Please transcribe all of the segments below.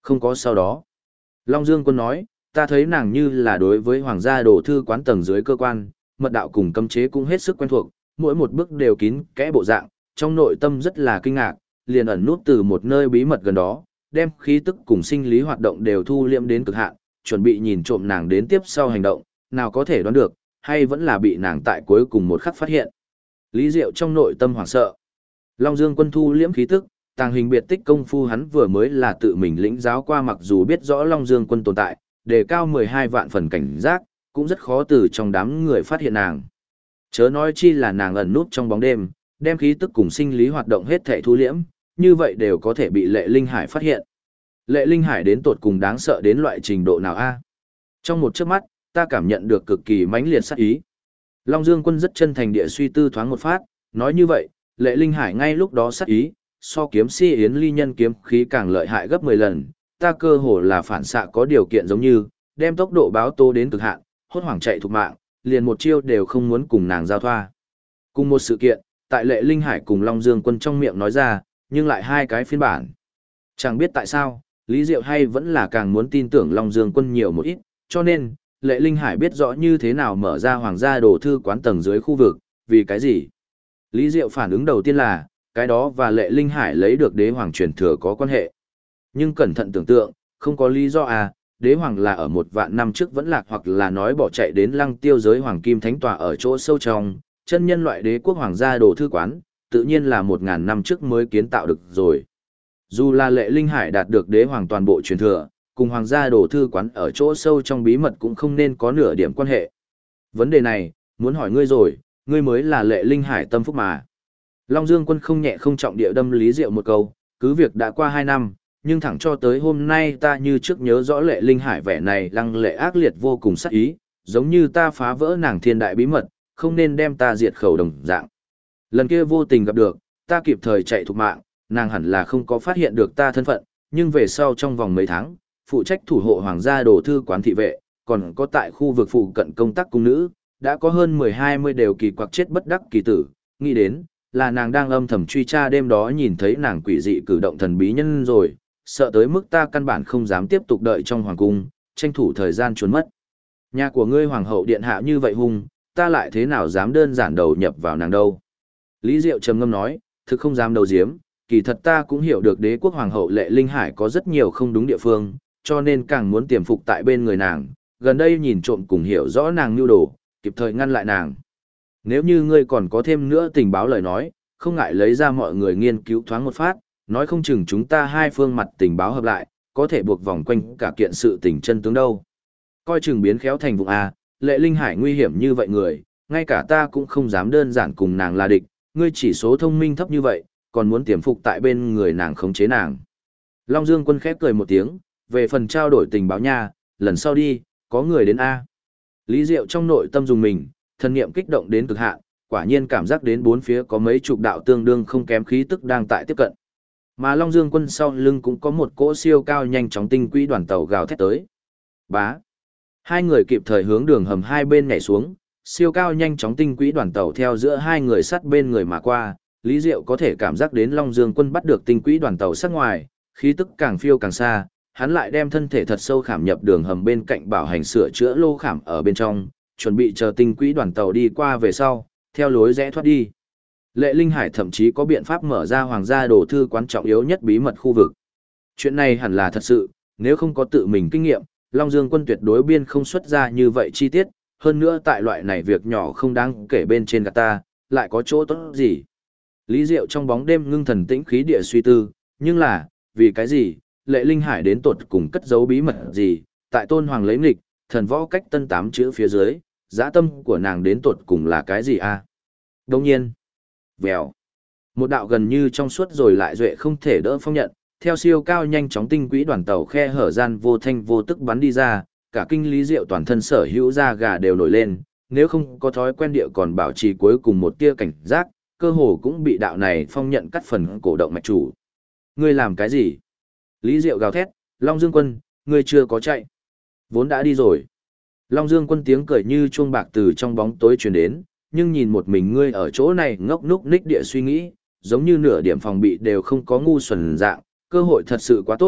không có sau đó. Long Dương Quân nói, ta thấy nàng như là đối với hoàng gia đồ thư quán tầng dưới cơ quan, mật đạo cùng cấm chế cũng hết sức quen thuộc, mỗi một bước đều kín kẽ bộ dạng, trong nội tâm rất là kinh ngạc, liền ẩn nút từ một nơi bí mật gần đó, đem khí tức cùng sinh lý hoạt động đều thu liễm đến cực hạn, chuẩn bị nhìn trộm nàng đến tiếp sau hành động, nào có thể đoán được, hay vẫn là bị nàng tại cuối cùng một khắc phát hiện. Lý Diệu trong nội tâm hoảng sợ. Long Dương Quân thu liễm khí tức, tàng hình biệt tích công phu hắn vừa mới là tự mình lĩnh giáo qua, mặc dù biết rõ Long Dương Quân tồn tại, đề cao 12 vạn phần cảnh giác, cũng rất khó từ trong đám người phát hiện nàng. Chớ nói chi là nàng ẩn nút trong bóng đêm, đem khí tức cùng sinh lý hoạt động hết thảy thu liễm, như vậy đều có thể bị Lệ Linh Hải phát hiện. Lệ Linh Hải đến tột cùng đáng sợ đến loại trình độ nào a? Trong một chớp mắt, ta cảm nhận được cực kỳ mãnh liệt sát ý. Long Dương Quân rất chân thành địa suy tư thoáng một phát, nói như vậy, Lệ Linh Hải ngay lúc đó sát ý, so kiếm si yến ly nhân kiếm khí càng lợi hại gấp 10 lần, ta cơ hồ là phản xạ có điều kiện giống như, đem tốc độ báo tố đến cực hạn, hốt hoảng chạy thục mạng, liền một chiêu đều không muốn cùng nàng giao thoa. Cùng một sự kiện, tại Lệ Linh Hải cùng Long Dương Quân trong miệng nói ra, nhưng lại hai cái phiên bản. Chẳng biết tại sao, Lý Diệu hay vẫn là càng muốn tin tưởng Long Dương Quân nhiều một ít, cho nên, Lệ Linh Hải biết rõ như thế nào mở ra hoàng gia đồ thư quán tầng dưới khu vực, vì cái gì? Lý Diệu phản ứng đầu tiên là, cái đó và Lệ Linh Hải lấy được đế hoàng truyền thừa có quan hệ. Nhưng cẩn thận tưởng tượng, không có lý do à, đế hoàng là ở 1 vạn năm trước vẫn lạc hoặc là nói bỏ chạy đến Lăng Tiêu giới hoàng kim thánh tòa ở chỗ sâu trong, chân nhân loại đế quốc hoàng gia đồ thư quán, tự nhiên là 1000 năm trước mới kiến tạo được rồi. Dù là Lệ Linh Hải đạt được đế hoàng toàn bộ truyền thừa, cùng hoàng gia đồ thư quán ở chỗ sâu trong bí mật cũng không nên có nửa điểm quan hệ. Vấn đề này, muốn hỏi ngươi rồi, ngươi mới là Lệ Linh Hải tâm phúc mà. Long Dương Quân không nhẹ không trọng địa đâm Lý Diệu một câu, cứ việc đã qua 2 năm, nhưng thẳng cho tới hôm nay ta như trước nhớ rõ Lệ Linh Hải vẻ này lăng lệ ác liệt vô cùng sát ý, giống như ta phá vỡ nàng thiên đại bí mật, không nên đem ta diệt khẩu đồng dạng. Lần kia vô tình gặp được, ta kịp thời chạy thục mạng, nàng hẳn là không có phát hiện được ta thân phận, nhưng về sau trong vòng mấy tháng, phụ trách thủ hộ hoàng gia đồ thư quán thị vệ, còn có tại khu vực phụ cận công tác cung nữ, đã có hơn 10-20 đều kỳ quặc chết bất đắc kỳ tử, nghĩ đến, là nàng đang âm thầm truy tra đêm đó nhìn thấy nàng quỷ dị cử động thần bí nhân rồi, sợ tới mức ta căn bản không dám tiếp tục đợi trong hoàng cung, tranh thủ thời gian trốn mất. Nhà của ngươi hoàng hậu điện hạ như vậy hung, ta lại thế nào dám đơn giản đầu nhập vào nàng đâu. Lý Diệu trầm ngâm nói, thực không dám đầu diếm, kỳ thật ta cũng hiểu được đế quốc hoàng hậu Lệ Linh Hải có rất nhiều không đúng địa phương, cho nên càng muốn tiềm phục tại bên người nàng, gần đây nhìn trộm cùng hiểu rõ nàng nhu đồ, kịp thời ngăn lại nàng. Nếu như ngươi còn có thêm nữa tình báo lời nói, không ngại lấy ra mọi người nghiên cứu thoáng một phát, nói không chừng chúng ta hai phương mặt tình báo hợp lại, có thể buộc vòng quanh cả kiện sự tình chân tướng đâu. Coi chừng biến khéo thành vụ A, Lệ Linh Hải nguy hiểm như vậy người, ngay cả ta cũng không dám đơn giản cùng nàng là địch, ngươi chỉ số thông minh thấp như vậy, còn muốn tiềm phục tại bên người nàng khống chế nàng. Long Dương Quân khép cười một tiếng, về phần trao đổi tình báo nha, lần sau đi, có người đến A. Lý Diệu trong nội tâm dùng mình, thân niệm kích động đến cực hạn, quả nhiên cảm giác đến bốn phía có mấy chục đạo tương đương không kém khí tức đang tại tiếp cận. Mà Long Dương Quân sau lưng cũng có một cỗ siêu cao nhanh chóng tinh quỹ đoàn tàu gào thét tới. Bá. Hai người kịp thời hướng đường hầm hai bên nhảy xuống, siêu cao nhanh chóng tinh quỹ đoàn tàu theo giữa hai người sát bên người mà qua, Lý Diệu có thể cảm giác đến Long Dương Quân bắt được tinh quỹ đoàn tàu sát ngoài, khí tức càng phiêu càng xa, hắn lại đem thân thể thật sâu khảm nhập đường hầm bên cạnh bảo hành sửa chữa lô khảm ở bên trong, chuẩn bị chờ tinh quỹ đoàn tàu đi qua về sau, theo lối rẽ thoát đi. Lệ Linh Hải thậm chí có biện pháp mở ra hoàng gia đồ thư quán trọng yếu nhất bí mật khu vực. Chuyện này hẳn là thật sự, nếu không có tự mình kinh nghiệm, Long Dương Quân tuyệt đối biên không xuất ra như vậy chi tiết, hơn nữa tại loại này việc nhỏ không đáng kể bên trên gạt ta, lại có chỗ tốt gì. Lý Diệu trong bóng đêm ngưng thần tĩnh khí địa suy tư, nhưng là, vì cái gì, Lệ Linh Hải đến tột cùng cất giấu bí mật gì, tại tôn hoàng lấy nghịch, thần võ cách tân 8 chữ phía dưới, dã tâm của nàng đến tột cùng là cái gì a? Đồng nhiên, vèo, một đạo gần như trong suốt rồi lại duệ không thể đỡ phong nhận, theo siêu cao nhanh chóng tinh quỹ đoàn tàu khe hở gian vô thanh vô tức bắn đi ra, cả kinh Lý Diệu toàn thân sở hữu da gà đều nổi lên, nếu không có thói quen địa còn bảo trì cuối cùng một tia cảnh giác, cơ hồ cũng bị đạo này phong nhận cắt phần cổ động mạch chủ. Ngươi làm cái gì? Lý Diệu gào thét, Long Dương Quân, ngươi chưa có chạy. Vốn đã đi rồi. Long Dương Quân tiếng cười như chuông bạc từ trong bóng tối truyền đến, nhưng nhìn một mình ngươi ở chỗ này ngốc núc ních địa suy nghĩ, giống như nửa điểm phòng bị đều không có ngu xuẩn dạng, cơ hội thật sự quá tốt,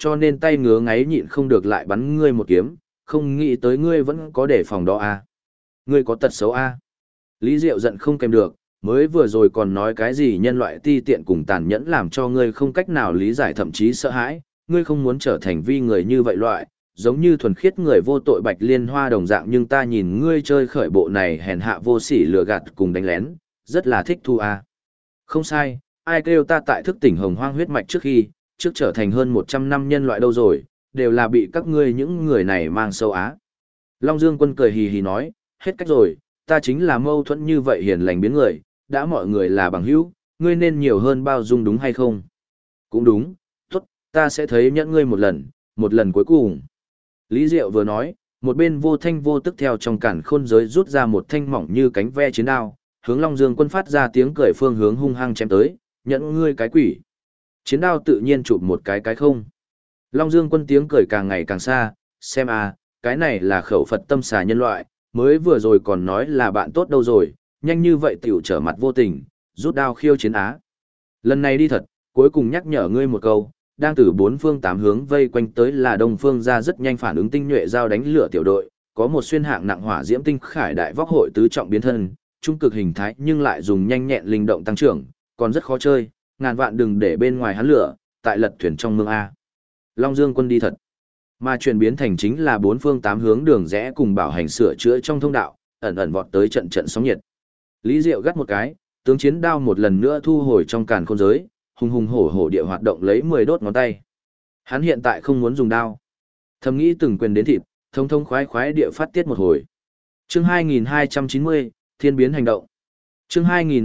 cho nên tay ngứa ngáy nhịn không được lại bắn ngươi một kiếm, không nghĩ tới ngươi vẫn có đề phòng đó à. Ngươi có tật xấu à. Lý Diệu giận không kèm được, mới vừa rồi còn nói cái gì nhân loại ti tiện cùng tàn nhẫn làm cho ngươi không cách nào lý giải thậm chí sợ hãi, ngươi không muốn trở thành vi người như vậy loại, giống như thuần khiết người vô tội bạch liên hoa đồng dạng, nhưng ta nhìn ngươi chơi khởi bộ này hèn hạ vô sỉ lừa gạt cùng đánh lén, rất là thích thu à. Không sai, ai kêu ta tại thức tỉnh hồng hoang huyết mạch trước khi, trước trở thành hơn 100 năm nhân loại đâu rồi, đều là bị các ngươi những người này mang sâu á. Long Dương Quân cười hì hì nói, hết cách rồi, ta chính là mâu thuẫn như vậy hiền lành biến người, đã mọi người là bằng hữu, ngươi nên nhiều hơn bao dung đúng hay không? Cũng đúng, tốt, ta sẽ thấy nhẫn ngươi một lần cuối cùng. Lý Diệu vừa nói, một bên vô thanh vô tức theo trong cản khôn giới rút ra một thanh mỏng như cánh ve chiến đao, hướng Long Dương Quân phát ra tiếng cười phương hướng hung hăng chém tới, nhẫn ngươi cái quỷ. Chiến đao tự nhiên chụp một cái không. Long Dương Quân tiếng cười càng ngày càng xa, xem à, cái này là khẩu Phật tâm xà nhân loại, mới vừa rồi còn nói là bạn tốt đâu rồi, nhanh như vậy tiểu trở mặt vô tình, rút đao khiêu chiến á. Lần này đi thật, cuối cùng nhắc nhở ngươi một câu, đang từ bốn phương tám hướng vây quanh tới là Đông Phương ra rất nhanh phản ứng tinh nhuệ giao đánh lửa tiểu đội, có một xuyên hạng nặng hỏa diễm tinh khải đại vóc hội tứ trọng biến thân, trung cực hình thái nhưng lại dùng nhanh nhẹn linh động tăng trưởng, còn rất khó chơi, ngàn vạn đừng để bên ngoài hắn lửa, tại lật thuyền trong mương A. Long Dương Quân đi thật, mà chuyển biến thành chính là bốn phương tám hướng đường rẽ cùng bảo hành sửa chữa trong thông đạo, ẩn ẩn vọt tới trận trận sóng nhiệt. Lý Diệu gắt một cái, tướng chiến đao một lần nữa thu hồi trong càn khôn giới, hùng hùng hổ hổ địa hoạt động lấy 10 đốt ngón tay. Hắn hiện tại không muốn dùng đao, thầm nghĩ từng quyền đến thịt, thông thông khoái khoái địa phát tiết một hồi. Chương 2290, Thiên biến hành động. Chương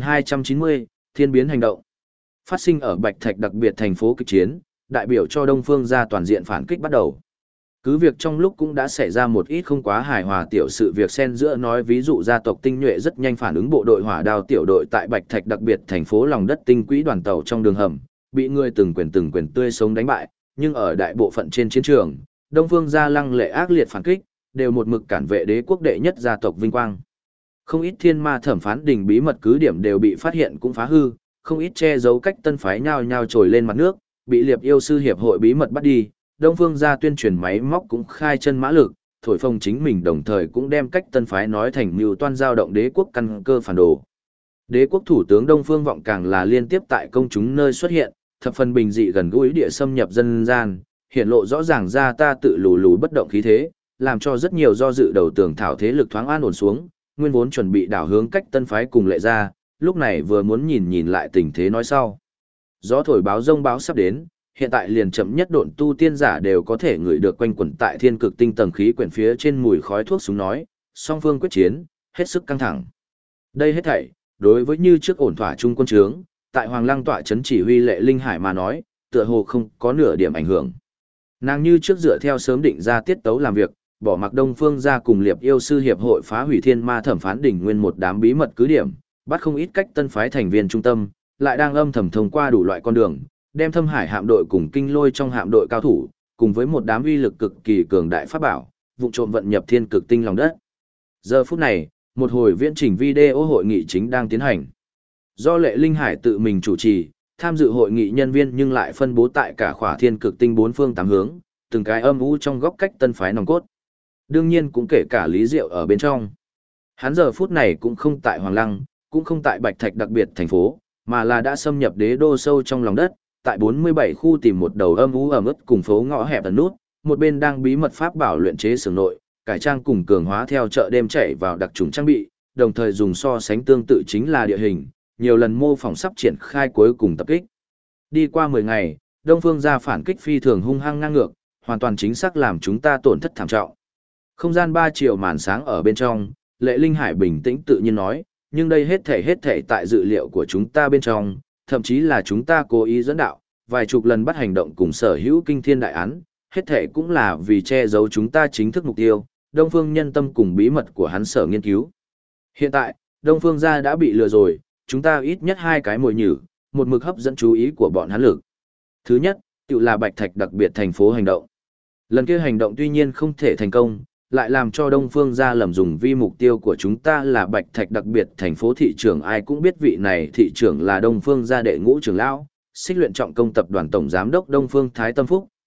2290, Thiên biến hành động. Phát sinh ở Bạch Thạch đặc biệt thành phố kịch chiến, đại biểu cho Đông Phương gia toàn diện phản kích bắt đầu. Cứ việc trong lúc cũng đã xảy ra một ít không quá hài hòa tiểu sự việc xen giữa nói, ví dụ gia tộc tinh nhuệ rất nhanh phản ứng bộ đội hỏa đao tiểu đội tại Bạch Thạch đặc biệt thành phố lòng đất tinh quỹ đoàn tàu trong đường hầm, bị người từng quyền tươi sống đánh bại, nhưng ở đại bộ phận trên chiến trường, Đông Phương gia lăng lệ ác liệt phản kích, đều một mực cản vệ đế quốc đệ nhất gia tộc vinh quang. Không ít thiên ma thẩm phán đình bí mật cứ điểm đều bị phát hiện cũng phá hư, không ít che giấu cách tân phái nhao nhao trồi lên mặt nước, bị Liệp Yêu sư hiệp hội bí mật bắt đi. Đông Phương gia tuyên truyền máy móc cũng khai chân mã lực, thổi phồng chính mình, đồng thời cũng đem cách tân phái nói thành mưu toan giao động đế quốc căn cơ phản đồ. Đế quốc thủ tướng Đông Phương Vọng càng là liên tiếp tại công chúng nơi xuất hiện, thập phần bình dị gần gũi địa xâm nhập dân gian, hiện lộ rõ ràng ra ta tự lù lù bất động khí thế, làm cho rất nhiều do dự đầu tưởng thảo thế lực thoáng an ổn xuống, nguyên vốn chuẩn bị đảo hướng cách tân phái cùng lệ ra, lúc này vừa muốn nhìn lại tình thế nói sau. Gió thổi báo rông báo sắp đến, hiện tại liền chậm nhất độn tu tiên giả đều có thể ngửi được quanh quẩn tại thiên cực tinh tầng khí quyển phía trên mùi khói thuốc súng nói, song phương quyết chiến, hết sức căng thẳng. Đây hết thảy, đối với như trước ổn thỏa trung quân trướng, tại Hoàng Lăng tọa trấn chỉ huy Lệ Linh Hải mà nói, tựa hồ không có nửa điểm ảnh hưởng. Nàng như trước dựa theo sớm định ra tiết tấu làm việc, bỏ mặc Đông Phương gia cùng Liệp Yêu sư hiệp hội phá hủy thiên ma thẩm phán đỉnh nguyên một đám bí mật cứ điểm, bắt không ít cách tân phái thành viên trung tâm, lại đang âm thầm thông qua đủ loại con đường, đem Thâm Hải hạm đội cùng Kinh Lôi trong hạm đội cao thủ, cùng với một đám uy lực cực kỳ cường đại pháp bảo, vụ trộm vận nhập thiên cực tinh lòng đất. Giờ phút này, một hồi viễn trình video hội nghị chính đang tiến hành. Do Lệ Linh Hải tự mình chủ trì, tham dự hội nghị nhân viên nhưng lại phân bố tại cả khỏa thiên cực tinh bốn phương tám hướng, từng cái âm u trong góc cách tân phái nòng cốt. Đương nhiên cũng kể cả Lý Diệu ở bên trong. Hắn giờ phút này cũng không tại Hoàng Lăng, cũng không tại Bạch Thạch đặc biệt thành phố, mà là đã xâm nhập đế đô sâu trong lòng đất, tại 47 khu tìm một đầu âm u ẩm ướt cùng phố ngõ hẹp ẩn nút, một bên đang bí mật pháp bảo luyện chế xưởng nội, cải trang cùng cường hóa theo chợ đêm chạy vào đặc trùng trang bị, đồng thời dùng so sánh tương tự chính là địa hình, nhiều lần mô phỏng sắp triển khai cuối cùng tập kích. Đi qua 10 ngày, Đông Phương gia phản kích phi thường hung hăng ngang ngược, hoàn toàn chính xác làm chúng ta tổn thất thảm trọng. Không gian 3 triệu màn sáng ở bên trong, Lệ Linh Hải bình tĩnh tự nhiên nói, nhưng đây hết thể tại dự liệu của chúng ta bên trong, thậm chí là chúng ta cố ý dẫn đạo, vài chục lần bắt hành động cùng sở hữu kinh thiên đại án, hết thể cũng là vì che giấu chúng ta chính thức mục tiêu, Đông Phương nhân tâm cùng bí mật của hắn sở nghiên cứu. Hiện tại, Đông Phương gia đã bị lừa rồi, chúng ta ít nhất 2 cái mồi nhử, một mực hấp dẫn chú ý của bọn hắn lực. Thứ nhất, tự là Bạch Thạch đặc biệt thành phố hành động. Lần kia hành động tuy nhiên không thể thành công, lại làm cho Đông Phương gia lầm dùng vi mục tiêu của chúng ta là Bạch Thạch đặc biệt thành phố thị trưởng, ai cũng biết vị này thị trưởng là Đông Phương gia đệ ngũ trưởng lão, xích luyện trọng công tập đoàn tổng giám đốc Đông Phương Thái Tâm Phúc,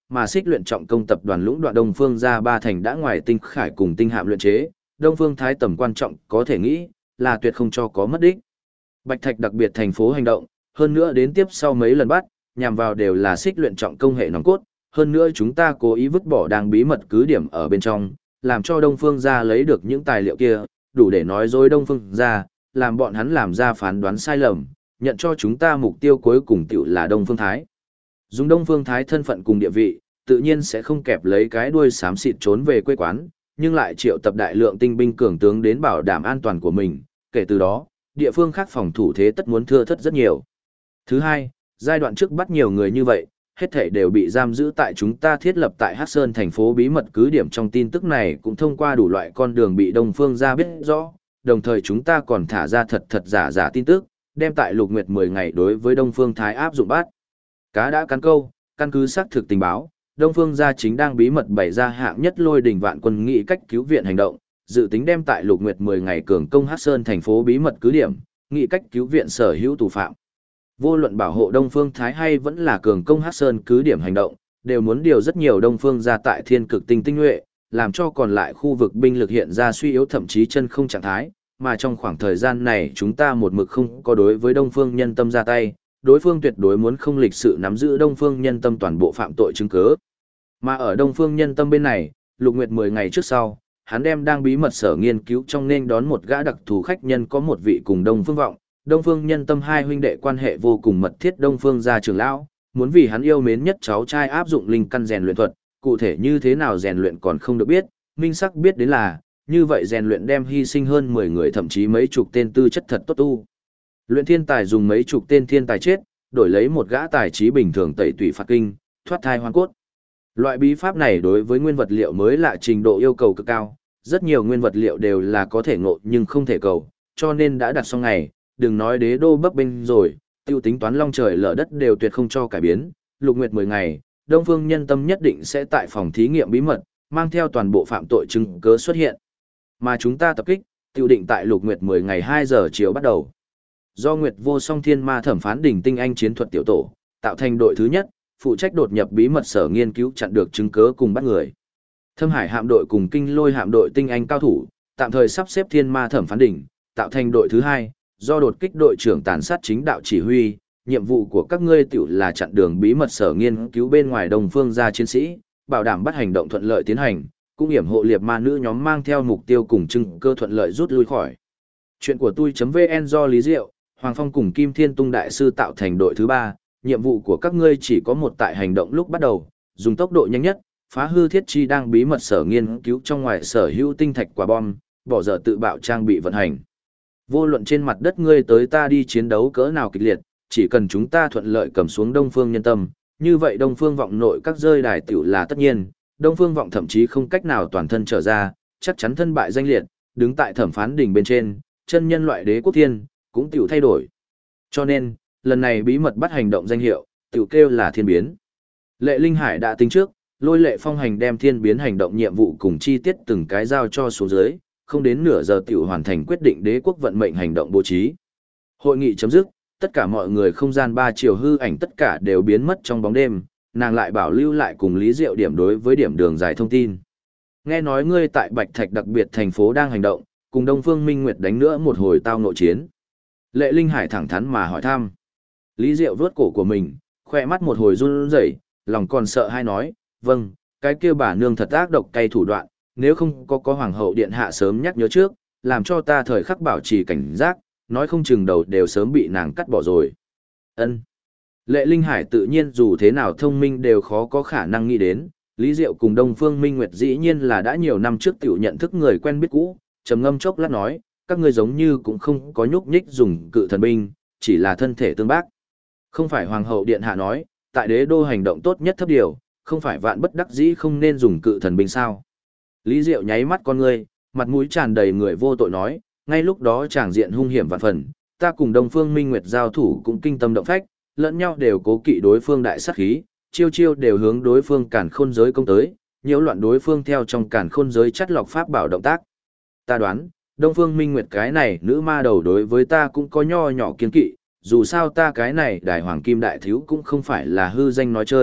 mà Xích Luyện Trọng Công tập đoàn lũng đoạn Đông Phương gia ba thành đã ngoài tinh khải cùng tinh hạm luyện chế, Đông Phương Thái tầm quan trọng có thể nghĩ, là tuyệt không cho có mất đích. Bạch Thạch đặc biệt thành phố hành động, hơn nữa đến tiếp sau mấy lần bắt, nhằm vào đều là Xích Luyện Trọng Công hệ nòng cốt, hơn nữa chúng ta cố ý vứt bỏ đang bí mật cứ điểm ở bên trong, làm cho Đông Phương gia lấy được những tài liệu kia, đủ để nói dối Đông Phương gia, làm bọn hắn làm ra phán đoán sai lầm, nhận cho chúng ta mục tiêu cuối cùng tiểu là Đông Phương Thái. Dùng Đông Phương Thái thân phận cùng địa vị, tự nhiên sẽ không kẹp lấy cái đuôi xám xịt trốn về quê quán, nhưng lại triệu tập đại lượng tinh binh cường tướng đến bảo đảm an toàn của mình, kể từ đó, địa phương khác phòng thủ thế tất muốn thưa thất rất nhiều. Thứ hai, giai đoạn trước bắt nhiều người như vậy, hết thảy đều bị giam giữ tại chúng ta thiết lập tại Hắc Sơn thành phố bí mật cứ điểm, trong tin tức này cũng thông qua đủ loại con đường bị Đông Phương gia biết rõ, đồng thời chúng ta còn thả ra thật giả tin tức, đem tại Lục Nguyệt 10 ngày đối với Đông Phương Thái áp dụng bắt. Cá đã cắn câu, căn cứ xác thực tình báo, Đông Phương gia chính đang bí mật bày ra hạng nhất lôi đình vạn quân nghị cách cứu viện hành động, dự tính đem tại Lục Nguyệt 10 ngày cường công Hắc Sơn thành phố bí mật cứ điểm, nghị cách cứu viện sở hữu tù phạm. Vô luận bảo hộ Đông Phương Thái hay vẫn là cường công Hắc Sơn cứ điểm hành động, đều muốn điều rất nhiều Đông Phương gia tại Thiên Cực Tinh tinh nhuệ, làm cho còn lại khu vực binh lực hiện ra suy yếu thậm chí chân không trạng thái, mà trong khoảng thời gian này chúng ta một mực không có đối với Đông Phương Nhân Tâm ra tay, đối phương tuyệt đối muốn không lịch sự nắm giữ Đông Phương Nhân Tâm toàn bộ phạm tội chứng cứ. Mà ở Đông Phương Nhân Tâm bên này, Lục Nguyệt 10 ngày trước sau, hắn đem đang bí mật sở nghiên cứu trong nên đón một gã đặc thù khách nhân có một vị cùng Đông Phương Vọng, Đông Phương Nhân Tâm hai huynh đệ quan hệ vô cùng mật thiết. Đông Phương gia trưởng lão muốn vì hắn yêu mến nhất cháu trai áp dụng linh căn rèn luyện thuật, cụ thể như thế nào rèn luyện còn không được biết, minh sắc biết đến là, như vậy rèn luyện đem hy sinh hơn 10 người thậm chí mấy chục tên tư chất thật tốt tu. Luyện thiên tài dùng mấy chục tên thiên tài chết, đổi lấy một gã tài trí bình thường tẩy tủy phạt kinh, thoát thai hoang cốt. Loại bí pháp này đối với nguyên vật liệu mới lạ trình độ yêu cầu cực cao, rất nhiều nguyên vật liệu đều là có thể ngộ nhưng không thể cầu, cho nên đã đặt xong ngày, đừng nói đế đô bấp bênh rồi, tiêu tính toán long trời lở đất đều tuyệt không cho cải biến. Lục Nguyệt 10 ngày, Đông Phương Nhân Tâm nhất định sẽ tại phòng thí nghiệm bí mật, mang theo toàn bộ phạm tội chứng cứ xuất hiện. Mà chúng ta tập kích, tiêu định tại Lục Nguyệt 10 ngày 2 giờ chiều bắt đầu. Do Nguyệt Vô Song Thiên Ma thẩm phán đỉnh tinh anh chiến thuật tiểu tổ, tạo thành đội thứ nhất, phụ trách đột nhập bí mật sở nghiên cứu chặn được chứng cứ cùng bắt người. Thâm Hải hạm đội cùng Kinh Lôi hạm đội tinh anh cao thủ, tạm thời sắp xếp Thiên Ma thẩm phán đỉnh, tạo thành đội thứ hai, do đột kích đội trưởng tàn sát chính đạo chỉ huy, nhiệm vụ của các ngươi tiểu là chặn đường bí mật sở nghiên cứu bên ngoài Đông Phương gia chiến sĩ, bảo đảm bắt hành động thuận lợi tiến hành, cũng yểm hộ liệp ma nữ nhóm mang theo mục tiêu cùng chứng cơ thuận lợi rút lui khỏi. Chuyện của tôi.vn do Lý Diệu, Hoàng Phong cùng Kim Thiên Tung đại sư tạo thành đội thứ ba, nhiệm vụ của các ngươi chỉ có một tại hành động lúc bắt đầu, dùng tốc độ nhanh nhất, phá hư thiết chi đang bí mật sở nghiên cứu trong ngoài sở hữu tinh thạch quả bom, bỏ dở tự bạo trang bị vận hành. Vô luận trên mặt đất ngươi tới ta đi chiến đấu cỡ nào kịch liệt, chỉ cần chúng ta thuận lợi cầm xuống Đông Phương Nhân Tâm, như vậy Đông Phương Vọng nội các rơi đài tiểu là tất nhiên, Đông Phương Vọng thậm chí không cách nào toàn thân trở ra, chắc chắn thân bại danh liệt, đứng tại thẩm phán đỉnh bên trên, chân nhân loại đế quốc thiên, cũng tiểu thay đổi. Cho nên, lần này bí mật bắt hành động danh hiệu, tiểu kêu là Thiên Biến. Lệ Linh Hải đã tính trước, lôi Lệ Phong hành đem Thiên Biến hành động nhiệm vụ cùng chi tiết từng cái giao cho xuống dưới, không đến nửa giờ tiểu hoàn thành quyết định đế quốc vận mệnh hành động bố trí. Hội nghị chấm dứt, tất cả mọi người không gian 3 chiều hư ảnh tất cả đều biến mất trong bóng đêm, nàng lại bảo lưu lại cùng Lý Diệu điểm đối với điểm đường dài thông tin. Nghe nói ngươi tại Bạch Thạch đặc biệt thành phố đang hành động, cùng Đông Phương Minh Nguyệt đánh nữa một hồi tao nội chiến. Lệ Linh Hải thẳng thắn mà hỏi thăm. Lý Diệu vuốt cổ của mình, khoe mắt một hồi run rẩy, lòng còn sợ hay nói, vâng, cái kia bà nương thật ác độc cay thủ đoạn, nếu không có hoàng hậu điện hạ sớm nhắc nhớ trước, làm cho ta thời khắc bảo trì cảnh giác, nói không chừng đầu đều sớm bị nàng cắt bỏ rồi. Ân. Lệ Linh Hải tự nhiên dù thế nào thông minh đều khó có khả năng nghĩ đến, Lý Diệu cùng Đông Phương Minh Nguyệt dĩ nhiên là đã nhiều năm trước tiểu nhận thức người quen biết cũ, trầm ngâm chốc lát nói, các ngươi giống như cũng không có nhúc nhích dùng cự thần binh, chỉ là thân thể tương bác. Không phải hoàng hậu điện hạ nói, tại đế đô hành động tốt nhất thấp điều, không phải vạn bất đắc dĩ không nên dùng cự thần binh sao? Lý Diệu nháy mắt con ngươi, mặt mũi tràn đầy người vô tội nói, ngay lúc đó tràng diện hung hiểm vạn phần, ta cùng Đông Phương Minh Nguyệt giao thủ cũng kinh tâm động phách, lẫn nhau đều cố kỵ đối phương đại sát khí, chiêu chiêu đều hướng đối phương càn khôn giới công tới, nhiễu loạn đối phương theo trong càn khôn giới chắt lọc pháp bảo động tác. Ta đoán, Đông Phương Minh Nguyệt cái này nữ ma đầu đối với ta cũng có nho nhỏ kiên kỵ, dù sao ta cái này đại hoàng kim đại thiếu cũng không phải là hư danh nói chơi,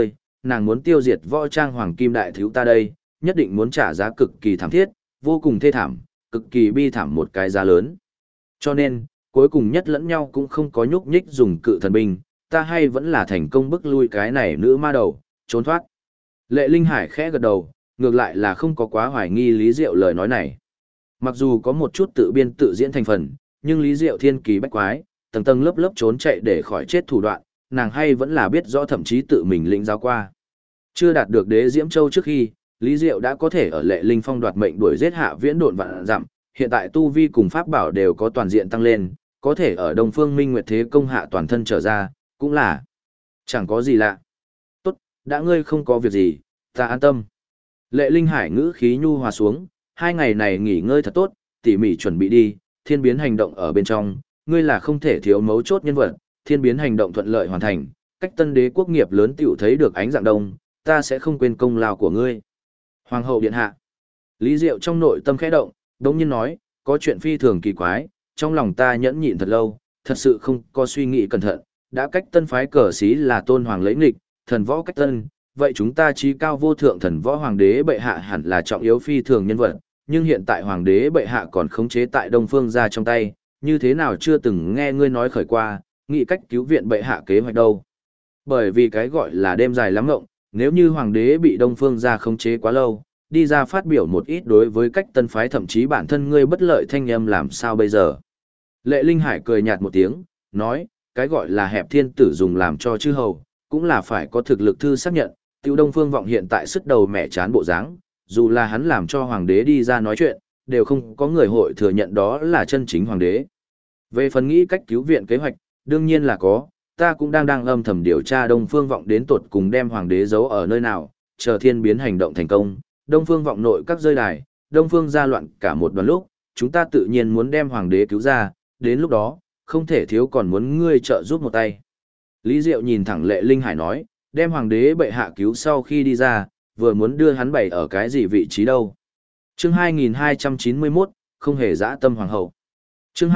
nàng muốn tiêu diệt võ trang hoàng kim đại thiếu ta đây, nhất định muốn trả giá cực kỳ thảm thiết, vô cùng thê thảm, cực kỳ bi thảm một cái giá lớn. Cho nên, cuối cùng nhất lẫn nhau cũng không có nhúc nhích dùng cự thần binh, ta hay vẫn là thành công bức lui cái này nữ ma đầu, trốn thoát. Lệ Linh Hải khẽ gật đầu, ngược lại là không có quá hoài nghi Lý Diệu lời nói này. Mặc dù có một chút tự biên tự diễn thành phần, nhưng Lý Diệu thiên kỳ bách quái, tầng tầng lớp lớp trốn chạy để khỏi chết thủ đoạn, nàng hay vẫn là biết rõ, thậm chí tự mình lĩnh giáo qua. Chưa đạt được đế Diễm Châu trước khi, Lý Diệu đã có thể ở Lệ Linh Phong đoạt mệnh đuổi giết Hạ Viễn độn vạn dặm, hiện tại tu vi cùng pháp bảo đều có toàn diện tăng lên, có thể ở Đông Phương Minh Nguyệt Thế công hạ toàn thân trở ra, cũng là chẳng có gì lạ. Tốt, đã ngươi không có việc gì, ta an tâm. Lệ Linh Hải ngữ khí nhu hòa xuống, 2 ngày này nghỉ ngơi thật tốt, tỉ mỉ chuẩn bị đi, thiên biến hành động ở bên trong, ngươi là không thể thiếu mấu chốt nhân vật, thiên biến hành động thuận lợi hoàn thành, cách Tân Đế quốc nghiệp lớn tiểu thấy được ánh dạng đông, ta sẽ không quên công lao của ngươi. Hoàng hậu điện hạ. Lý Diệu trong nội tâm khẽ động, đống nhiên nói, có chuyện phi thường kỳ quái, trong lòng ta nhẫn nhịn thật lâu, thật sự không có suy nghĩ cẩn thận, đã cách Tân phái cờ xí là tôn hoàng lấy nghịch, thần võ cách Tân, vậy chúng ta chí cao vô thượng thần võ hoàng đế bệ hạ hẳn là trọng yếu phi thường nhân vật, nhưng hiện tại hoàng đế bệ hạ còn khống chế tại Đông Phương gia trong tay, như thế nào chưa từng nghe ngươi nói khởi qua, nghĩ cách cứu viện bệ hạ kế hoạch đâu. Bởi vì cái gọi là đêm dài lắm ngộng, nếu như hoàng đế bị Đông Phương gia khống chế quá lâu, đi ra phát biểu một ít đối với cách Tân phái thậm chí bản thân ngươi bất lợi thanh âm làm sao bây giờ. Lệ Linh Hải cười nhạt một tiếng, nói, cái gọi là hẹp thiên tử dùng làm cho chư hầu, cũng là phải có thực lực thư xác nhận, Tiêu Đông Phương Vọng hiện tại sức đầu mẹ chán bộ dáng, dù là hắn làm cho hoàng đế đi ra nói chuyện, đều không có người hội thừa nhận đó là chân chính hoàng đế. Về phần nghĩ cách cứu viện kế hoạch, đương nhiên là có, ta cũng đang âm thầm điều tra Đông Phương Vọng đến tột cùng đem hoàng đế giấu ở nơi nào, chờ thiên biến hành động thành công, Đông Phương Vọng nội các rơi đài, Đông Phương gia loạn cả một đoàn lúc, chúng ta tự nhiên muốn đem hoàng đế cứu ra, đến lúc đó, không thể thiếu còn muốn ngươi trợ giúp một tay. Lý Diệu nhìn thẳng Lệ Linh Hải nói, đem hoàng đế bệ hạ cứu sau khi đi ra, vừa muốn đưa hắn bày ở cái gì vị trí đâu. Chương 2291, không hề dã tâm hoàng hậu. Chương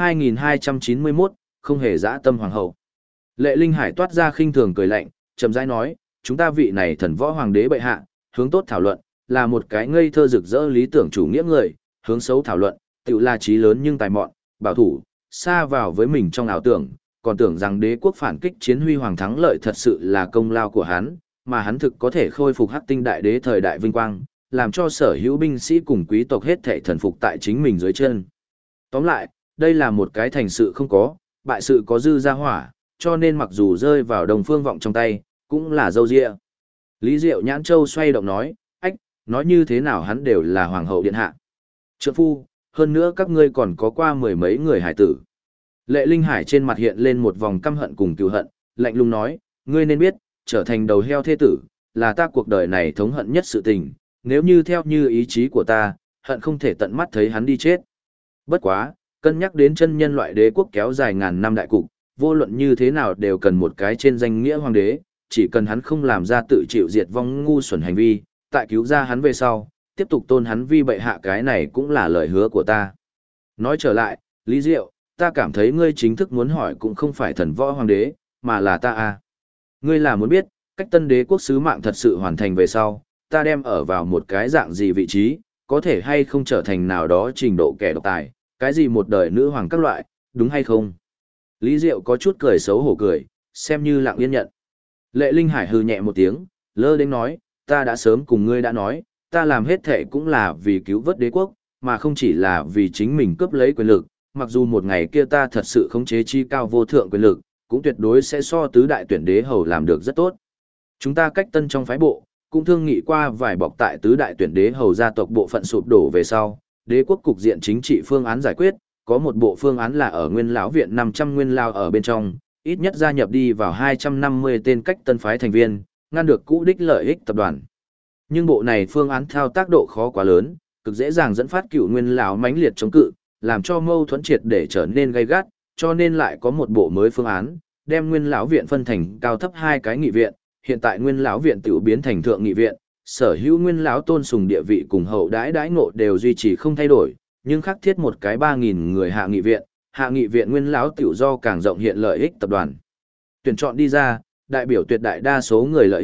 2291, không hề dã tâm hoàng hậu. Lệ Linh Hải toát ra khinh thường cười lạnh, chậm rãi nói, chúng ta vị này thần võ hoàng đế bệ hạ, hướng tốt thảo luận, là một cái ngây thơ rực rỡ lý tưởng chủ nghĩa người, hướng xấu thảo luận, tự là trí lớn nhưng tài mọn, bảo thủ, xa vào với mình trong ảo tưởng, còn tưởng rằng đế quốc phản kích chiến huy hoàng thắng lợi thật sự là công lao của hắn, mà hắn thực có thể khôi phục Hắc Tinh đại đế thời đại vinh quang, làm cho sở hữu binh sĩ cùng quý tộc hết thảy thần phục tại chính mình dưới chân. Tóm lại, đây là một cái thành sự không có, bại sự có dư ra hỏa, cho nên mặc dù rơi vào Đông Phương Vọng trong tay, cũng là dâu dịa. Lý Diệu Nhãn Châu xoay động nói, ách, nói như thế nào hắn đều là hoàng hậu điện hạ. Trượng phu, hơn nữa các ngươi còn có qua 10 mấy người hải tử. Lệ Linh Hải trên mặt hiện lên một vòng căm hận cùng cừu hận, lạnh lùng nói, ngươi nên biết, trở thành đầu heo thế tử, là ta cuộc đời này thống hận nhất sự tình, nếu như theo như ý chí của ta, hận không thể tận mắt thấy hắn đi chết. Bất quá, cân nhắc đến chân nhân loại đế quốc kéo dài ngàn năm đại cục, vô luận như thế nào đều cần một cái trên danh nghĩa hoàng đế, chỉ cần hắn không làm ra tự chịu diệt vong ngu xuẩn hành vi, tại cứu ra hắn về sau, tiếp tục tôn hắn vi bệ hạ cái này cũng là lời hứa của ta. Nói trở lại, Lý Diệu, ta cảm thấy ngươi chính thức muốn hỏi cũng không phải thần võ hoàng đế, mà là ta à. Ngươi là muốn biết, cách Tân đế quốc sứ mạng thật sự hoàn thành về sau, ta đem ở vào một cái dạng gì vị trí, có thể hay không trở thành nào đó trình độ kẻ độc tài, cái gì một đời nữ hoàng các loại, đúng hay không? Lý Diệu có chút cười xấu hổ cười, xem như lặng yên nhận. Lệ Linh Hải hừ nhẹ một tiếng, lơ đến nói, ta đã sớm cùng ngươi đã nói, ta làm hết thể cũng là vì cứu vớt đế quốc, mà không chỉ là vì chính mình cướp lấy quyền lực, mặc dù một ngày kia ta thật sự khống chế chi cao vô thượng quyền lực, cũng tuyệt đối sẽ so tứ đại tuyển đế hầu làm được rất tốt. Chúng ta cách Tân trong phái bộ, cũng thương nghị qua vài bọc tại tứ đại tuyển đế hầu gia tộc bộ phận sụp đổ về sau, đế quốc cục diện chính trị phương án giải quyết, có một bộ phương án là ở Nguyên lão viện 500 nguyên lao ở bên trong, ít nhất gia nhập đi vào 250 tên cách Tân phái thành viên, ngăn được cũ đích lợi ích tập đoàn. Nhưng bộ này phương án thao tác độ khó quá lớn, cực dễ dàng dẫn phát cựu Nguyên lão mãnh liệt chống cự, làm cho mâu thuẫn triệt để trở nên gay gắt, cho nên lại có một bộ mới phương án, đem Nguyên lão viện phân thành cao thấp hai cái nghị viện, hiện tại Nguyên lão viện tiểu biến thành thượng nghị viện, sở hữu Nguyên lão tôn sùng địa vị cùng hậu đãi ngộ đều duy trì không thay đổi, nhưng khắc thiết một cái 3000 người hạ nghị viện Nguyên lão tiểu do càng rộng hiện lợi ích tập đoàn. Tuyển chọn đi ra, đại biểu tuyệt đại đa số người lợi ích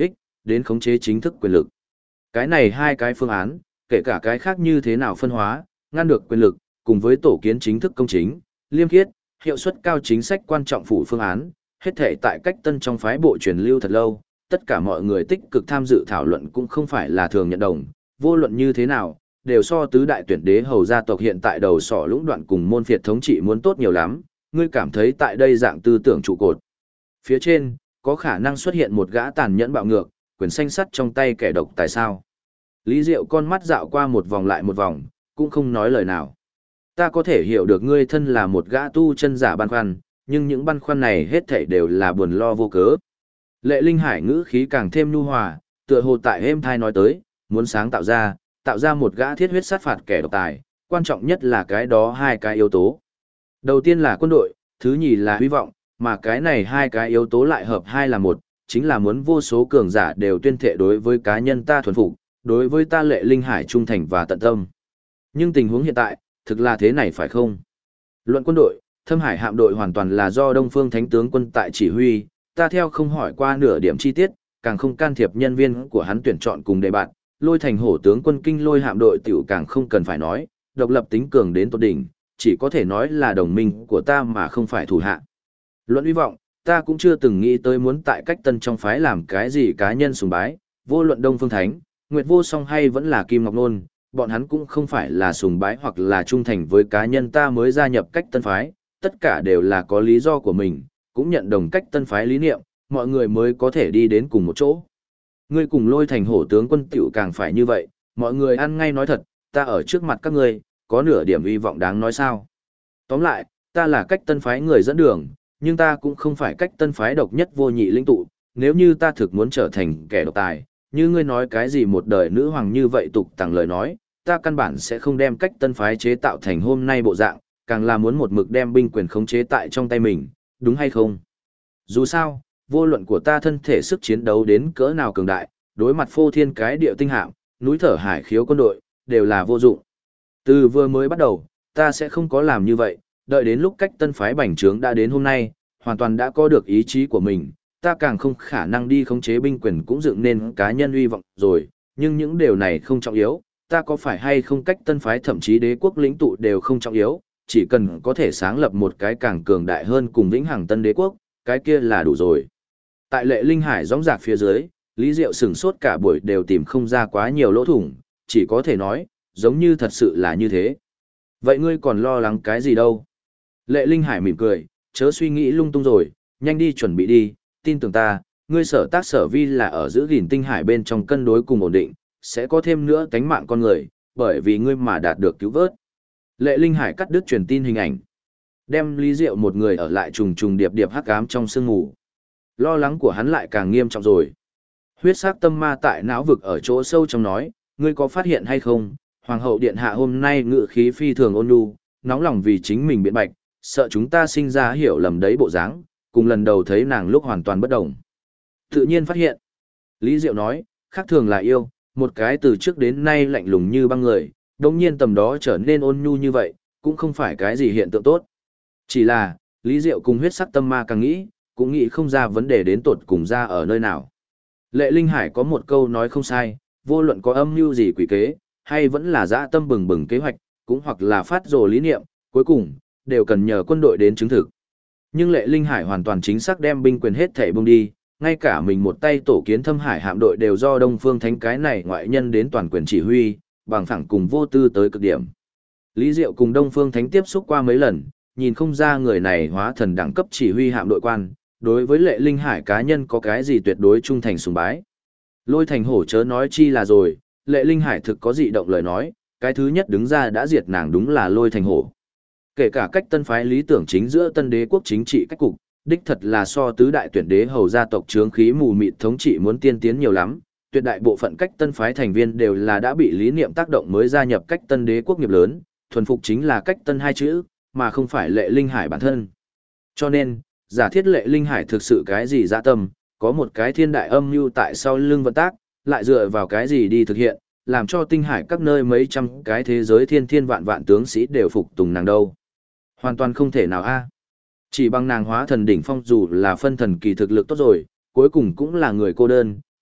đến khống chế chính thức quyền lực. Cái này hai cái phương án, kể cả cái khác như thế nào phân hóa, ngăn được quyền lực, cùng với tổ kiến chính thức công chính, liêm khiết, hiệu suất cao chính sách quan trọng phủ phương án, hết thể tại cách tân trong phái bộ truyền lưu thật lâu, tất cả mọi người tích cực tham dự thảo luận cũng không phải là thường nhận đồng, vô luận như thế nào, đều so tứ đại tuyển đế hầu gia tộc hiện tại đầu sỏ lũng đoạn cùng môn phiệt thống trị muốn tốt nhiều lắm, ngươi cảm thấy tại đây dạng tư tưởng trụ cột. Phía trên, có khả năng xuất hiện một gã tàn nhẫn bạo ngược, quyền xanh sắt trong tay kẻ độc tại sao? Lý Diệu con mắt dạo qua một vòng lại một vòng, cũng không nói lời nào. Ta có thể hiểu được ngươi thân là một gã tu chân giả băn khoăn, nhưng những băn khoăn này hết thảy đều là buồn lo vô cớ. Lệ Linh Hải ngữ khí càng thêm nhu hòa, tựa hồ tại êm thai nói tới, muốn sáng tạo ra một gã thiết huyết sát phạt kẻ độc tài, quan trọng nhất là cái đó hai cái yếu tố. Đầu tiên là quân đội, thứ nhì là hy vọng, mà cái này hai cái yếu tố lại hợp hai là một, chính là muốn vô số cường giả đều tuyên thệ đối với cá nhân ta thuần phục, đối với ta Lệ Linh Hải trung thành và tận tâm. Nhưng tình huống hiện tại, thực là thế này phải không? Luận quân đội, Thâm Hải hạm đội hoàn toàn là do Đông Phương Thánh tướng quân tại chỉ huy, ta theo không hỏi qua nửa điểm chi tiết, càng không can thiệp nhân viên của hắn tuyển chọn cùng đề bạn, Lôi Thành Hổ tướng quân kinh lôi hạm đội tiểu càng không cần phải nói, độc lập tính cường đến tột đỉnh, chỉ có thể nói là đồng minh của ta mà không phải thủ hạ. Luận hy vọng, ta cũng chưa từng nghĩ tới muốn tại cách tân trong phái làm cái gì cá nhân sùng bái, vô luận Đông Phương Thánh, Nguyệt Vô Song hay vẫn là Kim Ngọc Nôn, bọn hắn cũng không phải là sùng bái hoặc là trung thành với cá nhân ta mới gia nhập cách tân phái, tất cả đều là có lý do của mình, cũng nhận đồng cách tân phái lý niệm, mọi người mới có thể đi đến cùng một chỗ. Ngươi cùng Lôi Thành Hổ tướng quân tiểu càng phải như vậy, mọi người ăn ngay nói thật, ta ở trước mặt các ngươi, có nửa điểm hy vọng đáng nói sao. Tóm lại, ta là cách tân phái người dẫn đường, nhưng ta cũng không phải cách tân phái độc nhất vô nhị lĩnh tụ, nếu như ta thực muốn trở thành kẻ độc tài, như ngươi nói cái gì một đời nữ hoàng như vậy tục tặng lời nói, ta căn bản sẽ không đem cách tân phái chế tạo thành hôm nay bộ dạng, càng là muốn một mực đem binh quyền khống chế tại trong tay mình, đúng hay không? Dù sao, vô luận của ta thân thể sức chiến đấu đến cỡ nào cường đại, đối mặt phô thiên cái địa tinh hạm, núi thở hải khiếu quân đội, đều là vô dụng. Từ vừa mới bắt đầu, ta sẽ không có làm như vậy, đợi đến lúc cách tân phái bành trướng đã đến hôm nay, hoàn toàn đã có được ý chí của mình, ta càng không khả năng đi khống chế binh quyền cũng dựng nên cá nhân uy vọng rồi, nhưng những điều này không trọng yếu, ta có phải hay không cách tân phái thậm chí đế quốc lĩnh tụ đều không trọng yếu, chỉ cần có thể sáng lập một cái càng cường đại hơn cùng vĩnh hằng tân đế quốc, cái kia là đủ rồi. Tại Lệ Linh Hải rõng rạc phía dưới, Lý Diệu sửng sốt cả buổi đều tìm không ra quá nhiều lỗ thủng, chỉ có thể nói, giống như thật sự là như thế. Vậy ngươi còn lo lắng cái gì đâu? Lệ Linh Hải mỉm cười, chớ suy nghĩ lung tung rồi, nhanh đi chuẩn bị đi, tin tưởng ta, ngươi sở tác sở vi là ở giữ gìn tinh hải bên trong cân đối cùng ổn định, sẽ có thêm nữa tánh mạng con người, bởi vì ngươi mà đạt được cứu vớt. Lệ Linh Hải cắt đứt truyền tin hình ảnh, đem Lý Diệu một người ở lại trùng trùng điệp điệp hắc ám trong sương ngủ. Lo lắng của hắn lại càng nghiêm trọng rồi. Huyết sắc tâm ma tại não vực ở chỗ sâu trong nói, ngươi có phát hiện hay không, Hoàng hậu điện hạ hôm nay ngự khí phi thường ôn nhu, nóng lòng vì chính mình biện bạch, sợ chúng ta sinh ra hiểu lầm đấy bộ dáng, cùng lần đầu thấy nàng lúc hoàn toàn bất đồng. Tự nhiên phát hiện. Lý Diệu nói, khác thường là yêu, một cái từ trước đến nay lạnh lùng như băng người, đồng nhiên tầm đó trở nên ôn nhu như vậy, cũng không phải cái gì hiện tượng tốt. Chỉ là, Lý Diệu cùng huyết sắc tâm ma càng nghĩ, cũng nghĩ không ra vấn đề đến tột cùng ra ở nơi nào. Lệ Linh Hải có một câu nói không sai, vô luận có âm mưu gì quỷ kế, hay vẫn là dã tâm bừng bừng kế hoạch, cũng hoặc là phát rồ lý niệm, cuối cùng, đều cần nhờ quân đội đến chứng thực. Nhưng Lệ Linh Hải hoàn toàn chính xác đem binh quyền hết thảy bung đi, ngay cả mình một tay tổ kiến Thâm Hải hạm đội đều do Đông Phương Thánh cái này ngoại nhân đến toàn quyền chỉ huy, bằng phẳng cùng vô tư tới cực điểm. Lý Diệu cùng Đông Phương Thánh tiếp xúc qua mấy lần, nhìn không ra người này hóa thần đẳng cấp chỉ huy hạm đội quan, đối với Lệ Linh Hải cá nhân có cái gì tuyệt đối trung thành sùng bái. Lôi Thành Hổ chớ nói chi là rồi, Lệ Linh Hải thực có dị động lời nói, cái thứ nhất đứng ra đã diệt nàng đúng là Lôi Thành Hổ. Kể cả cách tân phái lý tưởng chính giữa tân đế quốc chính trị cách cục, đích thật là so tứ đại tuyển đế hầu gia tộc chướng khí mù mịt thống trị muốn tiên tiến nhiều lắm, tuyệt đại bộ phận cách tân phái thành viên đều là đã bị lý niệm tác động mới gia nhập cách tân đế quốc nghiệp lớn, thuần phục chính là cách tân hai chữ, mà không phải Lệ Linh Hải bản thân. Cho nên, giả thiết Lệ Linh Hải thực sự cái gì dã tâm, có một cái thiên đại âm mưu tại sau lưng vận tác, lại dựa vào cái gì đi thực hiện, làm cho tinh hải các nơi mấy trăm cái thế giới thiên thiên vạn vạn tướng sĩ đều phục tùng nàng đâu. Hoàn toàn không thể nào a. Chỉ bằng nàng hóa thần đỉnh phong dù là phân thần kỳ thực lực tốt rồi, cuối cùng cũng là người cô đơn,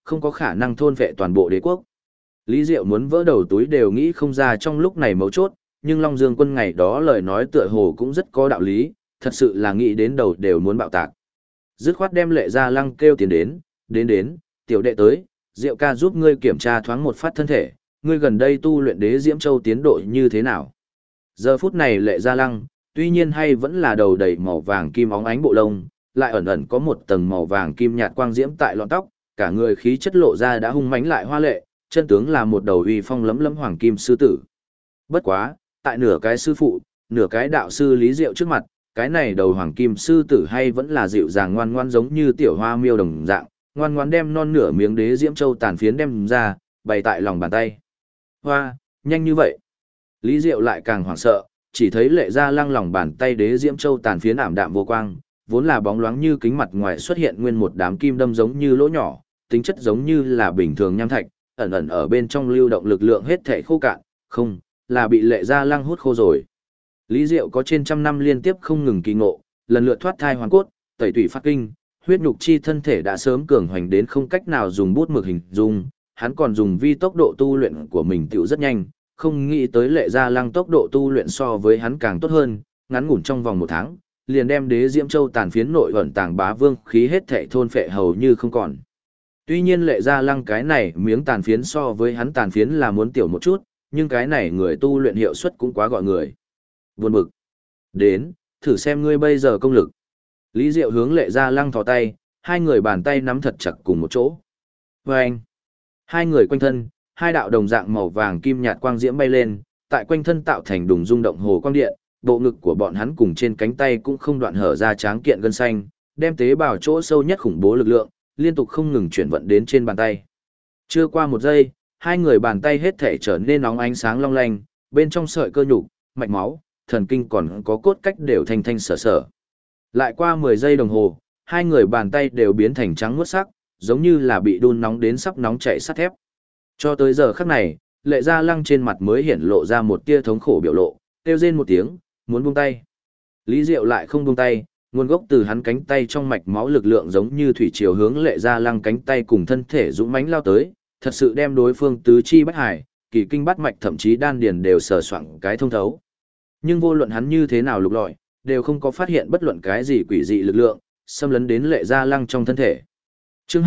không có khả năng thôn vệ toàn bộ đế quốc. Lý Diệu muốn vỡ đầu túi đều nghĩ không ra trong lúc này mấu chốt, nhưng Long Dương Quân ngày đó lời nói tựa hồ cũng rất có đạo lý, thật sự là nghĩ đến đầu đều muốn bạo tạc. Dứt khoát đem Lệ Gia Lăng kêu tiền đến, tiểu đệ tới, Diệu ca giúp ngươi kiểm tra thoáng một phát thân thể, ngươi gần đây tu luyện Đế Diễm Châu tiến độ như thế nào. Giờ phút này Lệ Gia Lăng, tuy nhiên hay vẫn là đầu đầy màu vàng kim óng ánh bộ lông, lại ẩn ẩn có một tầng màu vàng kim nhạt quang diễm tại lọn tóc, cả người khí chất lộ ra đã hung mãnh lại hoa lệ, chân tướng là một đầu uy phong lấm lấm hoàng kim sư tử. Bất quá, tại nửa cái sư phụ, nửa cái đạo sư Lý Diệu trước mặt, cái này đầu hoàng kim sư tử hay vẫn là dịu dàng ngoan ngoan giống như tiểu hoa miêu đồng dạng, ngoan ngoan đem non nửa miếng Đế Diễm Châu tàn phiến đem ra, bày tại lòng bàn tay. Hoa, nhanh như vậy. Lý Diệu lại càng hoảng sợ, chỉ thấy Lệ Gia Lăng lòng bàn tay Đế Diễm Châu tàn phiến ảm đạm vô quang, vốn là bóng loáng như kính mặt ngoài xuất hiện nguyên một đám kim đâm giống như lỗ nhỏ, tính chất giống như là bình thường nham thạch, ẩn ẩn ở bên trong lưu động lực lượng hết thảy khô cạn, không, là bị Lệ Gia Lăng hút khô rồi. Lý Diệu có trên trăm năm liên tiếp không ngừng kỳ ngộ, lần lượt thoát thai hoàn cốt, tẩy tủy phát kinh, huyết nhục chi thân thể đã sớm cường hoành đến không cách nào dùng bút mực hình dung, hắn còn dùng vi tốc độ tu luyện của mình tiểu rất nhanh, không nghĩ tới Lệ Gia Lăng tốc độ tu luyện so với hắn càng tốt hơn, ngắn ngủn trong vòng 1 tháng, liền đem Đế Diễm Châu tàn phiến nội ẩn tàng bá vương khí hết thảy thôn phệ hầu như không còn. Tuy nhiên Lệ Gia Lăng cái này miếng tàn phiến so với hắn tàn phiến là muốn tiểu một chút, nhưng cái này người tu luyện hiệu suất cũng quá gọi người. Buồn bực. Đến, thử xem ngươi bây giờ công lực. Lý Diệu hướng Lệ Gia Lăng thò tay, hai người bàn tay nắm thật chặt cùng một chỗ. Vâng! Hai người quanh thân, hai đạo đồng dạng màu vàng kim nhạt quang diễm bay lên, tại quanh thân tạo thành đùng rung động hồ quang điện, bộ ngực của bọn hắn cùng trên cánh tay cũng không đoạn hở ra tráng kiện gân xanh, đem tế bào chỗ sâu nhất khủng bố lực lượng, liên tục không ngừng chuyển vận đến trên bàn tay. Chưa qua 1 giây, hai người bàn tay hết thể trở nên nóng ánh sáng long lanh, bên trong sợi cơ nhục, mạch máu, thần kinh còn có cốt cách đều thanh thanh sở sở. Lại qua 10 giây đồng hồ, hai người bàn tay đều biến thành trắng muốt sắc, giống như là bị đun nóng đến sắp nóng chảy sắt thép. Cho tới giờ khắc này, Lệ Gia Lăng trên mặt mới hiển lộ ra một tia thống khổ biểu lộ, kêu rên một tiếng, muốn buông tay. Lý Diệu lại không buông tay, nguồn gốc từ hắn cánh tay trong mạch máu lực lượng giống như thủy triều hướng Lệ Gia Lăng cánh tay cùng thân thể dũng mãnh lao tới, thật sự đem đối phương tứ chi bách hải, kỳ kinh bát mạch thậm chí đan điền đều sờ soạng cái thông thấu. Nhưng vô luận hắn như thế nào lục lọi, đều không có phát hiện bất luận cái gì quỷ dị lực lượng xâm lấn đến Lệ Gia Lăng trong thân thể. Chương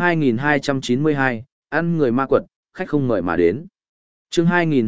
2292, ăn người ma quật, khách không mời mà đến. Chương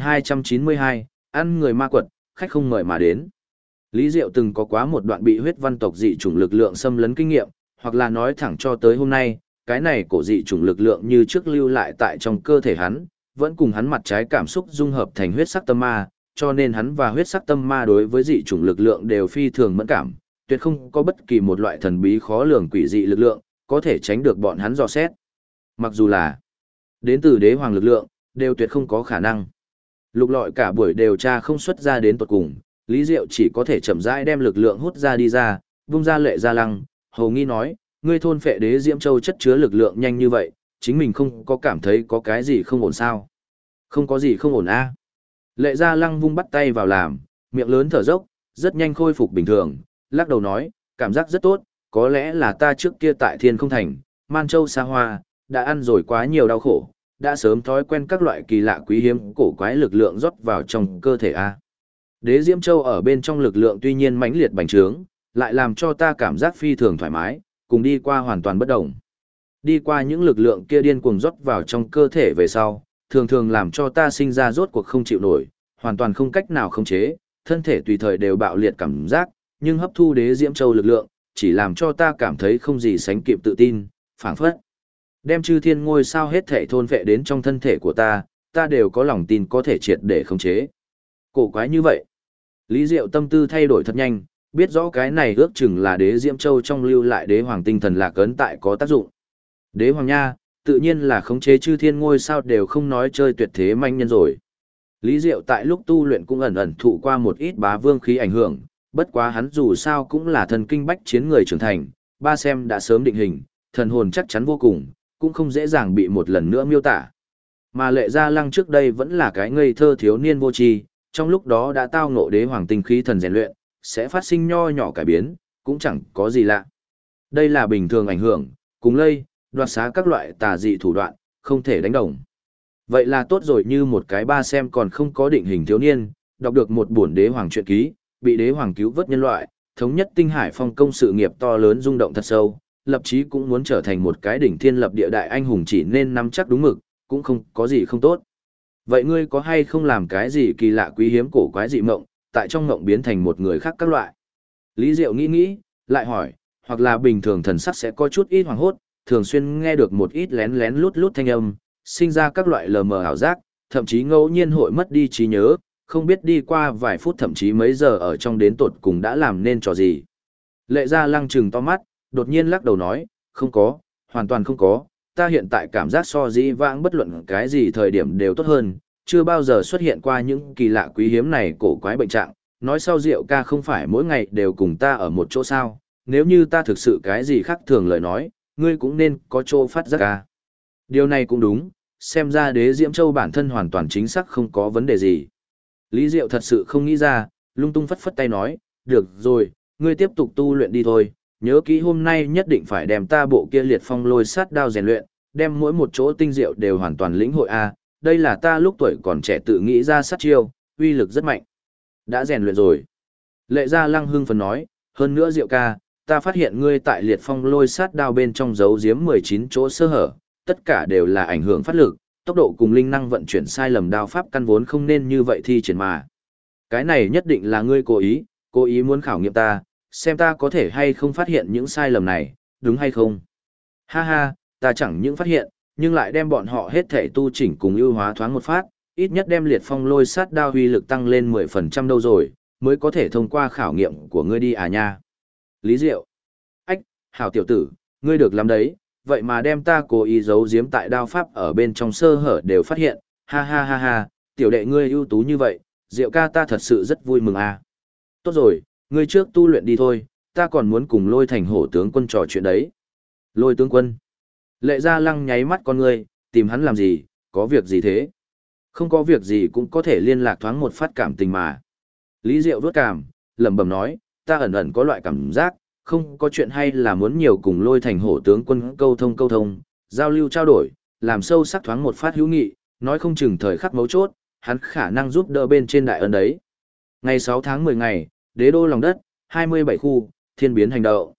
2292, ăn người ma quật, khách không mời mà đến. Lý Diệu từng có quá một đoạn bị huyết văn tộc dị chủng lực lượng xâm lấn kinh nghiệm, hoặc là nói thẳng cho tới hôm nay, cái này cổ dị chủng lực lượng như trước lưu lại tại trong cơ thể hắn, vẫn cùng hắn mặt trái cảm xúc dung hợp thành huyết sắc tâm ma, cho nên hắn và huyết sắc tâm ma đối với dị chủng lực lượng đều phi thường mẫn cảm, tuyệt không có bất kỳ một loại thần bí khó lường quỷ dị lực lượng có thể tránh được bọn hắn dò xét. Mặc dù là đến từ đế hoàng lực lượng, đều tuyệt không có khả năng. Lục lọi cả buổi điều tra không xuất ra đến tận cùng, Lý Diệu chỉ có thể chậm rãi đem lực lượng hút ra đi ra, vung ra Lệ Gia Lăng, hầu nghi nói, ngươi thôn phệ Đế Diễm Châu chất chứa lực lượng nhanh như vậy, chính mình không có cảm thấy có cái gì không ổn sao? Không có gì không ổn a. Lệ Gia Lăng vung bắt tay vào làm, miệng lớn thở dốc, rất nhanh khôi phục bình thường, lắc đầu nói, cảm giác rất tốt, có lẽ là ta trước kia tại Thiên Không Thành, Man Châu xa hoa, đã ăn rồi quá nhiều đau khổ, đã sớm thói quen các loại kỳ lạ quý hiếm cổ quái lực lượng rót vào trong cơ thể a. Đế Diễm Châu ở bên trong lực lượng tuy nhiên mãnh liệt bành trướng, lại làm cho ta cảm giác phi thường thoải mái, cùng đi qua hoàn toàn bất động. Đi qua những lực lượng kia điên cuồng rót vào trong cơ thể về sau, thường thường làm cho ta sinh ra rốt cuộc không chịu nổi, hoàn toàn không cách nào khống chế, thân thể tùy thời đều bạo liệt cảm giác, nhưng hấp thu Đế Diễm Châu lực lượng, chỉ làm cho ta cảm thấy không gì sánh kịp tự tin, phảng phất đem chư thiên ngôi sao hết thể thôn vệ đến trong thân thể của ta đều có lòng tin có thể triệt để khống chế. Cổ quái như vậy. Lý Diệu tâm tư thay đổi thật nhanh, biết rõ cái này ước chừng là Đế Diễm Châu trong lưu lại đế hoàng tinh thần lạc ấn tại có tác dụng. Đế hoàng nha, tự nhiên là khống chế chư thiên ngôi sao đều không nói chơi tuyệt thế manh nhân rồi. Lý Diệu tại lúc tu luyện cũng ẩn ẩn thụ qua một ít bá vương khí ảnh hưởng, bất quá hắn dù sao cũng là thần kinh bách chiến người trưởng thành, ba xem đã sớm định hình, thần hồn chắc chắn vô cùng, cũng không dễ dàng bị một lần nữa miêu tả. Mà Lệ Gia Lăng trước đây vẫn là cái ngây thơ thiếu niên vô tri, trong lúc đó đã tao ngộ đế hoàng tinh khí thần rèn luyện, sẽ phát sinh nho nhỏ cải biến, cũng chẳng có gì lạ. Đây là bình thường ảnh hưởng, cùng lây, đoạt xá các loại tà dị thủ đoạn, không thể đánh đồng. Vậy là tốt rồi, như một cái ba xem còn không có định hình thiếu niên, đọc được một bổn đế hoàng truyện ký, bị đế hoàng cứu vớt nhân loại, thống nhất tinh hải phong công sự nghiệp to lớn rung động thật sâu, lập chí cũng muốn trở thành một cái đỉnh thiên lập địa đại anh hùng, chỉ nên nắm chắc đúng mực, cũng không có gì không tốt. Vậy ngươi có hay không làm cái gì kỳ lạ quý hiếm cổ quái dị mộng, tại trong mộng biến thành một người khác các loại? Lý Diệu nghĩ nghĩ, lại hỏi, hoặc là bình thường thần sắc sẽ có chút ít hoảng hốt, thường xuyên nghe được một ít lén lén lút lút thanh âm, sinh ra các loại lờ mờ ảo giác, thậm chí ngẫu nhiên hội mất đi trí nhớ, không biết đi qua vài phút thậm chí mấy giờ ở trong đến tột cùng đã làm nên trò gì. Lệ Gia Lăng trừng to mắt, đột nhiên lắc đầu nói, không có, hoàn toàn không có, ta hiện tại cảm giác so dĩ vãng bất luận cái gì thời điểm đều tốt hơn, chưa bao giờ xuất hiện qua những kỳ lạ quý hiếm này cổ quái bệnh trạng. Nói sau Diệu ca không phải mỗi ngày đều cùng ta ở một chỗ sao, nếu như ta thực sự cái gì khác thường lời nói, ngươi cũng nên có chỗ phát giác ca. Điều này cũng đúng, xem ra đế Diễm Châu bản thân hoàn toàn chính xác không có vấn đề gì. Lý Diệu thật sự không nghĩ ra, lung tung phất phất tay nói, được rồi, ngươi tiếp tục tu luyện đi thôi, nhớ kỹ hôm nay nhất định phải đem ta bộ kia liệt phong lôi sát đao rèn luyện, đem mỗi một chỗ tinh diệu đều hoàn toàn lĩnh hội a. Đây là ta lúc tuổi còn trẻ tự nghĩ ra sát chiêu, uy lực rất mạnh. Đã rèn luyện rồi. Lệ Gia Lăng hưng phấn nói, hơn nữa Diệu ca, ta phát hiện ngươi tại liệt phong lôi sát đao bên trong giấu giếm 19 chỗ sơ hở, tất cả đều là ảnh hưởng phát lực, tốc độ cùng linh năng vận chuyển sai lầm, đao pháp căn vốn không nên như vậy thi triển mà. Cái này nhất định là ngươi cố ý muốn khảo nghiệm ta, xem ta có thể hay không phát hiện những sai lầm này, đúng hay không? Ha ha, ta chẳng những phát hiện, nhưng lại đem bọn họ hết thể tu chỉnh cùng ưu hóa thoáng một phát, ít nhất đem liệt phong lôi sát đao uy lực tăng lên 10% đâu rồi, mới có thể thông qua khảo nghiệm của ngươi đi à nha. Lý Diệu. Ách, hảo tiểu tử, ngươi được làm đấy, vậy mà đem ta cố ý giấu giếm tại đao pháp ở bên trong sơ hở đều phát hiện, ha ha ha ha, tiểu đệ ngươi ưu tú như vậy, Diệu ca ta thật sự rất vui mừng à. Tốt rồi, ngươi trước tu luyện đi thôi, ta còn muốn cùng Lôi Thành Hổ tướng quân trò chuyện đấy. Lôi tướng quân. Lệ Gia Lăng nháy mắt con ngươi, tìm hắn làm gì, có việc gì thế? Không có việc gì cũng có thể liên lạc thoáng một phát cảm tình mà. Lý Diệu vuốt cảm, lẩm bẩm nói, ta ẩn ẩn có loại cảm giác, không có chuyện hay là muốn nhiều cùng Lôi Thành Hổ tướng quân câu thông, giao lưu trao đổi, làm sâu sắc thoáng một phát hữu nghị, nói không chừng thời khắc mấu chốt, hắn khả năng giúp đỡ bên trên đại ân đấy. Ngày 6 tháng 10 ngày, đế đô lòng đất, 27 khu, thiên biến hành động.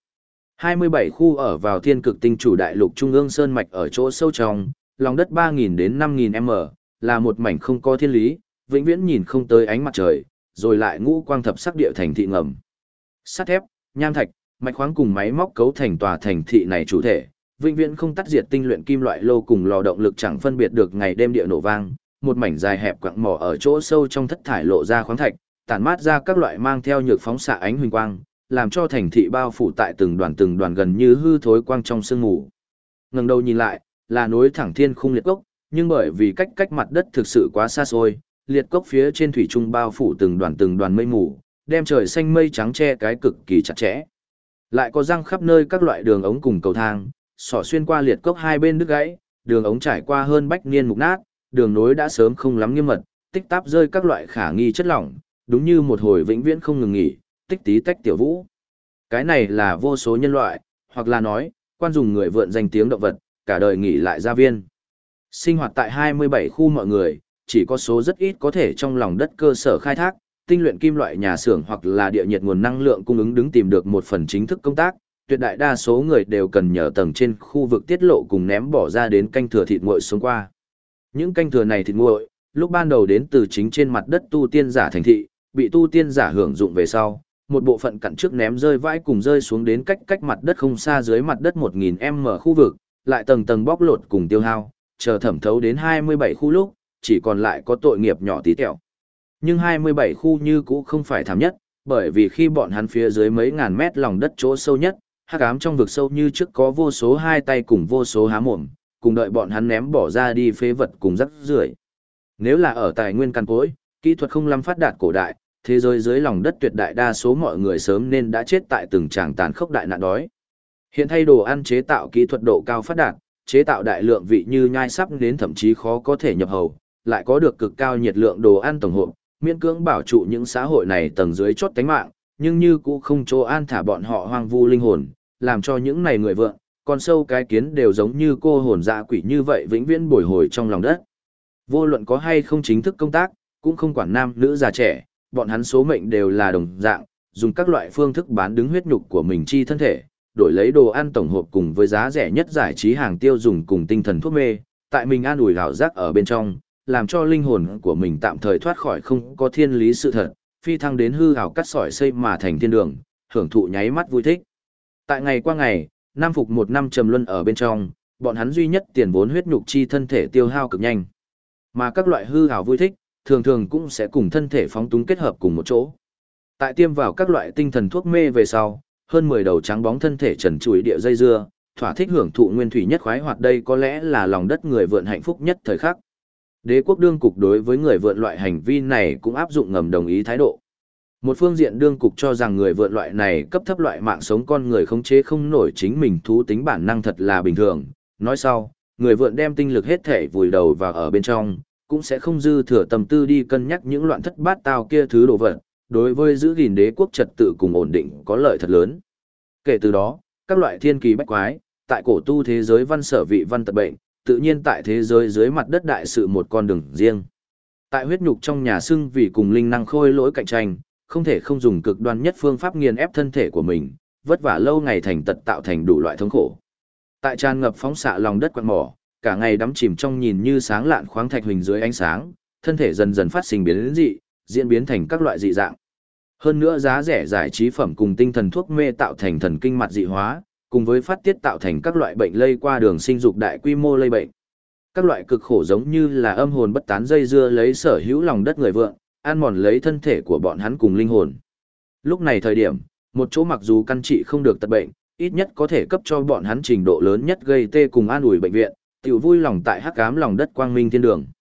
27 khu ở vào thiên cực tinh chủ đại lục trung ương sơn mạch ở chỗ sâu trong, lòng đất 3.000 đến 5.000 m, là một mảnh không có thiên lý, vĩnh viễn nhìn không tới ánh mặt trời, rồi lại ngũ quang thập sắc địa thành thị ngầm. Sắt thép, nham thạch, mạch khoáng cùng máy móc cấu thành tòa thành thị này chủ thể, vĩnh viễn không tắt diệt tinh luyện kim loại lô cùng lò động lực chẳng phân biệt được ngày đêm địa nổ vang, một mảnh dài hẹp quặng mỏ ở chỗ sâu trong thất thải lộ ra khoáng thạch, tản mát ra các loại mang theo nhược phóng xạ ánh huỳnh quang, làm cho thành thị bao phủ tại từng đoàn gần như hư thối quang trong sương mù. Ngẩng đầu nhìn lại, là nối thẳng thiên khung liệt cốc, nhưng bởi vì cách mặt đất thực sự quá xa xôi, liệt cốc phía trên thủy trung bao phủ từng đoàn mây mù, đem trời xanh mây trắng che cái cực kỳ chặt chẽ. Lại có răng khắp nơi các loại đường ống cùng cầu thang, xỏ xuyên qua liệt cốc hai bên đứt gãy, đường ống trải qua hơn bách niên mục nát, đường nối đã sớm không lắm nghiêm mật, tích táp rơi các loại khả nghi chất lỏng, đúng như một hồi vĩnh viễn không ngừng nghỉ, tích tí tách tiểu vũ. Cái này là vô số nhân loại, hoặc là nói, quan dùng người vượn danh tiếng động vật, cả đời nghỉ lại gia viên. Sinh hoạt tại 27 khu mọi người, chỉ có số rất ít có thể trong lòng đất cơ sở khai thác, tinh luyện kim loại nhà xưởng hoặc là địa nhiệt nguồn năng lượng cung ứng đứng tìm được một phần chính thức công tác, tuyệt đại đa số người đều cần nhờ tầng trên khu vực tiết lộ cùng ném bỏ ra đến canh thừa thịt nguội xuống qua. Những canh thừa này thịt nguội, lúc ban đầu đến từ chính trên mặt đất tu tiên giả thành thị, bị tu tiên giả hưởng dụng về sau, một bộ phận cặn trước ném rơi vãi cùng rơi xuống đến cách mặt đất không xa dưới mặt đất 1000m khu vực, lại tầng tầng bóc lột cùng tiêu hao, chờ thẩm thấu đến 27 khu lúc, chỉ còn lại có tội nghiệp nhỏ tí tẹo. Nhưng 27 khu như cũ không phải thảm nhất, bởi vì khi bọn hắn phía dưới mấy ngàn mét lòng đất chỗ sâu nhất, hắc ám trong vực sâu như trước có vô số hai tay cùng vô số há mồm, cùng đợi bọn hắn ném bỏ ra đi phế vật cùng rắc rưởi. Nếu là ở tài nguyên căn cối, kỹ thuật không lắm phát đạt cổ đại, thế giới dưới lòng đất tuyệt đại đa số mọi người sớm nên đã chết tại từng tràng tàn khốc đại nạn đói. Hiện thay đồ ăn chế tạo kỹ thuật độ cao phát đạt, chế tạo đại lượng vị như nhai sắp đến thậm chí khó có thể nhập hầu, lại có được cực cao nhiệt lượng đồ ăn tổng hợp, miễn cưỡng bảo trụ những xã hội này tầng dưới chót tánh mạng, nhưng như cũ không chỗ an thả bọn họ hoang vu linh hồn, làm cho những này người vượng, con sâu cái kiến đều giống như cô hồn dã quỷ như vậy vĩnh viễn bồi hồi trong lòng đất. Vô luận có hay không chính thức công tác, cũng không quản nam nữ già trẻ, bọn hắn số mệnh đều là đồng dạng, dùng các loại phương thức bán đứng huyết nhục của mình chi thân thể, đổi lấy đồ ăn tổng hộp cùng với giá rẻ nhất giải trí hàng tiêu dùng cùng tinh thần thuốc mê, tại mình an ủi hảo giác ở bên trong, làm cho linh hồn của mình tạm thời thoát khỏi không có thiên lý sự thật, phi thăng đến hư hảo cắt sỏi xây mà thành thiên đường, hưởng thụ nháy mắt vui thích. Tại ngày qua ngày, năm phục một năm trầm luân ở bên trong, bọn hắn duy nhất tiền vốn huyết nhục chi thân thể tiêu hao cực nhanh. Mà các loại hư hảo vui thích, thường thường cũng sẽ cùng thân thể phóng túng kết hợp cùng một chỗ. Tại tiêm vào các loại tinh thần thuốc mê về sau, hơn 10 đầu trắng bóng thân thể trần trụi địa dây dưa, thỏa thích hưởng thụ nguyên thủy nhất khoái hoạt, đây có lẽ là lòng đất người vượn hạnh phúc nhất thời khắc. Đế quốc đương cục đối với người vượn loại hành vi này cũng áp dụng ngầm đồng ý thái độ. Một phương diện đương cục cho rằng người vượn loại này cấp thấp loại mạng sống con người khống chế không nổi chính mình thú tính bản năng thật là bình thường. Nói sau, người vượn đem tinh lực hết thể vùi đầu vào ở bên trong, cũng sẽ không dư thừa tâm tư đi cân nhắc những loạn thất bát tao kia thứ đồ vật, đối với giữ gìn đế quốc trật tự cùng ổn định có lợi thật lớn. Kể từ đó, các loại thiên kỳ bách quái, tại cổ tu thế giới văn sở vị văn tật bệnh, tự nhiên tại thế giới dưới mặt đất đại sự một con đường riêng. Tại huyết nhục trong nhà xưng vì cùng linh năng khôi lỗi cạnh tranh, không thể không dùng cực đoan nhất phương pháp nghiền ép thân thể của mình, vất vả lâu ngày thành tật tạo thành đủ loại thống khổ. Tại tràn ngập phóng xạ lòng đất quặng mỏ, cả ngày đắm chìm trong nhìn như sáng lạn khoáng thạch huỳnh dưới ánh sáng, thân thể dần dần phát sinh biến dị, diễn biến thành các loại dị dạng. Hơn nữa giá rẻ giải trí phẩm cùng tinh thần thuốc mê tạo thành thần kinh mặt dị hóa, cùng với phát tiết tạo thành các loại bệnh lây qua đường sinh dục đại quy mô lây bệnh. Các loại cực khổ giống như là âm hồn bất tán dây dưa lấy sở hữu lòng đất người vượng, ăn mòn lấy thân thể của bọn hắn cùng linh hồn. Lúc này thời điểm, một chỗ mặc dù căn trị không được tật bệnh, ít nhất có thể cấp cho bọn hắn trình độ lớn nhất gây tê cùng an ủi bệnh viện, tiểu vui lòng tại hắc ám lòng đất quang minh thiên đường.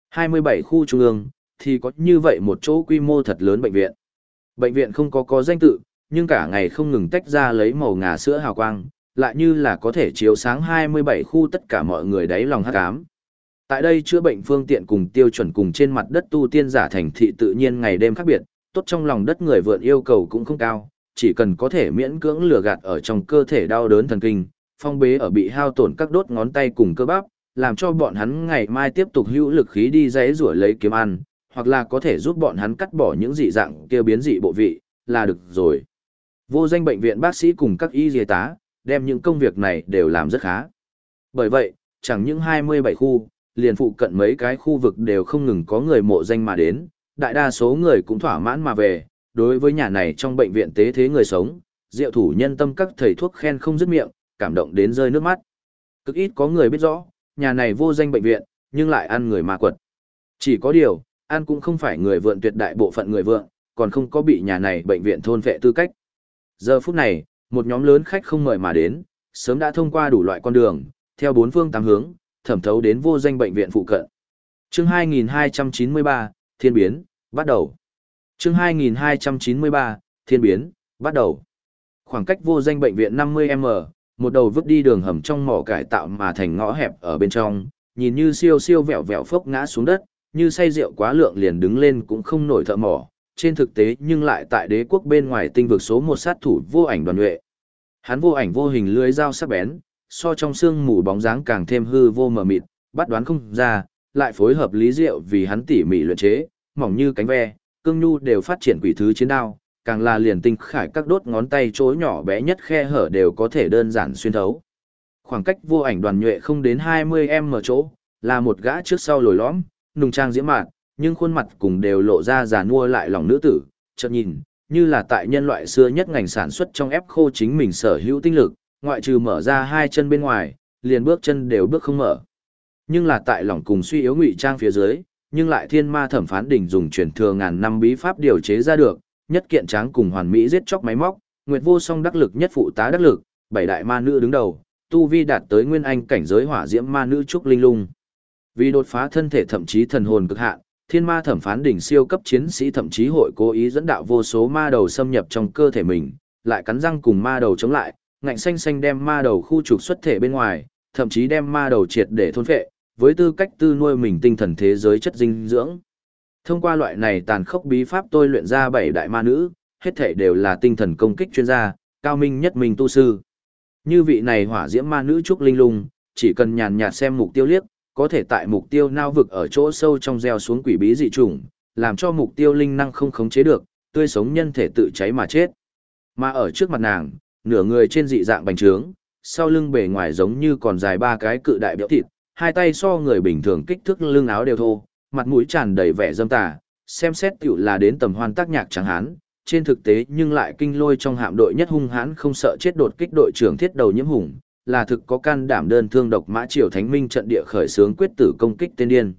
27 khu trung ương, thì có như vậy một chỗ quy mô thật lớn bệnh viện. Bệnh viện không có danh tự, nhưng cả ngày không ngừng tách ra lấy màu ngà sữa hào quang, lại như là có thể chiếu sáng 27 khu tất cả mọi người đáy lòng hắc ám. Tại đây chữa bệnh phương tiện cùng tiêu chuẩn cùng trên mặt đất tu tiên giả thành thị tự nhiên ngày đêm khác biệt, tốt trong lòng đất người vượn yêu cầu cũng không cao, chỉ cần có thể miễn cưỡng lừa gạt ở trong cơ thể đau đớn thần kinh, phong bế ở bị hao tổn các đốt ngón tay cùng cơ bắp, làm cho bọn hắn ngày mai tiếp tục hữu lực khí đi giãy giụa lấy kiếm ăn, hoặc là có thể giúp bọn hắn cắt bỏ những dị dạng kia biến dị bộ vị, là được rồi. Vô danh bệnh viện bác sĩ cùng các y y tá, đem những công việc này đều làm rất khá. Bởi vậy, chẳng những 27 khu, liền phụ cận mấy cái khu vực đều không ngừng có người mộ danh mà đến, đại đa số người cũng thỏa mãn mà về, đối với nhà này trong bệnh viện tế thế người sống, diệu thủ nhân tâm các thầy thuốc khen không dứt miệng, cảm động đến rơi nước mắt. Cực ít có người biết rõ, nhà này vô danh bệnh viện, nhưng lại ăn người ma quật. Chỉ có điều, ăn cũng không phải người vượn tuyệt đại bộ phận người vượn, còn không có bị nhà này bệnh viện thôn phệ tư cách. Giờ phút này, một nhóm lớn khách không mời mà đến, sớm đã thông qua đủ loại con đường, theo bốn phương tám hướng, thẩm thấu đến vô danh bệnh viện phụ cận. Chương 2293, Thiên biến, bắt đầu. Chương 2293, Thiên biến, bắt đầu. Khoảng cách vô danh bệnh viện 50m, một đầu vứt đi đường hầm trong mỏ cải tạo mà thành ngõ hẹp ở bên trong, nhìn như siêu siêu vẹo vẹo phốc ngã xuống đất, như say rượu quá lượng liền đứng lên cũng không nổi thợ mỏ, trên thực tế nhưng lại tại đế quốc bên ngoài tinh vực số một sát thủ vô ảnh Đoàn Nhuệ. Hắn vô ảnh vô hình lưới dao sắc bén, so trong xương mù bóng dáng càng thêm hư vô mờ mịt, bắt đoán không ra, lại phối hợp lý diệu vì hắn tỉ mỉ luyện chế, mỏng như cánh ve, cương nhu đều phát triển quỷ thứ chiến đao, càng là liền tinh khải các đốt ngón tay chỗ nhỏ bé nhất khe hở đều có thể đơn giản xuyên thấu. Khoảng cách vô ảnh Đoàn Nhuệ không đến 20m chỗ, là một gã trước sau lồi lõm, nùng trang diễm mạn, nhưng khuôn mặt cùng đều lộ ra già nua lại lòng nữ tử, chợt nhìn, như là tại nhân loại xưa nhất ngành sản xuất trong ép khô chính mình sở hữu tinh lực, ngoại trừ mở ra hai chân bên ngoài, liền bước chân đều bước không mở. Nhưng là tại lòng cùng suy yếu ngụy trang phía dưới, nhưng lại thiên ma thẩm phán đỉnh dùng truyền thừa ngàn năm bí pháp điều chế ra được, nhất kiện tráng cùng hoàn mỹ giết chóc máy móc, nguyệt vô song đắc lực nhất phụ tá đắc lực, bảy đại ma nữ đứng đầu, tu vi đạt tới nguyên anh cảnh giới hỏa diễm ma nữ trúc linh lung. Vì đột phá thân thể thậm chí thần hồn cực hạn, thiên ma thẩm phán đỉnh siêu cấp chiến sĩ thậm chí hội cố ý dẫn đạo vô số ma đầu xâm nhập trong cơ thể mình, lại cắn răng cùng ma đầu chống lại, ngạnh xanh xanh đem ma đầu khu trục xuất thể bên ngoài, thậm chí đem ma đầu triệt để thôn phệ, với tư cách tư nuôi mình tinh thần thế giới chất dinh dưỡng. Thông qua loại này tàn khốc bí pháp tôi luyện ra bảy đại ma nữ, hết thảy đều là tinh thần công kích chuyên gia, cao minh nhất mình tu sư. Như vị này hỏa diễm ma nữ trúc linh lung, chỉ cần nhàn nhạt xem mục tiêu liếc, có thể tại mục tiêu nao vực ở chỗ sâu trong gieo xuống quỷ bí dị chủng, làm cho mục tiêu linh năng không khống chế được, tươi sống nhân thể tự cháy mà chết. Mà ở trước mặt nàng, nửa người trên dị dạng bành trướng, sau lưng bề ngoài giống như còn dài ba cái cự đại béo thịt, hai tay so người bình thường kích thước lưng áo đều thô, mặt mũi tràn đầy vẻ dâm tà, xem xét tiểu là đến tầm hoan tác nhạc chẳng hán, trên thực tế nhưng lại kinh lôi trong hạm đội nhất hung hãn không sợ chết đột kích đội trưởng thiết đầu nhiễm hùng, là thực có can đảm đơn thương độc mã triều thánh minh trận địa khởi xướng quyết tử công kích tên điên.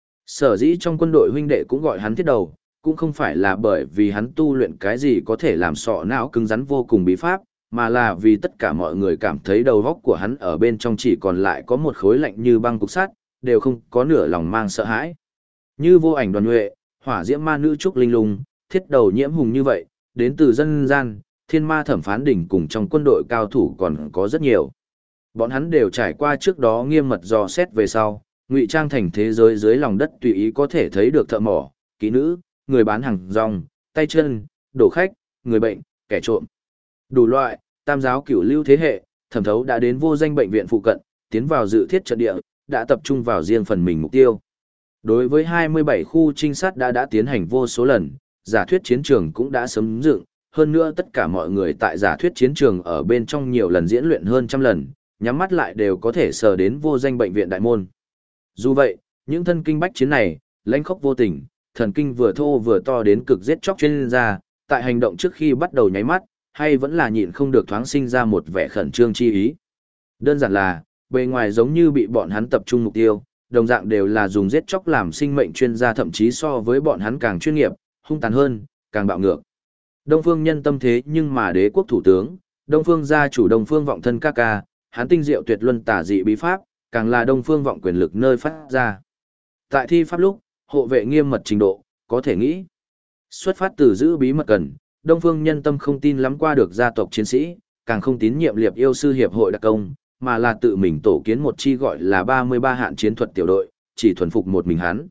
Sở dĩ trong quân đội huynh đệ cũng gọi hắn thiết đầu, cũng không phải là bởi vì hắn tu luyện cái gì có thể làm sọ não cứng rắn vô cùng bí pháp, mà là vì tất cả mọi người cảm thấy đầu óc của hắn ở bên trong chỉ còn lại có một khối lạnh như băng cục sắt, đều không có nửa lòng mang sợ hãi. Như vô ảnh đoàn nhuệ, hỏa diễm ma nữ trúc linh lung, thiết đầu nhiễm hùng như vậy, đến từ dân gian, thiên ma thẩm phán đỉnh cùng trong quân đội cao thủ còn có rất nhiều. Bọn hắn đều trải qua trước đó nghiêm mật dò xét về sau, ngụy trang thành thế giới dưới lòng đất tùy ý có thể thấy được thợ mỏ, kỹ nữ, người bán hàng rong, tay chân, đổ khách, người bệnh, kẻ trộm. Đủ loại, tam giáo cửu lưu thế hệ, thẩm thấu đã đến vô danh bệnh viện phụ cận, tiến vào dự thiết trận địa, đã tập trung vào riêng phần mình mục tiêu. Đối với 27 khu trinh sát đã tiến hành vô số lần, giả thuyết chiến trường cũng đã sớm dựng, hơn nữa tất cả mọi người tại giả thuyết chiến trường ở bên trong nhiều lần diễn luyện hơn trăm lần, nhắm mắt lại đều có thể sờ đến vô danh bệnh viện đại môn. Dù vậy, những thân kinh bách chiến này, lãnh khốc vô tình, thần kinh vừa thô vừa to đến cực giết chóc chuyên gia, tại hành động trước khi bắt đầu nháy mắt, hay vẫn là nhịn không được thoáng sinh ra một vẻ khẩn trương chi ý. Đơn giản là, bề ngoài giống như bị bọn hắn tập trung mục tiêu, đồng dạng đều là dùng giết chóc làm sinh mệnh chuyên gia, thậm chí so với bọn hắn càng chuyên nghiệp, hung tàn hơn, càng bạo ngược. Đông Phương Nhân Tâm thế nhưng mà đế quốc thủ tướng, Đông Phương gia chủ Đông Phương Vọng thân ca ca, hắn tinh diệu tuyệt luân tả dị bí pháp, càng là Đông Phương Vọng quyền lực nơi phát ra. Tại thi pháp lúc, hộ vệ nghiêm mật trình độ, có thể nghĩ. Xuất phát từ giữ bí mật cần, Đông Phương Nhân Tâm không tin lắm qua được gia tộc chiến sĩ, càng không tín nhiệm liệp yêu sư hiệp hội đặc công, mà là tự mình tổ kiến một chi gọi là 33 hạn chiến thuật tiểu đội, chỉ thuần phục một mình hắn.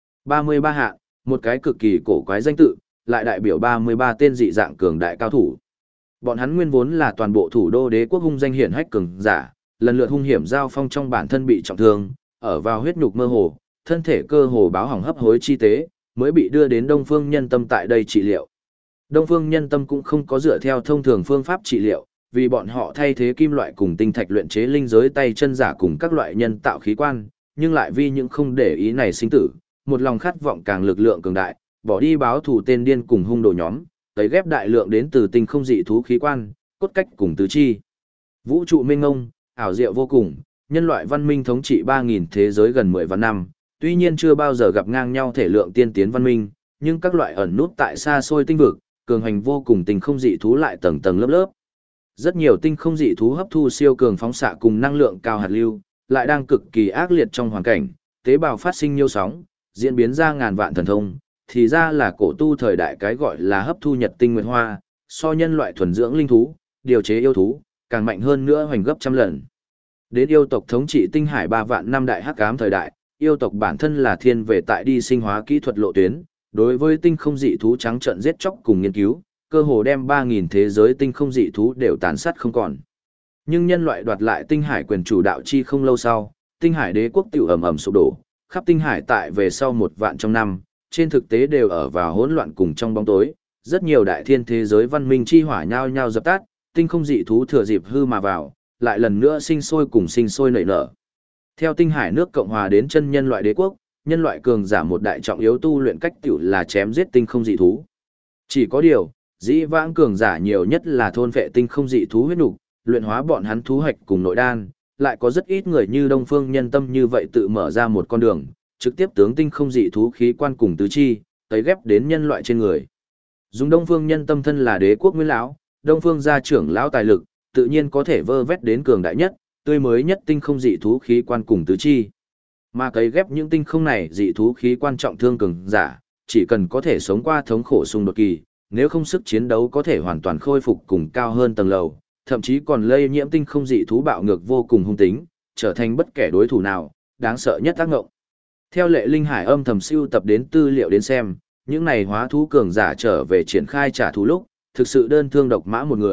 33 hạn, một cái cực kỳ cổ quái danh tự, lại đại biểu 33 tên dị dạng cường đại cao thủ. Bọn hắn nguyên vốn là toàn bộ thủ đô đế quốc hung danh hiển hách cường giả, lần lượt hung hiểm giao phong trong bản thân bị trọng thương, ở vào huyết nhục mơ hồ, thân thể cơ hồ báo hỏng hấp hối chi tế, mới bị đưa đến Đông Phương Nhân Tâm tại đây trị liệu. Đông Phương Nhân Tâm cũng không có dựa theo thông thường phương pháp trị liệu, vì bọn họ thay thế kim loại cùng tinh thạch luyện chế linh giới tay chân giả cùng các loại nhân tạo khí quan, nhưng lại vì những không để ý này sinh tử, một lòng khát vọng càng lực lượng cường đại, bỏ đi báo thù tên điên cùng hung đồ nhóm, tấy ghép đại lượng đến từ tinh không dị thú khí quan, cốt cách cùng tứ chi. Vũ trụ mênh mông, ảo diệu vô cùng, nhân loại văn minh thống trị 3.000 thế giới gần 10 vạn năm, tuy nhiên chưa bao giờ gặp ngang nhau thể lượng tiên tiến văn minh, nhưng các loại ẩn nút tại xa xôi tinh vực, cường hành vô cùng tinh không dị thú lại tầng tầng lớp lớp. Rất nhiều tinh không dị thú hấp thu siêu cường phóng xạ cùng năng lượng cao hạt lưu, lại đang cực kỳ ác liệt trong hoàn cảnh, tế bào phát sinh nhiêu sóng, diễn biến ra ngàn vạn thần thông, thì ra là cổ tu thời đại cái gọi là hấp thu nhật tinh nguyệt hoa, so nhân loại thuần dưỡng linh thú, điều chế yêu thú, càng mạnh hơn nữa hoành gấp trăm lần. Đến yêu tộc thống trị tinh hải 3 vạn năm đại hắc ám thời đại, yêu tộc bản thân là thiên về tại đi sinh hóa kỹ thuật lộ tuyến, đối với tinh không dị thú trắng trợn giết chóc cùng nghiên cứu, cơ hồ đem 3.000 thế giới tinh không dị thú đều tàn sát không còn. Nhưng nhân loại đoạt lại tinh hải quyền chủ đạo chi không lâu sau, tinh hải đế quốc tiểu ầm ầm sụp đổ, khắp tinh hải tại về sau 1 vạn trong năm, trên thực tế đều ở vào hỗn loạn cùng trong bóng tối, rất nhiều đại thiên thế giới văn minh chi hỏa nhao nhao dập tắt, tinh không dị thú thừa dịp hư mà vào, lại lần nữa sinh sôi nảy nở. Theo tinh hải nước Cộng hòa đến chân nhân loại đế quốc, nhân loại cường giả một đại trọng yếu tu luyện cách tiểu là chém giết tinh không dị thú. Chỉ có điều, dĩ vãng cường giả nhiều nhất là thôn vệ tinh không dị thú huyết nục, luyện hóa bọn hắn thú hạch cùng nội đan, lại có rất ít người như Đông Phương Nhân Tâm như vậy tự mở ra một con đường, trực tiếp tướng tinh không dị thú khí quan cùng tứ chi, tấy ghép đến nhân loại trên người. Dùng Đông Phương Nhân Tâm thân là đế quốc nguyên lão, Đông Phương gia trưởng lão tài lực, tự nhiên có thể vơ vét đến cường đại nhất, tươi mới nhất tinh không dị thú khí quan cùng tứ chi. Mà cấy ghép những tinh không này dị thú khí quan trọng thương cường giả, chỉ cần có thể sống qua thống khổ xung đột kỳ, nếu không sức chiến đấu có thể hoàn toàn khôi phục cùng cao hơn tầng lầu, thậm chí còn lây nhiễm tinh không dị thú bạo ngược vô cùng hung tính, trở thành bất kể đối thủ nào, đáng sợ nhất tác ngộng. Theo Lệ Linh Hải âm thầm siêu tập đến tư liệu đến xem, những này hóa thú cường giả trở về triển khai trả thù lúc, thực sự đơn thương độc mã một người,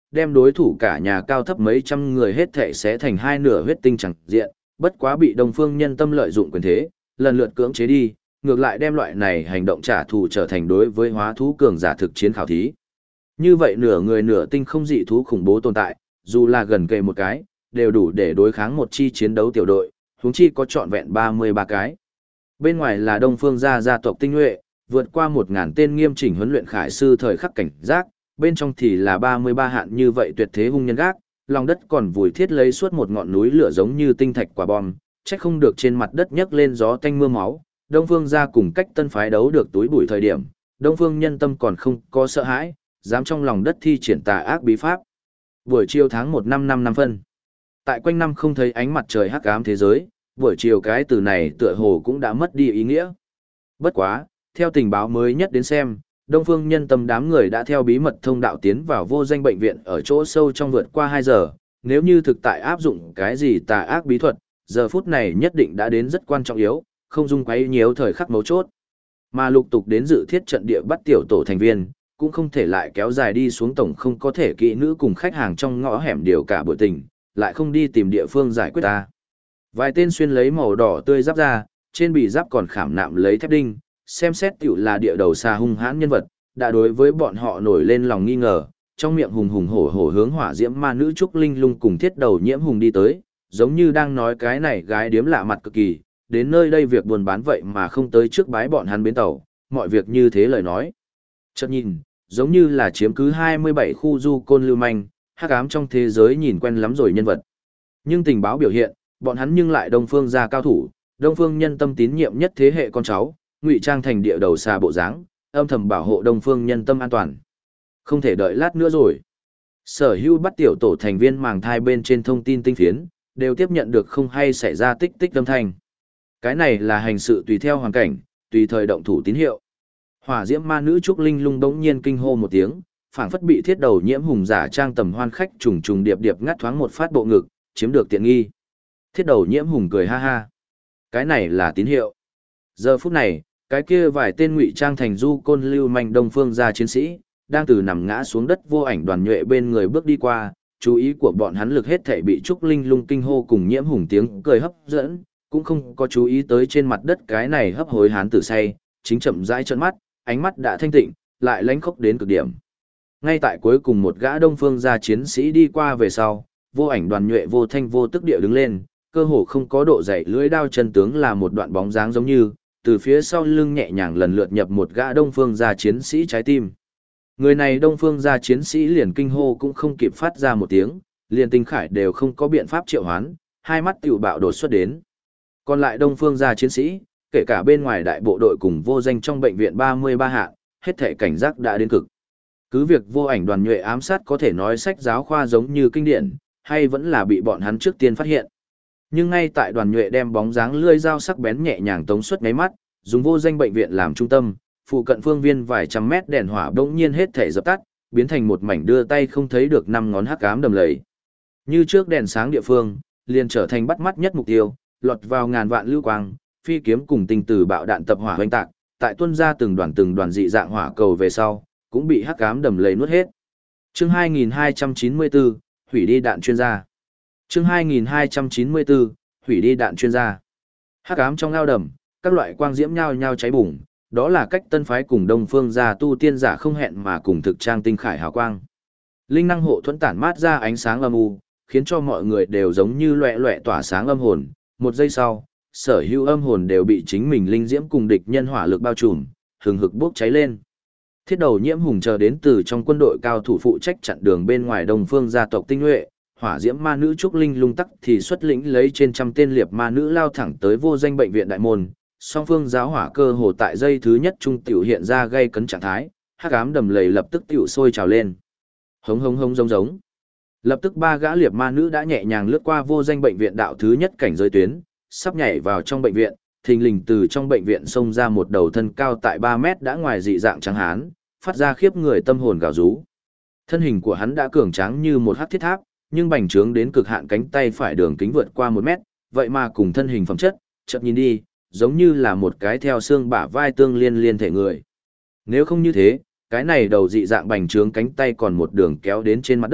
đem đối thủ cả nhà cao thấp mấy trăm người hết thảy sẽ thành hai nửa huyết tinh chẳng diện, bất quá bị Đông Phương Nhân Tâm lợi dụng quyền thế, lần lượt cưỡng chế đi, ngược lại đem loại này hành động trả thù trở thành đối với hóa thú cường giả thực chiến khảo thí. Như vậy nửa người nửa tinh không dị thú khủng bố tồn tại, dù là gần kề một cái, đều đủ để đối kháng một chi chiến đấu tiểu đội, huống chi có trọn vẹn 33 cái. Bên ngoài là Đông Phương gia tộc tinh nhuệ, vượt qua 1000 tên nghiêm chỉnh huấn luyện khải sư thời khắc cảnh giác, bên trong thì là 33 hạn như vậy tuyệt thế hung nhân gác, lòng đất còn vùi thiết lấy suốt một ngọn núi lửa giống như tinh thạch quả bom, chắc không được trên mặt đất nhấc lên gió tanh mưa máu. Đông Phương gia cùng cách tân phái đấu được túi bụi thời điểm, Đông Phương Nhân Tâm còn không có sợ hãi, dám trong lòng đất thi triển tà ác bí pháp. Buổi chiều tháng 1 năm phân. Tại quanh năm không thấy ánh mặt trời hắc ám thế giới, buổi chiều cái từ này tựa hồ cũng đã mất đi ý nghĩa. Bất quá, theo tình báo mới nhất đến xem, Đông Phương Nhân Tâm đám người đã theo bí mật thông đạo tiến vào vô danh bệnh viện ở chỗ sâu trong vượt qua 2 giờ, nếu như thực tại áp dụng cái gì tà ác bí thuật, giờ phút này nhất định đã đến rất quan trọng yếu, không dung quấy nhiều thời khắc mấu chốt. Mà lục tục đến dự thiết trận địa bắt tiểu tổ thành viên, cũng không thể lại kéo dài đi xuống tổng không có thể kỹ nữ cùng khách hàng trong ngõ hẻm điều cả buổi tình, lại không đi tìm địa phương giải quyết ta. Vài tên xuyên lấy màu đỏ tươi giáp ra, trên bì giáp còn khảm nạm lấy thép đinh, xem xét tiểu là địa đầu xa hung hãn nhân vật, đã đối với bọn họ nổi lên lòng nghi ngờ, trong miệng hùng hùng hổ hổ hướng hỏa diễm ma nữ trúc linh lung cùng thiết đầu nhiễm hùng đi tới, giống như đang nói cái này gái điếm lạ mặt cực kỳ, đến nơi đây việc buôn bán vậy mà không tới trước bái bọn hắn bến tàu, mọi việc như thế lời nói. Chợt nhìn, giống như là chiếm cứ 27 khu du côn lưu manh, hắc ám trong thế giới nhìn quen lắm rồi nhân vật. Nhưng tình báo biểu hiện, bọn hắn nhưng lại Đông Phương gia cao thủ, Đông Phương Nhân Tâm tín nhiệm nhất thế hệ con cháu, ngụy trang thành địa đầu xà bộ dáng, âm thầm bảo hộ Đông Phương Nhân Tâm an toàn. Không thể đợi lát nữa rồi. Sở hữu bắt tiểu tổ thành viên màng thai bên trên thông tin tinh phiến, đều tiếp nhận được không hay xảy ra tích tích âm thanh. Cái này là hành sự tùy theo hoàn cảnh, tùy thời động thủ tín hiệu. Hỏa diễm ma nữ trúc linh lung bỗng nhiên kinh hô một tiếng, phảng phất bị thiết đầu nhiễm hùng giả trang tầm hoan khách trùng trùng điệp điệp ngắt thoáng một phát bộ ngực, chiếm được tiện nghi. Thiết đầu nhiễm hùng cười ha ha. Cái này là tín hiệu. Giờ phút này, cái kia vài tên ngụy trang thành du côn lưu manh Đông Phương gia chiến sĩ, đang từ nằm ngã xuống đất vô ảnh đoàn nhuệ bên người bước đi qua, chú ý của bọn hắn lực hết thảy bị trúc linh lung kinh hô cùng nhiễm hùng tiếng cười hấp dẫn, cũng không có chú ý tới trên mặt đất cái này hấp hối hán tử say, chính chậm rãi trợn mắt, ánh mắt đã thanh tịnh, lại lánh khốc đến cực điểm. Ngay tại cuối cùng một gã Đông Phương gia chiến sĩ đi qua về sau, vô ảnh đoàn nhuệ vô thanh vô tức địa đứng lên, cơ hồ không có độ dày lưỡi đao chân tướng là một đoạn bóng dáng giống như, từ phía sau lưng nhẹ nhàng lần lượt nhập một gã Đông Phương gia chiến sĩ trái tim. Người này Đông Phương gia chiến sĩ liền kinh hô cũng không kịp phát ra một tiếng, liền tinh khải đều không có biện pháp triệu hoán, hai mắt tiểu bạo đột xuất đến. Còn lại Đông Phương gia chiến sĩ, kể cả bên ngoài đại bộ đội cùng vô danh trong bệnh viện 33 hạng, hết thể cảnh giác đã đến cực. Cứ việc vô ảnh đoàn nhuệ ám sát có thể nói sách giáo khoa giống như kinh điển, hay vẫn là bị bọn hắn trước tiên phát hiện. Nhưng ngay tại đoàn nhuệ đem bóng dáng lưỡi dao sắc bén nhẹ nhàng tống xuất ngáy mắt, dùng vô danh bệnh viện làm trung tâm, phụ cận phương viên vài trăm mét đèn hỏa bỗng nhiên hết thể dập tắt, biến thành một mảnh đưa tay không thấy được năm ngón hắc ám đầm lầy. Như trước đèn sáng địa phương, liền trở thành bắt mắt nhất mục tiêu, lọt vào ngàn vạn lưu quang, phi kiếm cùng tinh tử bạo đạn tập hỏa hoành tạc, tại tuân ra từng đoàn dị dạng hỏa cầu về sau, cũng bị hắc ám đầm lầy nuốt hết. Chương 2294, hủy đi đạn chuyên gia. Chương 2294, hủy đi đạn chuyên gia. Hắc ám trong ao đầm, các loại quang diễm nhao nhao cháy bùng, đó là cách tân phái cùng Đông Phương gia tu tiên giả không hẹn mà cùng thực trang tinh khải hào quang. Linh năng hộ thuẫn tản mát ra ánh sáng âm u, khiến cho mọi người đều giống như loẹt loẹt tỏa sáng âm hồn, một giây sau, sở hữu âm hồn đều bị chính mình linh diễm cùng địch nhân hỏa lực bao trùm, hừng hực bốc cháy lên. Thiết đầu nhiễm hùng chờ đến từ trong quân đội cao thủ phụ trách chặn đường bên ngoài Đông Phương gia tộc tinh nhuệ, hỏa diễm ma nữ trúc linh lung tắc thì xuất lĩnh lấy trên trăm tên liệp ma nữ lao thẳng tới vô danh bệnh viện đại môn. Song phương giáo hỏa cơ hồ tại giây thứ nhất trung tiểu hiện ra gây cấn trạng thái, hắc ám đầm lầy lập tức tiểu sôi trào lên. Hống hống hống giống giống. Lập tức ba gã liệp ma nữ đã nhẹ nhàng lướt qua vô danh bệnh viện đạo thứ nhất cảnh giới tuyến, sắp nhảy vào trong bệnh viện, thình lình từ trong bệnh viện xông ra một đầu thân cao tại 3 mét đã ngoài dị dạng trắng hán, phát ra khiếp người tâm hồn gào rú. Thân hình của hắn đã cường tráng như một hắc thiết tháp, nhưng bành trướng đến cực hạn cánh tay phải đường kính vượt qua 1 mét, vậy mà cùng thân hình phẩm chất, chợt nhìn đi, giống như là một cái theo xương bả vai tương liên thể người. Nếu không như thế, cái này đầu dị dạng bành trướng cánh tay còn một đường kéo đến trên mặt đất,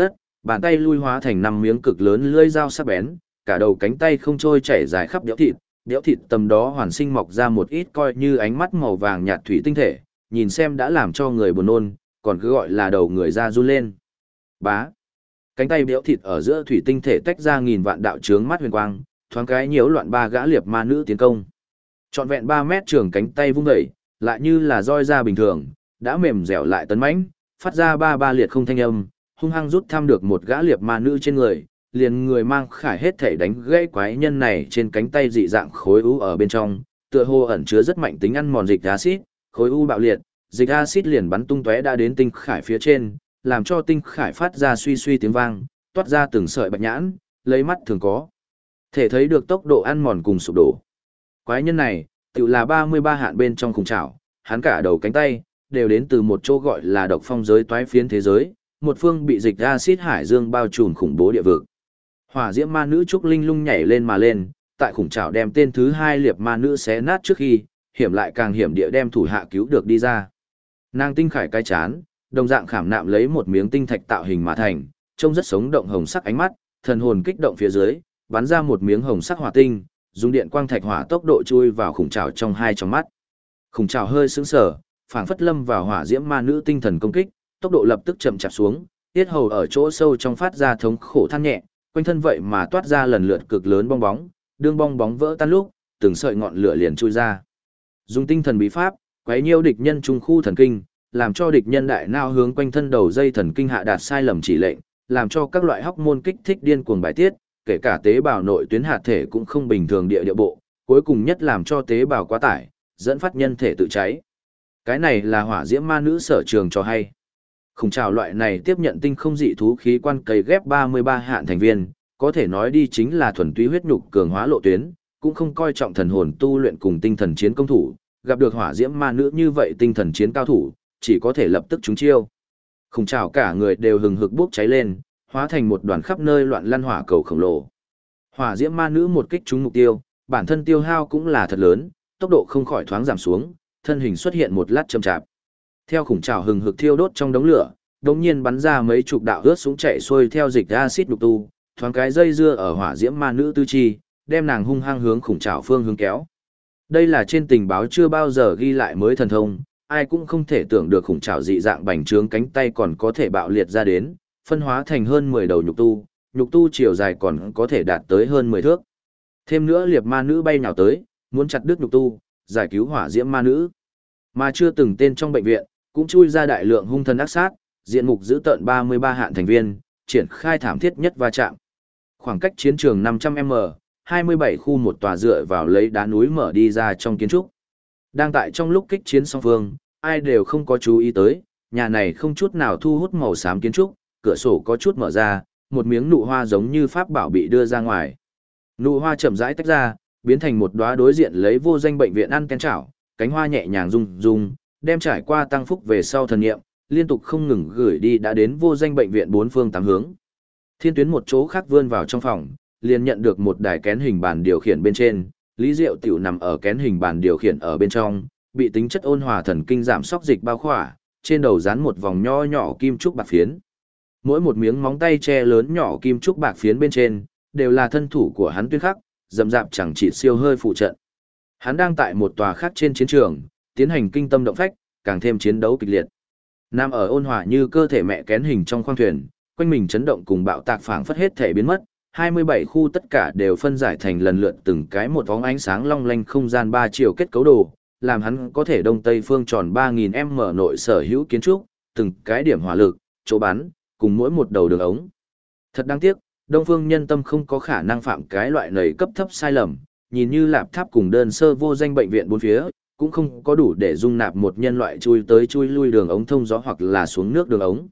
Bàn tay lui hóa thành 5 miếng cực lớn lưỡi dao sắc bén, cả đầu cánh tay không trôi chảy dài khắp đẽo thịt tầm đó hoàn sinh mọc ra một ít coi như ánh mắt màu vàng nhạt thủy tinh thể, nhìn xem đã làm cho người buồn nôn, còn cứ gọi là đầu người ra run lên. Bá. Cánh tay béo thịt ở giữa thủy tinh thể tách ra nghìn vạn đạo chướng mắt huyền quang, thoáng cái nhiễu loạn 3 gã liệp ma nữ tiến công. Trọn vẹn 3 mét trường cánh tay vung dậy, lại như là roi da bình thường, đã mềm dẻo lại tấn mãnh, phát ra ba liệt không thanh âm, hung hăng rút thăm được một gã liệp ma nữ trên người, liền người mang khải hết thể đánh gãy quái nhân này trên cánh tay dị dạng khối u ở bên trong, tựa hồ ẩn chứa rất mạnh tính ăn mòn dịch axit, khối u bạo liệt, dịch axit liền bắn tung tóe đã đến tinh khải phía trên, làm cho tinh khải phát ra suy suy tiếng vang, toát ra từng sợi bạch nhãn, lấy mắt thường có thể thấy được tốc độ ăn mòn cùng sụp đổ. Quái nhân này, tự là 33 hạn bên trong khủng trảo, hắn cả đầu cánh tay, đều đến từ một chỗ gọi là độc phong giới toái phiến thế giới, một phương bị dịch axit hải dương bao trùm khủng bố địa vực. Hỏa diễm ma nữ Trúc Linh lung nhảy lên mà lên, tại khủng trảo đem tên thứ 2 liệp ma nữ xé nát trước khi, hiểm lại càng hiểm địa đem thủ hạ cứu được đi ra. Nàng tinh khải cái chán, đồng dạng khảm nạm lấy một miếng tinh thạch tạo hình mà thành, trông rất sống động hồng sắc ánh mắt, thần hồn kích động phía dưới, bắn ra một miếng hồng sắc hỏa tinh, dùng điện quang thạch hỏa tốc độ chui vào khủng trảo trong hai trong mắt. Khủng trảo hơi sững sờ, phảng phất lâm vào hỏa diễm ma nữ tinh thần công kích, tốc độ lập tức chậm chạp xuống, tiết hầu ở chỗ sâu trong phát ra thống khổ than nhẹ, quanh thân vậy mà toát ra lần lượt cực lớn bong bóng, đương bong bóng vỡ tan lúc, từng sợi ngọn lửa liền chui ra. Dùng tinh thần bí pháp, quấy nhiễu địch nhân trung khu thần kinh, làm cho địch nhân đại não hướng quanh thân đầu dây thần kinh hạ đạt sai lầm chỉ lệnh, làm cho các loại hóc môn kích thích điên cuồng bài tiết, kể cả tế bào nội tuyến hạt thể cũng không bình thường địa bộ, cuối cùng nhất làm cho tế bào quá tải, dẫn phát nhân thể tự cháy. Cái này là hỏa diễm ma nữ sở trường cho hay. Khủng trảo loại này tiếp nhận tinh không dị thú khí quan cấy ghép 33 hạn thành viên, có thể nói đi chính là thuần túy huyết nhục cường hóa lộ tuyến, cũng không coi trọng thần hồn tu luyện cùng tinh thần chiến công thủ, gặp được hỏa diễm ma nữ như vậy tinh thần chiến cao thủ, chỉ có thể lập tức trúng chiêu. Khủng trảo cả người đều hừng hực bốc cháy lên, hóa thành một đoàn khắp nơi loạn lăn hỏa cầu khổng lồ. Hỏa diễm ma nữ một kích trúng mục tiêu, bản thân tiêu hao cũng là thật lớn, tốc độ không khỏi thoáng giảm xuống, thân hình xuất hiện một lát chậm chạp. Theo khủng trảo hừng hực thiêu đốt trong đống lửa, đột nhiên bắn ra mấy chục đạo ướt súng chạy xuôi theo dịch axit đục tu, thoáng cái dây dưa ở hỏa diễm ma nữ tư chi, đem nàng hung hăng hướng khủng trảo phương hướng kéo. Đây là trên tình báo chưa bao giờ ghi lại mới thần thông, ai cũng không thể tưởng được khủng trảo dị dạng bành trướng cánh tay còn có thể bạo liệt ra đến, phân hóa thành hơn 10 đầu nhục tu chiều dài còn có thể đạt tới hơn 10 thước. Thêm nữa liệp ma nữ bay nhào tới, muốn chặt đứt nhục tu, giải cứu hỏa diễm ma nữ. Mà chưa từng tên trong bệnh viện, cũng chui ra đại lượng hung thần ác sát, diện mục giữ tợn 33 hạn thành viên, triển khai thảm thiết nhất va chạm. Khoảng cách chiến trường 500m, 27 khu một tòa dựa vào lấy đá núi mở đi ra trong kiến trúc. Đang tại trong lúc kích chiến song phương, ai đều không có chú ý tới, nhà này không chút nào thu hút màu xám kiến trúc, cửa sổ có chút mở ra, một miếng nụ hoa giống như pháp bảo bị đưa ra ngoài. Nụ hoa chậm rãi tách ra, biến thành một đóa đối diện lấy vô danh bệnh viện ăn ken chảo, cánh hoa nhẹ nhàng rung rung, đem trải qua tăng phúc về sau thần nghiệm, liên tục không ngừng gửi đi đã đến vô danh bệnh viện bốn phương tám hướng. Thiên Tuyến một chỗ khác vươn vào trong phòng, liền nhận được một đài kén hình bàn điều khiển bên trên, Lý Diệu tiểu nằm ở kén hình bàn điều khiển ở bên trong, bị tính chất ôn hòa thần kinh giảm sóc dịch bao khỏa, trên đầu dán một vòng nho nhỏ kim trúc bạc phiến. Mỗi một miếng móng tay che lớn nhỏ kim trúc bạc phiến bên trên, đều là thân thủ của hắn tuyên khắc, dầm dạp chẳng chỉ siêu hơi phụ trận. Hắn đang tại một tòa khác trên chiến trường, tiến hành kinh tâm động phách, càng thêm chiến đấu kịch liệt. Nam ở ôn hòa như cơ thể mẹ kén hình trong khoang thuyền, quanh mình chấn động cùng bạo tạc phảng phất hết thể biến mất, 27 khu tất cả đều phân giải thành lần lượt từng cái một vóng ánh sáng long lanh không gian 3 chiều kết cấu đồ, làm hắn có thể đông tây phương tròn 3000m nội sở hữu kiến trúc, từng cái điểm hỏa lực, chỗ bắn, cùng mỗi một đầu đường ống. Thật đáng tiếc, Đông Phương Nhân Tâm không có khả năng phạm cái loại nầy cấp thấp sai lầm, nhìn như lạp tháp cùng đơn sơ vô danh bệnh viện bốn phía, cũng không có đủ để dung nạp một nhân loại chui tới chui lui đường ống thông gió hoặc là xuống nước đường ống.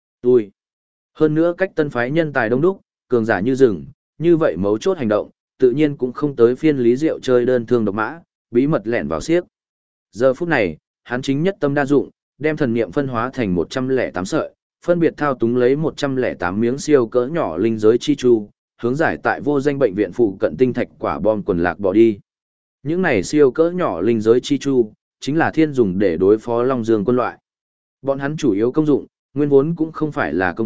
Hơn nữa cách tân phái nhân tài đông đúc, cường giả như rừng, như vậy mấu chốt hành động, tự nhiên cũng không tới phiên Lý Diệu chơi đơn thương độc mã, bí mật lẻn vào xiếc. Giờ phút này, hắn chính nhất tâm đa dụng, đem thần niệm phân hóa thành 108 sợi, phân biệt thao túng lấy 108 miếng siêu cỡ nhỏ linh giới chi chu, hướng giải tại vô danh bệnh viện phụ cận tinh thạch quả bom quần lạc bỏ đi. Những này siêu cỡ nhỏ linh giới chi chu, chính là thiên dùng để đối phó Long Dương quân loại. Bọn hắn chủ yếu công dụng, nguyên vốn cũng không phải là công kích,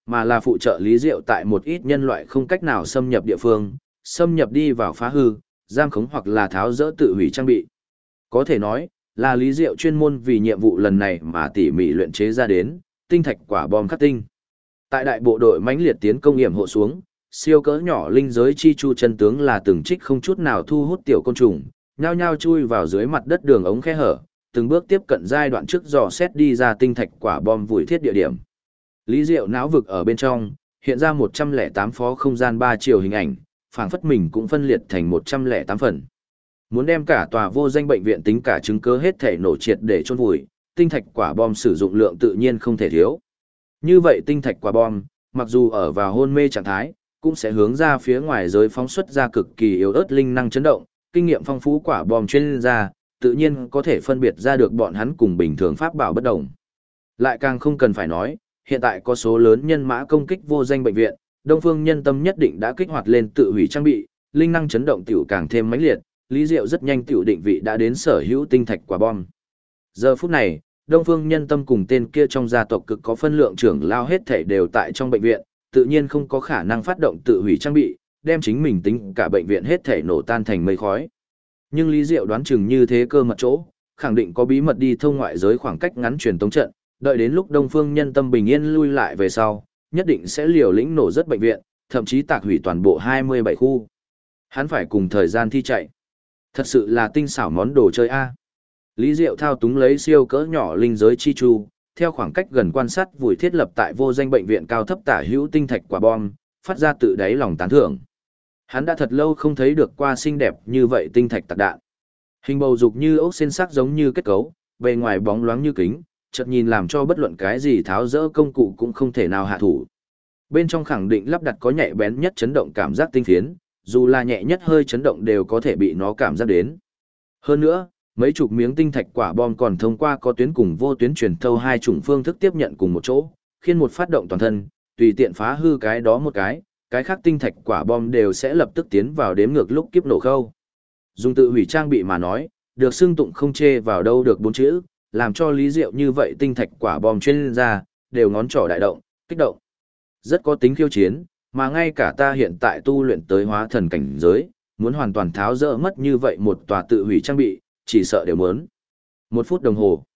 mà là phụ trợ Lý Diệu tại một ít nhân loại không cách nào xâm nhập địa phương, xâm nhập đi vào phá hư, giam khống hoặc là tháo dỡ tự hủy trang bị. Có thể nói, là Lý Diệu chuyên môn vì nhiệm vụ lần này mà tỉ mỉ luyện chế ra đến, tinh thạch quả bom khắc tinh. Tại đại bộ đội mãnh liệt tiến công hiểm hộ xuống, siêu cỡ nhỏ linh giới chi chu chân tướng là từng trích không chút nào thu hút tiểu côn trùng, nhao nhao chui vào dưới mặt đất đường ống khe hở, từng bước tiếp cận giai đoạn trước dò xét đi ra tinh thạch quả bom vùi thiết địa điểm. Lý Diệu não vực ở bên trong, hiện ra 108 phó không gian 3 chiều hình ảnh, phảng phất mình cũng phân liệt thành 108 phần. Muốn đem cả tòa vô danh bệnh viện tính cả chứng cứ hết thể nổ triệt để chôn vùi, tinh thạch quả bom sử dụng lượng tự nhiên không thể thiếu. Như vậy tinh thạch quả bom, mặc dù ở vào hôn mê trạng thái, cũng sẽ hướng ra phía ngoài giới phóng xuất ra cực kỳ yếu ớt linh năng chấn động, kinh nghiệm phong phú quả bom chuyên gia, tự nhiên có thể phân biệt ra được bọn hắn cùng bình thường pháp bảo bất đồng. Lại càng không cần phải nói, hiện tại có số lớn nhân mã công kích vô danh bệnh viện, Đông Phương Nhân Tâm nhất định đã kích hoạt lên tự hủy trang bị, linh năng chấn động tiểu càng thêm mãnh liệt, Lý Diệu rất nhanh tiểu định vị đã đến sở hữu tinh thạch quả bom. Giờ phút này, Đông Phương Nhân Tâm cùng tên kia trong gia tộc cực có phân lượng trưởng lao hết thảy đều tại trong bệnh viện, tự nhiên không có khả năng phát động tự hủy trang bị, đem chính mình tính cả bệnh viện hết thảy nổ tan thành mây khói. Nhưng Lý Diệu đoán chừng như thế cơ mật chỗ, khẳng định có bí mật đi thông ngoại giới khoảng cách ngắn truyền tống trận, đợi đến lúc Đông Phương Nhân Tâm bình yên lui lại về sau, nhất định sẽ liều lĩnh nổ rất bệnh viện, thậm chí tạc hủy toàn bộ 27 khu. Hắn phải cùng thời gian thi chạy. Thật sự là tinh xảo món đồ chơi a. Lý Diệu thao túng lấy siêu cỡ nhỏ linh giới chi chu, theo khoảng cách gần quan sát vùi thiết lập tại vô danh bệnh viện cao thấp tả hữu tinh thạch quả bom, phát ra tự đáy lòng tán thưởng. Hắn đã thật lâu không thấy được qua xinh đẹp như vậy tinh thạch tạc đạn. Hình bầu dục như ốc sen sắc giống như kết cấu, bề ngoài bóng loáng như kính, chợt nhìn làm cho bất luận cái gì tháo dỡ công cụ cũng không thể nào hạ thủ. Bên trong khẳng định lắp đặt có nhạy bén nhất chấn động cảm giác tinh phiến, dù là nhẹ nhất hơi chấn động đều có thể bị nó cảm giác đến. Hơn nữa, mấy chục miếng tinh thạch quả bom còn thông qua có tuyến cùng vô tuyến truyền thâu hai chủng phương thức tiếp nhận cùng một chỗ, khiến một phát động toàn thân, tùy tiện phá hư cái đó một cái khác tinh thạch quả bom đều sẽ lập tức tiến vào đếm ngược lúc kiếp nổ khâu. Dùng tự hủy trang bị mà nói, được xưng tụng không chê vào đâu được 4 chữ, làm cho Lý Diệu như vậy tinh thạch quả bom chuyên gia, đều ngón trỏ đại động, kích động. Rất có tính khiêu chiến, mà ngay cả ta hiện tại tu luyện tới hóa thần cảnh giới, muốn hoàn toàn tháo dỡ mất như vậy một tòa tự hủy trang bị, chỉ sợ đều muốn. 1 phút đồng hồ.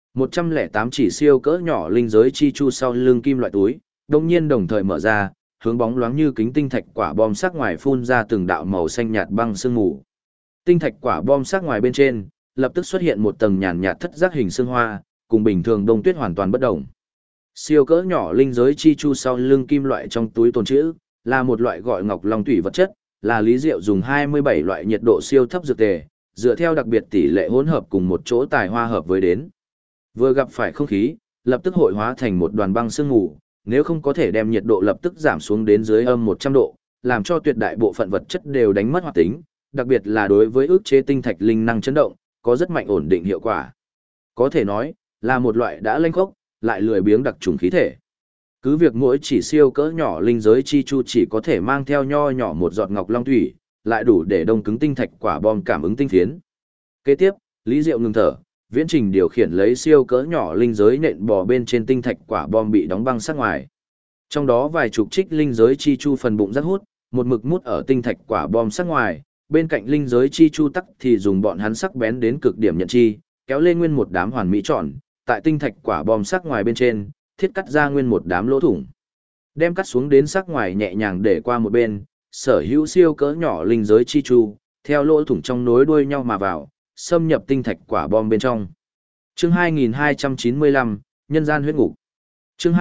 108 chỉ siêu cỡ nhỏ linh giới chi chu sau lưng kim loại túi, đồng nhiên đồng thời mở ra, hướng bóng loáng như kính tinh thạch quả bom sắc ngoài phun ra từng đạo màu xanh nhạt băng sương mù. Tinh thạch quả bom sắc ngoài bên trên, lập tức xuất hiện một tầng nhàn nhạt thất giác hình xương hoa, cùng bình thường đông tuyết hoàn toàn bất động. Siêu cỡ nhỏ linh giới chi chu sau lưng kim loại trong túi tồn trữ, là một loại gọi ngọc long thủy vật chất, là Lý Diệu dùng 27 loại nhiệt độ siêu thấp dược tề, dựa theo đặc biệt tỷ lệ hỗn hợp cùng một chỗ tài hoa hợp với đến. Vừa gặp phải không khí, lập tức hội hóa thành một đoàn băng sương mù, nếu không có thể đem nhiệt độ lập tức giảm xuống đến dưới âm 100 độ, làm cho tuyệt đại bộ phận vật chất đều đánh mất hoạt tính, đặc biệt là đối với ức chế tinh thạch linh năng chấn động, có rất mạnh ổn định hiệu quả. Có thể nói, là một loại đã lênh khốc, lại lười biếng đặc trùng khí thể. Cứ việc mỗi chỉ siêu cỡ nhỏ linh giới chi chu chỉ có thể mang theo nho nhỏ một giọt ngọc long thủy, lại đủ để đông cứng tinh thạch quả bom cảm ứng tinh phiến. Kế tiếp, Lý Diệu ngừng thở, viễn trình điều khiển lấy siêu cỡ nhỏ linh giới nện bò bên trên tinh thạch quả bom bị đóng băng sát ngoài. Trong đó vài chục trích linh giới chi chu phần bụng rất hút, một mực mút ở tinh thạch quả bom sát ngoài, bên cạnh linh giới chi chu tắc thì dùng bọn hắn sắc bén đến cực điểm nhận chi, kéo lên nguyên một đám hoàn mỹ tròn, tại tinh thạch quả bom sắc ngoài bên trên, thiết cắt ra nguyên một đám lỗ thủng. Đem cắt xuống đến sắc ngoài nhẹ nhàng để qua một bên, sở hữu siêu cỡ nhỏ linh giới chi chu, theo lỗ thủng trong nối đuôi nhau mà vào, xâm nhập tinh thạch quả bom bên trong. Chương 2295, Nhân gian huyết ngục. Chương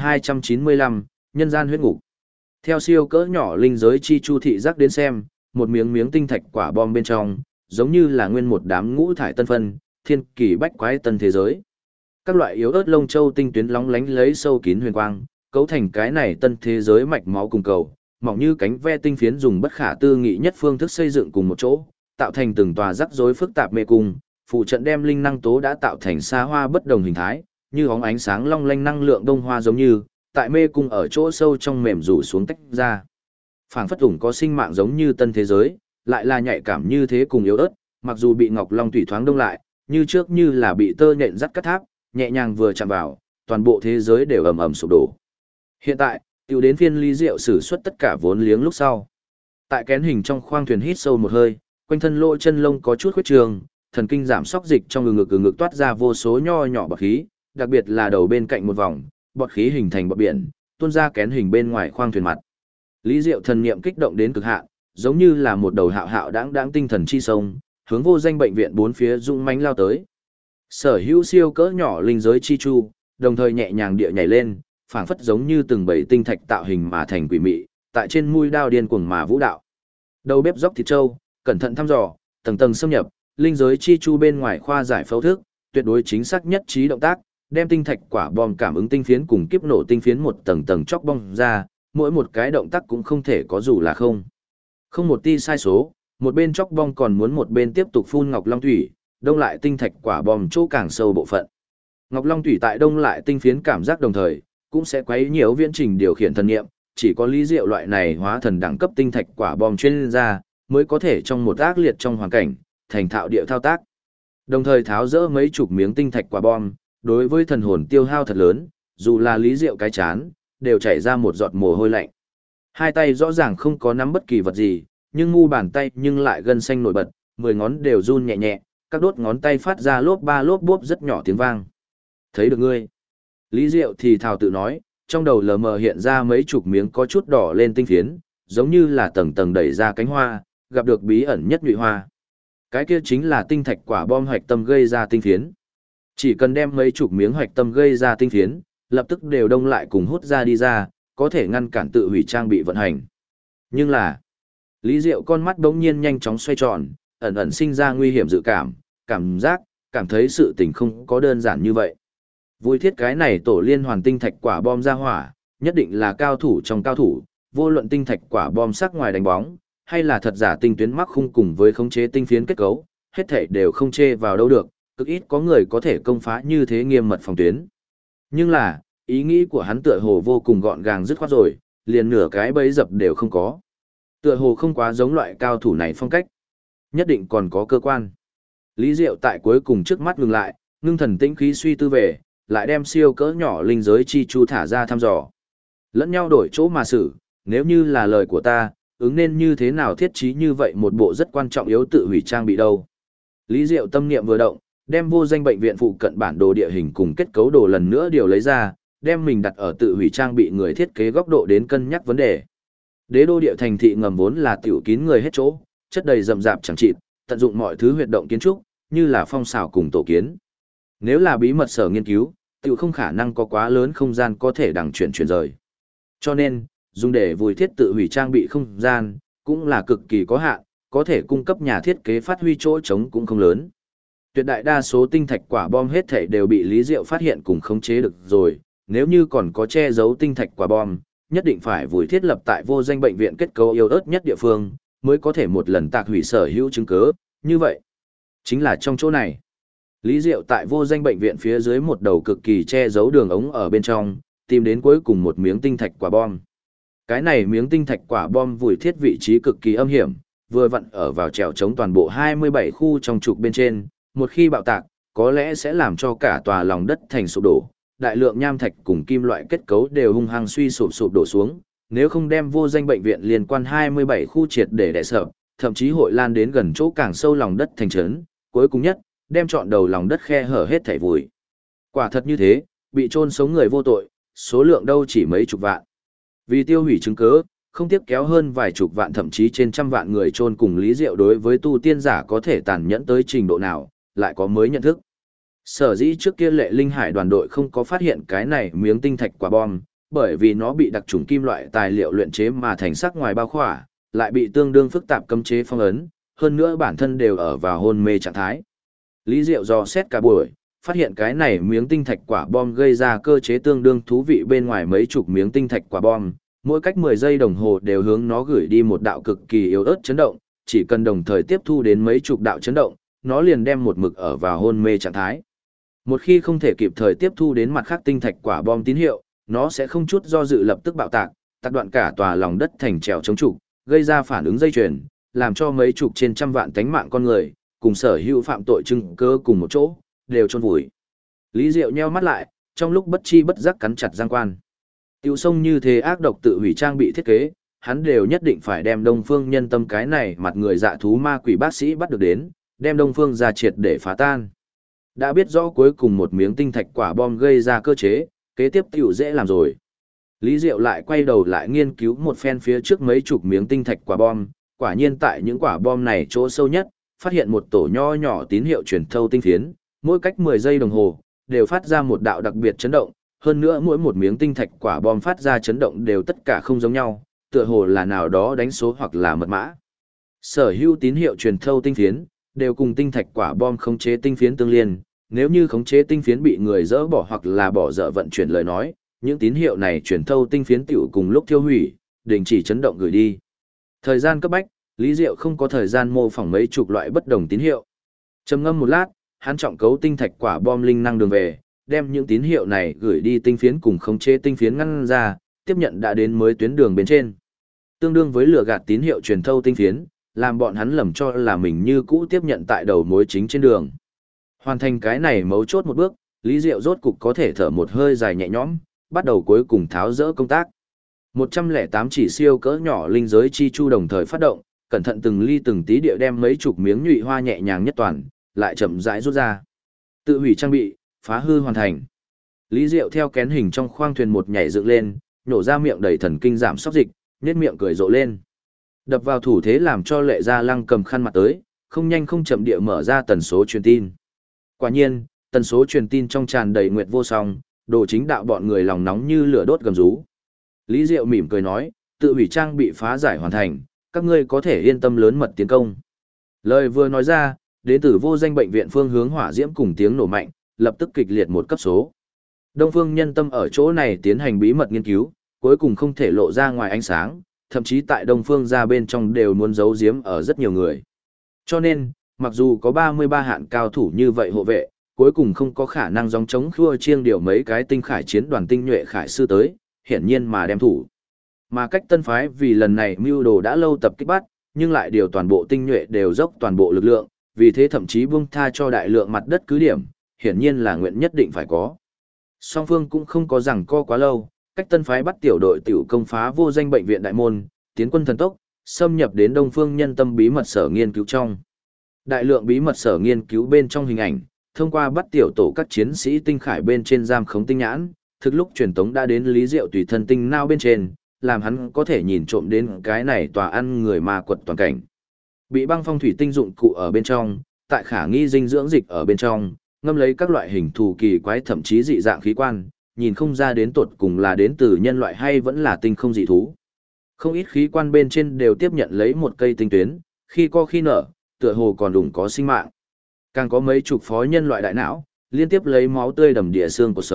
2295, Nhân gian huyết ngục. Theo siêu cỡ nhỏ linh giới chi chu thị giác đến xem, một miếng miếng tinh thạch quả bom bên trong, giống như là nguyên một đám ngũ thải tân phân, thiên kỳ bách quái tân thế giới. Các loại yếu ớt lông châu tinh tuyến lóng lánh lấy sâu kín huyền quang, cấu thành cái này tân thế giới mạch máu cùng cầu, mỏng như cánh ve tinh phiến dùng bất khả tư nghị nhất phương thức xây dựng cùng một chỗ, tạo thành từng tòa rắc rối phức tạp mê cung, phụ trận đem linh năng tố đã tạo thành xa hoa bất đồng hình thái, như óng ánh sáng long lanh năng lượng đông hoa giống như, tại mê cung ở chỗ sâu trong mềm rủ xuống tách ra. Phảng phất ủng có sinh mạng giống như tân thế giới, lại là nhạy cảm như thế cùng yếu ớt, mặc dù bị ngọc long thủy thoáng đông lại, như trước như là bị tơ nhện dắt cắt tháp, nhẹ nhàng vừa chạm vào, toàn bộ thế giới đều ầm ầm sụp đổ. Hiện tại, tiểu đến phiên Lý Diệu sử xuất tất cả vốn liếng lúc sau. Tại kén hình trong khoang thuyền hít sâu một hơi, quanh thân lỗ chân lông có chút khuyết trường, thần kinh giảm sóc dịch trong ngực toát ra vô số nho nhỏ bọt khí, đặc biệt là đầu bên cạnh một vòng, bọt khí hình thành bọt biển, tuôn ra kén hình bên ngoài khoang thuyền mặt. Lý Diệu thần niệm kích động đến cực hạn, giống như là một đầu hạo hạo đáng tinh thần chi sông, hướng vô danh bệnh viện bốn phía dũng mãnh lao tới. Sở hữu siêu cỡ nhỏ linh giới chi chu, đồng thời nhẹ nhàng địa nhảy lên, phảng phất giống như từng bầy tinh thạch tạo hình mà thành quỷ mị, tại trên mũi đao điên cuồng mà vũ đạo. Đầu bếp dốc thịt trâu, cẩn thận thăm dò, tầng tầng xâm nhập, linh giới chi chu bên ngoài khoa giải phẫu thức, tuyệt đối chính xác nhất trí động tác, đem tinh thạch quả bom cảm ứng tinh phiến cùng kiếp nổ tinh phiến một tầng tầng chóc bong ra, mỗi một cái động tác cũng không thể có dù là không. Không một ti sai số, một bên chóc bong còn muốn một bên tiếp tục phun ngọc long thủy, đông lại tinh thạch quả bom chỗ càng sâu bộ phận. Ngọc long thủy tại đông lại tinh phiến cảm giác đồng thời, cũng sẽ quấy nhiễu viễn trình điều khiển thần niệm, chỉ có Lý Diệu loại này hóa thần đẳng cấp tinh thạch quả bom chuyên gia mới có thể trong một ác liệt trong hoàn cảnh, thành thạo địa thao tác. Đồng thời tháo rỡ mấy chục miếng tinh thạch quả bom, đối với thần hồn tiêu hao thật lớn, dù là Lý Diệu cái chán, đều chảy ra một giọt mồ hôi lạnh. Hai tay rõ ràng không có nắm bất kỳ vật gì, nhưng mu bàn tay nhưng lại gân xanh nổi bật, 10 ngón đều run nhẹ nhẹ, các đốt ngón tay phát ra lốp ba lốp bốp rất nhỏ tiếng vang. Thấy được ngươi. Lý Diệu thì thào tự nói, trong đầu lờ mờ hiện ra mấy chục miếng có chút đỏ lên tinh phiến, giống như là tầng tầng đẩy ra cánh hoa, gặp được bí ẩn nhất nhụy hoa. Cái kia chính là tinh thạch quả bom hoạch tâm gây ra tinh phiến. Chỉ cần đem mấy chục miếng hoạch tâm gây ra tinh phiến, lập tức đều đông lại cùng hút ra đi ra, có thể ngăn cản tự hủy trang bị vận hành. Nhưng là, Lý Diệu con mắt đống nhiên nhanh chóng xoay tròn, ẩn ẩn sinh ra nguy hiểm dự cảm, cảm thấy sự tình không có đơn giản như vậy. Vui thiết cái này tổ liên hoàn tinh thạch quả bom ra hỏa, nhất định là cao thủ trong cao thủ, vô luận tinh thạch quả bom sắc ngoài đánh bóng, hay là thật giả tinh tuyến mắc khung cùng với khống chế tinh phiến kết cấu, hết thảy đều không chê vào đâu được, cực ít có người có thể công phá như thế nghiêm mật phòng tuyến. Nhưng là, ý nghĩ của hắn tựa hồ vô cùng gọn gàng dứt khoát rồi, liền nửa cái bẫy dập đều không có. Tựa hồ không quá giống loại cao thủ này phong cách. Nhất định còn có cơ quan. Lý Diệu tại cuối cùng trước mắt ngừng lại, ngưng thần tĩnh khí suy tư về, lại đem siêu cỡ nhỏ linh giới chi chu thả ra thăm dò. Lẫn nhau đổi chỗ mà xử, nếu như là lời của ta, ứng nên như thế nào thiết trí như vậy một bộ rất quan trọng yếu tự hủy trang bị đâu. Lý Diệu tâm niệm vừa động, đem vô danh bệnh viện phụ cận bản đồ địa hình cùng kết cấu đồ lần nữa điều lấy ra, đem mình đặt ở tự hủy trang bị người thiết kế góc độ đến cân nhắc vấn đề. Đế đô địa thành thị ngầm vốn là tiểu kín người hết chỗ, chất đầy rậm rạp chẳng chịt, tận dụng mọi thứ huyệt động kiến trúc, như là phong xào cùng tổ kiến. Nếu là bí mật sở nghiên cứu, tiểu không khả năng có quá lớn không gian có thể đằng chuyển rời. Cho nên, dùng để vùi thiết tự hủy trang bị không gian, cũng là cực kỳ có hạn, có thể cung cấp nhà thiết kế phát huy chỗ trống cũng không lớn. Tuyệt đại đa số tinh thạch quả bom hết thảy đều bị Lý Diệu phát hiện cùng khống chế được rồi, nếu như còn có che giấu tinh thạch quả bom, nhất định phải vùi thiết lập tại vô danh bệnh viện kết cấu yếu ớt nhất địa phương, mới có thể một lần tạc hủy sở hữu chứng cứ, như vậy. Chính là trong chỗ này. Lý Diệu tại vô danh bệnh viện phía dưới một đầu cực kỳ che giấu đường ống ở bên trong, tìm đến cuối cùng một miếng tinh thạch quả bom. Cái này miếng tinh thạch quả bom vùi thiết vị trí cực kỳ âm hiểm, vừa vặn ở vào trèo chống toàn bộ 27 khu trong trục bên trên, một khi bạo tạc, có lẽ sẽ làm cho cả tòa lòng đất thành sụp đổ, đại lượng nham thạch cùng kim loại kết cấu đều hung hăng suy sụp đổ xuống, nếu không đem vô danh bệnh viện liên quan 27 khu triệt để đè sập, thậm chí hội lan đến gần chỗ càng sâu lòng đất thành trấn, cuối cùng nhất, đem trọn đầu lòng đất khe hở hết thảy vùi. Quả thật như thế, bị chôn sống người vô tội, số lượng đâu chỉ mấy chục vạn. Vì tiêu hủy chứng cứ, không tiếc kéo hơn vài chục vạn thậm chí trên trăm vạn người chôn cùng Lý Diệu đối với tu tiên giả có thể tàn nhẫn tới trình độ nào, lại có mới nhận thức. Sở dĩ trước kia Lệ Linh Hải đoàn đội không có phát hiện cái này miếng tinh thạch quả bom, bởi vì nó bị đặc trùng kim loại tài liệu luyện chế mà thành sắc ngoài bao khỏa, lại bị tương đương phức tạp cấm chế phong ấn, hơn nữa bản thân đều ở vào hôn mê trạng thái. Lý Diệu dò xét cả buổi, phát hiện cái này miếng tinh thạch quả bom gây ra cơ chế tương đương thú vị bên ngoài mấy chục miếng tinh thạch quả bom, mỗi cách 10 giây đồng hồ đều hướng nó gửi đi một đạo cực kỳ yếu ớt chấn động, chỉ cần đồng thời tiếp thu đến mấy chục đạo chấn động, nó liền đem một mực ở vào hôn mê trạng thái. Một khi không thể kịp thời tiếp thu đến mặt khác tinh thạch quả bom tín hiệu, nó sẽ không chút do dự lập tức bạo tạc, tạc đoạn cả tòa lòng đất thành trèo chống trục, gây ra phản ứng dây chuyền, làm cho mấy chục trên trăm vạn tánh mạng con người, cùng sở hữu phạm tội chứng cứ cùng một chỗ, đều chôn vùi. Lý Diệu nheo mắt lại, trong lúc bất chi bất giác cắn chặt răng quan. Tiểu sông như thế ác độc tự hủy trang bị thiết kế, hắn đều nhất định phải đem Đông Phương Nhân Tâm cái này mặt người dạ thú ma quỷ bác sĩ bắt được đến, đem Đông Phương ra triệt để phá tan. Đã biết rõ cuối cùng một miếng tinh thạch quả bom gây ra cơ chế, kế tiếp tiểu dễ làm rồi. Lý Diệu lại quay đầu lại nghiên cứu một phen phía trước mấy chục miếng tinh thạch quả bom, quả nhiên tại những quả bom này chỗ sâu nhất, phát hiện một tổ nho nhỏ tín hiệu truyền thâu tinh phiến, mỗi cách 10 giây đồng hồ, đều phát ra một đạo đặc biệt chấn động, hơn nữa mỗi một miếng tinh thạch quả bom phát ra chấn động đều tất cả không giống nhau, tựa hồ là nào đó đánh số hoặc là mật mã. Sở hữu tín hiệu truyền thâu tinh phiến, đều cùng tinh thạch quả bom khống chế tinh phiến tương liên, nếu như khống chế tinh phiến bị người dỡ bỏ hoặc là bỏ dở vận chuyển lời nói, những tín hiệu này truyền thâu tinh phiến tiểu cùng lúc thiêu hủy, đình chỉ chấn động gửi đi. Thời gian cấp bách, Lý Diệu không có thời gian mô phỏng mấy chục loại bất đồng tín hiệu. Trầm ngâm một lát, hắn trọng cấu tinh thạch quả bom linh năng đường về, đem những tín hiệu này gửi đi tinh phiến cùng khống chế tinh phiến ngăn ra, tiếp nhận đã đến mới tuyến đường bên trên. Tương đương với lừa gạt tín hiệu truyền thâu tinh phiến, làm bọn hắn lầm cho là mình như cũ tiếp nhận tại đầu mối chính trên đường. Hoàn thành cái này mấu chốt một bước, Lý Diệu rốt cục có thể thở một hơi dài nhẹ nhõm, bắt đầu cuối cùng tháo dỡ công tác. 108 chỉ siêu cỡ nhỏ linh giới chi chu đồng thời phát động, cẩn thận từng ly từng tí địa đem mấy chục miếng nhụy hoa nhẹ nhàng nhất toàn, lại chậm rãi rút ra. Tự hủy trang bị, phá hư hoàn thành. Lý Diệu theo kén hình trong khoang thuyền một nhảy dựng lên, nhổ ra miệng đầy thần kinh giảm sóc dịch, nhếch miệng cười rộ lên. Đập vào thủ thế làm cho Lệ Gia Lăng cầm khăn mặt tới, không nhanh không chậm địa mở ra tần số truyền tin. Quả nhiên, tần số truyền tin trong tràn đầy nguyệt vô song, đồ chính đạo bọn người lòng nóng như lửa đốt gầm rú. Lý Diệu mỉm cười nói, tự hủy trang bị phá giải hoàn thành, các ngươi có thể yên tâm lớn mật tiến công. Lời vừa nói ra, đến từ vô danh bệnh viện phương hướng hỏa diễm cùng tiếng nổ mạnh, lập tức kịch liệt một cấp số. Đông Phương Nhân Tâm ở chỗ này tiến hành bí mật nghiên cứu, cuối cùng không thể lộ ra ngoài ánh sáng, thậm chí tại Đông Phương ra bên trong đều muốn giấu giếm ở rất nhiều người. Cho nên, mặc dù có 33 hạn cao thủ như vậy hộ vệ, cuối cùng không có khả năng gióng chống khua chiêng điều mấy cái tinh khải chiến đoàn tinh nhuệ khải sư tới, hiển nhiên mà đem thủ. Mà cách tân phái vì lần này mưu đồ đã lâu tập kích bắt, nhưng lại điều toàn bộ tinh nhuệ đều dốc toàn bộ lực lượng, vì thế thậm chí buông tha cho đại lượng mặt đất cứ điểm, hiển nhiên là nguyện nhất định phải có. Song phương cũng không có rằng co quá lâu, cách tân phái bắt tiểu đội tiểu công phá vô danh bệnh viện đại môn, tiến quân thần tốc, xâm nhập đến Đông Phương Nhân Tâm bí mật sở nghiên cứu trong. Đại lượng bí mật sở nghiên cứu bên trong hình ảnh, thông qua bắt tiểu tổ các chiến sĩ tinh khải bên trên giam khống tinh nhãn, thực lúc truyền tống đã đến Lý Diệu tùy thân tinh nao bên trên, làm hắn có thể nhìn trộm đến cái này tòa ăn người ma quật toàn cảnh. Bị băng phong thủy tinh dụng cụ ở bên trong, tại khả nghi dinh dưỡng dịch ở bên trong, ngâm lấy các loại hình thù kỳ quái thậm chí dị dạng khí quan, nhìn không ra đến tột cùng là đến từ nhân loại hay vẫn là tinh không dị thú. Không ít khí quan bên trên đều tiếp nhận lấy một cây tinh tuyến, khi co khi nở, tựa hồ còn đủng có sinh mạng. Càng có mấy chục phó nhân loại đại não, liên tiếp lấy máu tươi đầm địa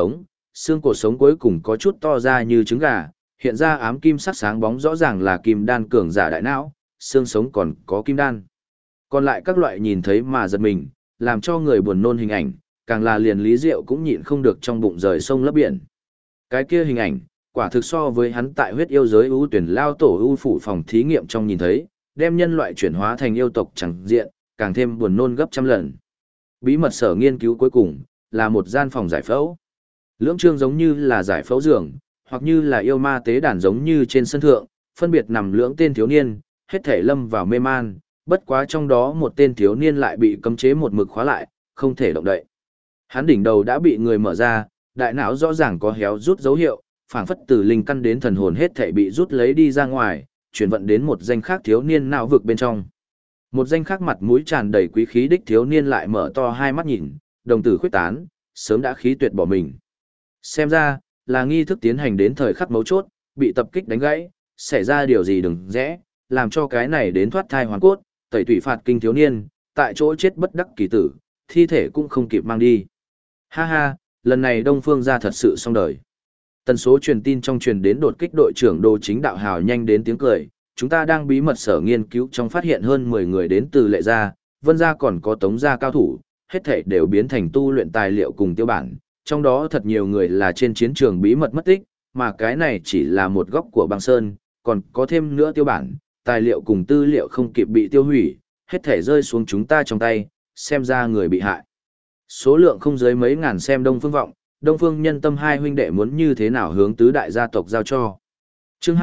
xương cột sống cuối cùng có chút to ra như trứng gà, hiện ra ám kim sắc sáng bóng rõ ràng là kim đan cường giả đại não, xương sống còn có kim đan. Còn lại các loại nhìn thấy mà giật mình, làm cho người buồn nôn hình ảnh, càng là liền Lý Diệu cũng nhịn không được trong bụng rời sông lấp biển. Cái kia hình ảnh, quả thực so với hắn tại huyết yêu giới ưu tuyển lao tổ ưu phủ phòng thí nghiệm trong nhìn thấy, đem nhân loại chuyển hóa thành yêu tộc chẳng diện, càng thêm buồn nôn gấp trăm lần. Bí mật sở nghiên cứu cuối cùng, là một gian phòng giải phẫu. Lưỡng trương giống như là giải phẫu giường, hoặc như là yêu ma tế đàn giống như trên sân thượng, phân biệt nằm lưỡng tên thiếu niên, hết thể lâm vào mê man, bất quá trong đó một tên thiếu niên lại bị cấm chế một mực khóa lại, không thể động đậy. Hắn đỉnh đầu đã bị người mở ra, đại não rõ ràng có héo rút dấu hiệu, phảng phất từ linh căn đến thần hồn hết thể bị rút lấy đi ra ngoài, chuyển vận đến một danh khác thiếu niên não vực bên trong. Một danh khác mặt mũi tràn đầy quý khí đích thiếu niên lại mở to hai mắt nhìn, đồng tử khuyết tán, sớm đã khí tuyệt bỏ mình. Xem ra, là nghi thức tiến hành đến thời khắc mấu chốt, bị tập kích đánh gãy, xảy ra điều gì đừng rẽ, làm cho cái này đến thoát thai hoàn cốt, tẩy tủy phạt kinh thiếu niên, tại chỗ chết bất đắc kỳ tử, thi thể cũng không kịp mang đi. Ha ha, lần này Đông Phương gia thật sự xong đời. Tần số truyền tin trong truyền đến đột kích đội trưởng Đô Chính Đạo hào nhanh đến tiếng cười, chúng ta đang bí mật sở nghiên cứu trong phát hiện hơn 10 người đến từ Lệ gia, Vân gia còn có Tống gia cao thủ, hết thảy đều biến thành tu luyện tài liệu cùng tiêu bản, trong đó thật nhiều người là trên chiến trường bí mật mất tích, mà cái này chỉ là một góc của băng sơn, còn có thêm nữa tiêu bản, tài liệu cùng tư liệu không kịp bị tiêu hủy, hết thảy rơi xuống chúng ta trong tay, xem ra người bị hại. Số lượng không dưới mấy ngàn xem Đông Phương Vọng, Đông Phương Nhân Tâm hai huynh đệ muốn như thế nào hướng tứ đại gia tộc giao cho. Chương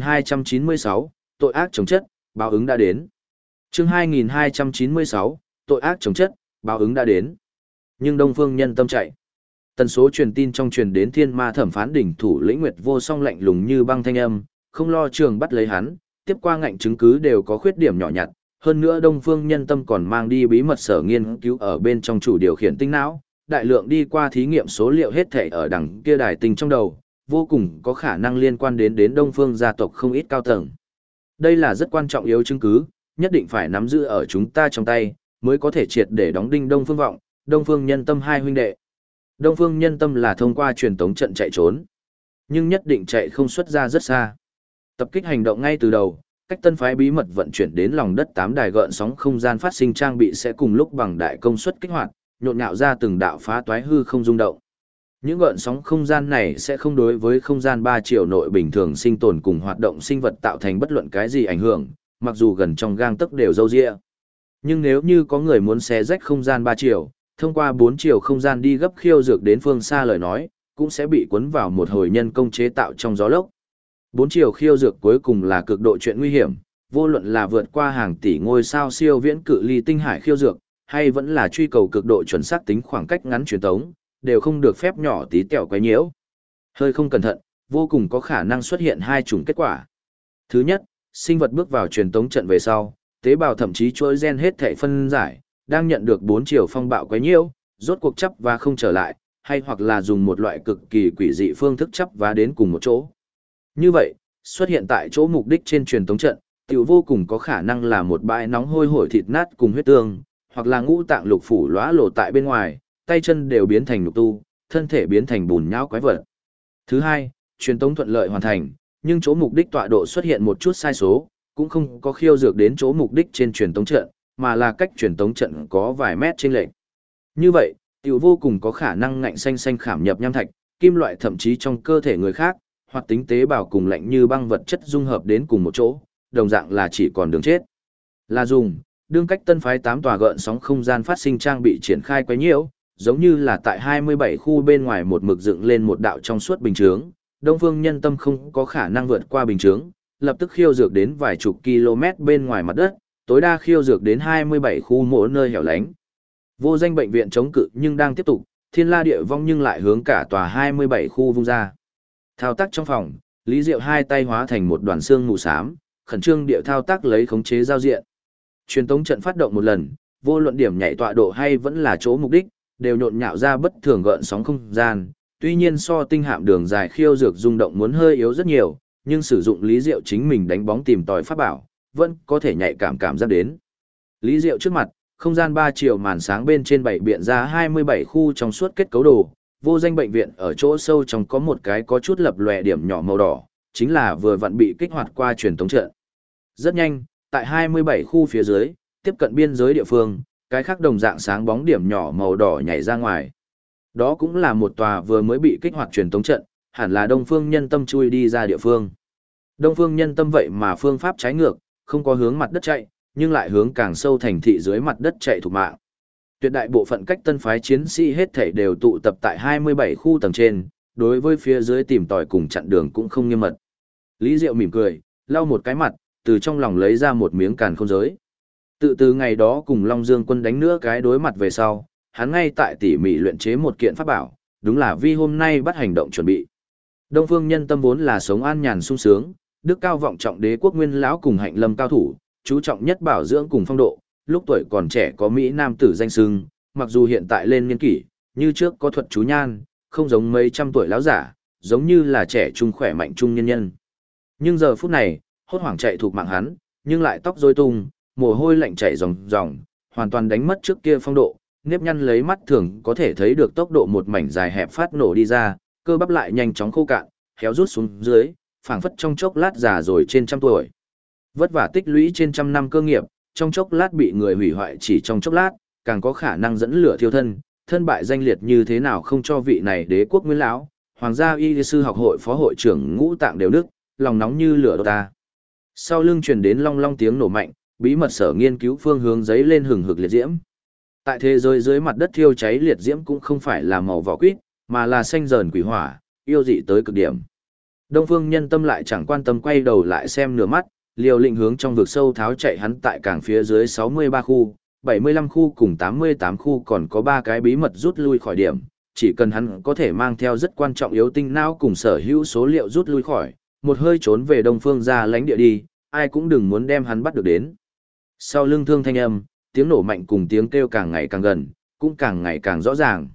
2296, tội ác chống chất, báo ứng đã đến. Chương 2296, tội ác chống chất, báo ứng đã đến. Nhưng Đông Phương Nhân Tâm chạy. Tần số truyền tin trong truyền đến Thiên Ma thẩm phán đỉnh thủ lĩnh Nguyệt Vô Song lạnh lùng như băng thanh âm, không lo trường bắt lấy hắn, tiếp qua ngạnh chứng cứ đều có khuyết điểm nhỏ nhặt, hơn nữa Đông Phương Nhân Tâm còn mang đi bí mật sở nghiên cứu ở bên trong chủ điều khiển tinh não, đại lượng đi qua thí nghiệm số liệu hết thảy ở đằng kia đài tinh trong đầu, vô cùng có khả năng liên quan đến Đông Phương gia tộc không ít cao tầng. Đây là rất quan trọng yếu chứng cứ, nhất định phải nắm giữ ở chúng ta trong tay, mới có thể triệt để đóng đinh Đông Phương Vọng, Đông Phương Nhân Tâm hai huynh đệ. Đông Phương Nhân Tâm là thông qua truyền tống trận chạy trốn, nhưng nhất định chạy không xuất ra rất xa. Tập kích hành động ngay từ đầu, cách tân phái bí mật vận chuyển đến lòng đất 8 đài gợn sóng không gian phát sinh trang bị sẽ cùng lúc bằng đại công suất kích hoạt, nhộn nhạo ra từng đạo phá toái hư không rung động. Những gợn sóng không gian này sẽ không đối với không gian 3 chiều nội bình thường sinh tồn cùng hoạt động sinh vật tạo thành bất luận cái gì ảnh hưởng, mặc dù gần trong gang tấc đều râu ria. Nhưng nếu như có người muốn xé rách không gian 3 chiều, thông qua 4 chiều không gian đi gấp khiêu dược đến phương xa lời nói, cũng sẽ bị cuốn vào một hồi nhân công chế tạo trong gió lốc. 4 chiều khiêu dược cuối cùng là cực độ chuyện nguy hiểm, vô luận là vượt qua hàng tỷ ngôi sao siêu viễn cự ly tinh hải khiêu dược, hay vẫn là truy cầu cực độ chuẩn xác tính khoảng cách ngắn truyền tống, đều không được phép nhỏ tí tẹo quấy nhiễu. Hơi không cẩn thận, vô cùng có khả năng xuất hiện hai chủng kết quả. Thứ nhất, sinh vật bước vào truyền tống trận về sau, tế bào thậm chí chuỗi gen hết thảy phân giải, đang nhận được 4 chiều phong bạo quấy nhiễu, rốt cuộc chấp và không trở lại, hay hoặc là dùng một loại cực kỳ quỷ dị phương thức chấp và đến cùng một chỗ. Như vậy, xuất hiện tại chỗ mục đích trên truyền tống trận, tiểu vô cùng có khả năng là một bãi nóng hôi hổi thịt nát cùng huyết tương, hoặc là ngũ tạng lục phủ lóa lổ tại bên ngoài, tay chân đều biến thành nhục tu, thân thể biến thành bùn nhão quái vật. Thứ hai, truyền tống thuận lợi hoàn thành, nhưng chỗ mục đích tọa độ xuất hiện một chút sai số, cũng không có khiêu dược đến chỗ mục đích trên truyền tống trận, mà là cách truyền tống trận có vài mét chênh lệch. Như vậy, tiểu vô cùng có khả năng ngạnh xanh xanh khảm nhập nham thạch, kim loại thậm chí trong cơ thể người khác, hoặc tính tế bào cùng lạnh như băng vật chất dung hợp đến cùng một chỗ, đồng dạng là chỉ còn đường chết. Là dùng, đương cách tân phái 8 tòa gợn sóng không gian phát sinh trang bị triển khai quấy nhiễu, giống như là tại 27 khu bên ngoài một mực dựng lên một đạo trong suốt bình chướng, Đông Phương Nhân Tâm không có khả năng vượt qua bình chướng, lập tức khiêu dược đến vài chục km bên ngoài mặt đất, tối đa khiêu dược đến 27 khu mỗi nơi hẻo lánh. Vô danh bệnh viện chống cự nhưng đang tiếp tục, thiên la địa vong nhưng lại hướng cả tòa 27 khu vung ra. Thao tác trong phòng, Lý Diệu hai tay hóa thành một đoàn xương mù xám, khẩn trương địa thao tác lấy khống chế giao diện. Truyền tống trận phát động một lần, vô luận điểm nhảy tọa độ hay vẫn là chỗ mục đích, đều nhộn nhạo ra bất thường gợn sóng không gian. Tuy nhiên so tinh hạm đường dài khiêu dược rung động muốn hơi yếu rất nhiều, nhưng sử dụng Lý Diệu chính mình đánh bóng tìm tòi pháp bảo, vẫn có thể nhạy cảm giác đến. Lý Diệu trước mặt, không gian 3 chiều màn sáng bên trên bảy biện ra 27 khu trong suốt kết cấu đồ, vô danh bệnh viện ở chỗ sâu trong có một cái có chút lập lòe điểm nhỏ màu đỏ, chính là vừa vặn bị kích hoạt qua truyền tống trận. Rất nhanh, tại 27 khu phía dưới, tiếp cận biên giới địa phương, cái khác đồng dạng sáng bóng điểm nhỏ màu đỏ nhảy ra ngoài. Đó cũng là một tòa vừa mới bị kích hoạt truyền tống trận, hẳn là Đông Phương Nhân Tâm chui đi ra địa phương. Đông Phương Nhân Tâm vậy mà phương pháp trái ngược, không có hướng mặt đất chạy, nhưng lại hướng càng sâu thành thị dưới mặt đất chạy thục mạng. Tuyệt đại bộ phận cách tân phái chiến sĩ hết thảy đều tụ tập tại 27 khu tầng trên, đối với phía dưới tìm tòi cùng chặn đường cũng không nghiêm mật. Lý Diệu mỉm cười, lau một cái mặt, từ trong lòng lấy ra một miếng càn khôn giới. Từ ngày đó cùng Long Dương Quân đánh nữa cái đối mặt về sau, hắn ngay tại tỉ mỉ luyện chế một kiện pháp bảo, đúng là vì hôm nay bắt hành động chuẩn bị. Đông Phương Nhân Tâm vốn là sống an nhàn sung sướng, đức cao vọng trọng đế quốc nguyên lão cùng hạnh lâm cao thủ, chú trọng nhất bảo dưỡng cùng phong độ, lúc tuổi còn trẻ có mỹ nam tử danh xưng, mặc dù hiện tại lên niên kỷ, như trước có thuật chú nhan, không giống mấy trăm tuổi lão giả, giống như là trẻ trung khỏe mạnh trung nhân nhân. Nhưng giờ phút này, hốt hoảng chạy thuộc mạng hắn, nhưng lại tóc rối tung, mồ hôi lạnh chảy ròng ròng, hoàn toàn đánh mất trước kia phong độ, nếp nhăn lấy mắt thường có thể thấy được tốc độ một mảnh dài hẹp phát nổ đi ra, cơ bắp lại nhanh chóng khô cạn, héo rút xuống dưới, phảng phất trong chốc lát già rồi trên trăm tuổi. Vất vả tích lũy trên trăm năm cơ nghiệp, trong chốc lát bị người hủy hoại chỉ trong chốc lát, càng có khả năng dẫn lửa thiêu thân, thân bại danh liệt như thế nào không cho vị này đế quốc nguyên lão, hoàng gia y sư học hội phó hội trưởng Ngũ Tạng đều đức, lòng nóng như lửa đốt ta. Sau lưng truyền đến long long tiếng nổ mạnh, bí mật sở nghiên cứu phương hướng giấy lên hừng hực liệt diễm. Tại thế giới dưới mặt đất thiêu cháy liệt diễm cũng không phải là màu vỏ quýt, mà là xanh dờn quỷ hỏa, yêu dị tới cực điểm. Đông Phương Nhân Tâm lại chẳng quan tâm quay đầu lại xem nửa mắt, liều lĩnh hướng trong vực sâu tháo chạy hắn tại cảng phía dưới 63 khu, 75 khu cùng 88 khu còn có 3 cái bí mật rút lui khỏi điểm, chỉ cần hắn có thể mang theo rất quan trọng yếu tinh não cùng sở hữu số liệu rút lui khỏi, một hơi trốn về Đông Phương ra lãnh địa đi, ai cũng đừng muốn đem hắn bắt được đến. Sau lưng thương thanh âm, tiếng nổ mạnh cùng tiếng kêu càng ngày càng gần, cũng càng ngày càng rõ ràng.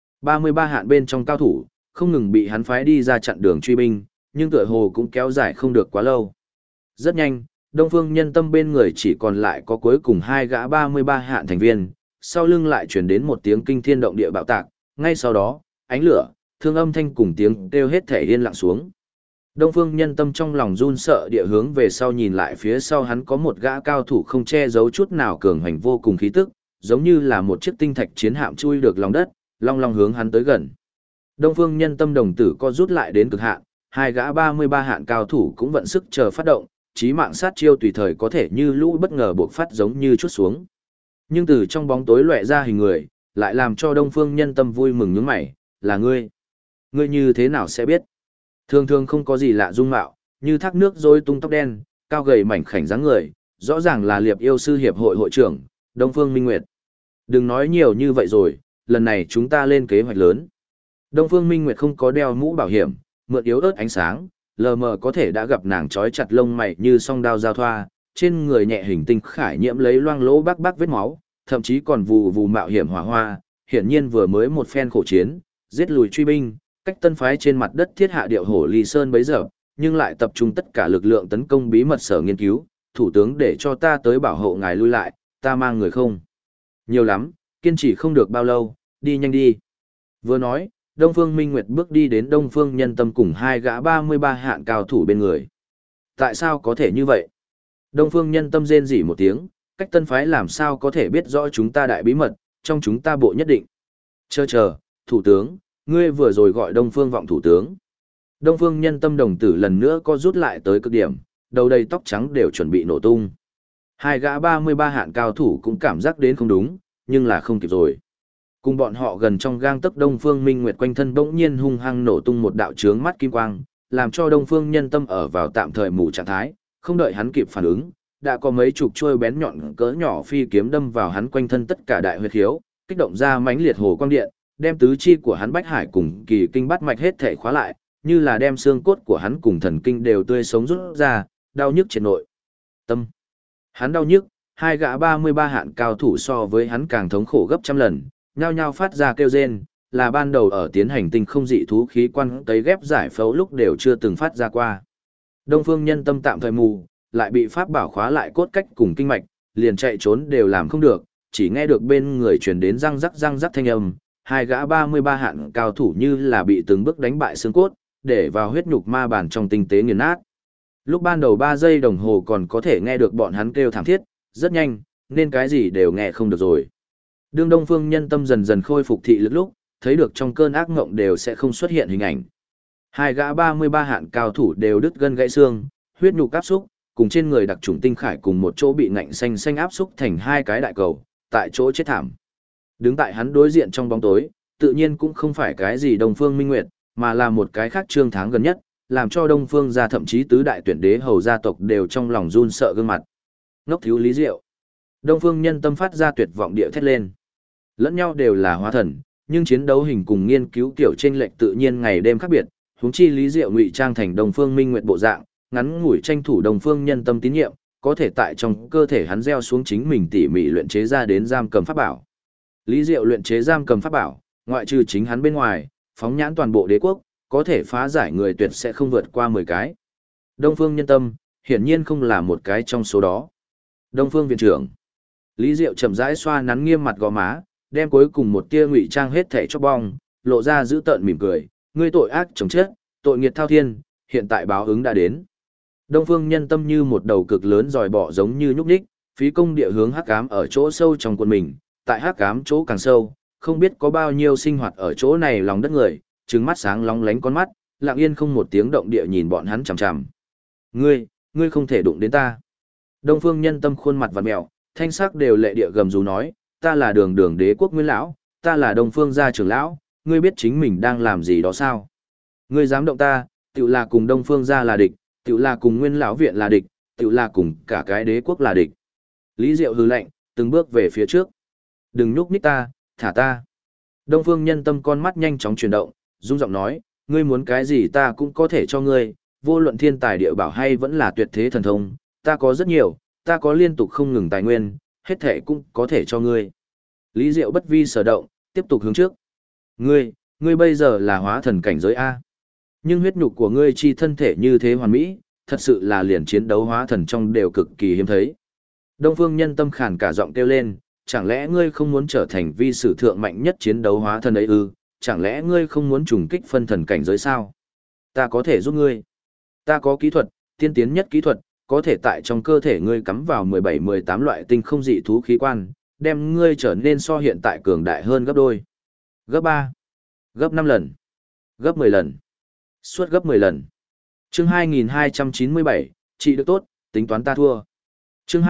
33 hạn bên trong cao thủ, không ngừng bị hắn phái đi ra chặn đường truy binh, nhưng tựa hồ cũng kéo dài không được quá lâu. Rất nhanh, Đông Phương Nhân Tâm bên người chỉ còn lại có cuối cùng 2 gã 33 hạn thành viên, sau lưng lại truyền đến một tiếng kinh thiên động địa bạo tạc, ngay sau đó, ánh lửa, thương âm thanh cùng tiếng kêu hết thể yên lặng xuống. Đông Phương Nhân Tâm trong lòng run sợ địa hướng về sau nhìn lại phía sau hắn có một gã cao thủ không che giấu chút nào cường hành vô cùng khí tức, giống như là một chiếc tinh thạch chiến hạm chui được lòng đất, long long hướng hắn tới gần. Đông Phương Nhân Tâm đồng tử co rút lại đến cực hạn, 2 gã 33 hạn cao thủ cũng vận sức chờ phát động, chí mạng sát chiêu tùy thời có thể như lũ bất ngờ bộc phát giống như chút xuống. Nhưng từ trong bóng tối lóe ra hình người, lại làm cho Đông Phương Nhân Tâm vui mừng nhướng mày, là ngươi. Ngươi như thế nào sẽ biết? Thường thường không có gì lạ dung mạo, như thác nước rối tung tóc đen, cao gầy mảnh khảnh dáng người, rõ ràng là Liệp Yêu sư hiệp hội hội trưởng, Đông Phương Minh Nguyệt. Đừng nói nhiều như vậy rồi, lần này chúng ta lên kế hoạch lớn. Đông Phương Minh Nguyệt không có đeo mũ bảo hiểm, mượn yếu ớt ánh sáng, lờ mờ có thể đã gặp nàng trói chặt lông mày như song đao giao thoa, trên người nhẹ hình tinh khải nhiễm lấy loang lỗ bác vết máu, thậm chí còn vù vù mạo hiểm hỏa hoa, hiển nhiên vừa mới một phen khổ chiến, giết lùi truy binh, cách tân phái trên mặt đất thiết hạ điệu hổ ly sơn bấy giờ, nhưng lại tập trung tất cả lực lượng tấn công bí mật sở nghiên cứu, thủ tướng để cho ta tới bảo hộ ngài lui lại, ta mang người không. Nhiều lắm, kiên trì không được bao lâu, đi nhanh đi. Vừa nói, Đông Phương Minh Nguyệt bước đi đến Đông Phương Nhân Tâm cùng 2 gã 33 hạn cao thủ bên người. Tại sao có thể như vậy? Đông Phương Nhân Tâm rên rỉ một tiếng, cách tân phái làm sao có thể biết rõ chúng ta đại bí mật, trong chúng ta bộ nhất định. Chờ, thủ tướng, ngươi vừa rồi gọi Đông Phương Vọng thủ tướng. Đông Phương Nhân Tâm đồng tử lần nữa có rút lại tới cực điểm, đầu đầy tóc trắng đều chuẩn bị nổ tung. 2 gã 33 hạn cao thủ cũng cảm giác đến không đúng, nhưng là không kịp rồi. Cùng bọn họ gần trong gang tấc Đông Phương Minh Nguyệt quanh thân bỗng nhiên hung hăng nổ tung một đạo chướng mắt kim quang, làm cho Đông Phương Nhân Tâm ở vào tạm thời mù trạng thái, không đợi hắn kịp phản ứng, đã có mấy chục chuôi bén nhọn cỡ nhỏ phi kiếm đâm vào hắn quanh thân tất cả đại huyệt khiếu, kích động ra mãnh liệt hồ quang điện, đem tứ chi của hắn bách hải cùng kỳ kinh bát mạch hết thể khóa lại, như là đem xương cốt của hắn cùng thần kinh đều tươi sống rút ra, đau nhức triệt nội tâm. Hắn đau nhức, 2 gã 33 hạn cao thủ so với hắn càng thống khổ gấp trăm lần, nhao nhao phát ra kêu rên, là ban đầu ở tiến hành tinh không dị thú khí quan cấy ghép giải phẫu lúc đều chưa từng phát ra qua. Đông Phương Nhân Tâm tạm thời mù, lại bị pháp bảo khóa lại cốt cách cùng kinh mạch, liền chạy trốn đều làm không được, chỉ nghe được bên người truyền đến răng rắc thanh âm, 2 gã 33 hạn cao thủ như là bị từng bước đánh bại xương cốt, để vào huyết nhục ma bản trong tinh tế nghiền nát. Lúc ban đầu 3 giây đồng hồ còn có thể nghe được bọn hắn kêu thảm thiết, rất nhanh, nên cái gì đều nghe không được rồi. Đương Đông Phương Nhân Tâm dần dần khôi phục thị lực lúc, thấy được trong cơn ác ngộng đều sẽ không xuất hiện hình ảnh. 2 gã 33 hạn cao thủ đều đứt gân gãy xương, huyết nhục áp xúc, cùng trên người đặc trùng tinh khải cùng một chỗ bị ngạnh xanh áp xúc thành 2 cái đại cầu, tại chỗ chết thảm. Đứng tại hắn đối diện trong bóng tối, tự nhiên cũng không phải cái gì Đông Phương Minh Nguyệt, mà là một cái khác Trương Tháng gần nhất, làm cho Đông Phương gia thậm chí tứ đại tuyển đế hầu gia tộc đều trong lòng run sợ gương mặt. Ngốc thiếu Lý Diệu. Đông Phương Nhân Tâm phát ra tuyệt vọng địa thét lên. Lẫn nhau đều là hóa thần, nhưng chiến đấu hình cùng nghiên cứu kiểu chênh lệch tự nhiên ngày đêm khác biệt, huống chi Lý Diệu ngụy trang thành Đông Phương Minh Nguyệt bộ dạng, ngắn ngủi tranh thủ Đông Phương Nhân Tâm tín nhiệm, có thể tại trong cơ thể hắn gieo xuống chính mình tỉ mỉ luyện chế ra đến giam cầm pháp bảo. Lý Diệu luyện chế giam cầm pháp bảo, ngoại trừ chính hắn bên ngoài, phóng nhãn toàn bộ đế quốc, có thể phá giải người tuyệt sẽ không vượt qua 10 cái. Đông Phương Nhân Tâm, hiển nhiên không là một cái trong số đó. Đông Phương viện trưởng. Lý Diệu chậm rãi xoa nắn nghiêm mặt gò má, đem cuối cùng một tia ngụy trang hết thảy chóc bong, lộ ra dữ tợn mỉm cười, ngươi tội ác chồng chết, tội nghiệt thao thiên, hiện tại báo ứng đã đến. Đông Phương Nhân Tâm như một đầu cực lớn dòi bỏ giống như nhúc nhích, phí công địa hướng hắc ám ở chỗ sâu trong quần mình, tại hắc ám chỗ càng sâu, không biết có bao nhiêu sinh hoạt ở chỗ này lòng đất người, trừng mắt sáng lóng lánh con mắt, lặng yên không một tiếng động địa nhìn bọn hắn chằm chằm. Ngươi không thể đụng đến ta. Đông Phương Nhân Tâm khuôn mặt vặn mèo, thanh sắc đều lệ địa gầm rú nói, ta là đường đường đế quốc nguyên lão, ta là Đông Phương gia trưởng lão, ngươi biết chính mình đang làm gì đó sao? Ngươi dám động ta, tự là cùng Đông Phương gia là địch, tự là cùng Nguyên lão viện là địch, tự là cùng cả cái đế quốc là địch. Lý Diệu hừ lạnh, từng bước về phía trước. Đừng nhúc nhích ta, thả ta. Đông Phương Nhân Tâm con mắt nhanh chóng chuyển động, rung giọng nói, ngươi muốn cái gì ta cũng có thể cho ngươi, vô luận thiên tài địa bảo hay vẫn là tuyệt thế thần thông, ta có rất nhiều, ta có liên tục không ngừng tài nguyên, hết thể cũng có thể cho ngươi. Lý Diệu bất vi sở động, tiếp tục hướng trước. Ngươi bây giờ là hóa thần cảnh giới A. Nhưng huyết nhục của ngươi chi thân thể như thế hoàn mỹ, thật sự là liền chiến đấu hóa thần trong đều cực kỳ hiếm thấy. Đông Phương Nhân Tâm khàn cả giọng kêu lên, chẳng lẽ ngươi không muốn trở thành vi sử thượng mạnh nhất chiến đấu hóa thần ấy ư? Chẳng lẽ ngươi không muốn trùng kích phân thần cảnh giới sao? Ta có thể giúp ngươi. Ta có kỹ thuật, tiên tiến nhất kỹ thuật, có thể tại trong cơ thể ngươi cắm vào 17-18 loại tinh không dị thú khí quan, đem ngươi trở nên so hiện tại cường đại hơn gấp đôi. Gấp 3, gấp 5 lần, gấp 10 lần, suốt gấp 10 lần. Chương 2297, chị được tốt, tính toán ta thua. Chương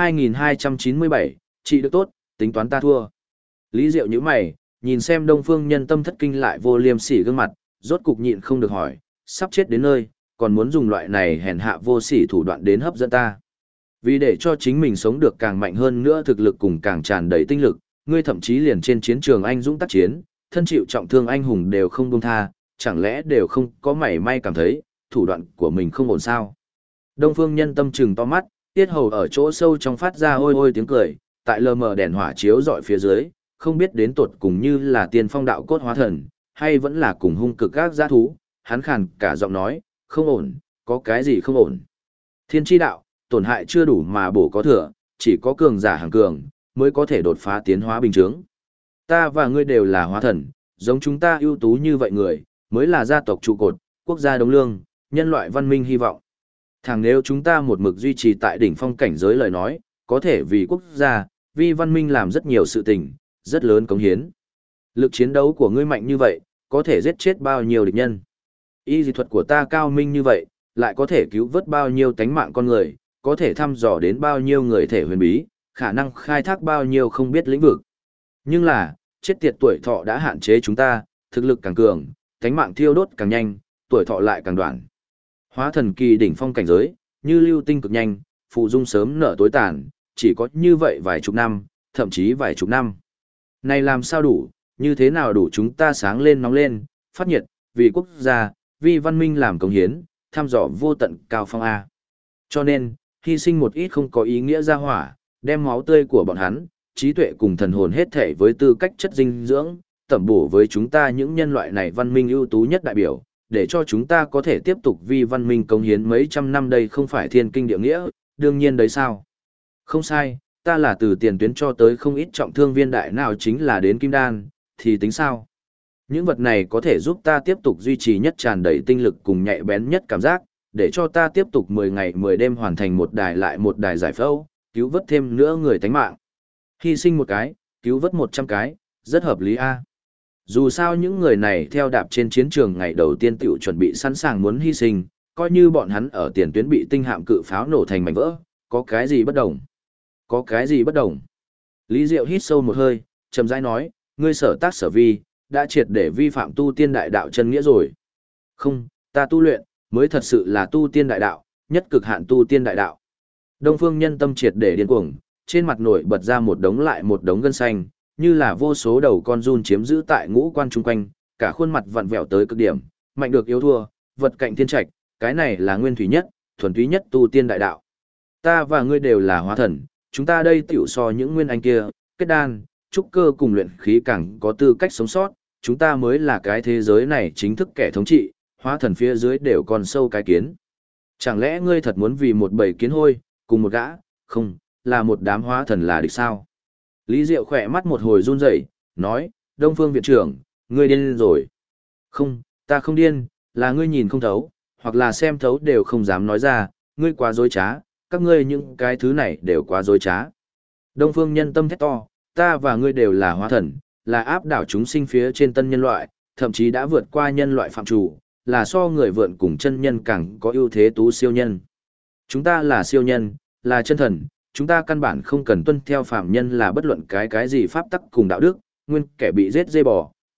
2297, chị được tốt, tính toán ta thua. Lý Diệu nhíu mày, nhìn xem Đông Phương Nhân Tâm thất kinh lại vô liêm sỉ gương mặt, rốt cục nhịn không được hỏi, sắp chết đến nơi, còn muốn dùng loại này hèn hạ vô sỉ thủ đoạn đến hấp dẫn ta. Vì để cho chính mình sống được càng mạnh hơn nữa thực lực cùng càng tràn đầy tinh lực, ngươi thậm chí liền trên chiến trường anh dũng tác chiến, thân chịu trọng thương anh hùng đều không buông tha, chẳng lẽ đều không có mảy may cảm thấy, thủ đoạn của mình không ổn sao. Đông Phương Nhân Tâm trừng to mắt, tiết hầu ở chỗ sâu trong phát ra ôi ôi tiếng cười, tại lờ mờ đèn hỏa chiếu dọi phía dưới, không biết đến tột cùng như là tiên phong đạo cốt hóa thần, hay vẫn là cùng hung cực các giã thú, hắn khàn cả giọng nói, không ổn, có cái gì không ổn. Thiên tri đạo, tổn hại chưa đủ mà bổ có thừa, chỉ có cường giả hàng cường, mới có thể đột phá tiến hóa bình chướng. Ta và ngươi đều là hóa thần, giống chúng ta ưu tú như vậy người, mới là gia tộc trụ cột, quốc gia đống lương, nhân loại văn minh hy vọng. Thẳng nếu chúng ta một mực duy trì tại đỉnh phong cảnh giới lời nói, có thể vì quốc gia, vì văn minh làm rất nhiều sự tình, rất lớn cống hiến. Lực chiến đấu của ngươi mạnh như vậy, có thể giết chết bao nhiêu địch nhân. Y dị thuật của ta cao minh như vậy, lại có thể cứu vớt bao nhiêu tánh mạng con người, có thể thăm dò đến bao nhiêu người thể huyền bí, khả năng khai thác bao nhiêu không biết lĩnh vực. Nhưng là, chết tiệt tuổi thọ đã hạn chế chúng ta, thực lực càng cường, tánh mạng thiêu đốt càng nhanh, tuổi thọ lại càng đoạn. Hóa thần kỳ đỉnh phong cảnh giới, như lưu tinh cực nhanh, phụ dung sớm nở tối tàn, chỉ có như vậy vài chục năm, thậm chí vài chục năm. Này làm sao đủ, như thế nào đủ chúng ta sáng lên nóng lên, phát nhiệt, vì quốc gia, vì văn minh làm công hiến, thăm dò vô tận cao phong A. Cho nên, hy sinh một ít không có ý nghĩa ra hỏa, đem máu tươi của bọn hắn, trí tuệ cùng thần hồn hết thể với tư cách chất dinh dưỡng, tẩm bổ với chúng ta những nhân loại này văn minh ưu tú nhất đại biểu, để cho chúng ta có thể tiếp tục vì văn minh công hiến mấy trăm năm đây không phải thiên kinh địa nghĩa, đương nhiên đấy sao. Không sai, ta là từ tiền tuyến cho tới không ít trọng thương viên đại nào chính là đến kim đan, thì tính sao? Những vật này có thể giúp ta tiếp tục duy trì nhất tràn đầy tinh lực cùng nhạy bén nhất cảm giác, để cho ta tiếp tục 10 ngày 10 đêm hoàn thành một đài lại một đài giải phẫu, cứu vớt thêm nữa người tánh mạng. Hy sinh một cái, cứu vớt 100 cái, rất hợp lý a. Dù sao những người này theo đạp trên chiến trường ngày đầu tiên tiểu chuẩn bị sẵn sàng muốn hy sinh, coi như bọn hắn ở tiền tuyến bị tinh hạm cự pháo nổ thành mảnh vỡ, có cái gì bất đồng? Có cái gì bất đồng? Lý Diệu hít sâu một hơi, chậm rãi nói, ngươi sở tác sở vi, đã triệt để vi phạm tu tiên đại đạo chân nghĩa rồi. Không, ta tu luyện, mới thật sự là tu tiên đại đạo, nhất cực hạn tu tiên đại đạo. Đông Phương Nhân Tâm triệt để điên cuồng, trên mặt nổi bật ra một đống lại một đống gân xanh, như là vô số đầu con giun chiếm giữ tại ngũ quan chung quanh, cả khuôn mặt vặn vẹo tới cực điểm, mạnh được yếu thua, vật cạnh thiên trạch, cái này là nguyên thủy nhất, thuần túy nhất tu tiên đại đạo. Ta và ngươi đều là hóa thần, chúng ta đây tiểu so những nguyên anh kia, kết đan, trúc cơ cùng luyện khí càng có tư cách sống sót, chúng ta mới là cái thế giới này chính thức kẻ thống trị, hóa thần phía dưới đều còn sâu cái kiến. Chẳng lẽ ngươi thật muốn vì một bầy kiến hôi, cùng một gã, không, là một đám hóa thần là địch sao? Lý Diệu khỏe mắt một hồi run rẩy, nói, Đông Phương viện trưởng, ngươi điên rồi. Không, ta không điên, là ngươi nhìn không thấu, hoặc là xem thấu đều không dám nói ra, ngươi quá dối trá, các ngươi những cái thứ này đều quá dối trá. Đông Phương Nhân Tâm thét to, ta và ngươi đều là hóa thần, là áp đảo chúng sinh phía trên tân nhân loại, thậm chí đã vượt qua nhân loại phạm chủ, là so người vượn cùng chân nhân càng có ưu thế tú siêu nhân. Chúng ta là siêu nhân, là chân thần, chúng ta căn bản không cần tuân theo phạm nhân là bất luận cái gì pháp tắc cùng đạo đức, nguyên kẻ bị giết dê bò,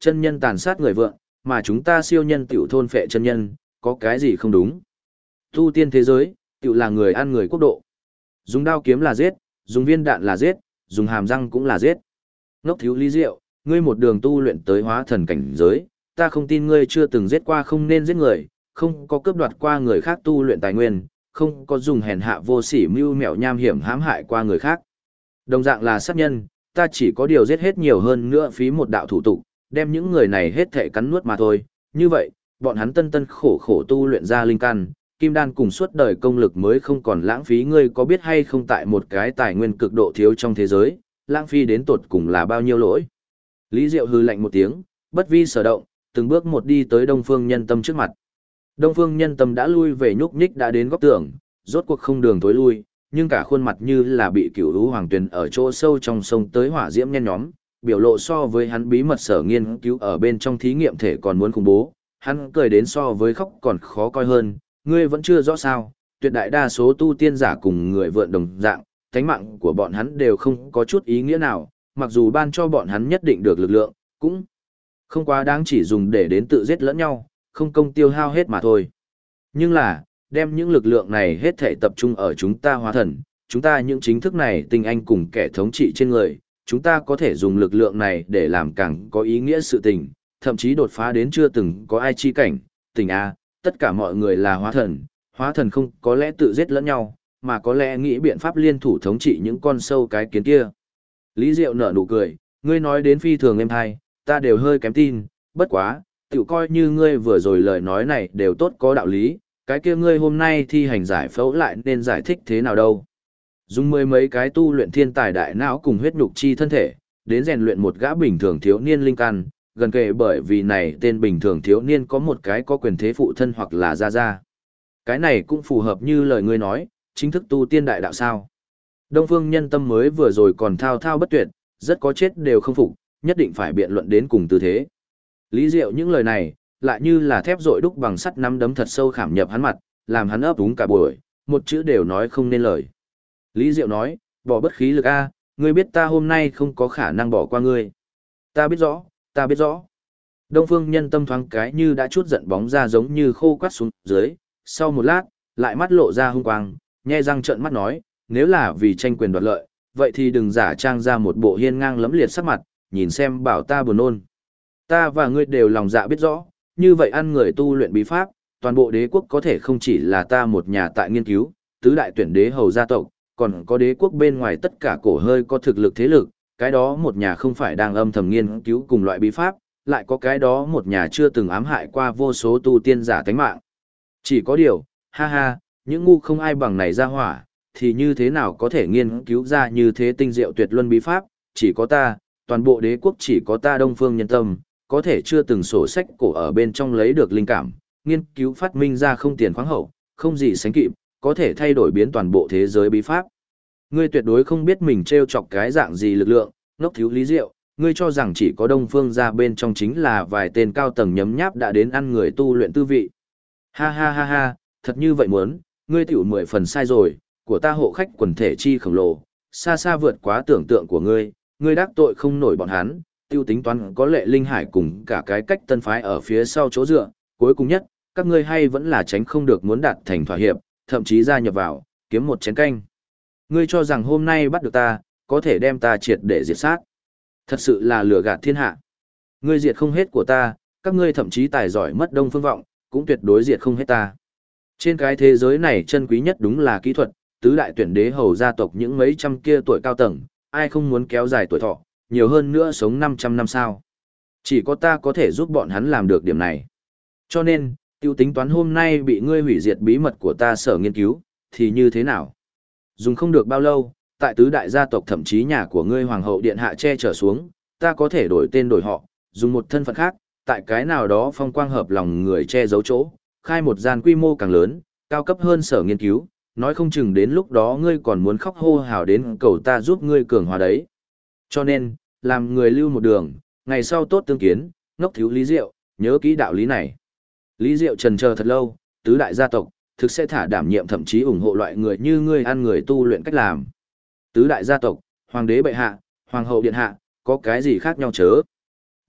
chân nhân tàn sát người vượn, mà chúng ta siêu nhân tiểu thôn phệ chân nhân, có cái gì không đúng? Tu tiên thế giới, tiểu là người ăn người quốc độ. Dùng đao kiếm là giết, dùng viên đạn là giết, dùng hàm răng cũng là giết. Ngốc thiếu Lý Diệu, ngươi một đường tu luyện tới hóa thần cảnh giới, ta không tin ngươi chưa từng giết qua không nên giết người, không có cướp đoạt qua người khác tu luyện tài nguyên, không có dùng hèn hạ vô sỉ mưu mẹo nham hiểm hãm hại qua người khác. Đồng dạng là sát nhân, ta chỉ có điều giết hết nhiều hơn nữa phí một đạo thủ tục, đem những người này hết thể cắn nuốt mà thôi. Như vậy, bọn hắn tân tân khổ khổ tu luyện ra linh căn, kim đan cùng suốt đời công lực mới không còn lãng phí. Ngươi có biết hay không tại một cái tài nguyên cực độ thiếu trong thế giới, lãng phí đến tột cùng là bao nhiêu lỗi? Lý Diệu hừ lạnh một tiếng, bất vi sở động, từng bước một đi tới Đông Phương Nhân Tâm trước mặt. Đông Phương Nhân Tâm đã lui về nhúc nhích đã đến góc tường, rốt cuộc không đường tối lui, nhưng cả khuôn mặt như là bị cửu lũ hoàng tuyền ở chỗ sâu trong sông tới hỏa diễm nhen nhóm, biểu lộ so với hắn bí mật sở nghiên cứu ở bên trong thí nghiệm thể còn muốn khủng bố, hắn cười đến so với khóc còn khó coi hơn, ngươi vẫn chưa rõ sao, tuyệt đại đa số tu tiên giả cùng người vượn đồng dạng, tánh mạng của bọn hắn đều không có chút ý nghĩa nào, mặc dù ban cho bọn hắn nhất định được lực lượng, cũng không quá đáng chỉ dùng để đến tự giết lẫn nhau, không công tiêu hao hết mà thôi. Nhưng là, đem những lực lượng này hết thể tập trung ở chúng ta hóa thần, chúng ta những chính thức này tinh anh cùng kẻ thống trị trên người, chúng ta có thể dùng lực lượng này để làm càng có ý nghĩa sự tình, thậm chí đột phá đến chưa từng có ai chi cảnh, tình a, tất cả mọi người là hóa thần không có lẽ tự giết lẫn nhau, mà có lẽ nghĩ biện pháp liên thủ thống trị những con sâu cái kiến kia. Lý Diệu nở nụ cười, ngươi nói đến phi thường êm hay, ta đều hơi kém tin, bất quá, tiểu coi như ngươi vừa rồi lời nói này đều tốt có đạo lý, cái kia ngươi hôm nay thi hành giải phẫu lại nên giải thích thế nào đâu. Dùng mười mấy cái tu luyện thiên tài đại não cùng huyết nhục chi thân thể, đến rèn luyện một gã bình thường thiếu niên linh căn, gần kề bởi vì này tên bình thường thiếu niên có một cái có quyền thế phụ thân hoặc là gia gia. Cái này cũng phù hợp như lời ngươi nói, chính thức tu tiên đại đạo sao. Đông Phương Nhân Tâm mới vừa rồi còn thao thao bất tuyệt, rất có chết đều không phục, nhất định phải biện luận đến cùng tư thế. Lý Diệu những lời này, lại như là thép rội đúc bằng sắt nắm đấm thật sâu khảm nhập hắn mặt, làm hắn ấp úng cả buổi, một chữ đều nói không nên lời. Lý Diệu nói, bỏ bất khí lực a, ngươi biết ta hôm nay không có khả năng bỏ qua ngươi. Ta biết rõ, ta biết rõ. Đông Phương Nhân Tâm thoáng cái như đã chút giận bóng ra giống như khô quắt xuống dưới, sau một lát, lại mắt lộ ra hung quang, nhe răng trợn mắt nói, nếu là vì tranh quyền đoạt lợi, vậy thì đừng giả trang ra một bộ hiên ngang lẫm liệt sắc mặt, nhìn xem bảo ta buồn nôn. Ta và ngươi đều lòng dạ biết rõ, như vậy ăn người tu luyện bí pháp, toàn bộ đế quốc có thể không chỉ là ta một nhà tại nghiên cứu, tứ đại tuyển đế hầu gia tộc, còn có đế quốc bên ngoài tất cả cổ hơi có thực lực thế lực, cái đó một nhà không phải đang âm thầm nghiên cứu cùng loại bí pháp, lại có cái đó một nhà chưa từng ám hại qua vô số tu tiên giả tánh mạng. Chỉ có điều, ha ha, những ngu không ai bằng này ra hỏa, thì như thế nào có thể nghiên cứu ra như thế tinh diệu tuyệt luân bí pháp, chỉ có ta, toàn bộ đế quốc chỉ có ta Đông Phương Nhân Tâm, có thể chưa từng sổ sách cổ ở bên trong lấy được linh cảm, nghiên cứu phát minh ra không tiền khoáng hậu, không gì sánh kịp, có thể thay đổi biến toàn bộ thế giới bí pháp. Ngươi tuyệt đối không biết mình trêu chọc cái dạng gì lực lượng, ngốc thiếu Lý Diệu, ngươi cho rằng chỉ có Đông Phương ra bên trong chính là vài tên cao tầng nhấm nháp đã đến ăn người tu luyện tư vị. Ha ha ha ha, thật như vậy muốn, ngươi tiểu 10 phần sai rồi, của ta hộ khách quần thể chi khổng lồ, xa xa vượt quá tưởng tượng của ngươi đắc tội không nổi bọn hắn, tiêu tính toán có lệ linh hải cùng cả cái cách tân phái ở phía sau chỗ dựa, cuối cùng nhất, các ngươi hay vẫn là tránh không được muốn đạt thành thỏa hiệp, thậm chí gia nhập vào, kiếm một chén canh. Ngươi cho rằng hôm nay bắt được ta, có thể đem ta triệt để diệt sát. Thật sự là lừa gạt thiên hạ. Ngươi diệt không hết của ta, các ngươi thậm chí tài giỏi mất đông phương vọng, cũng tuyệt đối diệt không hết ta. Trên cái thế giới này chân quý nhất đúng là kỹ thuật, tứ đại tuyển đế hầu gia tộc những mấy trăm kia tuổi cao tầng, ai không muốn kéo dài tuổi thọ, nhiều hơn nữa sống 500 năm sao. Chỉ có ta có thể giúp bọn hắn làm được điểm này. Cho nên, tiêu tính toán hôm nay bị ngươi hủy diệt bí mật của ta sở nghiên cứu, thì như thế nào? Dùng không được bao lâu, tại tứ đại gia tộc thậm chí nhà của ngươi hoàng hậu điện hạ che trở xuống, ta có thể đổi tên đổi họ, dùng một thân phận khác, tại cái nào đó phong quang hợp lòng người che giấu chỗ, khai một gian quy mô càng lớn, cao cấp hơn sở nghiên cứu, nói không chừng đến lúc đó ngươi còn muốn khóc hô hào đến cầu ta giúp ngươi cường hóa đấy. Cho nên, làm người lưu một đường, ngày sau tốt tương kiến, ngốc thiếu Lý Diệu, nhớ kỹ đạo lý này. Lý Diệu trần chờ thật lâu, tứ đại gia tộc, thực sẽ thả đảm nhiệm thậm chí ủng hộ loại người như ngươi ăn người tu luyện cách làm. Tứ đại gia tộc, hoàng đế bệ hạ, hoàng hậu điện hạ, có cái gì khác nhau chớ?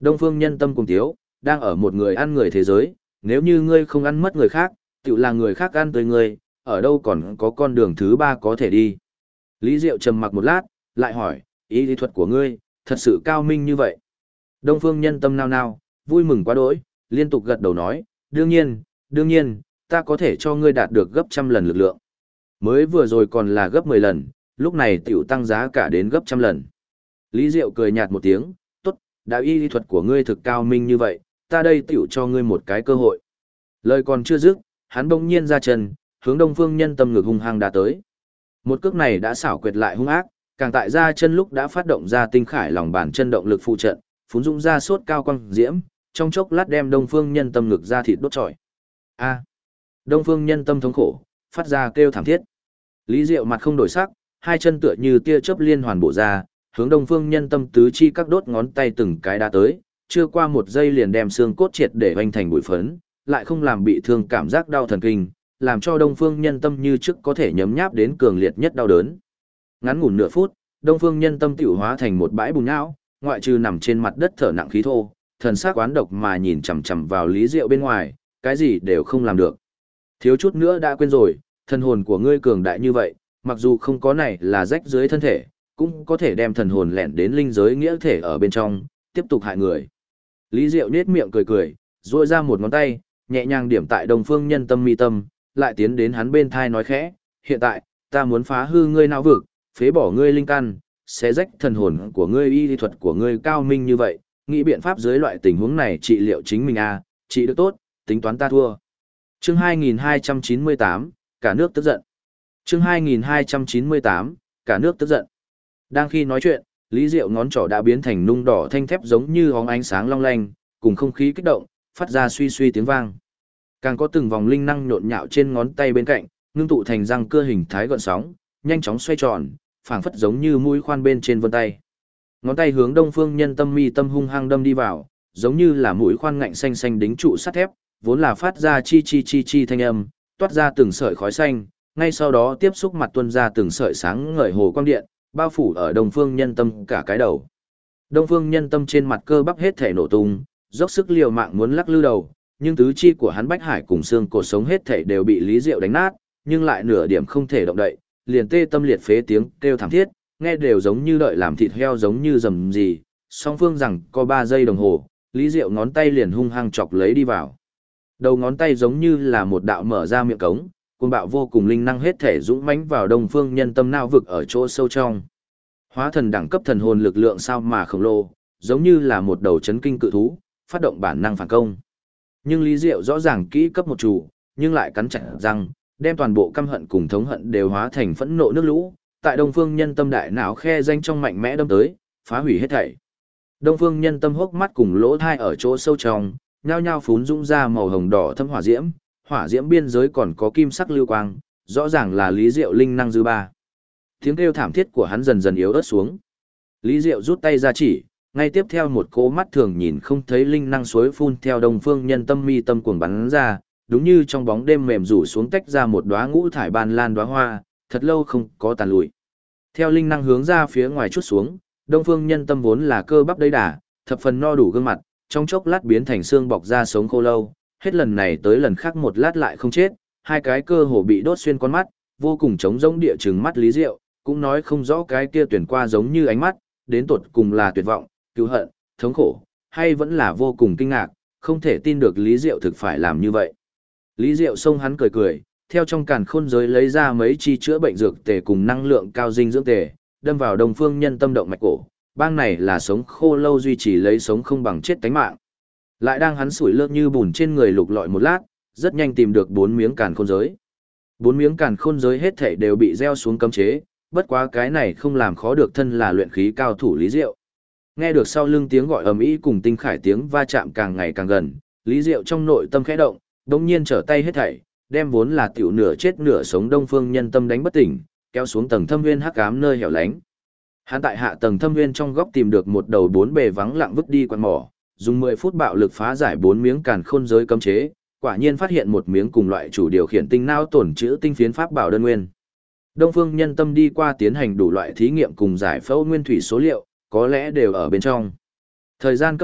Đông Phương Nhân Tâm cùng tiếu, đang ở một người ăn người thế giới, nếu như ngươi không ăn mất người khác, tự là người khác ăn tới ngươi, ở đâu còn có con đường thứ ba có thể đi. Lý Diệu trầm mặc một lát, lại hỏi, ý lý thuật của ngươi, thật sự cao minh như vậy. Đông Phương Nhân Tâm nao nao, vui mừng quá đỗi, liên tục gật đầu nói, đương nhiên, ta có thể cho ngươi đạt được gấp 100 lần lực lượng. Mới vừa rồi còn là gấp 10 lần, lúc này tiểu tăng giá cả đến gấp 100 lần. Lý Diệu cười nhạt một tiếng, tốt, đạo y lý thuật của ngươi thực cao minh như vậy, ta đây tiểu cho ngươi một cái cơ hội. Lời còn chưa dứt, hắn bỗng nhiên ra chân, hướng Đông Phương Nhân Tâm ngực hung hăng đá tới. Một cước này đã xảo quyệt lại hung ác, càng tại ra chân lúc đã phát động ra tinh khải lòng bàn chân động lực phụ trận, phún dũng ra sốt cao quang diễm, trong chốc lát đem Đông Phương Nhân Tâm ngực ra thịt đốt trọi. A! Đông Phương Nhân Tâm thống khổ, phát ra kêu thảm thiết. Lý Diệu mặt không đổi sắc, hai chân tựa như tia chớp liên hoàn bổ ra, hướng Đông Phương Nhân Tâm tứ chi các đốt ngón tay từng cái đá tới, chưa qua một giây liền đem xương cốt triệt để hoành thành bụi phấn, lại không làm bị thương cảm giác đau thần kinh, làm cho Đông Phương Nhân Tâm như trước có thể nhấm nháp đến cường liệt nhất đau đớn. Ngắn ngủn nửa phút, Đông Phương Nhân Tâm tiểu hóa thành một bãi bùn nhão, ngoại trừ nằm trên mặt đất thở nặng khí thô, thần sắc oán độc mà nhìn chằm chằm vào Lý Diệu bên ngoài, cái gì đều không làm được. Thiếu chút nữa đã quên rồi, thần hồn của ngươi cường đại như vậy, mặc dù không có này là rách dưới thân thể, cũng có thể đem thần hồn lẻn đến linh giới nghĩa thể ở bên trong, tiếp tục hại người. Lý Diệu nhếch miệng cười cười, duỗi ra một ngón tay, nhẹ nhàng điểm tại Đông Phương Nhân Tâm mi tâm, lại tiến đến hắn bên thai nói khẽ, hiện tại, ta muốn phá hư ngươi não vực, phế bỏ ngươi linh căn, xé rách thần hồn của ngươi y lý thuật của ngươi cao minh như vậy, nghĩ biện pháp dưới loại tình huống này trị liệu chính mình à, trị được tốt, tính toán ta thua. Chương 2298, cả nước tức giận. Chương 2298, cả nước tức giận. Đang khi nói chuyện, Lý Diệu ngón trỏ đã biến thành nung đỏ thanh thép giống như óng ánh sáng long lanh, cùng không khí kích động, phát ra suy suy tiếng vang. Càng có từng vòng linh năng nhộn nhạo trên ngón tay bên cạnh, ngưng tụ thành răng cưa hình thái gợn sóng, nhanh chóng xoay tròn, phảng phất giống như mũi khoan bên trên vân tay. Ngón tay hướng Đông Phương Nhân Tâm mi tâm hung hăng đâm đi vào, giống như là mũi khoan ngạnh xanh xanh đính trụ sắt thép, vốn là phát ra chi chi chi chi thanh âm, toát ra từng sợi khói xanh, ngay sau đó tiếp xúc mặt tuôn ra từng sợi sáng ngời hồ quang điện, bao phủ ở Đông Phương Nhân Tâm cả cái đầu. Đông Phương Nhân Tâm trên mặt cơ bắp hết thể nổ tung, dốc sức liều mạng muốn lắc lư đầu, nhưng tứ chi của hắn bách hải cùng xương cột sống hết thể đều bị Lý Diệu đánh nát, nhưng lại nửa điểm không thể động đậy, liền tê tâm liệt phế tiếng kêu thảm thiết, nghe đều giống như đợi làm thịt heo giống như rầm gì. Song phương rằng có 3 giây đồng hồ, Lý Diệu ngón tay liền hung hăng chọc lấy đi vào. Đầu ngón tay giống như là một đạo mở ra miệng cống, cuồng bạo vô cùng linh năng hết thể dũng mãnh vào Đông Phương Nhân Tâm não vực ở chỗ sâu trong. Hóa thần đẳng cấp thần hồn lực lượng sao mà khổng lồ, giống như là một đầu chấn kinh cự thú, phát động bản năng phản công. Nhưng Lý Diệu rõ ràng kỹ cấp một chủ, nhưng lại cắn chặt răng, đem toàn bộ căm hận cùng thống hận đều hóa thành phẫn nộ nước lũ, tại Đông Phương Nhân Tâm đại não khe danh trong mạnh mẽ đâm tới, phá hủy hết thảy. Đông Phương Nhân Tâm hốc mắt cùng lỗ thai ở chỗ sâu trong, nhao nhao phún dũng ra màu hồng đỏ thâm hỏa diễm biên giới còn có kim sắc lưu quang, rõ ràng là Lý Diệu linh năng dư ba. Tiếng kêu thảm thiết của hắn dần dần yếu ớt xuống. Lý Diệu rút tay ra chỉ, ngay tiếp theo một cỗ mắt thường nhìn không thấy linh năng suối phun theo Đông Phương Nhân Tâm mi tâm cuồng bắn ra, đúng như trong bóng đêm mềm rủ xuống tách ra một đóa ngũ thải ban lan đóa hoa, thật lâu không có tàn lụi. Theo linh năng hướng ra phía ngoài chút xuống, Đông Phương Nhân Tâm vốn là cơ bắp đầy đà, thập phần no đủ gương mặt, trong chốc lát biến thành xương bọc da sống khô lâu, hết lần này tới lần khác một lát lại không chết, hai cái cơ hồ bị đốt xuyên con mắt, vô cùng trống rỗng địa trừng mắt Lý Diệu, cũng nói không rõ cái kia tuyển qua giống như ánh mắt, đến tột cùng là tuyệt vọng, cứu hận, thống khổ, hay vẫn là vô cùng kinh ngạc, không thể tin được Lý Diệu thực phải làm như vậy. Lý Diệu xông hắn cười cười, theo trong càn khôn giới lấy ra mấy chi chữa bệnh dược tề cùng năng lượng cao dinh dưỡng tề, đâm vào Đông Phương Nhân Tâm động mạch cổ, bang này là sống khô lâu duy trì lấy sống không bằng chết tánh mạng. Lại đang hắn sủi lơ như bùn trên người lục lọi một lát, rất nhanh tìm được 4 miếng càn khôn giới. 4 miếng càn khôn giới hết thảy đều bị gieo xuống cấm chế, bất quá cái này không làm khó được thân là luyện khí cao thủ Lý Diệu. Nghe được sau lưng tiếng gọi ầm ĩ cùng tinh khải tiếng va chạm càng ngày càng gần, Lý Diệu trong nội tâm khẽ động, đống nhiên trở tay hết thảy, đem vốn là tiểu nửa chết nửa sống Đông Phương Nhân Tâm đánh bất tỉnh, kéo xuống tầng thâm nguyên hắc ám nơi hẻo lánh. Hắn tại hạ tầng thâm nguyên trong góc tìm được một đầu 4 bề vắng lặng vứt đi quan mỏ, dùng 10 phút bạo lực phá giải 4 miếng càn khôn giới cấm chế, quả nhiên phát hiện một miếng cùng loại chủ điều khiển tinh não tổn chữa tinh phiến pháp bảo đơn nguyên. Đông Phương Nhân Tâm đi qua tiến hành đủ loại thí nghiệm cùng giải phẫu nguyên thủy số liệu, có lẽ đều ở bên trong. Thời gian cấp bách,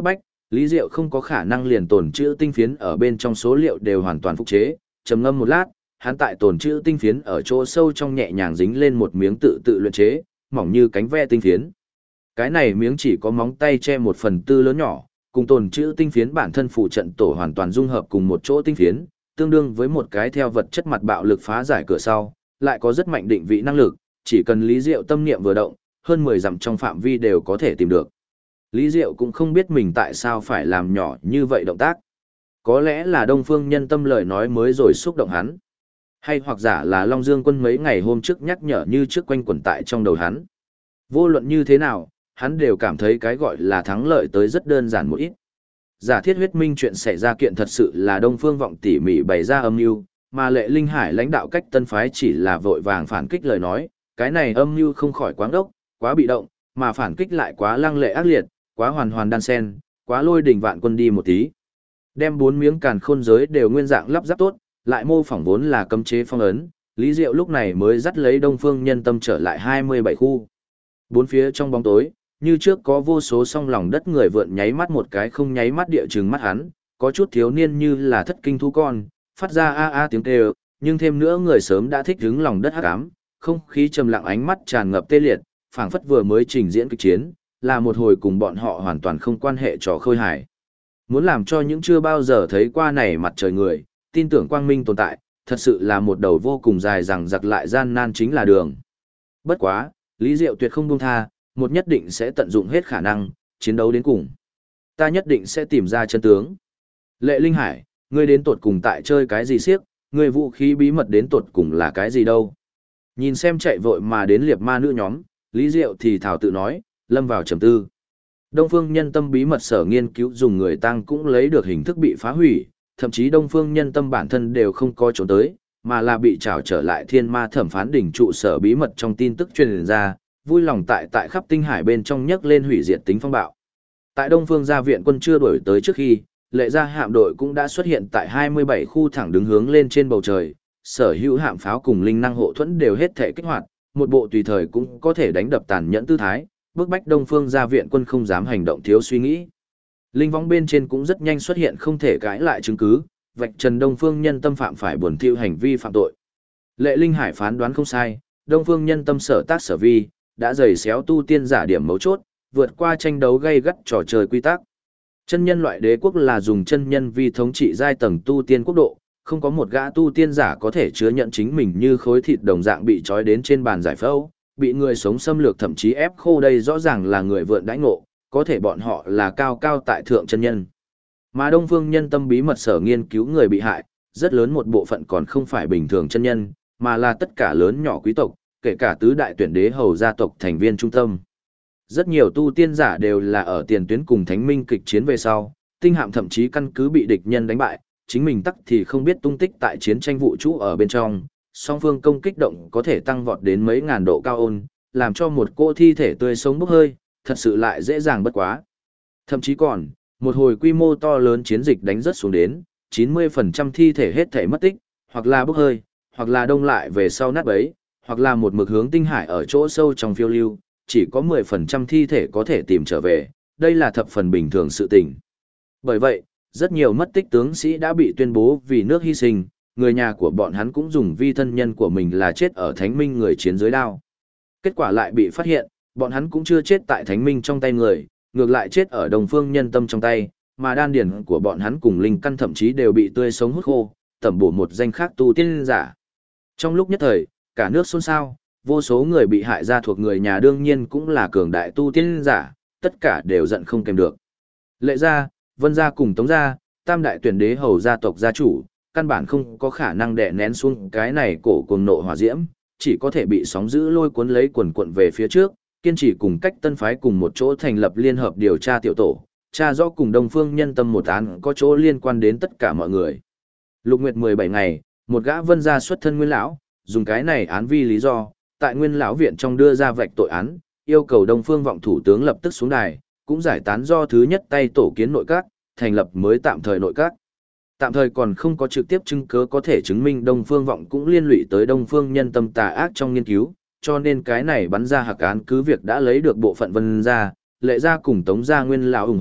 Lý Diệu không có khả năng liền tồn trữ tinh phiến ở bên trong số liệu đều hoàn toàn phục chế, trầm ngâm một lát, hắn tại tồn trữ tinh phiến ở chỗ sâu trong nhẹ nhàng dính lên một miếng tự tự luyện chế, mỏng như cánh ve tinh phiến. Cái này miếng chỉ có móng tay che 1/4 lớn nhỏ, cùng tồn trữ tinh phiến bản thân phụ trận tổ hoàn toàn dung hợp cùng một chỗ tinh phiến, tương đương với một cái theo vật chất mặt bạo lực phá giải cửa sau, lại có rất mạnh định vị năng lực, chỉ cần Lý Diệu tâm niệm vừa động, hơn 10 dặm trong phạm vi đều có thể tìm được. Lý Diệu cũng không biết mình tại sao phải làm nhỏ như vậy động tác. Có lẽ là Đông Phương Nhân Tâm lời nói mới rồi xúc động hắn. Hay hoặc giả là Long Dương Quân mấy ngày hôm trước nhắc nhở như trước quanh quẩn tại trong đầu hắn. Vô luận như thế nào, hắn đều cảm thấy cái gọi là thắng lợi tới rất đơn giản một ít. Giả thiết huyết minh chuyện xảy ra kiện thật sự là Đông Phương Vọng tỉ mỉ bày ra âm mưu, mà Lệ Linh Hải lãnh đạo cách tân phái chỉ là vội vàng phản kích lời nói, cái này âm mưu không khỏi quá đốc, quá bị động, mà phản kích lại quá lăng lệ ác liệt, quá hoàn hoàn đan sen, quá lôi đỉnh vạn quân đi một tí. Đem 4 miếng càn khôn giới đều nguyên dạng lắp ráp tốt, lại mô phỏng vốn là cấm chế phong ấn, Lý Diệu lúc này mới dắt lấy Đông Phương Nhân Tâm trở lại 27 khu. Bốn phía trong bóng tối, như trước có vô số song lòng đất người vượn nháy mắt một cái không nháy mắt địa chừng mắt hắn, có chút thiếu niên như là thất kinh thú con, phát ra a a tiếng kêu, nhưng thêm nữa người sớm đã thích hứng lòng đất hắc ám, không khí trầm lặng ánh mắt tràn ngập tê liệt, phảng phất vừa mới trình diễn kịch chiến, là một hồi cùng bọn họ hoàn toàn không quan hệ trò khơi hài. Muốn làm cho những chưa bao giờ thấy qua này mặt trời người, tin tưởng quang minh tồn tại, thật sự là một đầu vô cùng dài dằng dặc lại gian nan chính là đường. Bất quá, Lý Diệu tuyệt không buông tha, một nhất định sẽ tận dụng hết khả năng, chiến đấu đến cùng. Ta nhất định sẽ tìm ra chân tướng. Lệ Linh Hải, ngươi đến tột cùng tại chơi cái gì siếc, ngươi vũ khí bí mật đến tột cùng là cái gì đâu. Nhìn xem chạy vội mà đến liệp ma nữ nhóm, Lý Diệu thì thảo tự nói, lâm vào trầm tư. Đông Phương Nhân Tâm bí mật sở nghiên cứu dùng người tăng cũng lấy được hình thức bị phá hủy, thậm chí Đông Phương Nhân Tâm bản thân đều không có trốn tới, mà là bị trảo trở lại Thiên Ma thẩm phán đỉnh trụ sở bí mật trong tin tức truyền ra, vui lòng tại khắp tinh hải bên trong nhấc lên hủy diệt tính phong bạo. Tại Đông Phương gia viện quân chưa đuổi tới trước khi, Lệ gia hạm đội cũng đã xuất hiện tại 27 khu thẳng đứng hướng lên trên bầu trời, sở hữu hạm pháo cùng linh năng hộ thuẫn đều hết thể kích hoạt, một bộ tùy thời cũng có thể đánh đập tàn nhẫn tư thái, bức bách Đông Phương gia viện quân không dám hành động thiếu suy nghĩ. Linh võng bên trên cũng rất nhanh xuất hiện không thể cãi lại chứng cứ, vạch trần Đông Phương Nhân Tâm phạm phải buồn thiu hành vi phạm tội. Lệ Linh Hải phán đoán không sai, Đông Phương Nhân Tâm sở tác sở vi, đã giày xéo tu tiên giả điểm mấu chốt, vượt qua tranh đấu gay gắt trò chơi quy tắc. Chân nhân loại đế quốc là dùng chân nhân vi thống trị giai tầng tu tiên quốc độ, không có một gã tu tiên giả có thể chứa nhận chính mình như khối thịt đồng dạng bị trói đến trên bàn giải phẫu, bị người sống xâm lược thậm chí ép khô, đây rõ ràng là người vượn đãi ngộ, có thể bọn họ là cao cao tại thượng chân nhân. Mà Đông Phương Nhân Tâm bí mật sở nghiên cứu người bị hại, rất lớn một bộ phận còn không phải bình thường chân nhân, mà là tất cả lớn nhỏ quý tộc, kể cả tứ đại tuyển đế hầu gia tộc thành viên trung tâm. Rất nhiều tu tiên giả đều là ở tiền tuyến cùng thánh minh kịch chiến về sau, tinh hạm thậm chí căn cứ bị địch nhân đánh bại, chính mình tắc thì không biết tung tích tại chiến tranh vũ trụ ở bên trong, song phương công kích động có thể tăng vọt đến mấy ngàn độ cao ôn, làm cho một cô thi thể tươi sống bốc hơi, thật sự lại dễ dàng bất quá. Thậm chí còn, một hồi quy mô to lớn chiến dịch đánh rất xuống đến, 90% thi thể hết thể mất tích, hoặc là bốc hơi, hoặc là đông lại về sau nát bấy, hoặc là một mực hướng tinh hải ở chỗ sâu trong phiêu lưu, chỉ có 10% thi thể có thể tìm trở về, đây là thập phần bình thường sự tình. Bởi vậy, rất nhiều mất tích tướng sĩ đã bị tuyên bố vì nước hy sinh, người nhà của bọn hắn cũng dùng vi thân nhân của mình là chết ở thánh minh người chiến dưới đao. Kết quả lại bị phát hiện, bọn hắn cũng chưa chết tại thánh minh trong tay người, ngược lại chết ở Đông Phương Nhân Tâm trong tay, mà đan điển của bọn hắn cùng linh căn thậm chí đều bị tươi sống hút khô, tẩm bổ một danh khác tu tiên giả. Trong lúc nhất thời, cả nước xôn xao, vô số người bị hại gia thuộc người nhà đương nhiên cũng là cường đại tu tiên giả, tất cả đều giận không kèm được. Lệ gia, Vân gia cùng Tống gia, tam đại tuyển đế hầu gia tộc gia chủ, căn bản không có khả năng đè nén xuống cái này cổ cuồng nộ hỏa diễm, chỉ có thể bị sóng dữ lôi cuốn lấy quần quận về phía trước, kiên trì cùng cách tân phái cùng một chỗ thành lập liên hợp điều tra tiểu tổ, tra rõ cùng Đông Phương Nhân Tâm một án có chỗ liên quan đến tất cả mọi người. Lục Nguyệt 17 ngày, một gã Vân gia xuất thân Nguyên lão, dùng cái này án vi lý do, tại Nguyên lão viện trong đưa ra vạch tội án, yêu cầu Đông Phương Vọng thủ tướng lập tức xuống đài, cũng giải tán do thứ nhất tay tổ kiến nội các, thành lập mới tạm thời nội các. Tạm thời còn không có trực tiếp chứng cứ có thể chứng minh Đông Phương Vọng cũng liên lụy tới Đông Phương Nhân Tâm tà ác trong nghiên cứu, cho nên cái này bắn ra hạc án cứ việc đã lấy được bộ phận Vân gia, Lệ gia cùng Tống gia Nguyên lão ủng hộ,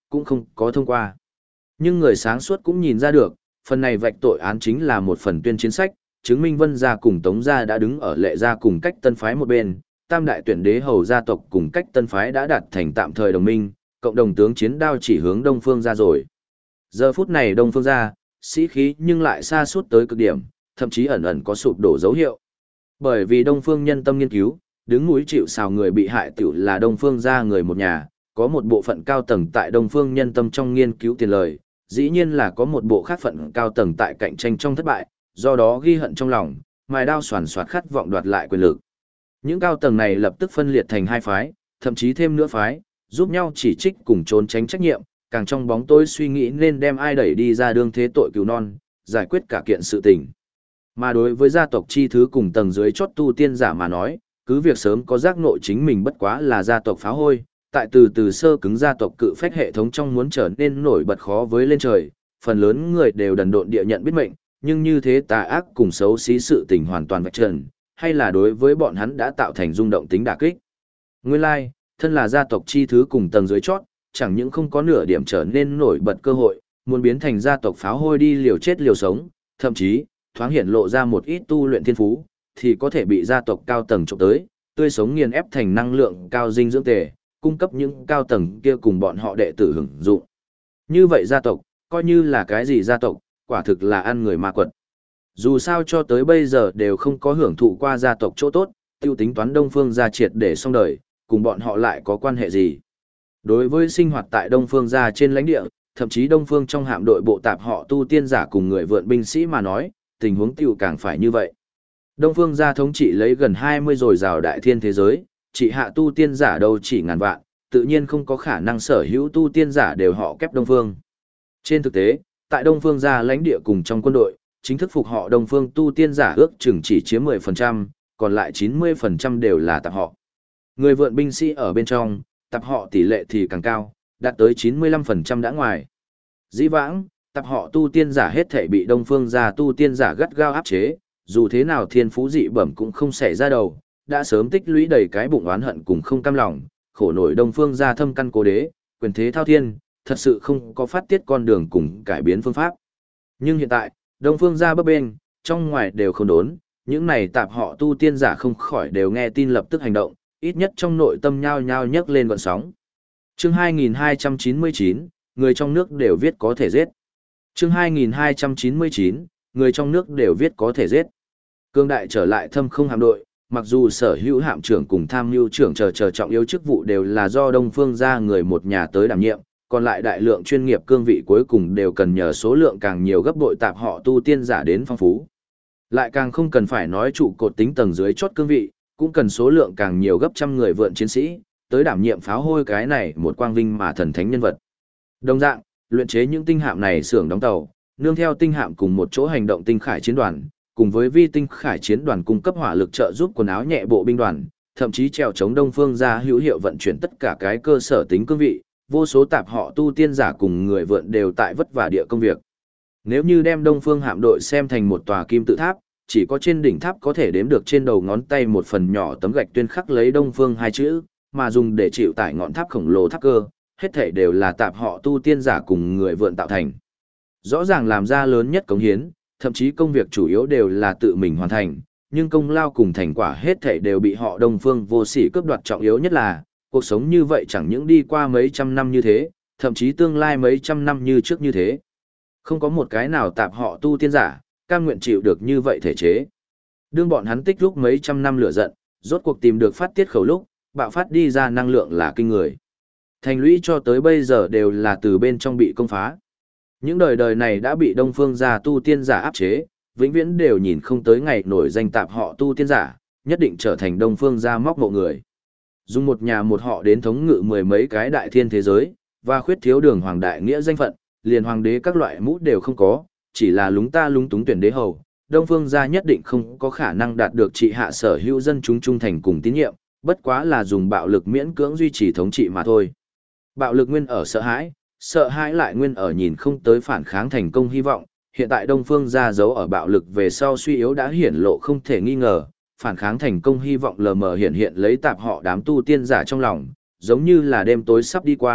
cũng không có thông qua. Nhưng người sáng suốt cũng nhìn ra được, phần này vạch tội án chính là một phần tuyên chiến sách, chứng minh Vân gia cùng Tống gia đã đứng ở Lệ gia cùng cách Tân phái một bên, tam đại tuyển đế hầu gia tộc cùng cách Tân phái đã đạt thành tạm thời đồng minh, cộng đồng tướng chiến đao chỉ hướng Đông Phương gia rồi. Giờ phút này Đông Phương gia, sĩ khí nhưng lại sa sút tới cực điểm, thậm chí ẩn ẩn có sụp đổ dấu hiệu. Bởi vì Đông Phương nhân tâm nghiên cứu, đứng núi chịu sào người bị hại tiểu là Đông Phương gia người một nhà, có một bộ phận cao tầng tại Đông Phương nhân tâm trong nghiên cứu tiền lời, dĩ nhiên là có một bộ khác phận cao tầng tại cạnh tranh trong thất bại, do đó ghi hận trong lòng, mài đao soàn soạt khát vọng đoạt lại quyền lực. Những cao tầng này lập tức phân liệt thành hai phái, thậm chí thêm nữa phái, giúp nhau chỉ trích cùng trốn tránh trách nhiệm, càng trong bóng tối suy nghĩ nên đem ai đẩy đi ra đương thế tội cứu non, giải quyết cả kiện sự tình. Mà đối với gia tộc chi thứ cùng tầng dưới chót tu tiên giả mà nói, cứ việc sớm có giác ngộ chính mình bất quá là gia tộc phá hôi, tại từ từ sơ cứng gia tộc cự phách hệ thống trong muốn trở nên nổi bật khó với lên trời, phần lớn người đều đần độn địa nhận biết mệnh, nhưng như thế tà ác cùng xấu xí sự tình hoàn toàn vạch trần, hay là đối với bọn hắn đã tạo thành rung động tính đả kích. Nguyên lai, thân là gia tộc chi thứ cùng tầng dưới chót, chẳng những không có nửa điểm trở nên nổi bật cơ hội, muốn biến thành gia tộc pháo hôi đi liều chết liều sống, thậm chí, thoáng hiện lộ ra một ít tu luyện thiên phú, thì có thể bị gia tộc cao tầng trộm tới, tươi sống nghiền ép thành năng lượng cao dinh dưỡng tề, cung cấp những cao tầng kia cùng bọn họ đệ tử hưởng dụng. Như vậy gia tộc, coi như là cái gì gia tộc, quả thực là ăn người ma quật. Dù sao cho tới bây giờ đều không có hưởng thụ qua gia tộc chỗ tốt, tiêu tính toán Đông Phương gia triệt để xong đời, cùng bọn họ lại có quan hệ gì. Đối với sinh hoạt tại Đông Phương gia trên lãnh địa, thậm chí Đông Phương trong hạm đội bộ tạp họ tu tiên giả cùng người vượn binh sĩ mà nói, tình huống tiêu càng phải như vậy. Đông Phương gia thống trị lấy gần 20 rồi rào đại thiên thế giới, chỉ hạ tu tiên giả đâu chỉ ngàn vạn, tự nhiên không có khả năng sở hữu tu tiên giả đều họ kép Đông Phương. Trên thực tế, tại Đông Phương gia lãnh địa cùng trong quân đội, chính thức phục họ Đông Phương tu tiên giả ước chừng chỉ chiếm 10%, còn lại 90% đều là tạp họ. Người vượn binh sĩ ở bên trong, tạp họ tỷ lệ thì càng cao, đạt tới 95% đã ngoài. Dĩ vãng, tạp họ tu tiên giả hết thể bị Đông Phương gia tu tiên giả gắt gao áp chế, dù thế nào thiên phú dị bẩm cũng không xảy ra đầu, đã sớm tích lũy đầy cái bụng oán hận cùng không cam lòng, khổ nổi Đông Phương gia thâm căn cố đế, quyền thế thao thiên, thật sự không có phát tiết con đường cùng cải biến phương pháp. Nhưng hiện tại, Đông Phương gia bấp bênh, trong ngoài đều không đốn, những này tạp họ tu tiên giả không khỏi đều nghe tin lập tức hành động, ít nhất trong nội tâm nhao nhao nhấc lên gợn sóng. Chương 2299, người trong nước đều viết có thể giết. Chương 2299, người trong nước đều viết có thể giết. Cương đại trở lại thâm không hạm đội, mặc dù sở hữu hạm trưởng cùng tham mưu trưởng chờ trọng yếu chức vụ đều là do Đông Phương gia người một nhà tới đảm nhiệm, còn lại đại lượng chuyên nghiệp cương vị cuối cùng đều cần nhờ số lượng càng nhiều gấp bội tạp họ tu tiên giả đến phong phú. Lại càng không cần phải nói trụ cột tính tầng dưới chốt cương vị, cũng cần số lượng càng nhiều gấp trăm người vượn chiến sĩ, tới đảm nhiệm pháo hôi cái này một quang vinh mà thần thánh nhân vật. Đồng dạng, luyện chế những tinh hạm này xưởng đóng tàu, nương theo tinh hạm cùng một chỗ hành động tinh khải chiến đoàn, cùng với vi tinh khải chiến đoàn cung cấp hỏa lực trợ giúp quần áo nhẹ bộ binh đoàn, thậm chí trèo chống Đông Phương gia hữu hiệu vận chuyển tất cả cái cơ sở tính cương vị, vô số tạp họ tu tiên giả cùng người vượn đều tại vất vả địa công việc. Nếu như đem Đông Phương hạm đội xem thành một tòa kim tự tháp, chỉ có trên đỉnh tháp có thể đếm được trên đầu ngón tay một phần nhỏ tấm gạch tuyên khắc lấy Đông Phương hai chữ, mà dùng để chịu tải ngọn tháp khổng lồ tháp cơ, hết thảy đều là tạp họ tu tiên giả cùng người vượn tạo thành. Rõ ràng làm ra lớn nhất cống hiến, thậm chí công việc chủ yếu đều là tự mình hoàn thành, nhưng công lao cùng thành quả hết thảy đều bị họ Đông Phương vô sỉ cướp đoạt, trọng yếu nhất là, cuộc sống như vậy chẳng những đi qua mấy trăm năm như thế, thậm chí tương lai mấy trăm năm như trước như thế. Không có một cái nào tạp họ tu tiên giả, cam nguyện chịu được như vậy thể chế. Đương bọn hắn tích lúc mấy trăm năm lửa giận, rốt cuộc tìm được phát tiết khẩu lúc, bạo phát đi ra năng lượng là kinh người. Thành lũy cho tới bây giờ đều là từ bên trong bị công phá. Những đời này đã bị Đông Phương gia tu tiên giả áp chế, vĩnh viễn đều nhìn không tới ngày nổi danh tạp họ tu tiên giả, nhất định trở thành Đông Phương gia móc mộ người. Dùng một nhà một họ đến thống ngự mười mấy cái đại thiên thế giới, và khuyết thiếu đường hoàng đại nghĩa danh phận, liền hoàng đế các loại mũ đều không có, chỉ là lúng ta lúng túng tuyển đế hầu. Đông Phương gia nhất định không có khả năng đạt được trị hạ sở hữu dân chúng trung thành cùng tín nhiệm, bất quá là dùng bạo lực miễn cưỡng duy trì thống trị mà thôi. Bạo lực nguyên ở sợ hãi lại nguyên ở nhìn không tới phản kháng thành công hy vọng. Hiện tại Đông Phương gia giấu ở bạo lực về sau suy yếu đã hiển lộ không thể nghi ngờ, phản kháng thành công hy vọng lờ mờ hiện lấy tạp họ đám tu tiên giả trong lòng, giống như là đêm tối sắp đi qua,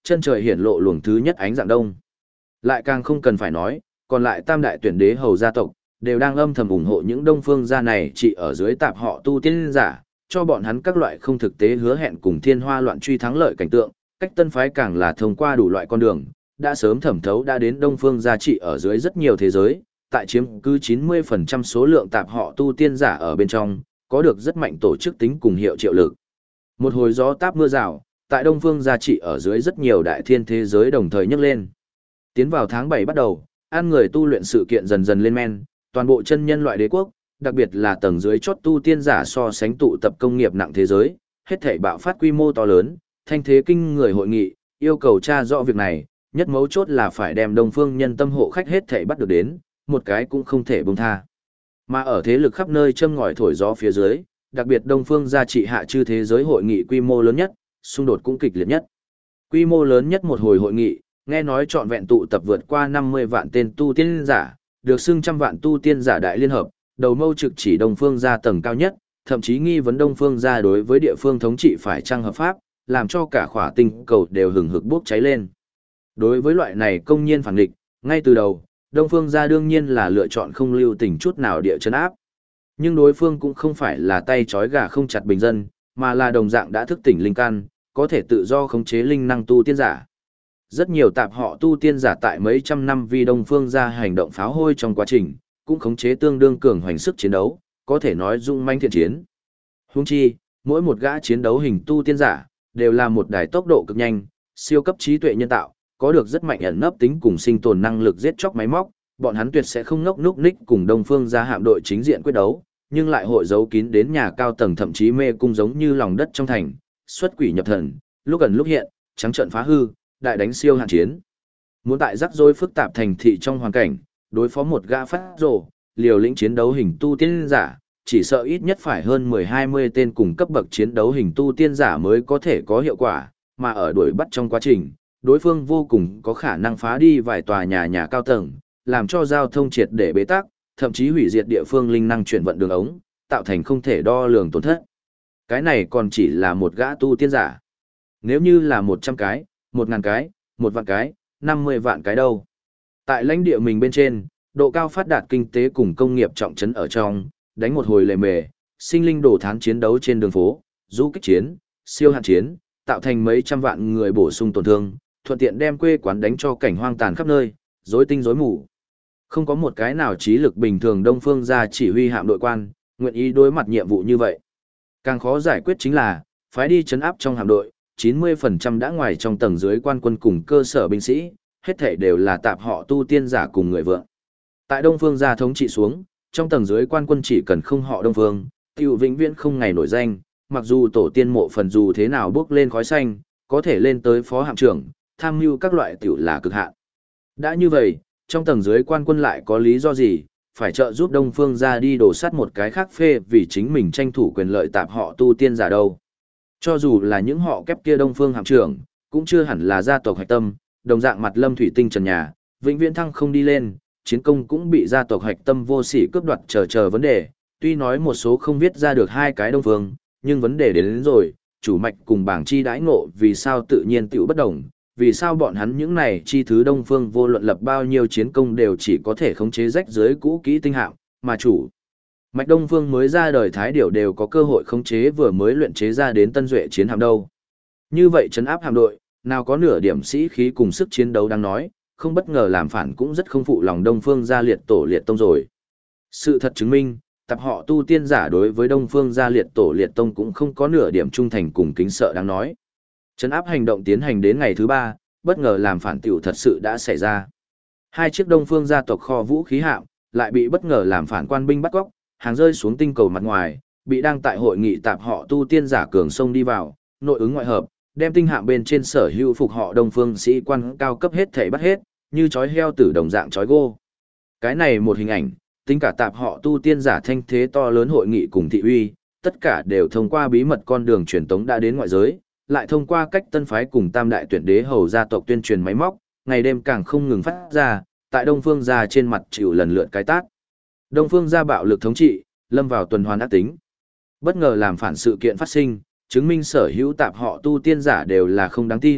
chân trời hiển lộ luồng thứ nhất ánh dạng đông. Lại càng không cần phải nói, còn lại tam đại tuyển đế hầu gia tộc, đều đang âm thầm ủng hộ những đông phương gia này chỉ ở dưới tạp họ tu tiên giả, cho bọn hắn các loại không thực tế hứa hẹn cùng thiên hoa loạn truy thắng lợi cảnh tượng, cách tân phái càng là thông qua đủ loại con đường, đã sớm thẩm thấu đã đến đông phương gia trị ở dưới rất nhiều thế giới, tại chiếm cứ 90% số lượng tạp họ tu tiên giả ở bên trong, có được rất mạnh tổ chức tính cùng hiệu triệu lực. Một hồi gió táp mưa rào, tại đông phương gia trị ở dưới rất nhiều đại thiên thế giới đồng thời nhấc lên. Tiến vào tháng 7 bắt đầu, an người tu luyện sự kiện dần dần lên men, toàn bộ chân nhân loại đế quốc, đặc biệt là tầng dưới chót tu tiên giả so sánh tụ tập công nghiệp nặng thế giới, hết thảy bạo phát quy mô to lớn, thanh thế kinh người hội nghị, yêu cầu tra rõ việc này, nhất mấu chốt là phải đem đông phương nhân tâm hộ khách hết thảy bắt được đến, một cái cũng không thể buông tha. Mà ở thế lực khắp nơi châm ngòi thổi gió phía dưới, đặc biệt đông phương gia trị hạ chư thế giới hội nghị quy mô lớn nhất, xung đột cũng kịch liệt nhất. Quy mô lớn nhất một hồi hội nghị, nghe nói trọn vẹn tụ tập vượt qua 50 vạn tên tu tiên giả, được xưng trăm vạn tu tiên giả đại liên hợp, đầu mâu trực chỉ đông phương gia tầng cao nhất, thậm chí nghi vấn đông phương gia đối với địa phương thống trị phải chăng hợp pháp, làm cho cả khỏa tinh cầu đều hừng hực bốc cháy lên. Đối với loại này công nhiên phản nghịch, ngay từ đầu, đông phương gia đương nhiên là lựa chọn không lưu tình chút nào địa chấn áp. Nhưng đối phương cũng không phải là tay trói gà không chặt bình dân, mà là đồng dạng đã thức tỉnh linh căn, có thể tự do khống chế linh năng tu tiên giả. Rất nhiều tạp họ tu tiên giả tại mấy trăm năm vì đông phương gia hành động pháo hôi trong quá trình, cũng khống chế tương đương cường hoành sức chiến đấu, có thể nói dung manh thiện chiến. Huống chi, mỗi một gã chiến đấu hình tu tiên giả, đều là một đài tốc độ cực nhanh, siêu cấp trí tuệ nhân tạo, có được rất mạnh ẩn nấp tính cùng sinh tồn năng lực giết chóc máy móc, bọn hắn tuyệt sẽ không ngốc núc ních cùng đông phương gia hạm đội chính diện quyết đấu, nhưng lại hội giấu kín đến nhà cao tầng thậm chí mê cung giống như lòng đất trong thành, xuất quỷ nhập thần, lúc gần lúc hiện, trắng trợn phá hư, đại đánh siêu hạn chiến. Muốn tại rắc rối phức tạp thành thị trong hoàn cảnh, đối phó một gã phát rồ, liều lĩnh chiến đấu hình tu tiên giả, chỉ sợ ít nhất phải hơn 10-20 tên cùng cấp bậc chiến đấu hình tu tiên giả mới có thể có hiệu quả, mà ở đuổi bắt trong quá trình, đối phương vô cùng có khả năng phá đi vài tòa nhà cao tầng, làm cho giao thông triệt để bế tắc, thậm chí hủy diệt địa phương linh năng chuyển vận đường ống, tạo thành không thể đo lường tổn thất. Cái này còn chỉ là một gã tu tiên giả. Nếu như là 100 cái, 1000 cái, 1 vạn cái, 50 vạn cái đâu. Tại lãnh địa mình bên trên, độ cao phát đạt kinh tế cùng công nghiệp trọng trấn ở trong, đánh một hồi lề mề, sinh linh đổ thán chiến đấu trên đường phố, du kích chiến, siêu hạn chiến, tạo thành mấy trăm vạn người bổ sung tổn thương, thuận tiện đem quê quán đánh cho cảnh hoang tàn khắp nơi, rối tinh rối mù. Không có một cái nào trí lực bình thường đông phương gia chỉ huy hạm đội quan, nguyện ý đối mặt nhiệm vụ như vậy. Càng khó giải quyết chính là, phái đi chấn áp trong hạm đội, 90% đã ngoài trong tầng dưới quan quân cùng cơ sở binh sĩ, hết thảy đều là tạp họ tu tiên giả cùng người vượng. Tại đông phương gia thống trị xuống, trong tầng dưới quan quân chỉ cần không họ đông phương, tiểu vĩnh viễn không ngày nổi danh, mặc dù tổ tiên mộ phần dù thế nào bước lên khói xanh, có thể lên tới phó hạm trưởng, tham mưu các loại tiểu là cực hạn. Đã như vậy, trong tầng dưới quan quân lại có lý do gì, phải trợ giúp đông phương gia đi đổ sát một cái khác phê vì chính mình tranh thủ quyền lợi tạp họ tu tiên giả đâu. Cho dù là những họ kép kia đông phương hạm trưởng, cũng chưa hẳn là gia tộc hạch tâm, đồng dạng mặt lâm thủy tinh trần nhà, vĩnh viễn thăng không đi lên, chiến công cũng bị gia tộc hạch tâm vô sỉ cướp đoạt chờ vấn đề, tuy nói một số không viết ra được hai cái đông phương, nhưng vấn đề đến rồi, chủ mạch cùng bảng chi đãi ngộ vì sao tự nhiên tiểu bất đồng, vì sao bọn hắn những này chi thứ đông phương vô luận lập bao nhiêu chiến công đều chỉ có thể khống chế rách dưới cũ kỹ tinh hạm, mà chủ mạch đông phương mới ra đời thái điểu đều có cơ hội khống chế vừa mới luyện chế ra đến tân duệ chiến hạm đâu. Như vậy trấn áp hạm đội, nào có nửa điểm sĩ khí cùng sức chiến đấu đang nói, không bất ngờ làm phản cũng rất không phụ lòng đông phương gia liệt tổ liệt tông rồi. Sự thật chứng minh, tập họ tu tiên giả đối với đông phương gia liệt tổ liệt tông cũng không có nửa điểm trung thành cùng kính sợ đáng nói. Trấn áp hành động tiến hành đến ngày thứ 3, bất ngờ làm phản tiểu thật sự đã xảy ra. Hai chiếc đông phương gia tộc kho vũ khí hạm, lại bị bất ngờ làm phản quan binh bắt cóc, hàng rơi xuống tinh cầu mặt ngoài, bị đang tại hội nghị tạp họ tu tiên giả cường sông đi vào, nội ứng ngoại hợp, đem tinh hạm bên trên sở hữu phục họ đông phương sĩ quan cao cấp hết thảy bắt hết, như chói heo tử đồng dạng chói gô. Cái này một hình ảnh, tính cả tạp họ tu tiên giả thanh thế to lớn hội nghị cùng thị uy, tất cả đều thông qua bí mật con đường truyền tống đã đến ngoại giới, lại thông qua cách tân phái cùng tam đại tuyển đế hầu gia tộc tuyên truyền máy móc, ngày đêm càng không ngừng phát ra, tại đông phương gia trên mặt chịu lần lượt cái tát. Đông phương gia bạo lực thống trị, lâm vào tuần hoàn ác tính. Bất ngờ làm phản sự kiện phát sinh, chứng minh sở hữu tạp họ tu tiên giả đều là không đáng tin,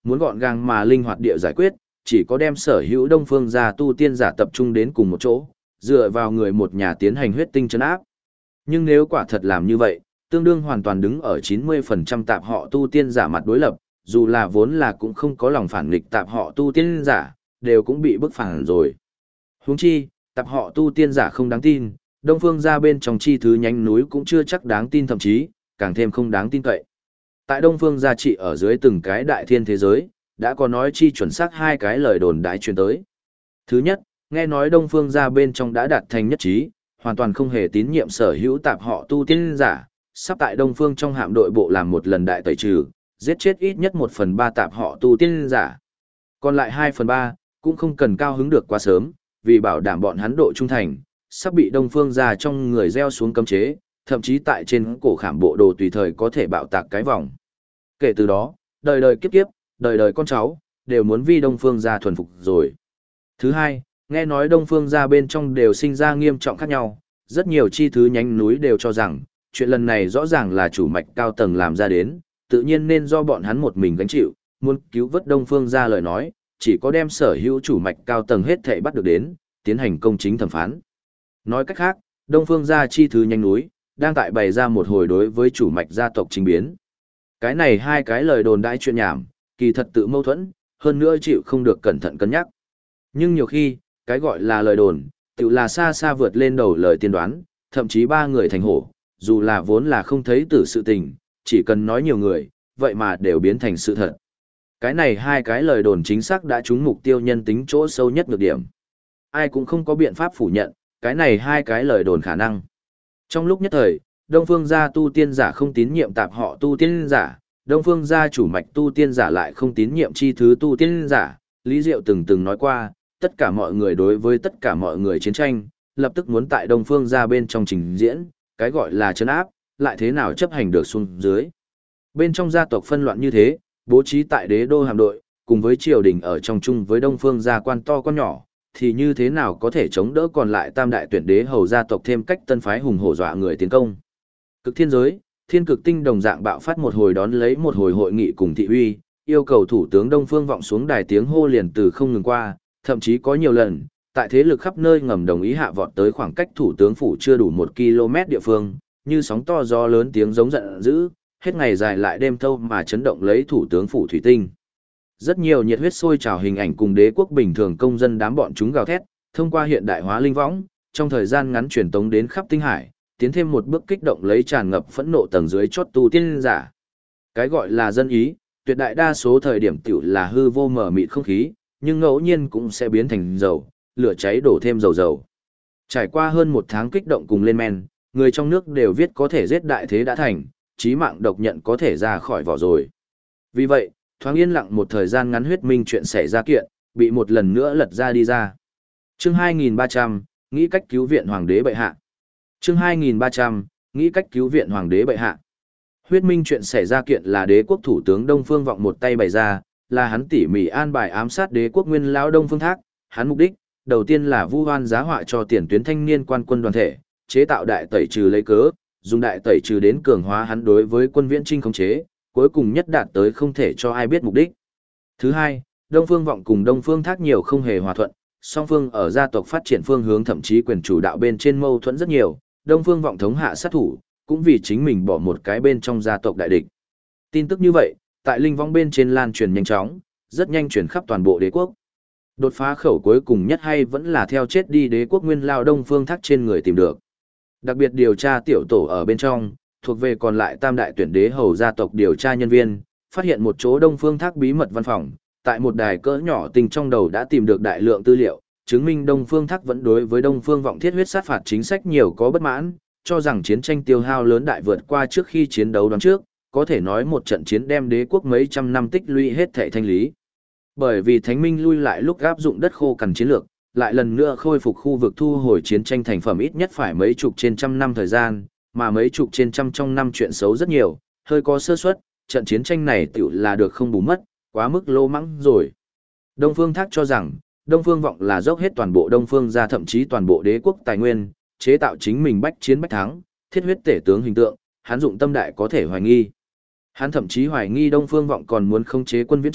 muốn gọn gàng mà linh hoạt địa giải quyết, chỉ có đem sở hữu Đông Phương gia tu tiên giả tập trung đến cùng một chỗ, dựa vào người một nhà tiến hành huyết tinh trấn áp. Nhưng nếu quả thật làm như vậy, tương đương hoàn toàn đứng ở 90% tạp họ tu tiên giả mặt đối lập, dù là vốn là cũng không có lòng phản nghịch tạp họ tu tiên giả, đều cũng bị bức phản rồi. Huống chi, tạp họ tu tiên giả không đáng tin, Đông Phương gia bên trong chi thứ nhánh núi cũng chưa chắc đáng tin, thậm chí càng thêm không đáng tin cậy. Tại Đông Phương gia trị ở dưới từng cái đại thiên thế giới, đã có nói chi chuẩn xác hai cái lời đồn đại truyền tới. Thứ nhất, nghe nói Đông Phương gia bên trong đã đạt thành nhất trí, hoàn toàn không hề tín nhiệm sở hữu tạp họ tu tiên giả, sắp tại Đông Phương trong hạm đội bộ làm một lần đại tẩy trừ, giết chết ít nhất 1/3 tạp họ tu tiên giả. Còn lại 2/3 cũng không cần cao hứng được quá sớm, vì bảo đảm bọn hắn độ trung thành, sắp bị Đông Phương gia trong người gieo xuống cấm chế, thậm chí tại trên cổ khảm bộ đồ tùy thời có thể bạo tạc cái vòng. Kể từ đó, đời đời kiếp kiếp, đời đời con cháu, đều muốn vi Đông Phương gia thuần phục rồi. Thứ hai, nghe nói Đông Phương gia bên trong đều sinh ra nghiêm trọng khác nhau, rất nhiều chi thứ nhánh núi đều cho rằng, chuyện lần này rõ ràng là chủ mạch cao tầng làm ra đến, tự nhiên nên do bọn hắn một mình gánh chịu, muốn cứu vớt Đông Phương gia lời nói, chỉ có đem sở hữu chủ mạch cao tầng hết thảy bắt được đến, tiến hành công chính thẩm phán. Nói cách khác, Đông Phương gia chi thứ nhánh núi, đang tại bày ra một hồi đối với chủ mạch gia tộc chính biến. Cái này hai cái lời đồn đãi chuyện nhảm, kỳ thật tự mâu thuẫn, hơn nữa chịu không được cẩn thận cân nhắc. Nhưng nhiều khi, cái gọi là lời đồn, tự là xa xa vượt lên đầu lời tiên đoán, thậm chí ba người thành hổ, dù là vốn là không thấy từ sự tình, chỉ cần nói nhiều người, vậy mà đều biến thành sự thật. Cái này hai cái lời đồn chính xác đã trúng mục tiêu nhân tính chỗ sâu nhất nhược điểm. Ai cũng không có biện pháp phủ nhận, cái này hai cái lời đồn khả năng. Trong lúc nhất thời, Đông Phương gia tu tiên giả không tín nhiệm tạp họ tu tiên giả, Đông Phương gia chủ mạch tu tiên giả lại không tín nhiệm chi thứ tu tiên giả. Lý Diệu từng nói qua, tất cả mọi người đối với tất cả mọi người chiến tranh, lập tức muốn tại Đông Phương gia bên trong trình diễn, cái gọi là trấn áp, lại thế nào chấp hành được xuống dưới. Bên trong gia tộc phân loạn như thế, bố trí tại đế đô hạm đội, cùng với triều đình ở trong chung với Đông Phương gia quan to quan nhỏ, thì như thế nào có thể chống đỡ còn lại tam đại tuyển đế hầu gia tộc thêm cách tân phái hùng hổ dọa người tiến công. Cực thiên giới, thiên cực tinh đồng dạng bạo phát một hồi đón lấy một hồi hội nghị cùng thị uy, yêu cầu thủ tướng Đông Phương vọng xuống đài tiếng hô liền từ không ngừng qua, thậm chí có nhiều lần, tại thế lực khắp nơi ngầm đồng ý hạ vọt tới khoảng cách thủ tướng phủ chưa đủ 1 km địa phương, như sóng to gió lớn tiếng giống giận dữ, hết ngày dài lại đêm thâu mà chấn động lấy thủ tướng phủ thủy tinh. Rất nhiều nhiệt huyết sôi trào hình ảnh cùng đế quốc bình thường công dân đám bọn chúng gào thét, thông qua hiện đại hóa linh võng, trong thời gian ngắn truyền tống đến khắp tinh hải, tiến thêm một bước kích động lấy tràn ngập phẫn nộ tầng dưới chót tu tiên giả. Cái gọi là dân ý, tuyệt đại đa số thời điểm tiểu là hư vô mờ mịt không khí, nhưng ngẫu nhiên cũng sẽ biến thành dầu, lửa cháy đổ thêm dầu. Trải qua hơn 1 tháng kích động cùng lên men, người trong nước đều viết có thể giết đại thế đã thành, chí mạng độc nhận có thể ra khỏi vỏ rồi. Vì vậy, thoáng yên lặng một thời gian ngắn huyết minh chuyện xảy ra kiện, bị một lần nữa lật ra đi ra. Chương 2300, nghĩ cách cứu viện hoàng đế bệ hạ. Chương 2300, nghĩ cách cứu viện hoàng đế bệ hạ. Huyết minh chuyện xảy ra kiện là đế quốc thủ tướng Đông Phương Vọng một tay bày ra, là hắn tỉ mỉ an bài ám sát đế quốc nguyên lão Đông Phương Thác, hắn mục đích, đầu tiên là vu oan giá họa cho tiền tuyến thanh niên quan quân đoàn thể, chế tạo đại tẩy trừ lấy cớ, dùng đại tẩy trừ đến cường hóa hắn đối với quân viễn chinh khống chế, cuối cùng nhất đạt tới không thể cho ai biết mục đích. Thứ hai, Đông Phương Vọng cùng Đông Phương Thác nhiều không hề hòa thuận, song phương ở gia tộc phát triển phương hướng thậm chí quyền chủ đạo bên trên mâu thuẫn rất nhiều, Đông Phương Vọng thống hạ sát thủ, cũng vì chính mình bỏ một cái bên trong gia tộc đại địch. Tin tức như vậy, tại linh vong bên trên lan truyền nhanh chóng, rất nhanh truyền khắp toàn bộ đế quốc. Đột phá khẩu cuối cùng nhất hay vẫn là theo chết đi đế quốc nguyên lao Đông Phương Thác trên người tìm được. Đặc biệt điều tra tiểu tổ ở bên trong, thuộc về còn lại tam đại tuyển đế hầu gia tộc điều tra nhân viên, phát hiện một chỗ Đông Phương Thác bí mật văn phòng, tại một đài cỡ nhỏ tình trong đầu đã tìm được đại lượng tư liệu, chứng minh Đông Phương Thác vẫn đối với Đông Phương Vọng thiết huyết sát phạt chính sách nhiều có bất mãn, cho rằng chiến tranh tiêu hao lớn đại vượt qua trước khi chiến đấu đoán trước, có thể nói một trận chiến đem đế quốc mấy trăm năm tích lũy hết thảy thanh lý. Bởi vì Thánh Minh lui lại lúc áp dụng đất khô cằn chiến lược, lại lần nữa khôi phục khu vực thu hồi chiến tranh thành phẩm ít nhất phải mấy chục trên trăm năm thời gian, mà mấy chục trên trăm trong năm chuyện xấu rất nhiều, hơi có sơ suất, trận chiến tranh này tiểu là được không bù mất, quá mức lô mãng rồi. Đông Phương Thác cho rằng, Đông Phương Vọng là dốc hết toàn bộ Đông Phương ra thậm chí toàn bộ đế quốc tài nguyên, chế tạo chính mình bách chiến bách thắng, thiết huyết tể tướng hình tượng, hắn dụng tâm đại có thể hoài nghi. Hắn thậm chí hoài nghi Đông Phương Vọng còn muốn khống chế quân viễn trinh,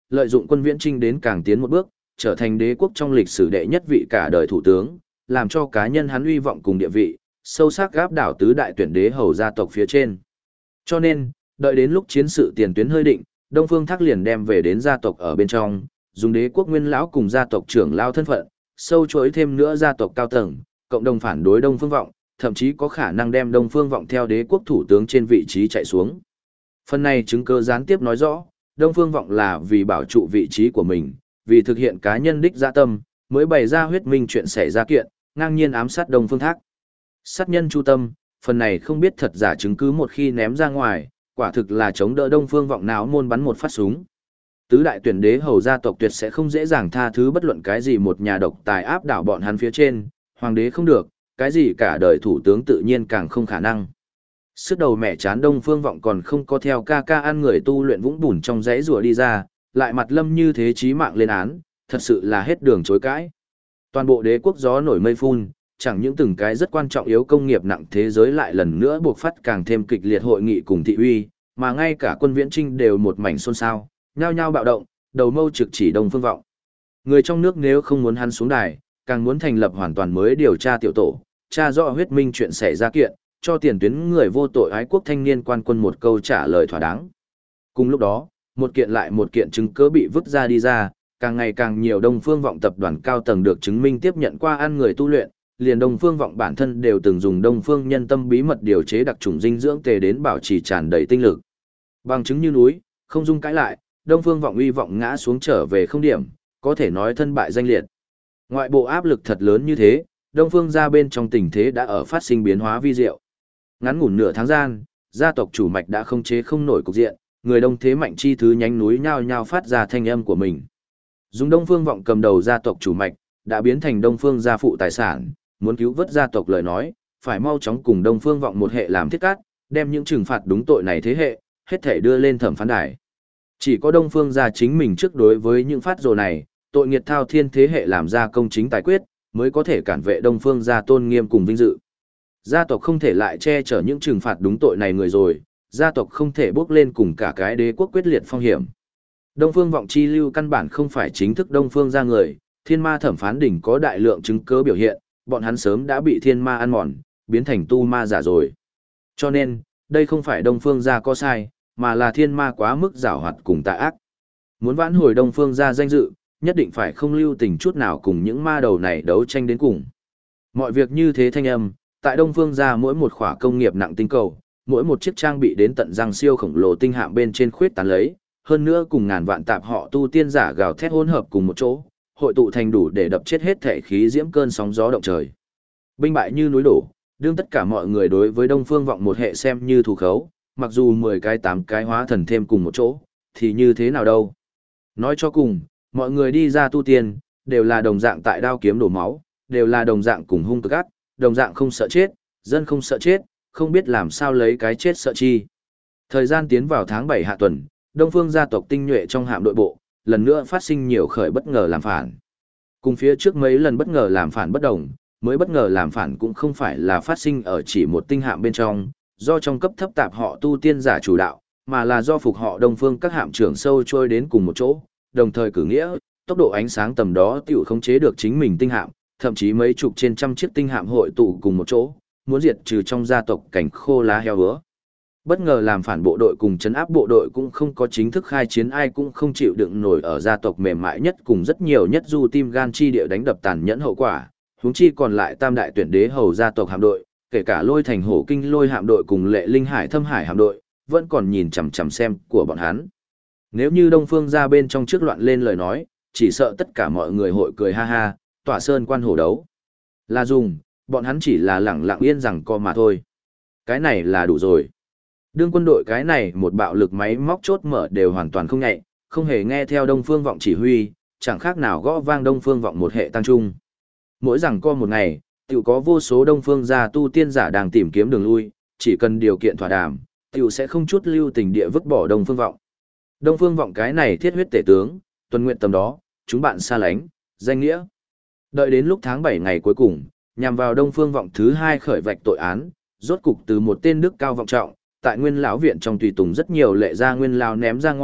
lợi dụng quân Viễn Trinh đến càng tiến một bước, trở thành đế quốc trong lịch sử đệ nhất vị cả đời thủ tướng, làm cho cá nhân hắn uy vọng cùng địa vị, sâu sắc gáp đảo tứ đại tuyển đế hầu gia tộc phía trên. Cho nên, đợi đến lúc chiến sự tiền tuyến hơi định, Đông Phương Thác liền đem về đến gia tộc ở bên trong, dùng đế quốc nguyên lão cùng gia tộc trưởng lao thân phận, sâu chuỗi thêm nữa gia tộc cao tầng, cộng đồng phản đối Đông Phương Vọng, thậm chí có khả năng đem Đông Phương Vọng theo đế quốc thủ tướng trên vị trí chạy xuống. Phần này chứng cứ gián tiếp nói rõ, Đông Phương Vọng là vì bảo trụ vị trí của mình, vì thực hiện cá nhân đích dạ tâm, mới bày ra huyết minh chuyện xảy ra kiện, ngang nhiên ám sát Đông Phương Thác. Sát nhân chu tâm, phần này không biết thật giả chứng cứ một khi ném ra ngoài, quả thực là chống đỡ Đông Phương Vọng náo môn bắn một phát súng. Tứ đại tuyển đế hầu gia tộc tuyệt sẽ không dễ dàng tha thứ bất luận cái gì một nhà độc tài áp đảo bọn hắn phía trên, hoàng đế không được, cái gì cả đời thủ tướng tự nhiên càng không khả năng. Sức đầu mẹ chán Đông Phương Vọng còn không có theo ca ca ăn người tu luyện vũng bùn trong dãy rùa đi ra, lại mặt lâm như thế chí mạng lên án, thật sự là hết đường chối cãi. Toàn bộ đế quốc gió nổi mây phun, chẳng những từng cái rất quan trọng yếu công nghiệp nặng thế giới lại lần nữa buộc phát càng thêm kịch liệt hội nghị cùng thị uy, mà ngay cả quân Viễn Trinh đều một mảnh xôn xao, nhao nhao bạo động, đầu mâu trực chỉ Đông Phương Vọng. Người trong nước nếu không muốn hắn xuống đài, càng muốn thành lập hoàn toàn mới điều tra tiểu tổ, tra rõ huyết minh chuyện xảy ra kiện, cho tiền tuyến người vô tội ái quốc thanh niên quan quân một câu trả lời thỏa đáng. Cùng lúc đó, một kiện lại một kiện chứng cứ bị vứt ra đi ra, càng ngày càng nhiều Đông Phương Vọng tập đoàn cao tầng được chứng minh tiếp nhận qua ăn người tu luyện, liền Đông Phương Vọng bản thân đều từng dùng Đông Phương Nhân Tâm bí mật điều chế đặc chủng dinh dưỡng tề đến bảo trì tràn đầy tinh lực. Bằng chứng như núi, không dung cãi lại, Đông Phương Vọng uy vọng ngã xuống trở về không điểm, có thể nói thân bại danh liệt. Ngoại bộ áp lực thật lớn như thế, Đông Phương gia bên trong tình thế đã ở phát sinh biến hóa vi diệu. Ngắn ngủn nửa tháng gian, gia tộc chủ mạch đã không chế không nổi cục diện, người đông thế mạnh chi thứ nhánh núi nhao nhao phát ra thanh âm của mình. Dùng Đông Phương Vọng cầm đầu gia tộc chủ mạch, đã biến thành Đông Phương gia phụ tài sản, muốn cứu vớt gia tộc lời nói, phải mau chóng cùng Đông Phương Vọng một hệ làm thiết cát, đem những trừng phạt đúng tội này thế hệ, hết thể đưa lên thẩm phán đài. Chỉ có Đông Phương gia chính mình trước đối với những phát rồ này, tội nghiệt thao thiên thế hệ làm ra công chính tài quyết, mới có thể cản vệ Đông Phương gia tôn nghiêm cùng vinh dự. Gia tộc không thể lại che chở những trừng phạt đúng tội này người rồi, gia tộc không thể bước lên cùng cả cái đế quốc quyết liệt phong hiểm. Đông Phương Vọng chi lưu căn bản không phải chính thức Đông Phương gia người, Thiên Ma thẩm phán đỉnh có đại lượng chứng cứ biểu hiện, bọn hắn sớm đã bị Thiên Ma ăn mòn, biến thành tu ma giả rồi. Cho nên, đây không phải Đông Phương gia có sai, mà là Thiên Ma quá mức giảo hoạt cùng tà ác. Muốn vãn hồi Đông Phương gia danh dự, nhất định phải không lưu tình chút nào cùng những ma đầu này đấu tranh đến cùng. Mọi việc như thế thanh âm, tại Đông Phương gia mỗi một khỏa công nghiệp nặng tinh cầu, mỗi một chiếc trang bị đến tận răng siêu khổng lồ tinh hạm bên trên khuyết tán lấy, hơn nữa cùng ngàn vạn tạp họ tu tiên giả gào thét hỗn hợp cùng một chỗ, hội tụ thành đủ để đập chết hết thể khí diễm cơn sóng gió động trời. Binh bại như núi đổ, đương tất cả mọi người đối với Đông Phương Vọng một hệ xem như thù khấu, mặc dù 10 cái 8 cái hóa thần thêm cùng một chỗ, thì như thế nào đâu. Nói cho cùng, mọi người đi ra tu tiên, đều là đồng dạng tại đao kiếm đổ máu, đều là đồng dạng cùng hung cực ác, đồng dạng không sợ chết, dân không sợ chết, không biết làm sao lấy cái chết sợ chi. Thời gian tiến vào tháng 7 hạ tuần, Đông Phương gia tộc tinh nhuệ trong hạm đội bộ, lần nữa phát sinh nhiều khởi bất ngờ làm phản. Cùng phía trước mấy lần bất ngờ làm phản bất đồng, mới bất ngờ làm phản cũng không phải là phát sinh ở chỉ một tinh hạm bên trong, do trong cấp thấp tạp họ tu tiên giả chủ đạo, mà là do phục họ Đông Phương các hạm trưởng sâu trôi đến cùng một chỗ, đồng thời cử nghĩa, tốc độ ánh sáng tầm đó tiểu khống chế được chính mình tinh hạm, thậm chí mấy chục trên trăm chiếc tinh hạm hội tụ cùng một chỗ, muốn diệt trừ trong gia tộc cảnh khô lá heo hứa. Bất ngờ làm phản bộ đội cùng trấn áp bộ đội cũng không có chính thức khai chiến, ai cũng không chịu đựng nổi ở gia tộc mềm mại nhất cùng rất nhiều nhất du tim gan chi địa đánh đập tàn nhẫn hậu quả, huống chi còn lại tam đại tuyển đế hầu gia tộc hạm đội, kể cả Lôi Thành Hổ Kinh Lôi hạm đội cùng Lệ Linh Hải Thâm Hải hạm đội, vẫn còn nhìn chằm chằm xem của bọn hắn. Nếu như Đông Phương gia bên trong trước loạn lên lời nói, chỉ sợ tất cả mọi người hội cười ha ha, tỏa sơn quan hổ đấu. Là dùng, bọn hắn chỉ là lẳng lặng yên rằng co mà thôi. Cái này là đủ rồi. Đương quân đội cái này một bạo lực máy móc chốt mở đều hoàn toàn không nhạy, không hề nghe theo Đông Phương Vọng chỉ huy, chẳng khác nào gõ vang Đông Phương Vọng một hệ tăng trung. Mỗi rằng co một ngày, tiểu có vô số Đông Phương gia tu tiên giả đang tìm kiếm đường lui, chỉ cần điều kiện thỏa đàm, tiểu sẽ không chút lưu tình địa vứt bỏ Đông Phương Vọng. Đông Phương Vọng cái này thiết huyết tể tướng, tuần nguyện tầm đó, chúng bạn xa lánh, danh nghĩa. Đợi đến lúc tháng 7 ngày cuối cùng, nhằm vào Đông Phương Vọng thứ 2 khởi vạch tội án, rốt cục từ một tên đức cao vọng trọng, tại Nguyên lão viện trong tùy tùng rất nhiều lệ gia Nguyên lão ném ra ngoài,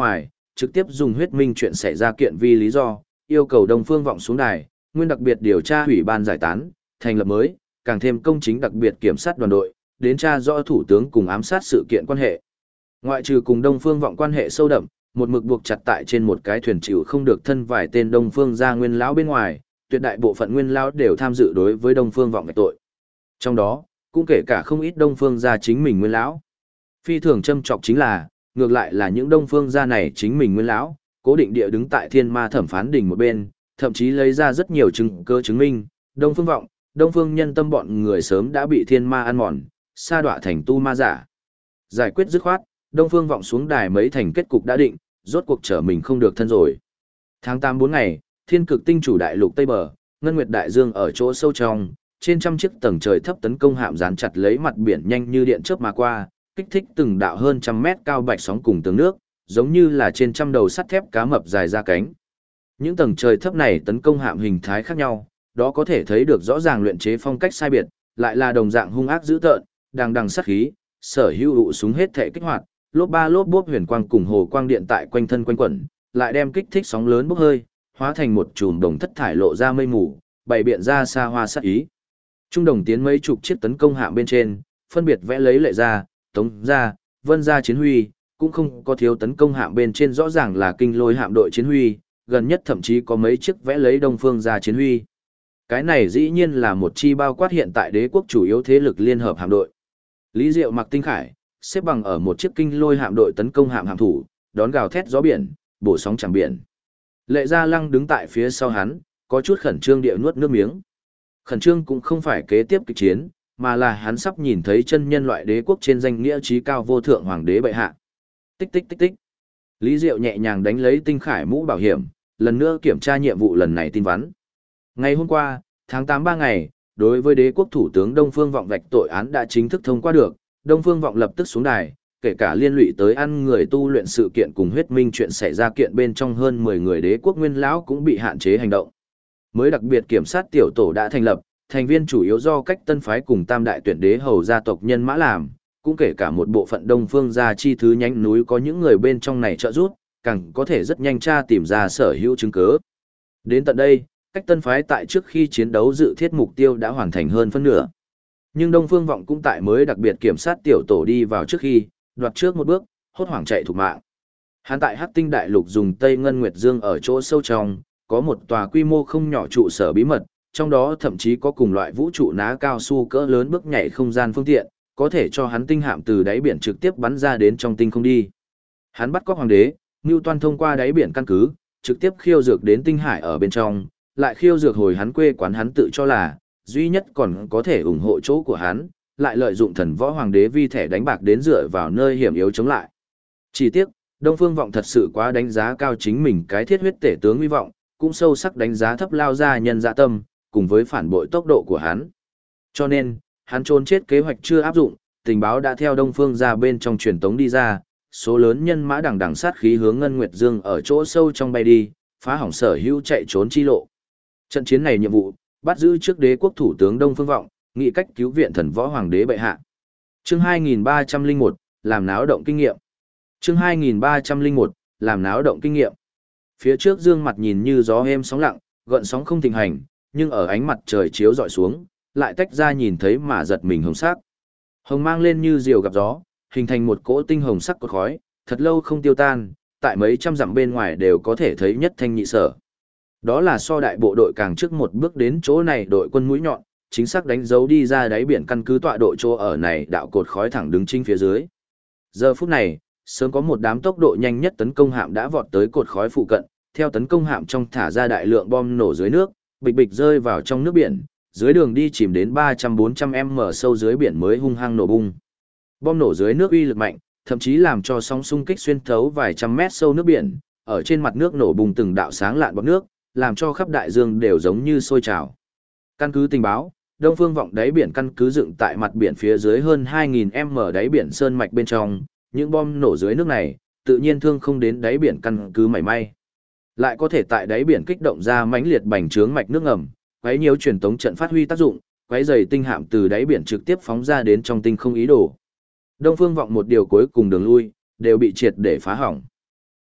trực tiếp dùng huyết minh chuyện xảy ra kiện vi lý do, yêu cầu Đông Phương Vọng xuống đài, nguyên đặc biệt điều tra hủy ban giải tán, thành lập mới, càng thêm công chính đặc biệt kiểm sát đoàn đội, đến tra rõ thủ tướng cùng ám sát sự kiện quan hệ. Ngoại trừ cùng Đông Phương Vọng quan hệ sâu đậm, một mực buộc chặt tại trên một cái thuyền chịu không được thân vài tên Đông Phương gia nguyên lão bên ngoài, tuyệt đại bộ phận nguyên lão đều tham dự đối với Đông Phương Vọng vạch tội. Trong đó, cũng kể cả không ít Đông Phương gia chính mình nguyên lão. Phi thường châm chọc chính là, ngược lại là những Đông Phương gia này chính mình nguyên lão, cố định địa đứng tại Thiên Ma thẩm phán đỉnh một bên, thậm chí lấy ra rất nhiều chứng cứ chứng minh, Đông Phương Vọng, Đông Phương Nhân Tâm bọn người sớm đã bị Thiên Ma ăn mòn, sa đọa thành tu ma giả. Giải quyết dứt khoát, Đông Phương Vọng xuống đài mấy thành kết cục đã định, rốt cuộc trở mình không được thân rồi. Tháng 8 4 ngày, Thiên Cực Tinh chủ đại lục Tây Bờ, Ngân Nguyệt Đại Dương ở chỗ sâu trong, trên trăm chiếc tầng trời thấp tấn công hạm dán chặt lấy mặt biển nhanh như điện chớp mà qua, kích thích từng đạo hơn trăm mét cao bạch sóng cùng tường nước, giống như là trên trăm đầu sắt thép cá mập dài ra cánh. Những tầng trời thấp này tấn công hạm hình thái khác nhau, đó có thể thấy được rõ ràng luyện chế phong cách sai biệt, lại là đồng dạng hung ác dữ tợn, đằng đằng sát khí, sở hữu ụ súng hết thể kích hoạt, lốp ba lốp bốp huyền quang cùng hồ quang điện tại quanh thân quanh quẩn, lại đem kích thích sóng lớn bốc hơi, hóa thành một chùm đồng thất thải lộ ra mây mù, bày biện ra xa hoa sát ý. Trung đồng tiến mấy chục chiếc tấn công hạm bên trên, phân biệt vẽ lấy lệ gia, tống gia, vân gia chiến huy, cũng không có thiếu tấn công hạm bên trên rõ ràng là kinh lôi hạm đội chiến huy, gần nhất thậm chí có mấy chiếc vẽ lấy đông phương gia chiến huy. Cái này dĩ nhiên là một chi bao quát hiện tại đế quốc chủ yếu thế lực liên hợp hạm đội. Lý Diệu mặc tinh khải, xếp bằng ở một chiếc kinh lôi hạm đội tấn công hạm hạm thủ, đón gào thét gió biển, bổ sóng chẳng biển. Lệ Gia Lăng đứng tại phía sau hắn, có chút khẩn trương địa nuốt nước miếng. Khẩn trương cũng không phải kế tiếp kịch chiến, mà là hắn sắp nhìn thấy chân nhân loại đế quốc trên danh nghĩa trí cao vô thượng hoàng đế bệ hạ. Tích tích tích tích. Lý Diệu nhẹ nhàng đánh lấy tinh khải mũ bảo hiểm, lần nữa kiểm tra nhiệm vụ lần này tin vắn. Ngày hôm qua, tháng 8 3 ngày, đối với đế quốc thủ tướng Đông Phương Vọng vạch tội án đã chính thức thông qua được, Đông Phương Vọng lập tức xuống đài, kể cả liên lụy tới ăn người tu luyện sự kiện cùng huyết minh chuyện xảy ra kiện bên trong hơn 10 người đế quốc nguyên lão cũng bị hạn chế hành động. Mới đặc biệt kiểm sát tiểu tổ đã thành lập, thành viên chủ yếu do cách tân phái cùng tam đại tuyển đế hầu gia tộc nhân mã làm, cũng kể cả một bộ phận Đông Phương gia chi thứ nhánh núi có những người bên trong này trợ giúp, càng có thể rất nhanh tra tìm ra sở hữu chứng cứ. Đến tận đây, cách tân phái tại trước khi chiến đấu dự thiết mục tiêu đã hoàn thành hơn phân nửa. Nhưng Đông Phương Vọng cũng tại mới đặc biệt kiểm sát tiểu tổ đi vào trước khi, đoạt trước một bước, hốt hoảng chạy thục mạng. Hắn tại Hắc Tinh Đại Lục dùng Tây Ngân Nguyệt Dương ở chỗ sâu trong, có một tòa quy mô không nhỏ trụ sở bí mật, trong đó thậm chí có cùng loại vũ trụ ná cao su cỡ lớn bước nhảy không gian phương tiện, có thể cho hắn tinh hạm từ đáy biển trực tiếp bắn ra đến trong tinh không đi. Hắn bắt cóc hoàng đế, Ngưu Toan thông qua đáy biển căn cứ, trực tiếp khiêu dược đến tinh hải ở bên trong, lại khiêu dược hồi hắn quê quán hắn tự cho là duy nhất còn có thể ủng hộ chỗ của hắn, lại lợi dụng thần võ hoàng đế vi thẻ đánh bạc đến dựa vào nơi hiểm yếu chống lại. Chỉ tiếc, Đông Phương Vọng thật sự quá đánh giá cao chính mình cái thiết huyết tể tướng uy vọng, cũng sâu sắc đánh giá thấp lao ra nhân dạ tâm, cùng với phản bội tốc độ của hắn. Cho nên, hắn trốn chết kế hoạch chưa áp dụng, tình báo đã theo Đông Phương ra bên trong truyền tống đi ra, số lớn nhân mã đằng đằng sát khí hướng Ngân Nguyệt Dương ở chỗ sâu trong bay đi, phá hỏng sở hữu chạy trốn chi lộ. Trận chiến này nhiệm vụ, bắt giữ trước đế quốc thủ tướng Đông Phương Vọng, nghị cách cứu viện thần võ hoàng đế bệ hạ. Chương 2301, làm náo động kinh nghiệm. Chương 2301, làm náo động kinh nghiệm. Phía trước dương mặt nhìn như gió êm sóng lặng, gợn sóng không thịnh hành, nhưng ở ánh mặt trời chiếu dọi xuống, lại tách ra nhìn thấy mà giật mình hồng sắc. Hồng mang lên như diều gặp gió, hình thành một cỗ tinh hồng sắc cột khói, thật lâu không tiêu tan, tại mấy trăm dặm bên ngoài đều có thể thấy nhất thanh nhị sở. Đó là so đại bộ đội càng trước một bước đến chỗ này đội quân mũi nhọn, chính xác đánh dấu đi ra đáy biển căn cứ tọa độ chỗ ở này đạo cột khói thẳng đứng chính phía dưới. Giờ phút này, sớm có một đám tốc độ nhanh nhất tấn công hạm đã vọt tới cột khói phụ cận, theo tấn công hạm trong thả ra đại lượng bom nổ dưới nước, bịch bịch rơi vào trong nước biển, dưới đường đi chìm đến 300-400m sâu dưới biển mới hung hăng nổ bung. Bom nổ dưới nước uy lực mạnh, thậm chí làm cho sóng xung kích xuyên thấu vài trăm mét sâu nước biển, ở trên mặt nước nổ bùng từng đạo sáng lạn bọt nước, làm cho khắp đại dương đều giống như sôi trào. Căn cứ tình báo, Đông Phương Vọng đáy biển căn cứ dựng tại mặt biển phía dưới hơn 2000m đáy biển sơn mạch bên trong, những bom nổ dưới nước này, tự nhiên thương không đến đáy biển căn cứ mảy may. Lại có thể tại đáy biển kích động ra mãnh liệt bành trướng mạch nước ngầm, quấy nhiễu truyền tống trận phát huy tác dụng, quấy dày tinh hạm từ đáy biển trực tiếp phóng ra đến trong tinh không ý đồ. Đông Phương Vọng một điều cuối cùng đường lui, đều bị triệt để phá hỏng.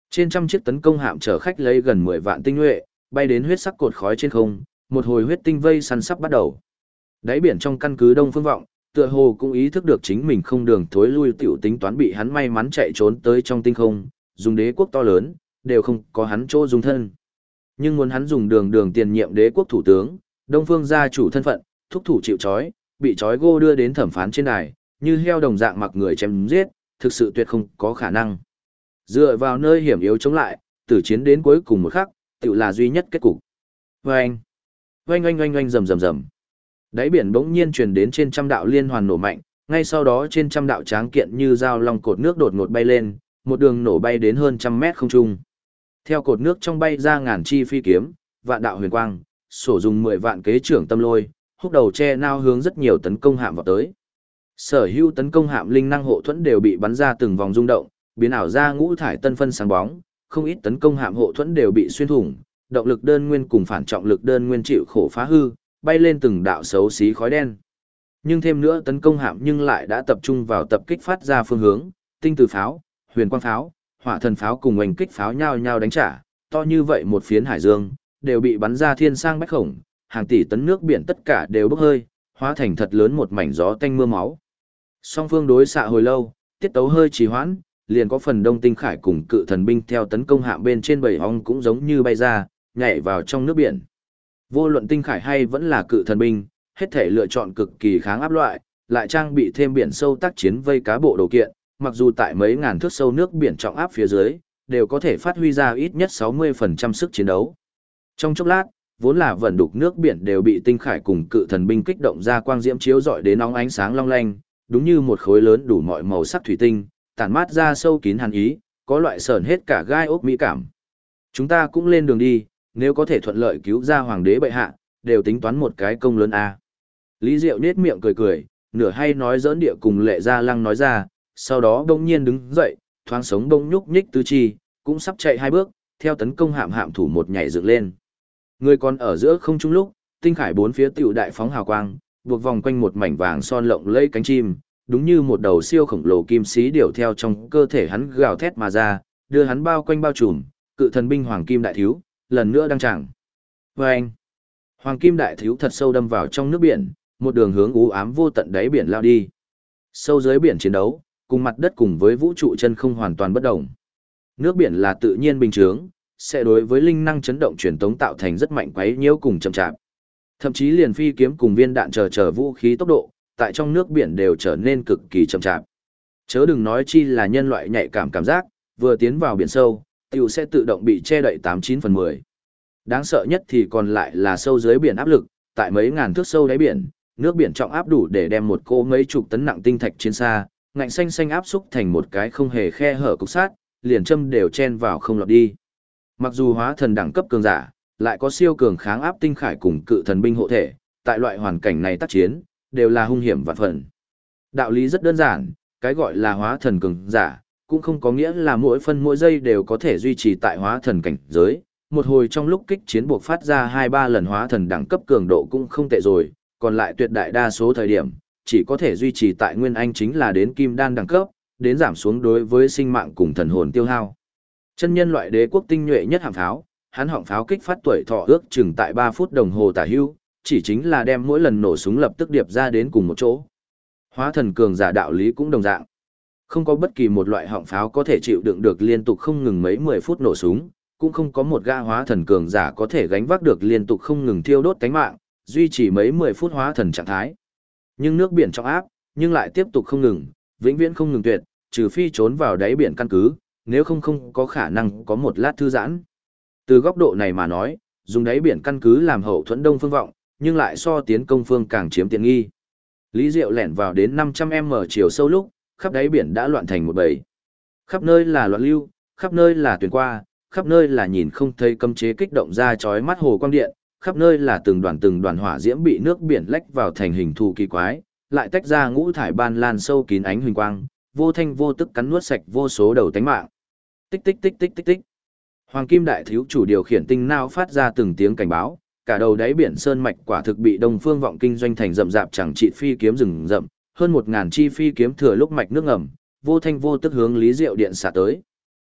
Trên trăm chiếc tấn công hạm chở khách lấy gần 10 vạn tinh nhuệ, bay đến huyết sắc cột khói trên không, một hồi huyết tinh vây săn sắp bắt đầu. Đáy biển trong căn cứ Đông Phương Vọng, tựa hồ cũng ý thức được chính mình không đường thối lui, tiểu tính toán bị hắn may mắn chạy trốn tới trong tinh không, dùng đế quốc to lớn, đều không có hắn chỗ dung thân. Nhưng muốn hắn dùng đường tiền nhiệm đế quốc thủ tướng, Đông Phương gia chủ thân phận, thúc thủ chịu trói, bị trói gô đưa đến thẩm phán trên đài, như heo đồng dạng mặc người chém giết, thực sự tuyệt không có khả năng. Dựa vào nơi hiểm yếu chống lại, tử chiến đến cuối cùng một khắc, tự là duy nhất kết cục. Oanh! Oanh oanh oanh oanh rầm rầm rầm. Đáy biển bỗng nhiên truyền đến trên trăm đạo liên hoàn nổ mạnh, ngay sau đó trên trăm đạo tráng kiện như dao long cột nước đột ngột bay lên, một đường nổ bay đến hơn trăm mét không trung. Theo cột nước trong bay ra ngàn chi phi kiếm, vạn đạo huyền quang, sổ dùng 10 vạn kế trưởng tâm lôi, húc đầu che nao hướng rất nhiều tấn công hạm vào tới. Sở hữu tấn công hạm linh năng hộ thuẫn đều bị bắn ra từng vòng rung động, biến ảo ra ngũ thải tân phân sáng bóng, không ít tấn công hạm hộ thuẫn đều bị xuyên thủng, động lực đơn nguyên cùng phản trọng lực đơn nguyên chịu khổ phá hư, bay lên từng đạo xấu xí khói đen. Nhưng thêm nữa tấn công hạm nhưng lại đã tập trung vào tập kích phát ra phương hướng, tinh từ pháo, huyền quang pháo, hỏa thần pháo cùng oanh kích pháo nhau nhau đánh trả, to như vậy một phiến hải dương, đều bị bắn ra thiên sang bách khổng, hàng tỷ tấn nước biển tất cả đều bốc hơi, hóa thành thật lớn một mảnh gió tanh mưa máu. Song phương đối xạ hồi lâu, tiết tấu hơi trì hoãn, liền có phần Đông Tinh Khải cùng cự thần binh theo tấn công hạm bên trên bầy ong cũng giống như bay ra, nhảy vào trong nước biển. Vô luận Tinh Khải hay vẫn là cự thần binh, hết thể lựa chọn cực kỳ kháng áp loại, lại trang bị thêm biển sâu tác chiến vây cá bộ đồ kiện, mặc dù tại mấy ngàn thước sâu nước biển trọng áp phía dưới, đều có thể phát huy ra ít nhất 60% sức chiến đấu. Trong chốc lát, vốn là vẩn đục nước biển đều bị Tinh Khải cùng cự thần binh kích động ra quang diễm chiếu rọi đến nóng ánh sáng long lanh, đúng như một khối lớn đủ mọi màu sắc thủy tinh, tản mát ra sâu kín hàn ý, có loại sởn hết cả gai ốc mỹ cảm. Chúng ta cũng lên đường đi, nếu có thể thuận lợi cứu ra hoàng đế bệ hạ, đều tính toán một cái công lớn a. Lý Diệu nết miệng cười cười, nửa hay nói giỡn địa cùng Lệ Gia Lăng nói ra, sau đó đông nhiên đứng dậy, thoáng sống đông nhúc nhích tứ chi, cũng sắp chạy 2 bước, theo tấn công hạm thủ một nhảy dựng lên. Người còn ở giữa không trung lúc, Tinh Khải bốn phía tiểu đại phóng hào quang, buộc vòng quanh một mảnh vàng son lộng lẫy cánh chim, đúng như một đầu siêu khổng lồ kim xí điểu theo trong cơ thể hắn gào thét mà ra, đưa hắn bao quanh bao trùm, cự thần binh hoàng kim đại thiếu, lần nữa đăng tràng. Vâng! Hoàng kim đại thiếu thật sâu đâm vào trong nước biển, một đường hướng u ám vô tận đáy biển lao đi. Sâu dưới biển chiến đấu, cùng mặt đất cùng với vũ trụ chân không hoàn toàn bất động. Nước biển là tự nhiên bình thường, sẽ đối với linh năng chấn động truyền tống tạo thành rất mạnh quấy nhiễu cùng chậm chạp. Thậm chí liền phi kiếm cùng viên đạn chờ vũ khí tốc độ, tại trong nước biển đều trở nên cực kỳ chậm chạp. Chớ đừng nói chi là nhân loại nhạy cảm giác, vừa tiến vào biển sâu, tiểu sẽ tự động bị che đậy 89/10. Đáng sợ nhất thì còn lại là sâu dưới biển áp lực, tại mấy ngàn thước sâu đáy biển, nước biển trọng áp đủ để đem một cô mấy chục tấn nặng tinh thạch trên xa, ngạnh xanh áp xúc thành một cái không hề khe hở cục sát, liền châm đều chen vào không lọt đi. Mặc dù hóa thần đẳng cấp cường giả, lại có siêu cường kháng áp Tinh Khải cùng cự thần binh hộ thể, tại loại hoàn cảnh này tác chiến, đều là hung hiểm vạn phần. Đạo lý rất đơn giản, cái gọi là hóa thần cường giả, cũng không có nghĩa là mỗi phân mỗi giây đều có thể duy trì tại hóa thần cảnh giới. Một hồi trong lúc kích chiến buộc phát ra 2-3 lần hóa thần đẳng cấp cường độ cũng không tệ rồi, còn lại tuyệt đại đa số thời điểm, chỉ có thể duy trì tại nguyên anh chính là đến kim đan đẳng cấp, đến giảm xuống đối với sinh mạng cùng thần hồn tiêu hao. Chân nhân loại đế quốc tinh nhuệ nhất hạng pháo, hắn họng pháo kích phát tuổi thọ ước chừng tại 3 phút đồng hồ tả hữu, chỉ chính là đem mỗi lần nổ súng lập tức điệp ra đến cùng một chỗ. Hóa thần cường giả đạo lý cũng đồng dạng. Không có bất kỳ một loại họng pháo có thể chịu đựng được liên tục không ngừng mấy 10 phút nổ súng, cũng không có một gã hóa thần cường giả có thể gánh vác được liên tục không ngừng thiêu đốt cánh mạng, duy trì mấy 10 phút hóa thần trạng thái. Nhưng nước biển trọng áp, nhưng lại tiếp tục không ngừng, vĩnh viễn không ngừng tuyệt, trừ phi trốn vào đáy biển căn cứ, nếu không có khả năng có một lát thư giãn. Từ góc độ này mà nói, dùng đáy biển căn cứ làm hậu thuẫn Đông Phương Vọng, nhưng lại so tiến công phương càng chiếm tiện nghi. Lý Diệu lẻn vào đến 500m chiều sâu lúc, khắp đáy biển đã loạn thành một bầy. Khắp nơi là loạn lưu, khắp nơi là tuyển qua, khắp nơi là nhìn không thấy cấm chế kích động ra chói mắt hồ quang điện, khắp nơi là từng đoàn hỏa diễm bị nước biển lách vào thành hình thù kỳ quái, lại tách ra ngũ thải ban lan sâu kín ánh huỳnh quang, vô thanh vô tức cắn nuốt sạch vô số đầu tánh mạng. Tích tích tích tích tích tích. Hoàng Kim Đại Thiếu chủ điều khiển tinh não phát ra từng tiếng cảnh báo, cả đầu đáy biển sơn mạch quả thực bị Đông Phương Vọng kinh doanh thành rậm rạp chẳng trị phi kiếm rừng rậm, hơn 1000 chi phi kiếm thừa lúc mạch nước ngầm, vô thanh vô tức hướng Lý Diệu điện xả tới.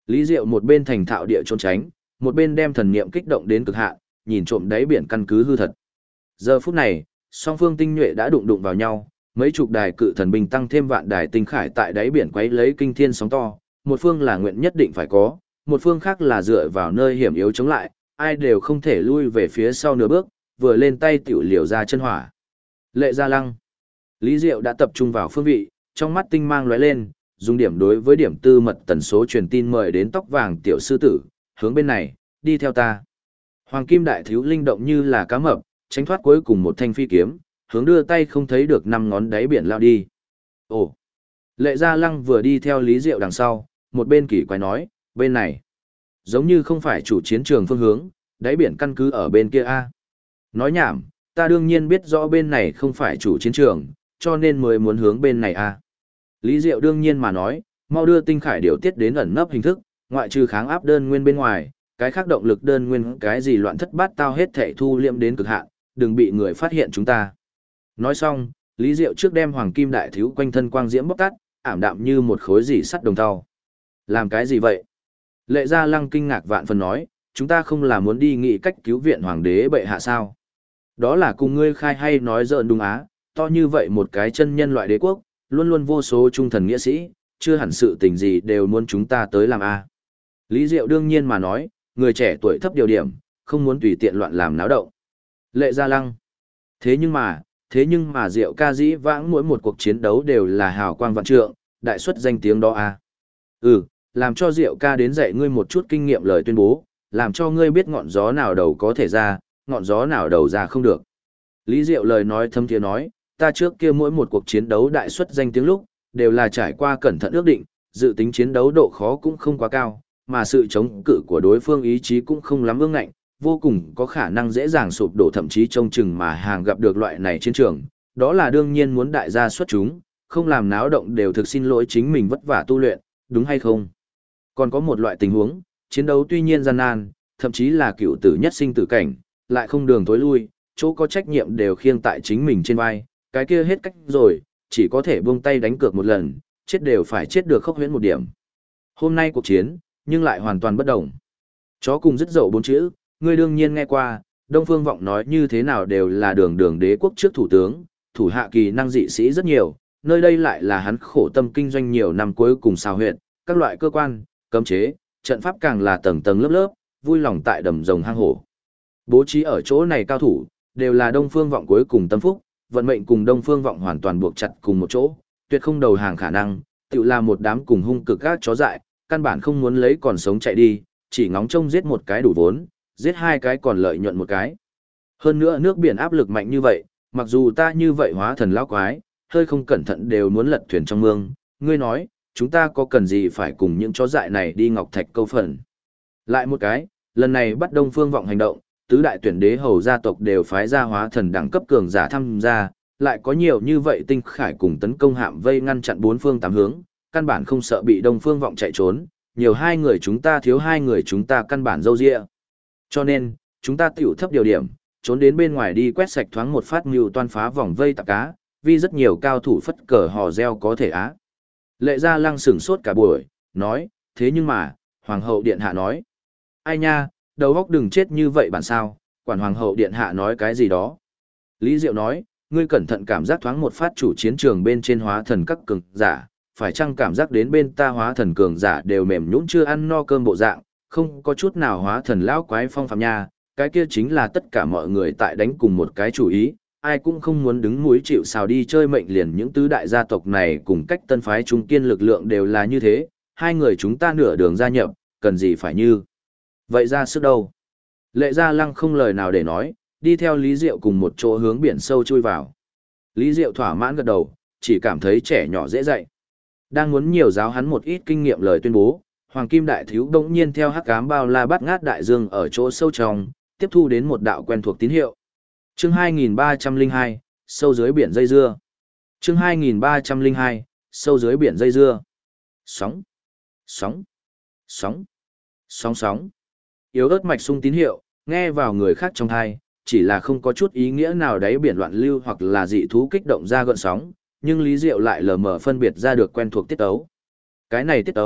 Lý Diệu một bên thành thạo địa trốn tránh, một bên đem thần niệm kích động đến cực hạn, nhìn trộm đáy biển căn cứ hư thật. Giờ phút này, song phương tinh nhuệ đã đụng đụng vào nhau, mấy chục đài cự thần binh tăng thêm vạn đài tinh khải tại đáy biển quấy lấy kinh thiên sóng to, một phương là nguyện nhất định phải có, một phương khác là dựa vào nơi hiểm yếu chống lại, ai đều không thể lui về phía sau nửa bước, vừa lên tay tiểu liều ra chân hỏa. Lệ Gia Lăng. Lý Diệu đã tập trung vào phương vị, trong mắt tinh mang lóe lên, dùng điểm đối với điểm tư mật tần số truyền tin mời đến tóc vàng tiểu sư tử, hướng bên này, đi theo ta. Hoàng kim đại thiếu linh động như là cá mập, tránh thoát cuối cùng một thanh phi kiếm, hướng đưa tay không thấy được năm ngón đáy biển lao đi. Ồ! Lệ Gia Lăng vừa đi theo Lý Diệu đằng sau, một bên kỳ quái nói, bên này. Giống như không phải chủ chiến trường phương hướng, đáy biển căn cứ ở bên kia a. Nói nhảm, ta đương nhiên biết rõ bên này không phải chủ chiến trường, cho nên mới muốn hướng bên này a. Lý Diệu đương nhiên mà nói, mau đưa tinh khải điều tiết đến ẩn nấp hình thức, ngoại trừ kháng áp đơn nguyên bên ngoài, cái khác động lực đơn nguyên cái gì loạn thất bát tao hết thảy thu liệm đến cực hạn, đừng bị người phát hiện chúng ta. Nói xong, Lý Diệu trước đem hoàng kim đại thiếu quanh thân quang diễm bóc tắt, ảm đạm như một khối dỉ sắt đồng thau. Làm cái gì vậy? Lệ Gia Lăng kinh ngạc vạn phần nói, chúng ta không là muốn đi nghị cách cứu viện hoàng đế bệ hạ sao? Đó là cùng ngươi khai hay nói giỡn đúng á, to như vậy một cái chân nhân loại đế quốc, luôn luôn vô số trung thần nghĩa sĩ, chưa hẳn sự tình gì đều muốn chúng ta tới làm a. Lý Diệu đương nhiên mà nói, người trẻ tuổi thấp điều điểm, không muốn tùy tiện loạn làm náo động. Lệ Gia Lăng. Thế nhưng mà Diệu ca dĩ vãng mỗi một cuộc chiến đấu đều là hào quang vạn trượng, đại xuất danh tiếng đó a. Làm cho Diệu ca đến dạy ngươi một chút kinh nghiệm lời tuyên bố, làm cho ngươi biết ngọn gió nào đầu có thể ra, ngọn gió nào đầu ra không được. Lý Diệu lời nói thâm thiế nói, ta trước kia mỗi một cuộc chiến đấu đại xuất danh tiếng lúc, đều là trải qua cẩn thận ước định, dự tính chiến đấu độ khó cũng không quá cao, mà sự chống cự của đối phương ý chí cũng không lắm ương ngạnh, vô cùng có khả năng dễ dàng sụp đổ thậm chí trông chừng mà hàng gặp được loại này chiến trường, đó là đương nhiên muốn đại gia xuất chúng, không làm náo động đều thực xin lỗi chính mình vất vả tu luyện, đúng hay không? Còn có một loại tình huống, chiến đấu tuy nhiên gian nan, thậm chí là cựu tử nhất sinh tử cảnh, lại không đường tối lui, chỗ có trách nhiệm đều khiêng tại chính mình trên vai, cái kia hết cách rồi, chỉ có thể buông tay đánh cược một lần, chết đều phải chết được khốc huyễn một điểm. Hôm nay cuộc chiến, nhưng lại hoàn toàn bất đồng. Chó cùng dứt dậu bốn chữ, ngươi đương nhiên nghe qua, Đông Phương Vọng nói như thế nào đều là đường đường đế quốc trước thủ tướng, thủ hạ kỳ năng dị sĩ rất nhiều, nơi đây lại là hắn khổ tâm kinh doanh nhiều năm cuối cùng xào huyệt, các loại cơ quan, cấm chế, trận pháp càng là tầng tầng lớp lớp, vui lòng tại đầm rồng hang hổ. Bố trí ở chỗ này cao thủ, đều là Đông Phương Vọng cuối cùng tâm phúc, vận mệnh cùng Đông Phương Vọng hoàn toàn buộc chặt cùng một chỗ, tuyệt không đầu hàng khả năng, tự là một đám cùng hung cực các chó dại, căn bản không muốn lấy còn sống chạy đi, chỉ ngóng trông giết một cái đủ vốn, giết hai cái còn lợi nhuận một cái. Hơn nữa nước biển áp lực mạnh như vậy, mặc dù ta như vậy hóa thần lão quái, hơi không cẩn thận đều muốn lật thuyền trong mương, ngươi nói, chúng ta có cần gì phải cùng những chó dại này đi ngọc thạch câu phần. Lại một cái, lần này bắt Đông Phương Vọng hành động, tứ đại tuyển đế hầu gia tộc đều phái ra hóa thần đẳng cấp cường giả tham gia, lại có nhiều như vậy tinh khải cùng tấn công hạm vây ngăn chặn bốn phương tám hướng, căn bản không sợ bị Đông Phương Vọng chạy trốn, nhiều hai người chúng ta thiếu hai người chúng ta căn bản dâu dịa. Cho nên, chúng ta tiểu thấp điều điểm, trốn đến bên ngoài đi quét sạch thoáng một phát mưu toan phá vòng vây tạp cá, vì rất nhiều cao thủ phất cờ hò reo có thể á. Lệ Gia Lăng sửng sốt cả buổi, nói, thế nhưng mà, Hoàng hậu điện hạ nói. Ai nha, đầu óc đừng chết như vậy bản sao, quản Hoàng hậu điện hạ nói cái gì đó. Lý Diệu nói, ngươi cẩn thận cảm giác thoáng một phát chủ chiến trường bên trên hóa thần các cường giả, phải chăng cảm giác đến bên ta hóa thần cường giả đều mềm nhũn chưa ăn no cơm bộ dạng, không có chút nào hóa thần lão quái phong phạm nha, cái kia chính là tất cả mọi người tại đánh cùng một cái chủ ý, ai cũng không muốn đứng mũi chịu sào đi chơi mệnh liền những tứ đại gia tộc này cùng cách tân phái trung kiên lực lượng đều là như thế, hai người chúng ta nửa đường gia nhập, cần gì phải như vậy ra sức đâu. Lệ Gia Lăng không lời nào để nói, đi theo Lý Diệu cùng một chỗ hướng biển sâu chui vào. Lý Diệu thỏa mãn gật đầu, chỉ cảm thấy trẻ nhỏ dễ dạy. Đang muốn nhiều giáo hắn một ít kinh nghiệm lời tuyên bố, Hoàng Kim Đại Thiếu đống nhiên theo hắc ám bao la bát ngát đại dương ở chỗ sâu trong, tiếp thu đến một đạo quen thuộc tín hiệu. Chương 2302, sâu dưới biển dây dưa. Chương 2302, sâu dưới biển dây dưa. Sóng, sóng, sóng, sóng sóng. Yếu ớt mạch sung tín hiệu, nghe vào người khác trong tai, chỉ là không có chút ý nghĩa nào đáy biển loạn lưu hoặc là dị thú kích động ra gợn sóng, nhưng Lý Diệu lại lờ mờ phân biệt ra được quen thuộc tiết tấu. Cái này tiết tấu,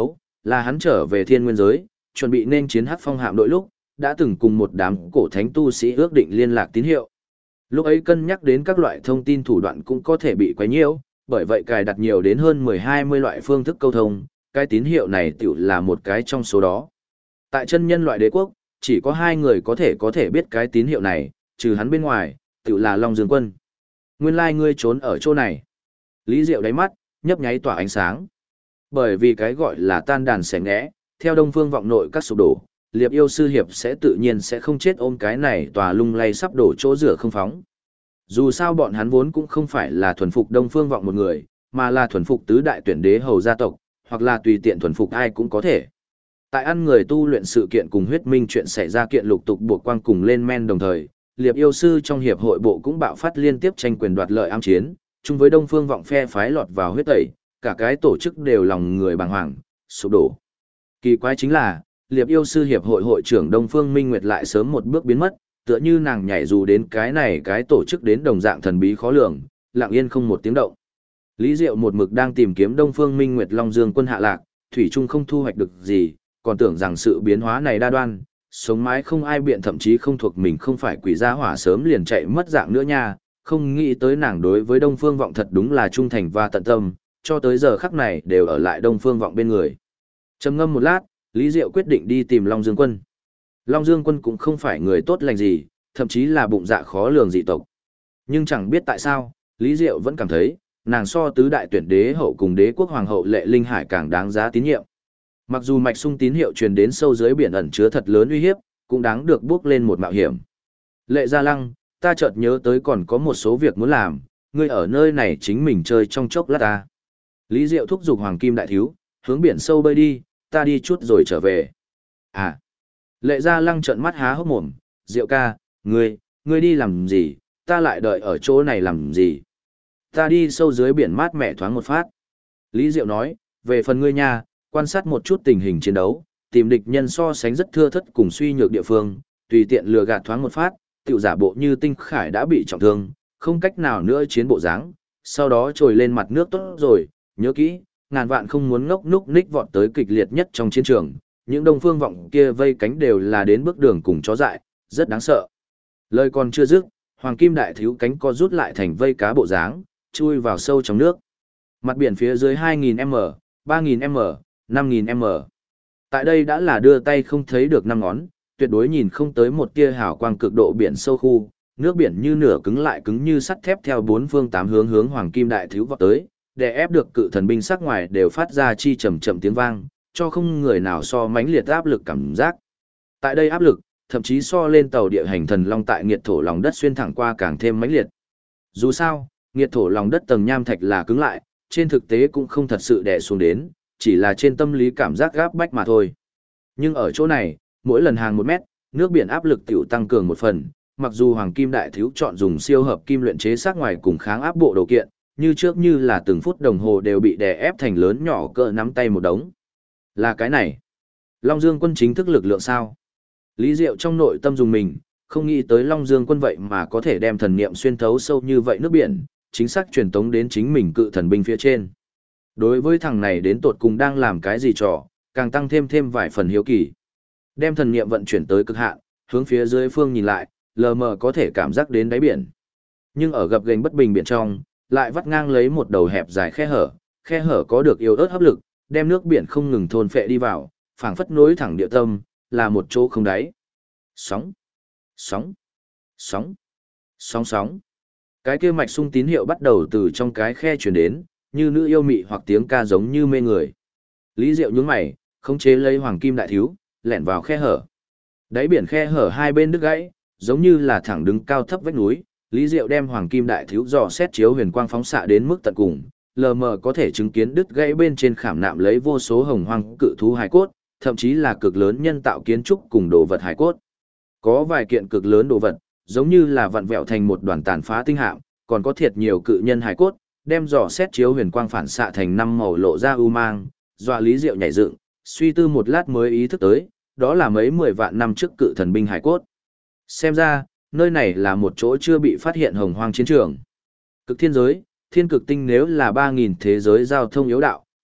là hắn trở về thiên nguyên giới, chuẩn bị nên chiến Hắc Phong hạm đội lúc, đã từng cùng một đám cổ thánh tu sĩ ước định liên lạc tín hiệu. Lúc ấy cân nhắc đến các loại thông tin thủ đoạn cũng có thể bị quấy nhiễu, bởi vậy cài đặt nhiều đến hơn 10-20 loại phương thức câu thông, cái tín hiệu này tiểu là một cái trong số đó. Tại chân nhân loại đế quốc, chỉ có 2 người có thể biết cái tín hiệu này, trừ hắn bên ngoài, tiểu là Long Dương Quân. Nguyên lai ngươi trốn ở chỗ này. Lý Diệu đáy mắt, nhấp nháy tỏa ánh sáng. Bởi vì cái gọi là tan đàn xẻ ngẽ, theo Đông Phương vọng nội các sụp đổ, Liệp Yêu sư hiệp sẽ tự nhiên sẽ không chết ôm cái này tòa lung lay sắp đổ chỗ rửa không phóng. Dù sao bọn hắn vốn cũng không phải là thuần phục Đông Phương vọng một người, mà là thuần phục tứ đại tuyển đế hầu gia tộc, hoặc là tùy tiện thuần phục ai cũng có thể. Tại ăn người tu luyện sự kiện cùng huyết minh chuyện xảy ra kiện lục tục buộc quang cùng lên men đồng thời, Liệp Yêu sư trong hiệp hội bộ cũng bạo phát liên tiếp tranh quyền đoạt lợi ám chiến, chung với Đông Phương vọng phe phái lọt vào huyết tẩy, cả cái tổ chức đều lòng người bàng hoàng, sụp đổ. Kỳ quái chính là, Liệp Yêu sư hiệp hội hội trưởng Đông Phương Minh Nguyệt lại sớm một bước biến mất, tựa như nàng nhảy dù đến cái này cái tổ chức đến đồng dạng thần bí khó lường, lặng yên không một tiếng động. Lý Diệu một mực đang tìm kiếm Đông Phương Minh Nguyệt Long Dương Quân hạ lạc, thủy chung không thu hoạch được gì, còn tưởng rằng sự biến hóa này đa đoan, sống mái không ai biện thậm chí không thuộc mình không phải quỷ gia hỏa sớm liền chạy mất dạng nữa nha, không nghĩ tới nàng đối với Đông Phương Vọng thật đúng là trung thành và tận tâm, cho tới giờ khắc này đều ở lại Đông Phương Vọng bên người. Trầm ngâm một lát, Lý Diệu quyết định đi tìm Long Dương Quân. Long Dương Quân cũng không phải người tốt lành gì, thậm chí là bụng dạ khó lường dị tộc. Nhưng chẳng biết tại sao, Lý Diệu vẫn cảm thấy, nàng so tứ đại tuyển đế hậu cùng đế quốc hoàng hậu Lệ Linh Hải càng đáng giá tín nhiệm. Mặc dù mạch sung tín hiệu truyền đến sâu dưới biển ẩn chứa thật lớn uy hiếp, cũng đáng được bước lên một mạo hiểm. Lệ Gia Lăng, ta chợt nhớ tới còn có một số việc muốn làm, ngươi ở nơi này chính mình chơi trong chốc lát ta. Lý Diệu thúc giục Hoàng Kim Đại Thiếu, hướng biển sâu bơi đi, ta đi chút rồi trở về. À. Lệ Gia Lăng trợn mắt há hốc mồm, Diệu ca, ngươi đi làm gì, ta lại đợi ở chỗ này làm gì. Ta đi sâu dưới biển mát mẻ thoáng một phát. Lý Diệu nói, về phần ngươi nha, quan sát một chút tình hình chiến đấu, tìm địch nhân so sánh rất thưa thất cùng suy nhược địa phương, tùy tiện lừa gạt thoáng một phát, tiểu giả bộ như Tinh Khải đã bị trọng thương, không cách nào nữa chiến bộ dáng, sau đó trồi lên mặt nước tốt rồi, nhớ kỹ, ngàn vạn không muốn ngốc núc ních vọt tới kịch liệt nhất trong chiến trường, những Đông Phương Vọng kia vây cánh đều là đến bước đường cùng chó dại, rất đáng sợ. Lời còn chưa dứt, Hoàng Kim Đại Thiếu cánh co rút lại thành vây cá bộ dáng, chui vào sâu trong nước. Mặt biển phía dưới 2.000m, 3.000m, 5.000m. Tại đây đã là đưa tay không thấy được năm ngón, tuyệt đối nhìn không tới một tia hào quang cực độ biển sâu khu, nước biển như nửa cứng lại cứng như sắt thép theo bốn phương tám hướng hướng Hoàng Kim Đại Thiếu vọt tới, để ép được cự thần binh sắc ngoài đều phát ra chi trầm trầm tiếng vang, cho không người nào so mãnh liệt áp lực cảm giác. Tại đây áp lực, thậm chí so lên tàu địa hành thần long tại nghiệt thổ lòng đất xuyên thẳng qua càng thêm mãnh liệt. Dù sao, nghiệt thổ lòng đất tầng nham thạch là cứng lại, trên thực tế cũng không thật sự đè xuống đến, chỉ là trên tâm lý cảm giác gáp bách mà thôi. Nhưng ở chỗ này, mỗi lần hàng 1 mét, nước biển áp lực tiểu tăng cường 1 phần, mặc dù Hoàng Kim Đại Thiếu chọn dùng siêu hợp kim luyện chế sắc ngoài cùng kháng áp bộ đồ kiện, như trước như là từng phút đồng hồ đều bị đè ép thành lớn nhỏ cỡ nắm tay một đống. Là cái này. Long Dương Quân chính thức lực lượng sao? Lý Diệu trong nội tâm dùng mình, không nghĩ tới Long Dương Quân vậy mà có thể đem thần niệm xuyên thấu sâu như vậy nước biển, chính xác truyền tống đến chính mình cự thần binh phía trên. Đối với thằng này đến tột cùng đang làm cái gì trò, càng tăng thêm vài phần hiếu kỳ. Đem thần niệm vận chuyển tới cực hạn, hướng phía dưới phương nhìn lại, lờ mờ có thể cảm giác đến đáy biển. Nhưng ở gập ghềnh bất bình biển trong, lại vắt ngang lấy một đầu hẹp dài khe hở có được yếu ớt hấp lực, đem nước biển không ngừng thôn phệ đi vào, phảng phất nối thẳng địa tâm, là một chỗ không đáy. Sóng, sóng, sóng, sóng sóng. Cái kia mạch sung tín hiệu bắt đầu từ trong cái khe truyền đến, như nữ yêu mị hoặc tiếng ca giống như mê người. Lý Diệu nhướng mày, khống chế lấy Hoàng Kim Đại Thiếu, lẻn vào khe hở. Đáy biển khe hở hai bên đứt gãy, giống như là thẳng đứng cao thấp vách núi. Lý Diệu đem Hoàng Kim Đại Thiếu dò xét chiếu huyền quang phóng xạ đến mức tận cùng, lờ mờ có thể chứng kiến đứt gãy bên trên khảm nạm lấy vô số hồng hoang cự thú hài cốt, thậm chí là cực lớn nhân tạo kiến trúc cùng đồ vật hài cốt. Có vài kiện cực lớn đồ vật, giống như là vặn vẹo thành một đoàn tàn phá tinh hạm, còn có thiệt nhiều cự nhân hài cốt, đem dò xét chiếu huyền quang phản xạ thành 5 màu lộ ra u mang, dọa Lý Diệu nhảy dựng, suy tư một lát mới ý thức tới, đó là mấy 10 vạn năm trước cự thần binh hài cốt. Xem ra, nơi này là một chỗ chưa bị phát hiện hồng hoang chiến trường. Cực thiên giới, thiên cực tinh nếu là 3.000 thế giới giao thông yếu đạo,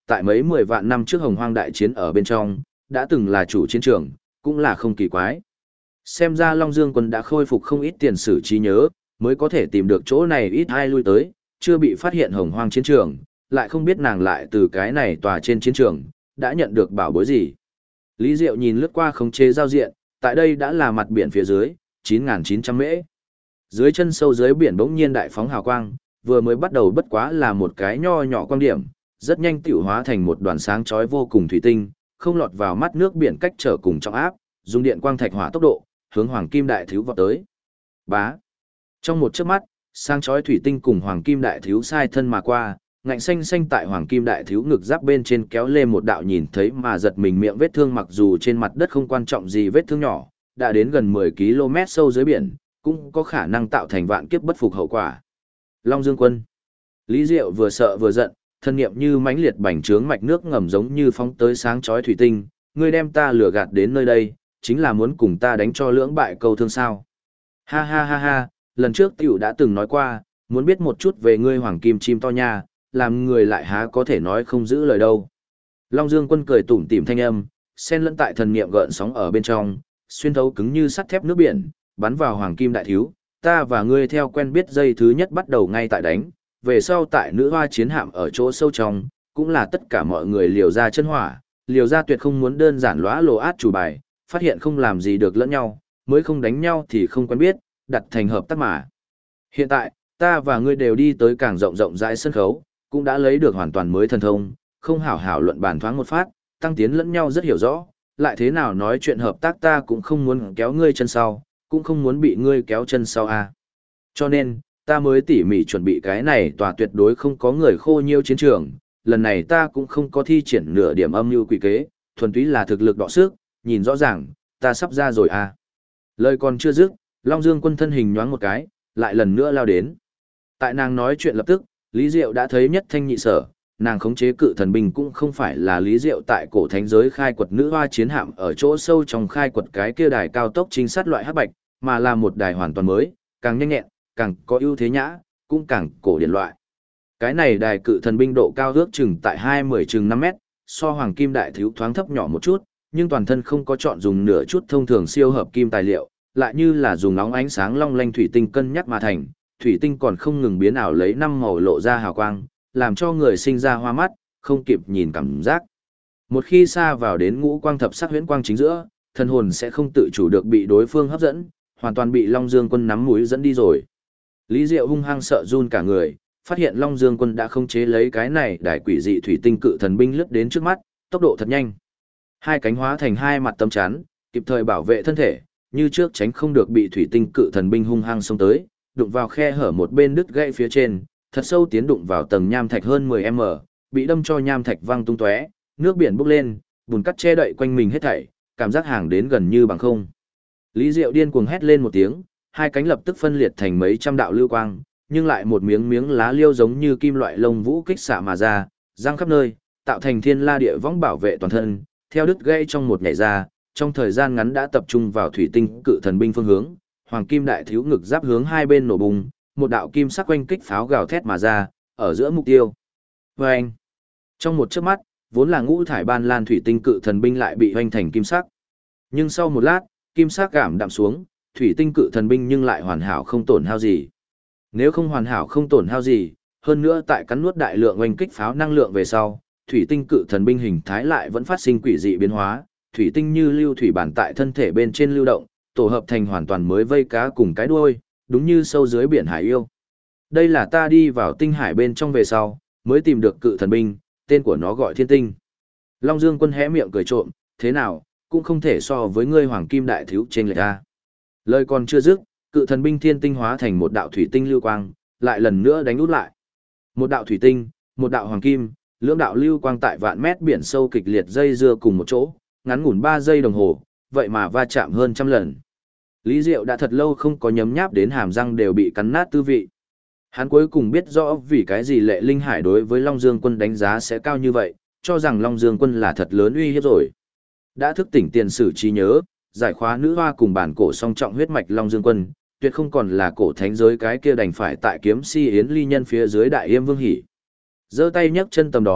tại mấy 10 vạn năm trước Hồng Hoang đại chiến ở bên trong, đã từng là chủ chiến trường, cũng là không kỳ quái. Xem ra Long Dương Quân đã khôi phục không ít tiền sử trí nhớ, mới có thể tìm được chỗ này ít ai lui tới, chưa bị phát hiện Hồng Hoang chiến trường, lại không biết nàng lại từ cái này tòa trên chiến trường, đã nhận được bảo bối gì. Lý Diệu nhìn lướt qua khống chế giao diện, tại đây đã là mặt biển phía dưới, 9.900 mễ. Dưới chân sâu dưới biển bỗng nhiên đại phóng hào quang, vừa mới bắt đầu bất quá là một cái nho nhỏ quang điểm, rất nhanh tiểu hóa thành một đoàn sáng chói vô cùng thủy tinh, không lọt vào mắt nước biển cách trở cùng trọng áp, dùng điện quang thạch hỏa tốc độ, hướng Hoàng Kim Đại Thiếu vọt tới. Bá. Trong một chớp mắt, sáng chói thủy tinh cùng Hoàng Kim Đại Thiếu sai thân mà qua, ngạnh xanh xanh tại Hoàng Kim Đại Thiếu ngực giáp bên trên kéo lên một đạo nhìn thấy mà giật mình miệng vết thương, mặc dù trên mặt đất không quan trọng gì vết thương nhỏ, đã đến gần 10 km sâu dưới biển, cũng có khả năng tạo thành vạn kiếp bất phục hậu quả. Long Dương Quân. Lý Diệu vừa sợ vừa giận, thân niệm như mãnh liệt bành trướng mạch nước ngầm giống như phóng tới sáng chói thủy tinh, ngươi đem ta lừa gạt đến nơi đây, chính là muốn cùng ta đánh cho lưỡng bại câu thương sao. Ha ha ha ha, lần trước tiểu đã từng nói qua, muốn biết một chút về ngươi hoàng kim chim to nha, làm người lại há có thể nói không giữ lời đâu. Long Dương Quân cười tủm tỉm thanh âm, xen lẫn tại thần niệm gợn sóng ở bên trong, xuyên thấu cứng như sắt thép nước biển, bắn vào Hoàng Kim Đại Thiếu, ta và ngươi theo quen biết dây thứ nhất bắt đầu ngay tại đánh, về sau tại nữ hoa chiến hạm ở chỗ sâu trong, cũng là tất cả mọi người liều ra chân hỏa, liều ra tuyệt không muốn đơn giản lóa lồ át chủ bài, phát hiện không làm gì được lẫn nhau, mới không đánh nhau thì không quen biết, đặt thành hợp tác mà. Hiện tại, ta và ngươi đều đi tới càng rộng rộng rãi sân khấu, cũng đã lấy được hoàn toàn mới thần thông, không hảo hảo luận bàn thoáng một phát, tăng tiến lẫn nhau rất hiểu rõ, lại thế nào nói chuyện hợp tác ta cũng không muốn kéo ngươi chân sau, cũng không muốn bị ngươi kéo chân sau à. Cho nên, ta mới tỉ mỉ chuẩn bị cái này tòa tuyệt đối không có người khô nhiêu chiến trường, lần này ta cũng không có thi triển nửa điểm âm mưu quỷ kế, thuần túy là thực lực đọ sức, nhìn rõ ràng, ta sắp ra rồi à. Lời còn chưa dứt, Long Dương Quân thân hình nhoáng một cái, lại lần nữa lao đến. Tại nàng nói chuyện lập tức, Lý Diệu đã thấy nhất thanh nhị sở, nàng khống chế cự thần binh cũng không phải là Lý Diệu tại cổ thánh giới khai quật nữ hoa chiến hạm ở chỗ sâu trong khai quật cái kia đài cao tốc trinh sát loại hắc bạch, mà là một đài hoàn toàn mới, càng nhanh nhẹn, càng có ưu thế nhã, cũng càng cổ điển loại. Cái này đài cự thần binh độ cao ước chừng tại 20 chừng 5 mét, so Hoàng Kim Đại Thiếu thoáng thấp nhỏ một chút, nhưng toàn thân không có chọn dùng nửa chút thông thường siêu hợp kim tài liệu, lại như là dùng nóng ánh sáng long lanh thủy tinh cân nhắc mà thành, thủy tinh còn không ngừng biến ảo lấy năm màu lộ ra hào quang, làm cho người sinh ra hoa mắt, không kịp nhìn cảm giác. Một khi xa vào đến ngũ quang thập sắc huyễn quang chính giữa, thần hồn sẽ không tự chủ được bị đối phương hấp dẫn, hoàn toàn bị Long Dương Quân nắm mũi dẫn đi rồi. Lý Diệu hung hăng sợ run cả người, phát hiện Long Dương Quân đã khống chế lấy cái này đại quỷ dị thủy tinh cự thần binh lướt đến trước mắt, tốc độ thật nhanh. Hai cánh hóa thành hai mặt tấm chắn, kịp thời bảo vệ thân thể, như trước tránh không được bị thủy tinh cự thần binh hung hăng xông tới, đụng vào khe hở một bên đứt gãy phía trên, thật sâu tiến đụng vào tầng nham thạch hơn 10m, bị đâm cho nham thạch văng tung tóe, nước biển bốc lên, bùn cắt che đậy quanh mình hết thảy, cảm giác hàng đến gần như bằng không. Lý Diệu điên cuồng hét lên một tiếng, hai cánh lập tức phân liệt thành mấy trăm đạo lưu quang, nhưng lại một miếng miếng lá liêu giống như kim loại lông vũ kích xạ mà ra, giăng khắp nơi, tạo thành thiên la địa võng bảo vệ toàn thân, theo đứt gãy trong một nhảy ra, trong thời gian ngắn đã tập trung vào thủy tinh cự thần binh phương hướng, Hoàng Kim Đại Thiếu ngực giáp hướng hai bên nổ bùng, một đạo kim sắc quanh kích pháo gào thét mà ra, ở giữa mục tiêu. Vâng! Trong một chớp mắt, vốn là ngũ thải ban lan thủy tinh cự thần binh lại bị hoành thành kim sắc. Nhưng sau một lát, kim sắc cảm đạm xuống, thủy tinh cự thần binh nhưng lại hoàn hảo không tổn hao gì. Nếu không hoàn hảo không tổn hao gì, hơn nữa tại cắn nuốt đại lượng oanh kích pháo năng lượng về sau, thủy tinh cự thần binh hình thái lại vẫn phát sinh quỷ dị biến hóa, thủy tinh như lưu thủy bản tại thân thể bên trên lưu động, tổ hợp thành hoàn toàn mới vây cá cùng cái đuôi, đúng như sâu dưới biển hải yêu. Đây là ta đi vào tinh hải bên trong về sau, mới tìm được cự thần binh, tên của nó gọi Thiên Tinh. Long Dương Quân hé miệng cười trộm, thế nào, cũng không thể so với ngươi Hoàng Kim Đại Thiếu trên lệch ra. Lời còn chưa dứt, cự thần binh Thiên Tinh hóa thành một đạo thủy tinh lưu quang, lại lần nữa đánh út lại. Một đạo thủy tinh, một đạo hoàng kim, lưỡng đạo lưu quang tại vạn mét biển sâu kịch liệt dây dưa cùng một chỗ, ngắn ngủn 3 giây đồng hồ, vậy mà va chạm hơn trăm lần. Lý Diệu đã thật lâu không có nhấm nháp đến hàm răng đều bị cắn nát tư vị. Hắn cuối cùng biết rõ vì cái gì Lệ Linh Hải đối với Long Dương Quân đánh giá sẽ cao như vậy, cho rằng Long Dương Quân là thật lớn uy hiếp rồi. Đã thức tỉnh tiền sử trí nhớ, giải khóa nữ hoa cùng bản cổ song trọng huyết mạch Long Dương Quân, tuyệt không còn là cổ thánh giới cái kia đành phải tại kiếm si yến ly nhân phía dưới đại yêm vương hỉ. Giơ tay nhấc chân tầm đó,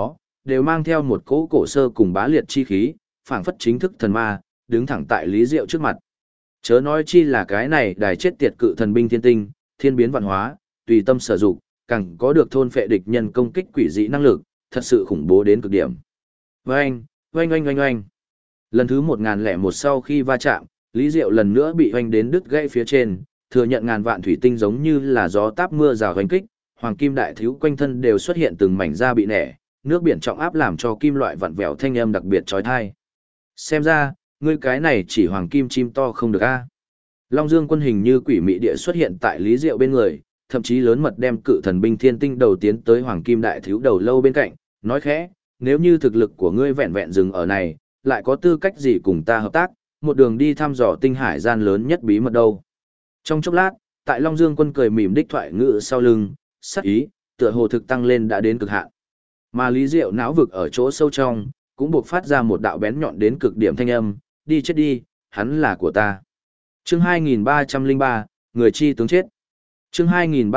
đều mang theo một cỗ cổ sơ cùng bá liệt chi khí, phảng phất chính thức thần ma, đứng thẳng tại Lý Diệu trước mặt. Chớ nói chi là cái này đài chết tiệt cự thần binh thiên tinh, thiên biến vạn hóa, tùy tâm sở dụng, càng có được thôn phệ địch nhân công kích quỷ dị năng lực, thật sự khủng bố đến cực điểm. Oanh, oanh oanh oanh oanh. Lần thứ 1001 sau khi va chạm, Lý Diệu lần nữa bị oanh đến đứt gãy phía trên, thừa nhận ngàn vạn thủy tinh giống như là gió táp mưa rào oanh kích, hoàng kim đại thiếu quanh thân đều xuất hiện từng mảnh da bị nẻ, nước biển trọng áp làm cho kim loại vặn vẹo thanh âm đặc biệt chói tai. Xem ra, ngươi cái này chỉ hoàng kim chim to không được a. Long Dương Quân hình như quỷ mị địa xuất hiện tại Lý Diệu bên người, thậm chí lớn mật đem cự thần binh thiên tinh đầu tiến tới hoàng kim đại thiếu đầu lâu bên cạnh, nói khẽ, nếu như thực lực của ngươi vẹn vẹn dừng ở này, lại có tư cách gì cùng ta hợp tác, một đường đi thăm dò tinh hải gian lớn nhất bí mật đâu. Trong chốc lát, tại Long Dương Quân cười mỉm đích thoại ngữ sau lưng, sắc ý, tựa hồ thực tăng lên đã đến cực hạn. Mà Lý Diệu não vực ở chỗ sâu trong, cũng buộc phát ra một đạo bén nhọn đến cực điểm thanh âm, đi chết đi, hắn là của ta. Chương 2303, người chi tướng chết. Chương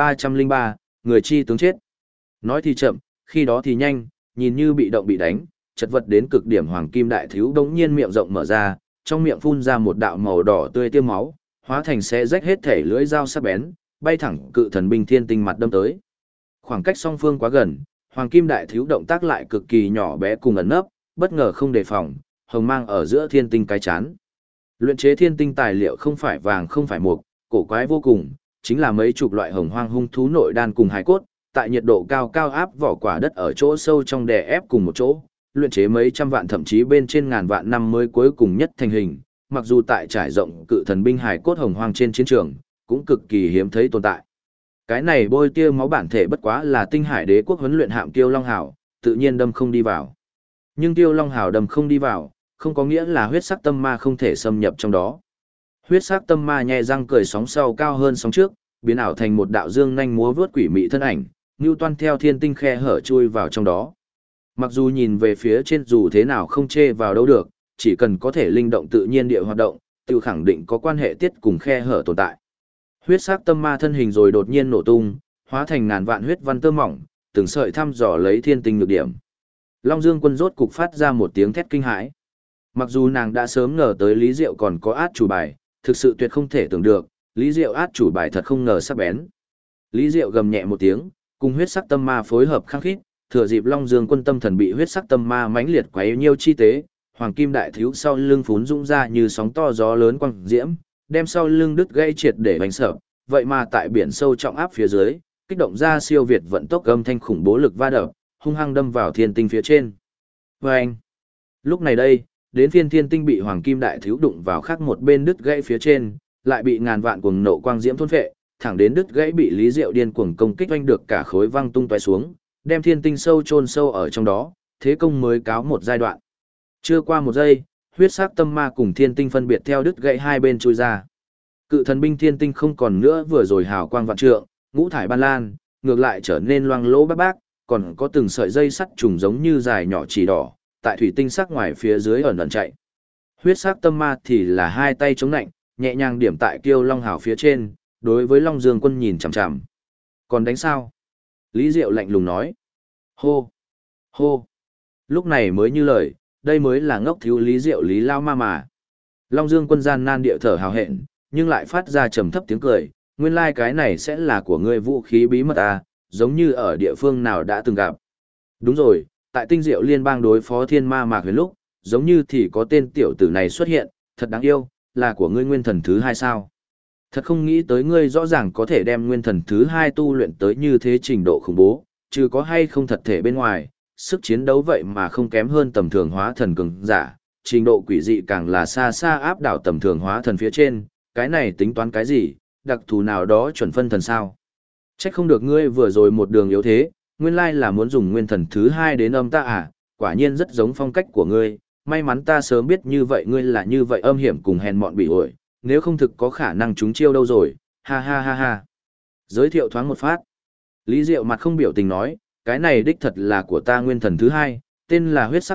2303, người chi tướng chết. Nói thì chậm, khi đó thì nhanh, nhìn như bị động bị đánh, chật vật đến cực điểm hoàng kim đại thiếu đống nhiên miệng rộng mở ra, trong miệng phun ra một đạo màu đỏ tươi tiêm máu, hóa thành xé rách hết thể lưỡi dao sắc bén, bay thẳng cự thần binh thiên tinh mặt đâm tới. Khoảng cách song phương quá gần, hoàng kim đại thiếu động tác lại cực kỳ nhỏ bé cùng ẩn nấp, bất ngờ không đề phòng, hồng mang ở giữa thiên tinh cái chán. Luyện chế thiên tinh tài liệu không phải vàng không phải mộc, cổ quái vô cùng, chính là mấy chục loại hồng hoang hung thú nội đan cùng hài cốt, tại nhiệt độ cao cao áp vỏ quả đất ở chỗ sâu trong đè ép cùng một chỗ, luyện chế mấy trăm vạn thậm chí bên trên ngàn vạn năm mới cuối cùng nhất thành hình, mặc dù tại trải rộng cự thần binh hài cốt hồng hoang trên chiến trường, cũng cực kỳ hiếm thấy tồn tại. Cái này bôi tia máu bản thể bất quá là tinh hải đế quốc huấn luyện hạm Tiêu Long Hào, tự nhiên đâm không đi vào. Nhưng Tiêu Long Hào đâm không đi vào, không có nghĩa là huyết sắc tâm ma không thể xâm nhập trong đó. Huyết sắc tâm ma nhẹ răng cười sóng sau cao hơn sóng trước, biến ảo thành một đạo dương nhanh múa vướt quỷ mị thân ảnh, như toan theo thiên tinh khe hở chui vào trong đó. Mặc dù nhìn về phía trên dù thế nào không chê vào đâu được, chỉ cần có thể linh động tự nhiên địa hoạt động, tự khẳng định có quan hệ tiết cùng khe hở tồn tại. Huyết sắc tâm ma thân hình rồi đột nhiên nổ tung, hóa thành ngàn vạn huyết văn tơ mỏng, từng sợi thăm dò lấy thiên tinh nhược điểm. Long Dương Quân rốt cục phát ra một tiếng thét kinh hãi. Mặc dù nàng đã sớm ngờ tới Lý Diệu còn có át chủ bài, thực sự tuyệt không thể tưởng được, Lý Diệu át chủ bài thật không ngờ sắc bén. Lý Diệu gầm nhẹ một tiếng, cùng huyết sắc tâm ma phối hợp khăng khít, thừa dịp Long Dương Quân tâm thần bị huyết sắc tâm ma mãnh liệt quấy nhiêu chi tế, hoàng kim đại thiếu sau lưng phún dũng ra như sóng to gió lớn quăng diễm, đem sau lưng đứt gây triệt để bánh sợ, vậy mà tại biển sâu trọng áp phía dưới, kích động ra siêu việt vận tốc âm thanh khủng bố lực va đập, hung hăng đâm vào thiên tinh phía trên. Vâng! Lúc này đây, đến phiên thiên tinh bị hoàng kim đại thiếu đụng vào khác một bên đứt gãy phía trên, lại bị ngàn vạn cuồng nộ quang diễm thôn phệ, thẳng đến đứt gãy bị Lý Diệu điên cuồng công kích oanh được cả khối văng tung tóe xuống, đem thiên tinh sâu chôn sâu ở trong đó, thế công mới cáo một giai đoạn. Chưa qua một giây, huyết sắc tâm ma cùng thiên tinh phân biệt theo đứt gãy hai bên chui ra. Cự thần binh thiên tinh không còn nữa vừa rồi hào quang vạn trượng, ngũ thải ban lan, ngược lại trở nên loang lỗ bác bác, còn có từng sợi dây sắt trùng giống như dài nhỏ chỉ đỏ, tại thủy tinh sắc ngoài phía dưới ẩn ẩn chạy. Huyết sắc tâm ma thì là hai tay chống nạnh, nhẹ nhàng điểm tại Kiêu Long Hào phía trên, đối với Long Dương Quân nhìn chằm chằm. Còn đánh sao? Lý Diệu lạnh lùng nói. Hô! Hô! Lúc này mới như lời, đây mới là ngốc thiếu Lý Diệu Lý Lao Ma mà. Long Dương Quân gian nan địa thở hào hẹn, nhưng lại phát ra trầm thấp tiếng cười, nguyên lai cái này sẽ là của ngươi vũ khí bí mật à, giống như ở địa phương nào đã từng gặp. Đúng rồi, tại Tinh Diệu Liên bang đối phó Thiên Ma Mạc Huyền lúc, giống như thì có tên tiểu tử này xuất hiện, thật đáng yêu, là của ngươi nguyên thần thứ hai sao. Thật không nghĩ tới ngươi rõ ràng có thể đem nguyên thần thứ hai tu luyện tới như thế trình độ khủng bố, trừ có hay không thật thể bên ngoài, sức chiến đấu vậy mà không kém hơn tầm thường hóa thần cường giả, trình độ quỷ dị càng là xa xa áp đảo tầm thường hóa thần phía trên, cái này tính toán cái gì, đặc thù nào đó chuẩn phân thần sao. Trách không được ngươi vừa rồi một đường yếu thế, nguyên lai là muốn dùng nguyên thần thứ hai đến âm ta à, quả nhiên rất giống phong cách của ngươi, may mắn ta sớm biết như vậy ngươi là như vậy âm hiểm cùng hèn mọn bị ổi, nếu không thực có khả năng trúng chiêu đâu rồi, ha ha ha ha. Giới thiệu thoáng một phát. Lý Diệu mặt không biểu tình nói, cái này đích thật là của ta nguyên thần thứ hai, tên là huyết sắc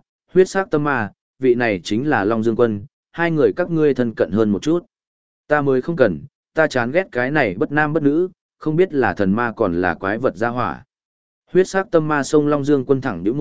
tâm ma, vị này chính là Long Dương Quân, hai người các ngươi thân cận hơn một chút. Ta mới không cần, ta chán ghét cái này bất nam bất nữ, không biết là thần ma còn là quái vật gia hỏa. Huyết sắc tâm ma sông Long Dương Quân thẳng nhíu môi,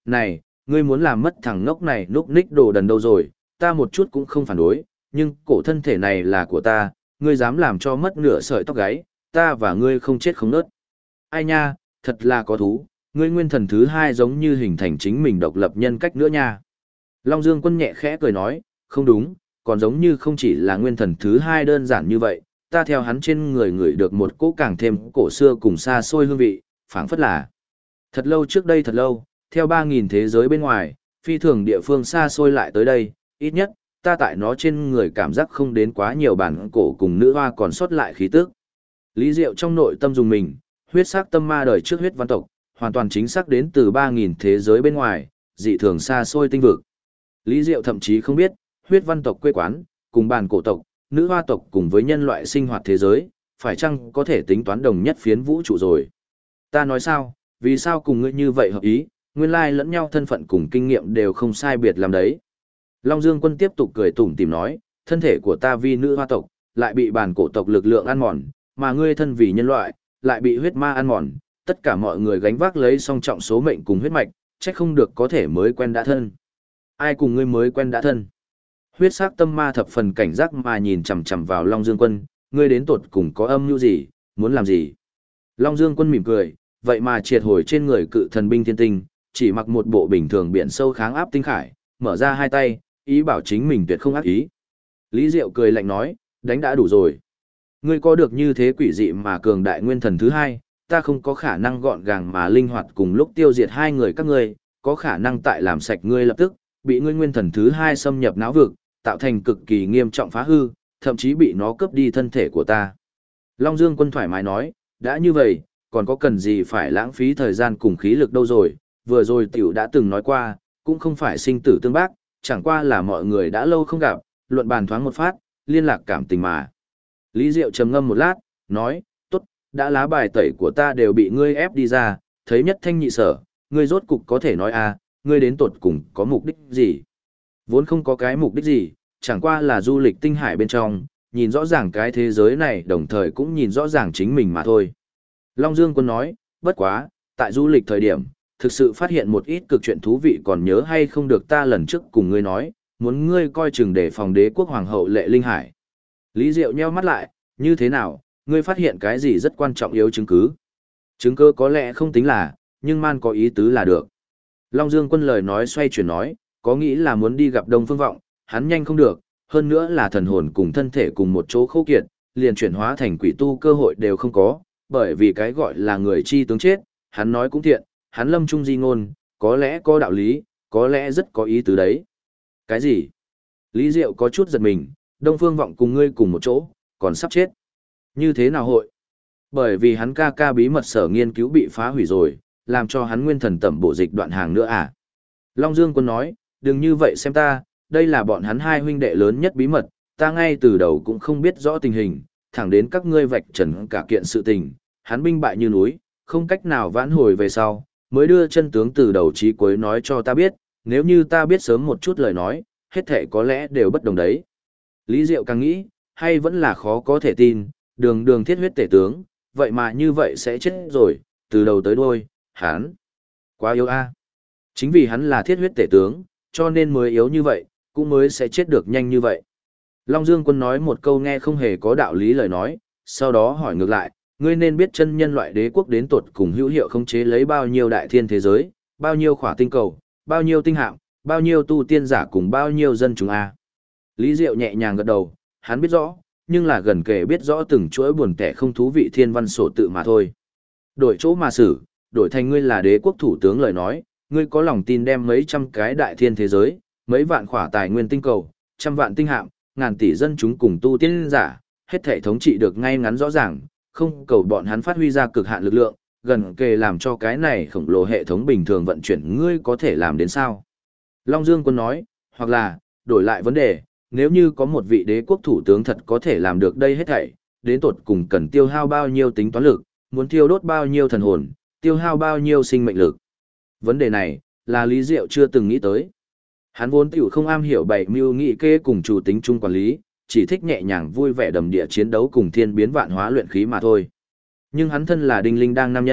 này, ngươi muốn làm mất thằng ngốc này núp ních đồ đần đâu rồi, ta một chút cũng không phản đối, nhưng cổ thân thể này là của ta, ngươi dám làm cho mất nửa sợi tóc gáy, ta và ngươi không chết không nớt. Ai nha, thật là có thú, ngươi nguyên thần thứ hai giống như hình thành chính mình độc lập nhân cách nữa nha. Long Dương Quân nhẹ khẽ cười nói, không đúng, còn giống như không chỉ là nguyên thần thứ hai đơn giản như vậy, ta theo hắn trên người ngửi được một cỗ càng thêm cổ xưa cùng xa xôi hương vị, phảng phất là thật lâu trước đây thật lâu, theo 3.000 thế giới bên ngoài, phi thường địa phương xa xôi lại tới đây, ít nhất, ta tại nó trên người cảm giác không đến quá nhiều bản cổ cùng nữ hoa còn sót lại khí tức. Lý Diệu trong nội tâm dùng mình, huyết sắc tâm ma đời trước huyết văn tộc, hoàn toàn chính xác đến từ 3.000 thế giới bên ngoài, dị thường xa xôi tinh vực. Lý Diệu thậm chí không biết, huyết văn tộc quê quán, cùng bản cổ tộc, nữ hoa tộc cùng với nhân loại sinh hoạt thế giới, phải chăng có thể tính toán đồng nhất phiến vũ trụ rồi. Ta nói sao, vì sao cùng ngươi như vậy hợp ý, nguyên lai lẫn nhau thân phận cùng kinh nghiệm đều không sai biệt làm đấy. Long Dương Quân tiếp tục cười tủm tỉm nói, thân thể của ta vì nữ hoa tộc, lại bị bản cổ tộc lực lượng ăn mòn, mà ngươi thân vì nhân loại, lại bị huyết ma ăn mòn, tất cả mọi người gánh vác lấy song trọng số mệnh cùng huyết mạch, trách không được có thể mới quen đã thân. Ai cùng ngươi mới quen đã thân? Huyết sắc tâm ma thập phần cảnh giác mà nhìn chằm chằm vào Long Dương Quân, ngươi đến tột cùng có âm mưu gì, muốn làm gì? Long Dương Quân mỉm cười, vậy mà triệt hồi trên người cự thần binh thiên tinh, chỉ mặc một bộ bình thường biển sâu kháng áp tinh khải, mở ra hai tay, ý bảo chính mình tuyệt không ác ý. Lý Diệu cười lạnh nói, đánh đã đủ rồi. Ngươi có được như thế quỷ dị mà cường đại nguyên thần thứ hai, ta không có khả năng gọn gàng mà linh hoạt cùng lúc tiêu diệt hai người các ngươi, có khả năng tại làm sạch ngươi lập tức, bị ngươi nguyên thần thứ hai xâm nhập não vực, tạo thành cực kỳ nghiêm trọng phá hư, thậm chí bị nó cướp đi thân thể của ta. Long Dương Quân thoải mái nói, đã như vậy, còn có cần gì phải lãng phí thời gian cùng khí lực đâu rồi, vừa rồi tiểu đã từng nói qua, cũng không phải sinh tử tương bác, chẳng qua là mọi người đã lâu không gặp, luận bàn thoáng một phát, liên lạc cảm tình mà. Lý Diệu trầm ngâm một lát, nói, tốt, đã lá bài tẩy của ta đều bị ngươi ép đi ra, thấy nhất thanh nhị sở, ngươi rốt cục có thể nói à, ngươi đến tột cùng có mục đích gì? Vốn không có cái mục đích gì, chẳng qua là du lịch tinh hải bên trong, nhìn rõ ràng cái thế giới này đồng thời cũng nhìn rõ ràng chính mình mà thôi. Long Dương Quân nói, bất quá, tại du lịch thời điểm, thực sự phát hiện một ít cực chuyện thú vị còn nhớ hay không được ta lần trước cùng ngươi nói, muốn ngươi coi chừng để phòng đế quốc hoàng hậu Lệ Linh Hải. Lý Diệu nheo mắt lại, như thế nào, ngươi phát hiện cái gì rất quan trọng yếu chứng cứ? Chứng cứ có lẽ không tính là, nhưng man có ý tứ là được. Long Dương Quân lời nói xoay chuyển nói, có nghĩ là muốn đi gặp Đông Phương Vọng, hắn nhanh không được, hơn nữa là thần hồn cùng thân thể cùng một chỗ khô kiệt, liền chuyển hóa thành quỷ tu cơ hội đều không có, bởi vì cái gọi là người chi tướng chết, hắn nói cũng thiện, hắn lâm trung di ngôn, có lẽ có đạo lý, có lẽ rất có ý tứ đấy. Cái gì? Lý Diệu có chút giật mình, Đông Phương Vọng cùng ngươi cùng một chỗ, còn sắp chết. Như thế nào hội? Bởi vì hắn ca ca bí mật sở nghiên cứu bị phá hủy rồi, làm cho hắn nguyên thần tẩm bổ dịch đoạn hàng nữa à? Long Dương Quân nói, đừng như vậy xem ta, đây là bọn hắn hai huynh đệ lớn nhất bí mật, ta ngay từ đầu cũng không biết rõ tình hình, thẳng đến các ngươi vạch trần cả kiện sự tình, hắn binh bại như núi, không cách nào vãn hồi về sau, mới đưa chân tướng từ đầu chí cuối nói cho ta biết, nếu như ta biết sớm một chút lời nói, hết thể có lẽ đều bất đồng đấy. Lý Diệu càng nghĩ, hay vẫn là khó có thể tin, đường đường thiết huyết tể tướng, vậy mà như vậy sẽ chết rồi, từ đầu tới đuôi, hắn quá yếu a. Chính vì hắn là thiết huyết tể tướng, cho nên mới yếu như vậy, cũng mới sẽ chết được nhanh như vậy. Long Dương Quân nói một câu nghe không hề có đạo lý lời nói, sau đó hỏi ngược lại, ngươi nên biết chân nhân loại đế quốc đến tột cùng hữu hiệu khống chế lấy bao nhiêu đại thiên thế giới, bao nhiêu khỏa tinh cầu, bao nhiêu tinh hạm, bao nhiêu tu tiên giả cùng bao nhiêu dân chúng a. Lý Diệu nhẹ nhàng gật đầu, hắn biết rõ, nhưng là gần kề biết rõ từng chuỗi buồn tẻ không thú vị thiên văn sổ tự mà thôi. Đổi chỗ mà xử, đổi thành ngươi là đế quốc thủ tướng lời nói, ngươi có lòng tin đem mấy trăm cái đại thiên thế giới, mấy vạn khỏa tài nguyên tinh cầu, trăm vạn tinh hạm, ngàn tỷ dân chúng cùng tu tiên giả, hết thể thống trị được ngay ngắn rõ ràng, không cầu bọn hắn phát huy ra cực hạn lực lượng, gần kề làm cho cái này khổng lồ hệ thống bình thường vận chuyển ngươi có thể làm đến sao? Long Dương Quân nói, hoặc là, đổi lại vấn đề, nếu như có một vị đế quốc thủ tướng thật có thể làm được đây hết thảy, đến tột cùng cần tiêu hao bao nhiêu tính toán lực, muốn thiêu đốt bao nhiêu thần hồn, tiêu hao bao nhiêu sinh mệnh lực. Vấn đề này, là Lý Diệu chưa từng nghĩ tới. Hắn vốn tiểu không am hiểu bảy mưu nghị kê cùng chủ tính chung quản lý, chỉ thích nhẹ nhàng vui vẻ đầm địa chiến đấu cùng thiên biến vạn hóa luyện khí mà thôi. Nhưng hắn thân là đinh linh đang nam nhân,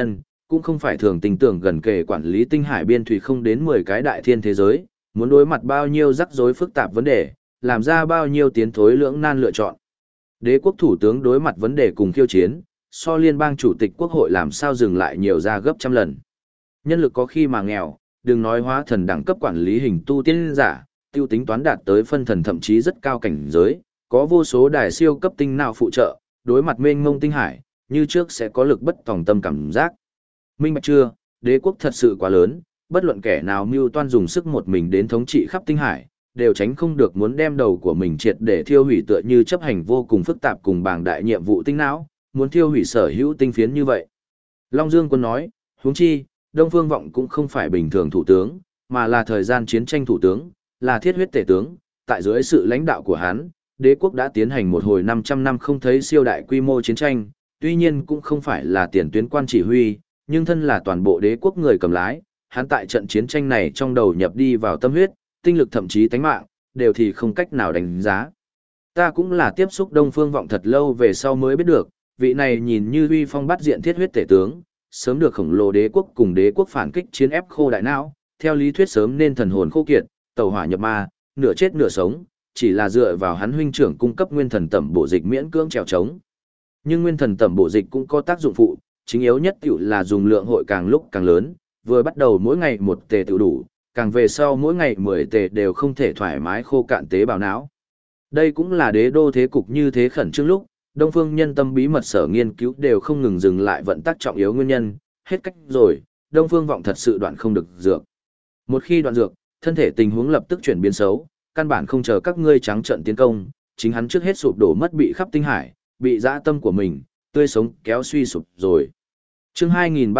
cũng không phải thường tình tưởng gần kề quản lý tinh hải biên thủy không đến 10 cái đại thiên thế giới, muốn đối mặt bao nhiêu rắc rối phức tạp vấn đề, làm ra bao nhiêu tiến thối lưỡng nan lựa chọn. Đế quốc thủ tướng đối mặt vấn đề cùng khiêu chiến, so liên bang chủ tịch quốc hội làm sao dừng lại nhiều ra gấp trăm lần. Nhân lực có khi mà nghèo, đừng nói hóa thần đẳng cấp quản lý hình tu tiên giả, tiêu tính toán đạt tới phân thần thậm chí rất cao cảnh giới, có vô số đài siêu cấp tinh nào phụ trợ, đối mặt mênh mông tinh hải, như trước sẽ có lực bất tòng tâm cảm giác. Minh bạch chưa, đế quốc thật sự quá lớn, bất luận kẻ nào mưu toan dùng sức một mình đến thống trị khắp tinh hải, đều tránh không được muốn đem đầu của mình triệt để thiêu hủy, tựa như chấp hành vô cùng phức tạp cùng bảng đại nhiệm vụ tinh não, muốn thiêu hủy sở hữu tinh phiến như vậy. Long Dương Quân nói, huống chi, Đông Phương Vọng cũng không phải bình thường thủ tướng, mà là thời gian chiến tranh thủ tướng, là thiết huyết tể tướng, tại dưới sự lãnh đạo của hắn, đế quốc đã tiến hành một hồi 500 năm không thấy siêu đại quy mô chiến tranh, tuy nhiên cũng không phải là tiền tuyến quan chỉ huy, nhưng thân là toàn bộ đế quốc người cầm lái, hắn tại trận chiến tranh này trong đầu nhập đi vào tâm huyết, tinh lực thậm chí tánh mạng, đều thì không cách nào đánh giá. Ta cũng là tiếp xúc Đông Phương Vọng thật lâu về sau mới biết được, vị này nhìn như uy phong bắt diện thiết huyết tể tướng, sớm được khổng lồ đế quốc cùng đế quốc phản kích chiến ép khô đại não, theo lý thuyết sớm nên thần hồn khô kiệt, tẩu hỏa nhập ma, nửa chết nửa sống, chỉ là dựa vào hắn huynh trưởng cung cấp nguyên thần tẩm bổ dịch miễn cưỡng trèo trống. Nhưng nguyên thần tẩm bổ dịch cũng có tác dụng phụ, chính yếu nhất tiểu là dùng lượng hội càng lúc càng lớn, vừa bắt đầu mỗi ngày một tề tự đủ, càng về sau mỗi ngày 10 tề đều không thể thoải mái khô cạn tế bào não. Đây cũng là đế đô thế cục như thế khẩn trương lúc, Đông Phương nhân tâm bí mật sở nghiên cứu đều không ngừng dừng lại vận tắc trọng yếu nguyên nhân, hết cách rồi, Đông Phương Vọng thật sự đoạn không được dược. Một khi đoạn dược, thân thể tình huống lập tức chuyển biến xấu, căn bản không chờ các ngươi trắng trợn tiến công, chính hắn trước hết sụp đổ mất bị khắp tinh hải, bị dã tâm của mình, tươi sống kéo suy sụp rồi. Chương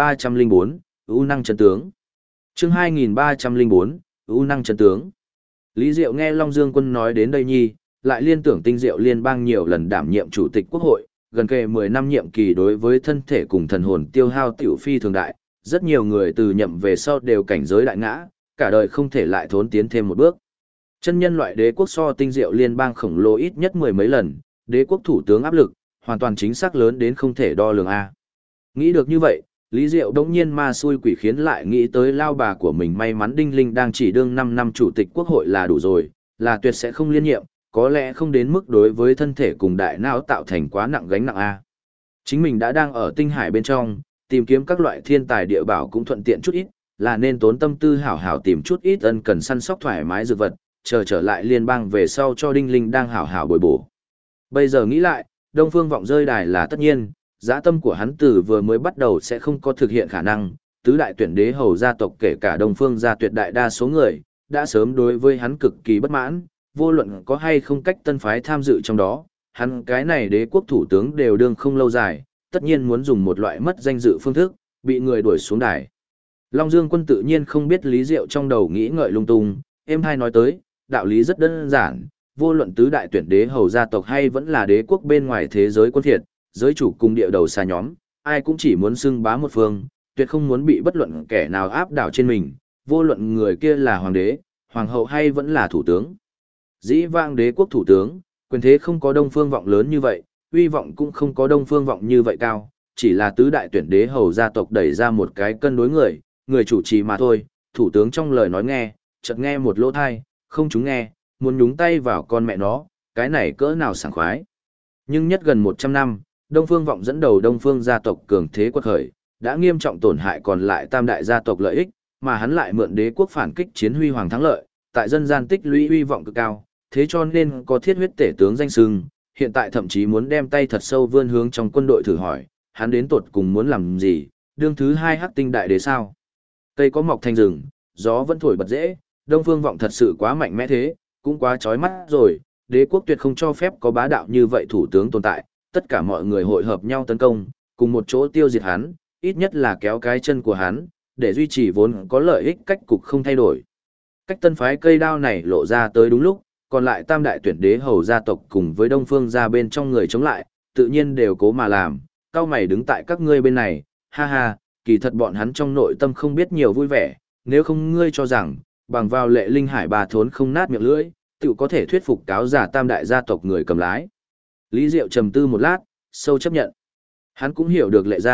2304, U năng chân tướng. Chương 2304, U năng chân tướng. Lý Diệu nghe Long Dương Quân nói đến đây nhi, lại liên tưởng Tinh Diệu liên bang nhiều lần đảm nhiệm chủ tịch quốc hội, gần kề 10 năm nhiệm kỳ đối với thân thể cùng thần hồn tiêu hao tiểu phi thường đại, rất nhiều người từ nhậm về sau đều cảnh giới đại ngã, cả đời không thể lại thốn tiến thêm một bước. Chân nhân loại đế quốc so Tinh Diệu liên bang khổng lồ ít nhất 10 mấy lần, đế quốc thủ tướng áp lực, hoàn toàn chính xác lớn đến không thể đo lường a. Nghĩ được như vậy, Lý Diệu đống nhiên ma xui quỷ khiến lại nghĩ tới lao bà của mình may mắn Đinh Linh đang chỉ đương 5 năm chủ tịch quốc hội là đủ rồi, là tuyệt sẽ không liên nhiệm, có lẽ không đến mức đối với thân thể cùng đại não tạo thành quá nặng gánh nặng a. Chính mình đã đang ở tinh hải bên trong, tìm kiếm các loại thiên tài địa bảo cũng thuận tiện chút ít, là nên tốn tâm tư hảo hảo tìm chút ít ân cần săn sóc thoải mái dược vật, chờ trở lại liên bang về sau cho Đinh Linh đang hảo hảo bồi bổ. Bây giờ nghĩ lại, Đông Phương Vọng rơi đài là tất nhiên, dã tâm của hắn từ vừa mới bắt đầu sẽ không có thực hiện khả năng, tứ đại tuyển đế hầu gia tộc kể cả Đông Phương gia tuyệt đại đa số người, đã sớm đối với hắn cực kỳ bất mãn, vô luận có hay không cách tân phái tham dự trong đó, hắn cái này đế quốc thủ tướng đều đương không lâu dài, tất nhiên muốn dùng một loại mất danh dự phương thức, bị người đuổi xuống đài. Long Dương Quân tự nhiên không biết Lý Diệu trong đầu nghĩ ngợi lung tung, em hai nói tới, đạo lý rất đơn giản, vô luận tứ đại tuyển đế hầu gia tộc hay vẫn là đế quốc bên ngoài thế giới quân thiệt, giới chủ cùng địa đầu xa nhóm, ai cũng chỉ muốn xưng bá một phương, tuyệt không muốn bị bất luận kẻ nào áp đảo trên mình, vô luận người kia là hoàng đế, hoàng hậu hay vẫn là thủ tướng. Dĩ vãng đế quốc thủ tướng, quyền thế không có Đông Phương Vọng lớn như vậy, uy vọng cũng không có Đông Phương Vọng như vậy cao, chỉ là tứ đại tuyển đế hầu gia tộc đẩy ra một cái cân đối người chủ trì mà thôi, thủ tướng trong lời nói nghe, chợt nghe một lỗ thai, không chúng nghe, muốn nhúng tay vào con mẹ nó, cái này cỡ nào sảng khoái. Nhưng nhất gần 100 năm, Đông Phương Vọng dẫn đầu Đông Phương gia tộc cường thế quật khởi, đã nghiêm trọng tổn hại còn lại tam đại gia tộc lợi ích, mà hắn lại mượn đế quốc phản kích chiến huy hoàng thắng lợi, tại dân gian tích lũy uy vọng cực cao, thế cho nên có thiết huyết tể tướng danh xưng, hiện tại thậm chí muốn đem tay thật sâu vươn hướng trong quân đội thử hỏi, hắn đến tột cùng muốn làm gì, đương thứ hai hắc tinh đại đế sao? Cây có mọc thành rừng, gió vẫn thổi bật dễ, Đông Phương Vọng thật sự quá mạnh mẽ thế, cũng quá chói mắt rồi, đế quốc tuyệt không cho phép có bá đạo như vậy thủ tướng tồn tại, tất cả mọi người hội hợp nhau tấn công, cùng một chỗ tiêu diệt hắn, ít nhất là kéo cái chân của hắn, để duy trì vốn có lợi ích cách cục không thay đổi. Cách tân phái cây đao này lộ ra tới đúng lúc, còn lại tam đại tuyển đế hầu gia tộc cùng với Đông Phương gia bên trong người chống lại, tự nhiên đều cố mà làm, cao mày đứng tại các ngươi bên này, ha ha, kỳ thật bọn hắn trong nội tâm không biết nhiều vui vẻ, nếu không ngươi cho rằng, bằng vào lệ linh hải bà thốn không nát miệng lưỡi, tự có thể thuyết phục cáo giả tam đại gia tộc người cầm lái. Lý Diệu trầm tư một lát, sâu chấp nhận. Hắn cũng hiểu được lệ gia,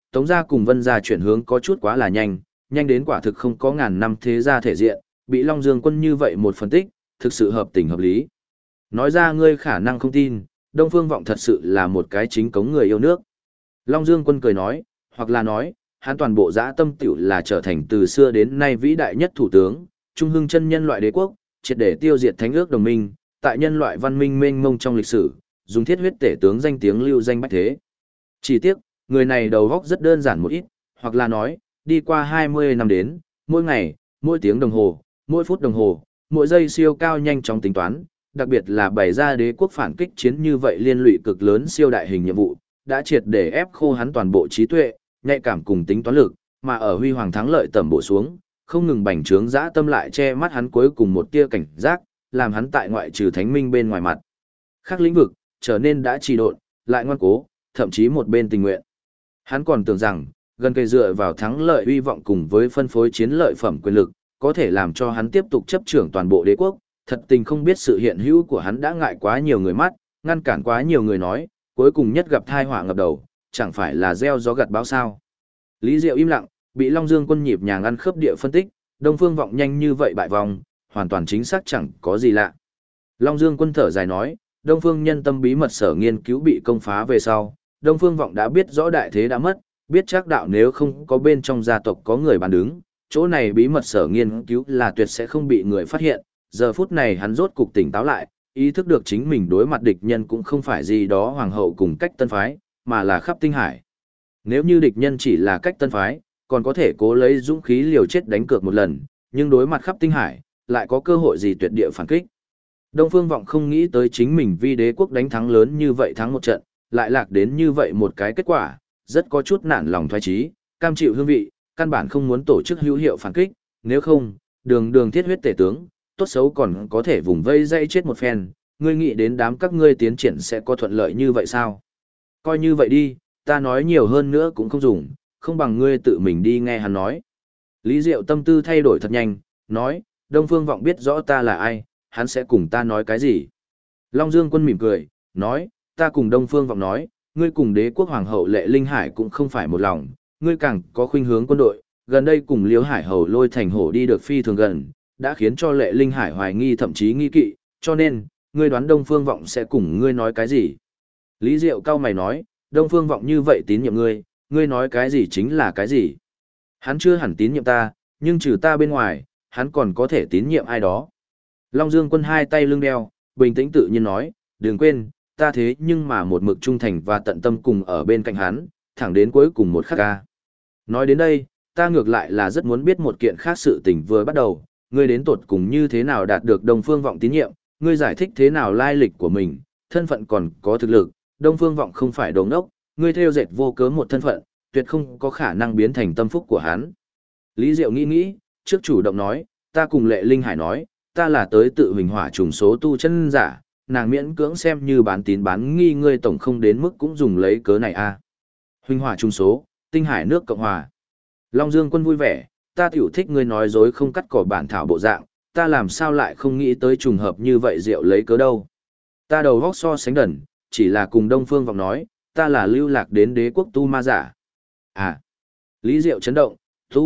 Tống gia cùng Vân gia chuyển hướng có chút quá là nhanh, nhanh đến quả thực không có ngàn năm thế gia thể diện, bị Long Dương Quân như vậy một phân tích, thực sự hợp tình hợp lý. Nói ra ngươi khả năng không tin, Đông Phương Vọng thật sự là một cái chính cống người yêu nước. Long Dương Quân cười nói, hoặc là nói, hắn toàn bộ dã tâm tiểu là trở thành từ xưa đến nay vĩ đại nhất thủ tướng, trung hưng chân nhân loại đế quốc, triệt để tiêu diệt thánh ước đồng minh, tại nhân loại văn minh mênh mông trong lịch sử, dùng thiết huyết tể tướng danh tiếng lưu danh bách thế. Chỉ tiếc, người này đầu góc rất đơn giản một ít, hoặc là nói, đi qua 20 năm đến, mỗi ngày, mỗi tiếng đồng hồ, mỗi phút đồng hồ, mỗi giây siêu cao nhanh chóng tính toán, đặc biệt là bày ra đế quốc phản kích chiến như vậy liên lụy cực lớn siêu đại hình nhiệm vụ, đã triệt để ép khô hắn toàn bộ trí tuệ, nhạy cảm cùng tính toán lực, mà ở huy hoàng thắng lợi tầm bộ xuống, không ngừng bành trướng dã tâm lại che mắt hắn cuối cùng một tia cảnh giác, làm hắn tại ngoại trừ thánh minh bên ngoài mặt. Khác lĩnh vực, trở nên đã trì độn, lại ngoan cố, thậm chí một bên tình nguyện. Hắn còn tưởng rằng, gần cây dựa vào thắng lợi uy vọng cùng với phân phối chiến lợi phẩm quyền lực, có thể làm cho hắn tiếp tục chấp trưởng toàn bộ đế quốc, thật tình không biết sự hiện hữu của hắn đã ngại quá nhiều người mắt, ngăn cản quá nhiều người nói, cuối cùng nhất gặp thai họa ngập đầu, chẳng phải là gieo gió gặt bão sao. Lý Diệu im lặng, bị Long Dương Quân nhịp nhàng ăn khớp địa phân tích, Đông Phương Vọng nhanh như vậy bại vòng, hoàn toàn chính xác chẳng có gì lạ. Long Dương Quân thở dài nói, Đông Phương nhân tâm bí mật sở nghiên cứu bị công phá về sau, Đông Phương Vọng đã biết rõ đại thế đã mất, biết chắc đạo nếu không có bên trong gia tộc có người bàn đứng, chỗ này bí mật sở nghiên cứu là tuyệt sẽ không bị người phát hiện. Giờ phút này hắn rốt cục tỉnh táo lại, ý thức được chính mình đối mặt địch nhân cũng không phải gì đó hoàng hậu cùng cách tân phái, mà là khắp tinh hải. Nếu như địch nhân chỉ là cách tân phái, còn có thể cố lấy dũng khí liều chết đánh cược một lần, nhưng đối mặt khắp tinh hải, lại có cơ hội gì tuyệt địa phản kích. Đông Phương Vọng không nghĩ tới chính mình vì đế quốc đánh thắng lớn như vậy thắng một trận, lại lạc đến như vậy một cái kết quả, rất có chút nản lòng thoái chí, cam chịu hương vị, căn bản không muốn tổ chức hữu hiệu phản kích, nếu không, đường thiết huyết tể tướng, tốt xấu còn có thể vùng vây dây chết một phen, ngươi nghĩ đến đám các ngươi tiến triển sẽ có thuận lợi như vậy sao? Coi như vậy đi, ta nói nhiều hơn nữa cũng không dùng, không bằng ngươi tự mình đi nghe hắn nói. Lý Diệu tâm tư thay đổi thật nhanh, nói, Đông Phương Vọng biết rõ ta là ai, hắn sẽ cùng ta nói cái gì? Long Dương Quân mỉm cười, nói, ta cùng Đông Phương Vọng nói, ngươi cùng đế quốc hoàng hậu Lệ Linh Hải cũng không phải một lòng, ngươi càng có khuynh hướng quân đội, gần đây cùng Liễu Hải hầu Lôi Thành Hổ đi được phi thường gần, đã khiến cho Lệ Linh Hải hoài nghi thậm chí nghi kỵ, cho nên, ngươi đoán Đông Phương Vọng sẽ cùng ngươi nói cái gì? Lý Diệu cao mày nói, Đông Phương Vọng như vậy tín nhiệm ngươi nói cái gì chính là cái gì? Hắn chưa hẳn tín nhiệm ta, nhưng trừ ta bên ngoài, hắn còn có thể tín nhiệm ai đó. Long Dương Quân hai tay lưng đeo, bình tĩnh tự nhiên nói, đừng quên, ta thế nhưng mà một mực trung thành và tận tâm cùng ở bên cạnh hắn, thẳng đến cuối cùng một khắc ca. Nói đến đây, ta ngược lại là rất muốn biết một kiện khác sự tình vừa bắt đầu, ngươi đến tột cùng như thế nào đạt được Đông Phương Vọng tín nhiệm, ngươi giải thích thế nào lai lịch của mình, thân phận còn có thực lực, Đông Phương Vọng không phải đồ ngốc, ngươi theo dệt vô cớ một thân phận, tuyệt không có khả năng biến thành tâm phúc của hắn. Lý Diệu nghĩ, trước chủ động nói, ta cùng Lệ Linh Hải nói, ta là tới tự huỳnh hỏa trùng số tu chân giả, nàng miễn cưỡng xem như bán tín bán nghi, ngươi tổng không đến mức cũng dùng lấy cớ này a. Huỳnh hỏa trùng số, tinh hải nước Cộng hòa. Long Dương Quân vui vẻ, ta tiểu thích ngươi nói dối không cắt cỏ bản thảo bộ dạng, ta làm sao lại không nghĩ tới trùng hợp như vậy Diệu lấy cớ đâu. Ta đầu góc so sánh đần, chỉ là cùng Đông Phương Vọng nói, ta là lưu lạc đến đế quốc tu ma giả. À, Lý Diệu chấn động,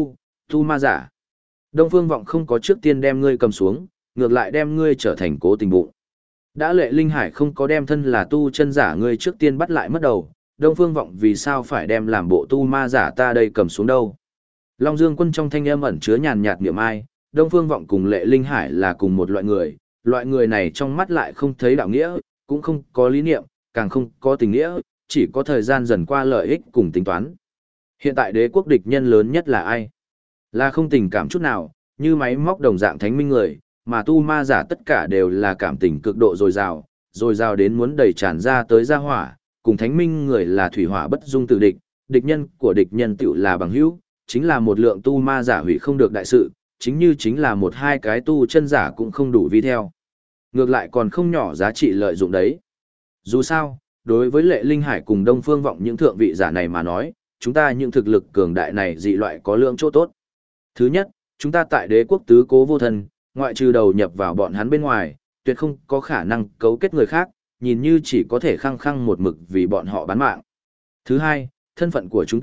tu ma giả. Đông Phương Vọng không có trước tiên đem ngươi cầm xuống, ngược lại đem ngươi trở thành cố tình bụng. Đã Lệ Linh Hải không có đem thân là tu chân giả ngươi trước tiên bắt lại mất đầu, Đông Phương Vọng vì sao phải đem làm bộ tu ma giả ta đây cầm xuống đâu. Long Dương Quân trong thanh âm ẩn chứa nhàn nhạt niệm ai, Đông Phương Vọng cùng Lệ Linh Hải là cùng một loại người này trong mắt lại không thấy đạo nghĩa, cũng không có lý niệm, càng không có tình nghĩa, chỉ có thời gian dần qua lợi ích cùng tính toán. Hiện tại đế quốc địch nhân lớn nhất là ai? Là không tình cảm chút nào, như máy móc đồng dạng thánh minh người, mà tu ma giả tất cả đều là cảm tình cực độ dồi dào đến muốn đầy tràn ra tới ra hỏa, cùng thánh minh người là thủy hỏa bất dung tự địch, địch nhân của địch nhân tựu là bằng hữu, chính là một lượng tu ma giả hủy không được đại sự, chính là một hai cái tu chân giả cũng không đủ vi theo. Ngược lại còn không nhỏ giá trị lợi dụng đấy. Dù sao, đối với Lệ Linh Hải cùng Đông Phương Vọng những thượng vị giả này mà nói, chúng ta những thực lực cường đại này dị loại có lượng chỗ tốt. Thứ nhất, chúng ta tại đế quốc tứ cố vô thân, ngoại trừ đầu nhập vào bọn hắn bên ngoài, tuyệt không có khả năng cấu kết người khác, nhìn như chỉ có thể khăng khăng một mực vì bọn họ bán mạng. Thứ hai, thân phận của chúng ta,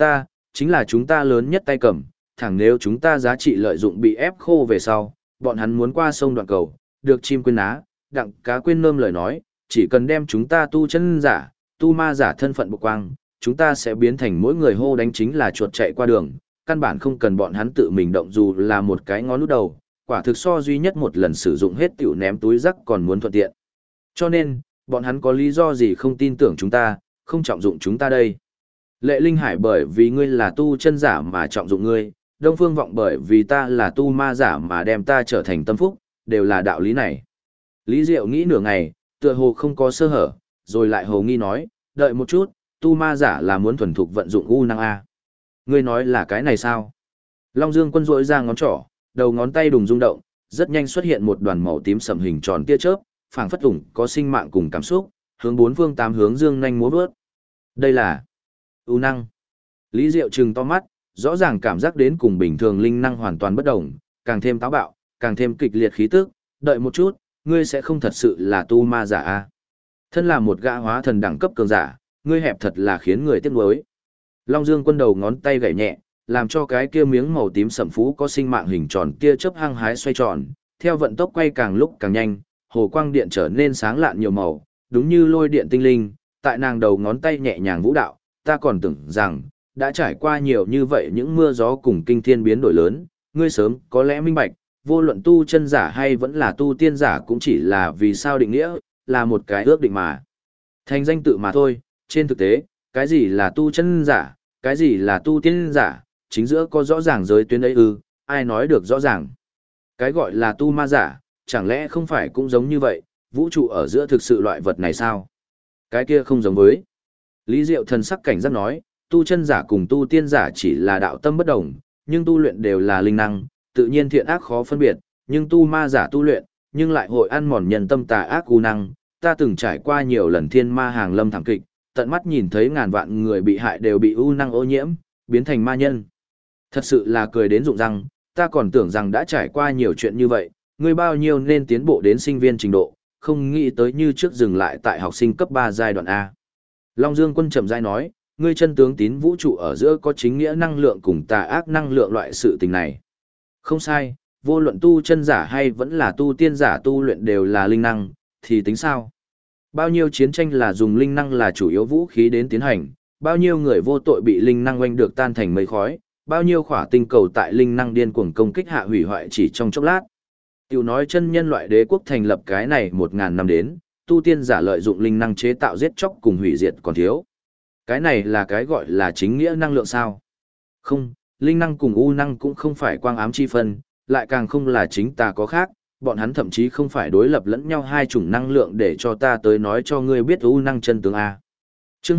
chính là chúng ta lớn nhất tay cầm, thẳng nếu chúng ta giá trị lợi dụng bị ép khô về sau, bọn hắn muốn qua sông đoạn cầu, được chim quên ná, đặng cá quên nơm lời nói, chỉ cần đem chúng ta tu chân giả, tu ma giả thân phận bộc quang, chúng ta sẽ biến thành mỗi người hô đánh chính là chuột chạy qua đường, căn bản không cần bọn hắn tự mình động dù là một cái ngón út đầu, quả thực so duy nhất một lần sử dụng hết tiểu ném túi rắc còn muốn thuận tiện. Cho nên, bọn hắn có lý do gì không tin tưởng chúng ta, không trọng dụng chúng ta đây. Lệ Linh Hải bởi vì ngươi là tu chân giả mà trọng dụng ngươi, Đông Phương Vọng bởi vì ta là tu ma giả mà đem ta trở thành tâm phúc, đều là đạo lý này. Lý Diệu nghĩ nửa ngày, tựa hồ không có sơ hở, rồi lại hồ nghi nói, đợi một chút, tu ma giả là muốn thuần thục vận dụng u năng A. Ngươi nói là cái này sao? Long Dương Quân rỗi ra ngón trỏ, đầu ngón tay đùng rung động, rất nhanh xuất hiện một đoàn màu tím sẫm hình tròn tia chớp, phảng phất ủng có sinh mạng cùng cảm xúc, hướng bốn phương tám hướng dương nhanh múa vớt. Đây là u năng. Lý Diệu trừng to mắt, rõ ràng cảm giác đến cùng bình thường linh năng hoàn toàn bất đồng, càng thêm táo bạo, càng thêm kịch liệt khí tức, đợi một chút, ngươi sẽ không thật sự là tu ma giả a? Thân là một gã hóa thần đẳng cấp cường giả, ngươi hẹp thật là khiến người tiếc nuối. Long Dương Quân đầu ngón tay gảy nhẹ, làm cho cái kia miếng màu tím sẫm phú có sinh mạng hình tròn tia chớp hăng hái xoay tròn, theo vận tốc quay càng lúc càng nhanh, hồ quang điện trở nên sáng lạn nhiều màu, đúng như lôi điện tinh linh, tại nàng đầu ngón tay nhẹ nhàng vũ đạo, ta còn tưởng rằng đã trải qua nhiều như vậy những mưa gió cùng kinh thiên biến đổi lớn, ngươi sớm có lẽ minh bạch, vô luận tu chân giả hay vẫn là tu tiên giả cũng chỉ là vì sao định nghĩa, là một cái ước định mà. Thành danh tự mà thôi, trên thực tế, cái gì là tu chân giả, cái gì là tu tiên giả, chính giữa có rõ ràng giới tuyến ấy ư, ai nói được rõ ràng. Cái gọi là tu ma giả, chẳng lẽ không phải cũng giống như vậy, vũ trụ ở giữa thực sự loại vật này sao? Cái kia không giống với. Lý Diệu thần sắc cảnh giác nói, tu chân giả cùng tu tiên giả chỉ là đạo tâm bất đồng, nhưng tu luyện đều là linh năng, tự nhiên thiện ác khó phân biệt, nhưng tu ma giả tu luyện, nhưng lại hội ăn mòn nhân tâm tà ác u năng. Ta từng trải qua nhiều lần thiên ma hàng lâm thảm kịch, tận mắt nhìn thấy ngàn vạn người bị hại đều bị u năng ô nhiễm, biến thành ma nhân. Thật sự là cười đến rụng răng, ta còn tưởng rằng đã trải qua nhiều chuyện như vậy, ngươi bao nhiêu nên tiến bộ đến sinh viên trình độ, không nghĩ tới như trước dừng lại tại học sinh cấp 3 giai đoạn A. Long Dương Quân chậm rãi nói, ngươi chân tướng tín vũ trụ ở giữa có chính nghĩa năng lượng cùng tà ác năng lượng loại sự tình này. Không sai, vô luận tu chân giả hay vẫn là tu tiên giả tu luyện đều là linh năng, thì tính sao? Bao nhiêu chiến tranh là dùng linh năng là chủ yếu vũ khí đến tiến hành, bao nhiêu người vô tội bị linh năng oanh được tan thành mây khói, bao nhiêu khỏa tinh cầu tại linh năng điên cuồng công kích hạ hủy hoại chỉ trong chốc lát. Tiểu nói chân nhân loại đế quốc thành lập cái này 1000 năm đến, tu tiên giả lợi dụng linh năng chế tạo giết chóc cùng hủy diệt còn thiếu. Cái này là cái gọi là chính nghĩa năng lượng sao? Không, linh năng cùng u năng cũng không phải quang ám chi phân, lại càng không là chính tà có khác, bọn hắn thậm chí không phải đối lập lẫn nhau hai chủng năng lượng để cho ta tới nói cho ngươi biết u năng chân tướng A. Chương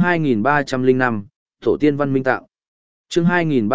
2305, Tổ tiên văn minh tạo. Chương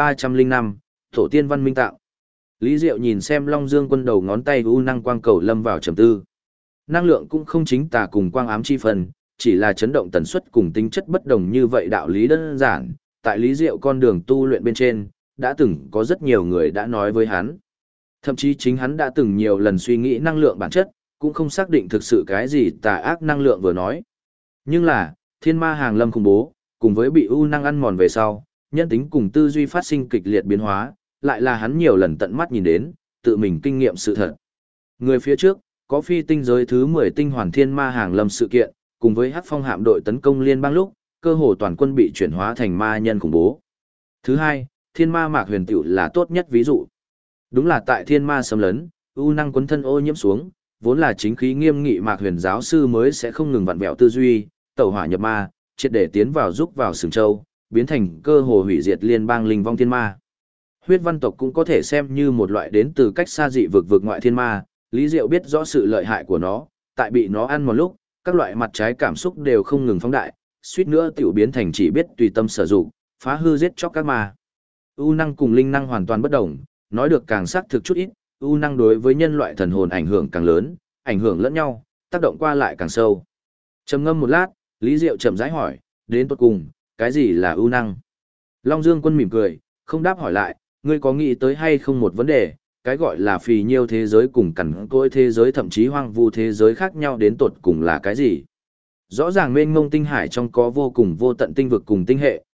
2305, Tổ tiên văn minh tạo. Lý Diệu nhìn xem Long Dương Quân đầu ngón tay u năng quang cầu lâm vào trầm tư. Năng lượng cũng không chính tà cùng quang ám chi phần, chỉ là chấn động tần suất cùng tính chất bất đồng như vậy đạo lý đơn giản. Tại Lý Diệu con đường tu luyện bên trên, đã từng có rất nhiều người đã nói với hắn. Thậm chí chính hắn đã từng nhiều lần suy nghĩ năng lượng bản chất, cũng không xác định thực sự cái gì tà ác năng lượng vừa nói. Nhưng là, thiên ma hàng lâm khủng bố, cùng với bị u năng ăn mòn về sau, nhân tính cùng tư duy phát sinh kịch liệt biến hóa, lại là hắn nhiều lần tận mắt nhìn đến, tự mình kinh nghiệm sự thật. Người phía trước, có phi tinh giới thứ 10 tinh hoàn thiên ma hàng lâm sự kiện, cùng với hắc phong hạm đội tấn công liên bang lúc, cơ hồ toàn quân bị chuyển hóa thành ma nhân khủng bố. Thứ hai, thiên ma mạc huyền tiểu là tốt nhất ví dụ. Đúng là tại thiên ma xâm lấn, u năng quấn thân ô nhiễm xuống, vốn là chính khí nghiêm nghị mạc huyền giáo sư mới sẽ không ngừng vặn vẹo tư duy, tẩu hỏa nhập ma, triệt để tiến vào giúp vào sừng châu, biến thành cơ hồ hủy diệt liên bang linh vong thiên ma. Huyết văn tộc cũng có thể xem như một loại đến từ cách xa dị vực ngoại thiên ma, Lý Diệu biết rõ sự lợi hại của nó, tại bị nó ăn một lúc, các loại mặt trái cảm xúc đều không ngừng phóng đại, suýt nữa tiểu biến thành chỉ biết tùy tâm sử dụng, phá hư giết chóc các ma. U năng cùng linh năng hoàn toàn bất đồng, nói được càng xác thực chút ít, u năng đối với nhân loại thần hồn ảnh hưởng càng lớn, ảnh hưởng lẫn nhau, tác động qua lại càng sâu. Trầm ngâm một lát, Lý Diệu chậm rãi hỏi, đến tột cùng, cái gì là u năng? Long Dương Quân mỉm cười, không đáp hỏi lại, ngươi có nghĩ tới hay không một vấn đề, cái gọi là phì nhiêu thế giới cùng cằn cỗi thế giới thậm chí hoang vu thế giới khác nhau đến tột cùng là cái gì? Rõ ràng mênh mông tinh hải trong có vô cùng vô tận tinh vực cùng tinh hệ,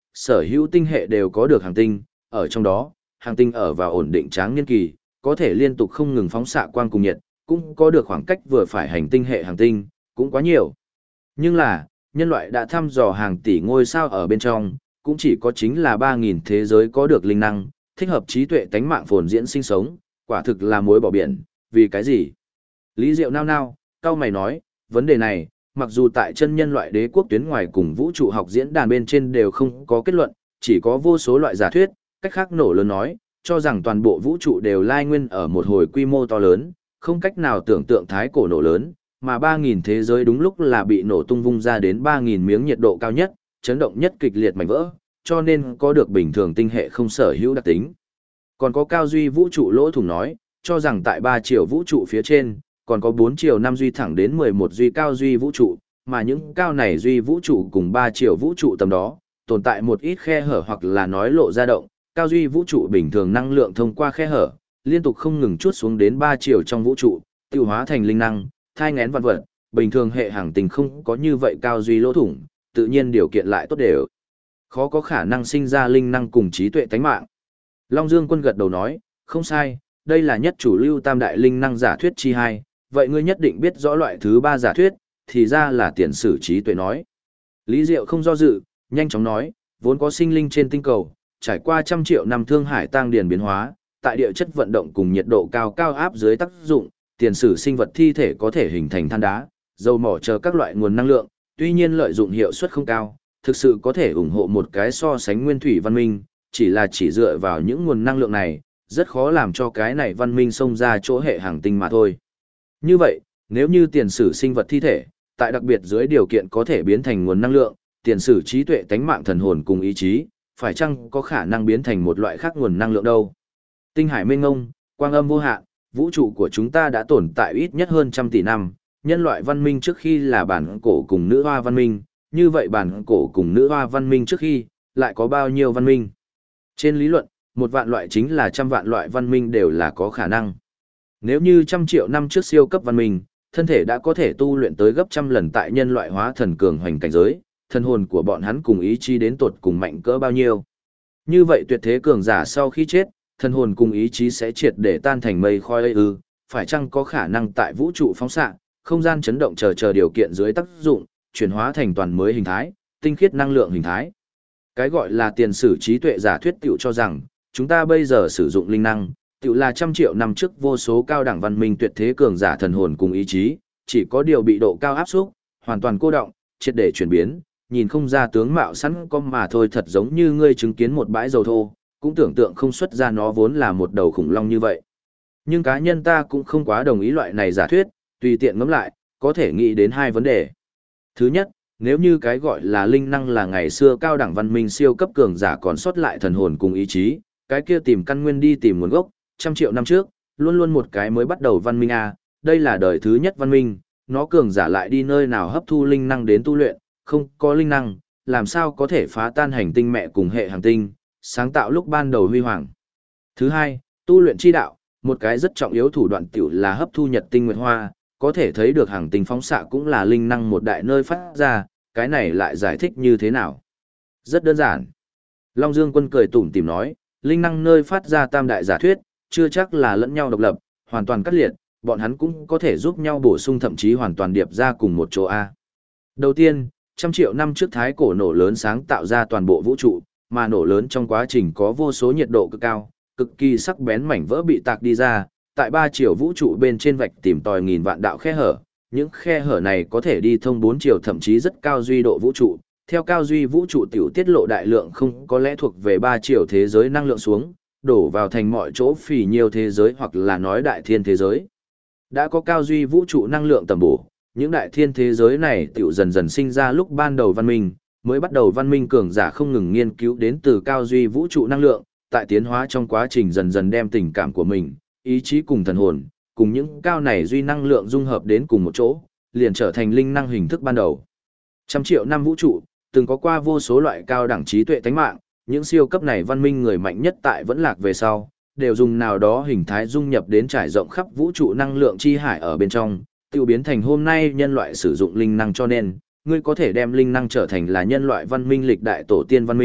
sở hữu tinh hệ đều có được hành tinh, ở trong đó, hành tinh ở vào ổn định tráng niên kỳ, có thể liên tục không ngừng phóng xạ quang cùng nhiệt, cũng có được khoảng cách vừa phải hành tinh hệ hành tinh, cũng quá nhiều. Nhưng là, nhân loại đã thăm dò hàng tỷ ngôi sao ở bên trong, cũng chỉ có chính là 3.000 thế giới có được linh năng, thích hợp trí tuệ tánh mạng phồn diễn sinh sống, quả thực là muối bỏ biển, vì cái gì? Lý Diệu nao nao, cao mày nói, vấn đề này, mặc dù tại chân nhân loại đế quốc tuyến ngoài cùng vũ trụ học diễn đàn bên trên đều không có kết luận, chỉ có vô số loại giả thuyết, cách khác nổ lớn nói, cho rằng toàn bộ vũ trụ đều lai nguyên ở một hồi quy mô to lớn, không cách nào tưởng tượng thái cổ nổ lớn, mà 3.000 thế giới đúng lúc là bị nổ tung vung ra đến 3.000 miếng nhiệt độ cao nhất, chấn động nhất kịch liệt mảnh vỡ, cho nên có được bình thường tinh hệ không sở hữu đặc tính. Còn có cao duy vũ trụ lỗ thủng nói, cho rằng tại 3 chiều vũ trụ phía trên, còn có 4 chiều 5 duy thẳng đến 11 duy cao duy vũ trụ, mà những cao này duy vũ trụ cùng 3 chiều vũ trụ tầm đó, tồn tại một ít khe hở hoặc là nói lộ ra động, cao duy vũ trụ bình thường năng lượng thông qua khe hở, liên tục không ngừng chuốt xuống đến 3 chiều trong vũ trụ, tiêu hóa thành linh năng, thai ngén vạn vật, bình thường hệ hành tinh không có như vậy cao duy lỗ thủng, tự nhiên điều kiện lại tốt đều. Khó có khả năng sinh ra linh năng cùng trí tuệ tánh mạng. Long Dương Quân gật đầu nói, không sai, đây là nhất chủ lưu tam đại linh năng giả thuyết chi hai, vậy ngươi nhất định biết rõ loại thứ ba giả thuyết, thì ra là tiền sử trí tuệ nói. Lý Diệu không do dự, nhanh chóng nói, vốn có sinh linh trên tinh cầu, trải qua trăm triệu năm thương hải tang điền biến hóa, tại địa chất vận động cùng nhiệt độ cao cao áp dưới tác dụng, tiền sử sinh vật thi thể có thể hình thành than đá, dầu mỏ chờ các loại nguồn năng lượng, tuy nhiên lợi dụng hiệu suất không cao, thực sự có thể ủng hộ một cái so sánh nguyên thủy văn minh, chỉ dựa vào những nguồn năng lượng này, rất khó làm cho cái này văn minh xông ra chỗ hệ hành tinh mà thôi. Như vậy, nếu như tiền sử sinh vật thi thể, tại đặc biệt dưới điều kiện có thể biến thành nguồn năng lượng, tiền sử trí tuệ tánh mạng thần hồn cùng ý chí, phải chăng có khả năng biến thành một loại khác nguồn năng lượng đâu? Tinh hải mênh mông, quang âm vô hạn, vũ trụ của chúng ta đã tồn tại ít nhất hơn trăm tỷ năm, nhân loại văn minh trước khi là bản cổ cùng nữ hoa văn minh, như vậy bản cổ cùng nữ hoa văn minh trước khi, lại có bao nhiêu văn minh? Trên lý luận, 1.000.000 loại chính là 100.000 loại văn minh đều là có khả năng. Nếu như 100 triệu năm trước siêu cấp văn minh, thân thể đã có thể tu luyện tới gấp trăm lần tại nhân loại hóa thần cường hoành cảnh giới, thân hồn của bọn hắn cùng ý chí đến tột cùng mạnh cỡ bao nhiêu. Như vậy tuyệt thế cường giả sau khi chết, thân hồn cùng ý chí sẽ triệt để tan thành mây khói ư, phải chăng có khả năng tại vũ trụ phóng xạ, không gian chấn động chờ điều kiện dưới tác dụng, chuyển hóa thành toàn mới hình thái, tinh khiết năng lượng hình thái. Cái gọi là tiền sử trí tuệ giả thuyết tiểu cho rằng, chúng ta bây giờ sử dụng linh năng, tiểu là 100 triệu năm trước vô số cao đẳng văn minh tuyệt thế cường giả thần hồn cùng ý chí, chỉ có điều bị độ cao áp xúc, hoàn toàn cô động, triệt để chuyển biến, nhìn không ra tướng mạo sẵn có mà thôi, thật giống như ngươi chứng kiến một bãi dầu thô, cũng tưởng tượng không xuất ra nó vốn là một đầu khủng long như vậy. Nhưng cá nhân ta cũng không quá đồng ý loại này giả thuyết, tùy tiện ngẫm lại, có thể nghĩ đến hai vấn đề. Thứ nhất, nếu như cái gọi là linh năng là ngày xưa cao đẳng văn minh siêu cấp cường giả còn sót lại thần hồn cùng ý chí, cái kia tìm căn nguyên đi tìm nguồn gốc, 100 triệu năm trước, luôn luôn một cái mới bắt đầu văn minh a, đây là đời thứ nhất văn minh, nó cường giả lại đi nơi nào hấp thu linh năng đến tu luyện, không có linh năng, làm sao có thể phá tan hành tinh mẹ cùng hệ hành tinh, sáng tạo lúc ban đầu huy hoàng. Thứ hai, tu luyện chi đạo, một cái rất trọng yếu thủ đoạn tiểu là hấp thu nhật tinh nguyệt hoa, có thể thấy được hành tinh phóng xạ cũng là linh năng một đại nơi phát ra, cái này lại giải thích như thế nào? Rất đơn giản. Long Dương Quân cười tủm tỉm nói, linh năng nơi phát ra tam đại giả thuyết, chưa chắc là lẫn nhau độc lập, hoàn toàn cắt liệt, bọn hắn cũng có thể giúp nhau bổ sung thậm chí hoàn toàn điệp ra cùng một chỗ A. Đầu tiên, 100 triệu năm trước thái cổ nổ lớn sáng tạo ra toàn bộ vũ trụ, mà nổ lớn trong quá trình có vô số nhiệt độ cực cao, cực kỳ sắc bén mảnh vỡ bị tạc đi ra, tại 3 chiều vũ trụ bên trên vạch tìm tòi nghìn vạn đạo khe hở, những khe hở này có thể đi thông 4 chiều thậm chí rất cao duy độ vũ trụ, theo cao duy vũ trụ tiểu tiết lộ đại lượng không có lẽ thuộc về 3 chiều thế giới năng lượng xuống, đổ vào thành mọi chỗ phì nhiều thế giới hoặc là nói đại thiên thế giới. Đã có cao duy vũ trụ năng lượng tầm bổ, những đại thiên thế giới này tiểu dần dần sinh ra lúc ban đầu văn minh, mới bắt đầu văn minh cường giả không ngừng nghiên cứu đến từ cao duy vũ trụ năng lượng, tại tiến hóa trong quá trình dần dần đem tình cảm của mình, ý chí cùng thần hồn, cùng những cao này duy năng lượng dung hợp đến cùng một chỗ, liền trở thành linh năng hình thức ban đầu. 100 triệu năm vũ trụ, từng có qua vô số loại cao đẳng trí tuệ tánh mạng, những siêu cấp này văn minh người mạnh nhất tại vẫn lạc về sau, đều dùng nào đó hình thái dung nhập đến trải rộng khắp vũ trụ năng lượng chi hải ở bên trong, tiêu biến thành hôm nay nhân loại sử dụng linh năng, cho nên, ngươi có thể đem linh năng trở thành là nhân loại văn minh lịch đại tổ tiên văn minh,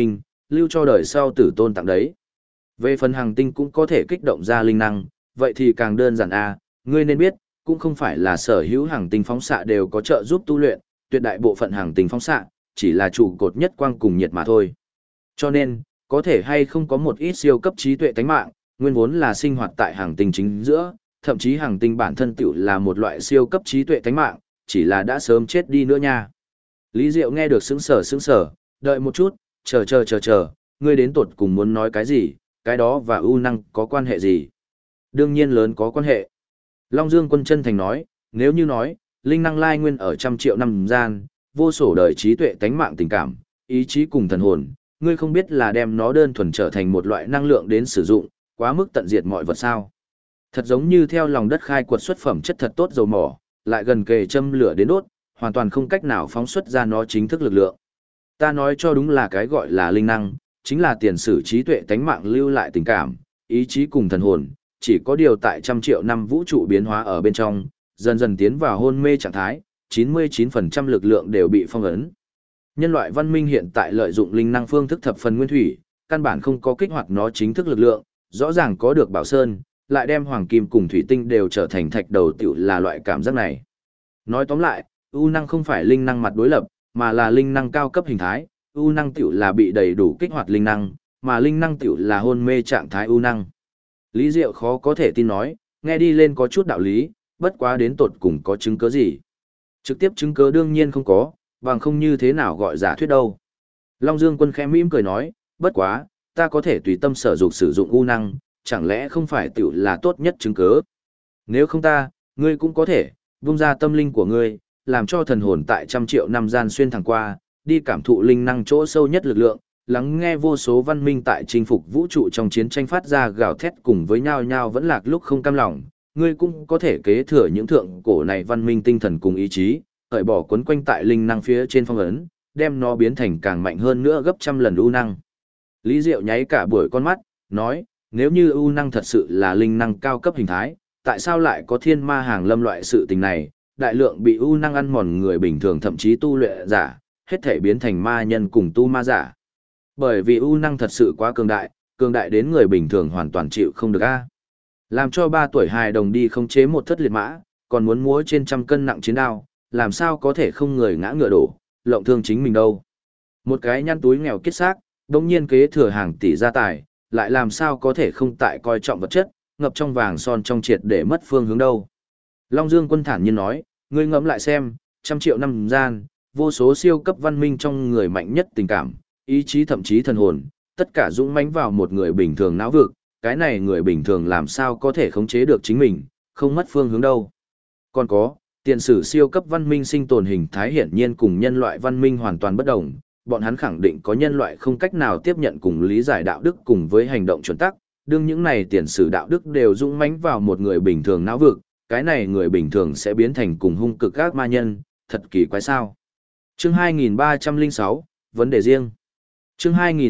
lưu cho đời sau tử tôn tặng đấy. Về phần hàng tinh cũng có thể kích động ra linh năng, vậy thì càng đơn giản ngươi nên biết, cũng không phải là sở hữu hàng tinh phóng xạ đều có trợ giúp tu luyện, tuyệt đại bộ phận hàng tinh phóng xạ chỉ là trụ cột nhất quang cùng nhiệt mà thôi. Cho nên, có thể hay không có một ít siêu cấp trí tuệ tánh mạng, nguyên vốn là sinh hoạt tại hàng tinh chính giữa, thậm chí hàng tinh bản thân tựu là một loại siêu cấp trí tuệ tánh mạng, chỉ là đã sớm chết đi nữa nha. Lý Diệu nghe được sững sờ, đợi một chút, chờ, ngươi đến tột cùng muốn nói cái gì, cái đó và ưu năng có quan hệ gì? Đương nhiên lớn có quan hệ. Long Dương Quân chân thành nói, nếu như nói, linh năng lai nguyên ở trăm triệu năm gian, vô sổ đời trí tuệ tánh mạng tình cảm, ý chí cùng thần hồn, ngươi không biết là đem nó đơn thuần trở thành một loại năng lượng đến sử dụng, quá mức tận diệt mọi vật sao. Thật giống như theo lòng đất khai quật xuất phẩm chất thật tốt dầu mỏ, lại gần kề châm lửa đến đốt, hoàn toàn không cách nào phóng xuất ra nó chính thức lực lượng. Ta nói cho đúng là cái gọi là linh năng, chính là tiền sử trí tuệ tánh mạng lưu lại tình cảm, ý chí cùng thần hồn, chỉ có điều tại trăm triệu năm vũ trụ biến hóa ở bên trong, dần dần tiến vào hôn mê trạng thái, 99% lực lượng đều bị phong ấn. Nhân loại văn minh hiện tại lợi dụng linh năng phương thức thập phần nguyên thủy, căn bản không có kích hoạt nó chính thức lực lượng, rõ ràng có được bảo sơn, lại đem hoàng kim cùng thủy tinh đều trở thành thạch đầu tiểu là loại cảm giác này. Nói tóm lại, ưu năng không phải linh năng mặt đối lập, mà là linh năng cao cấp hình thái, ưu năng tiểu là bị đầy đủ kích hoạt linh năng, mà linh năng tiểu là hôn mê trạng thái ưu năng. Lý Diệu khó có thể tin nói, nghe đi lên có chút đạo lý, bất quá đến tột cùng có chứng cứ gì. Trực tiếp chứng cứ đương nhiên không có, bằng không như thế nào gọi giả thuyết đâu. Long Dương Quân khẽ mỉm cười nói, bất quá, ta có thể tùy tâm sở dục sử dụng ưu năng, chẳng lẽ không phải tiểu là tốt nhất chứng cứ. Nếu không ta, ngươi cũng có thể, vung ra tâm linh của ngươi, làm cho thần hồn tại trăm triệu năm gian xuyên thẳng qua, đi cảm thụ linh năng chỗ sâu nhất lực lượng, lắng nghe vô số văn minh tại chinh phục vũ trụ trong chiến tranh phát ra gào thét cùng với nhau nhau vẫn lạc lúc không cam lòng, ngươi cũng có thể kế thừa những thượng cổ này văn minh tinh thần cùng ý chí, cởi bỏ quấn quanh tại linh năng phía trên phong ấn, đem nó biến thành càng mạnh hơn nữa gấp trăm lần ưu năng. Lý Diệu nháy cả buổi con mắt, nói, nếu như ưu năng thật sự là linh năng cao cấp hình thái, tại sao lại có thiên ma hàng lâm loại sự tình này, đại lượng bị ưu năng ăn mòn người bình thường thậm chí tu luyện giả, hết thể biến thành ma nhân cùng tu ma giả. Bởi vì ưu năng thật sự quá cường đại đến người bình thường hoàn toàn chịu không được Làm cho 3 tuổi hài đồng đi khống chế một thất liệt mã, còn muốn múa trên trăm cân nặng chiến đao, làm sao có thể không người ngã ngựa đổ, lộng thương chính mình đâu. Một cái nhăn túi nghèo kiết xác, đống nhiên kế thừa hàng tỷ gia tài, lại làm sao có thể không tại coi trọng vật chất, ngập trong vàng son trong triệt để mất phương hướng đâu. Long Dương Quân thản nhiên nói, ngươi ngẫm lại xem, trăm triệu năm gian, vô số siêu cấp văn minh trong người mạnh nhất tình cảm, ý chí thậm chí thần hồn, tất cả dũng mãnh vào một người bình thường não vực, cái này người bình thường làm sao có thể khống chế được chính mình, không mất phương hướng đâu. Còn có, tiền sử siêu cấp văn minh sinh tồn hình thái hiển nhiên cùng nhân loại văn minh hoàn toàn bất đồng, bọn hắn khẳng định có nhân loại không cách nào tiếp nhận cùng lý giải đạo đức cùng với hành động chuẩn tắc, đương những này tiền sử đạo đức đều dũng mãnh vào một người bình thường não vực, cái này người bình thường sẽ biến thành cùng hung cực các ma nhân, thật kỳ quái sao. Chương 2306, vấn đề riêng. Chương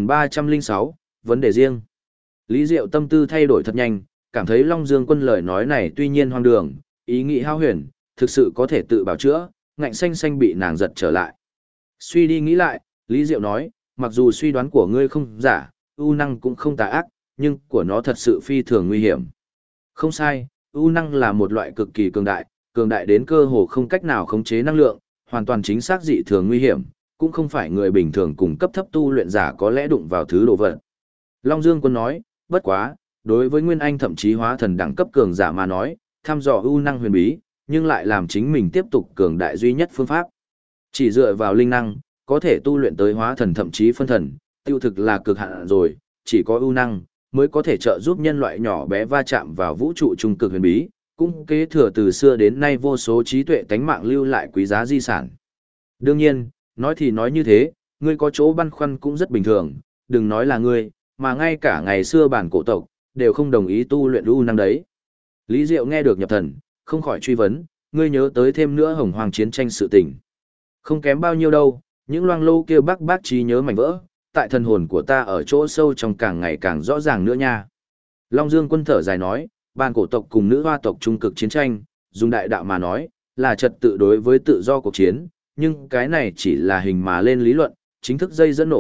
2306, vấn đề riêng. Lý Diệu tâm tư thay đổi thật nhanh, cảm thấy Long Dương Quân lời nói này tuy nhiên hoang đường, ý nghĩ hao huyền, thực sự có thể tự bảo chữa, ngạnh xanh xanh bị nàng giật trở lại. Suy đi nghĩ lại, Lý Diệu nói, mặc dù suy đoán của ngươi không giả, ưu năng cũng không tà ác, nhưng của nó thật sự phi thường nguy hiểm. Không sai, ưu năng là một loại cực kỳ cường đại đến cơ hồ không cách nào khống chế năng lượng, hoàn toàn chính xác dị thường nguy hiểm, cũng không phải người bình thường cùng cấp thấp tu luyện giả có lẽ đụng vào thứ đồ vật. Long Dương Quân nói, bất quá, đối với Nguyên Anh thậm chí hóa thần đẳng cấp cường giả mà nói, thăm dò ưu năng huyền bí, nhưng lại làm chính mình tiếp tục cường đại duy nhất phương pháp. Chỉ dựa vào linh năng, có thể tu luyện tới hóa thần thậm chí phân thần, tiêu thực là cực hạn rồi, chỉ có ưu năng mới có thể trợ giúp nhân loại nhỏ bé va chạm vào vũ trụ trung cực huyền bí, cũng kế thừa từ xưa đến nay vô số trí tuệ tánh mạng lưu lại quý giá di sản. Đương nhiên, nói thì nói như thế, ngươi có chỗ băn khoăn cũng rất bình thường, đừng nói là ngươi, mà ngay cả ngày xưa bản cổ tộc, đều không đồng ý tu luyện ưu năng đấy. Lý Diệu nghe được nhập thần, không khỏi truy vấn, ngươi nhớ tới thêm nữa hồng hoàng chiến tranh sự tình. Không kém bao nhiêu đâu, những loang lô kia bác trí nhớ mảnh vỡ, tại thần hồn của ta ở chỗ sâu trong càng ngày càng rõ ràng nữa nha. Long Dương Quân thở dài nói, bản cổ tộc cùng nữ hoa tộc trung cực chiến tranh, dùng đại đạo mà nói, là trật tự đối với tự do cuộc chiến, nhưng cái này chỉ là hình mà lên lý luận, chính thức dây dẫn nổ,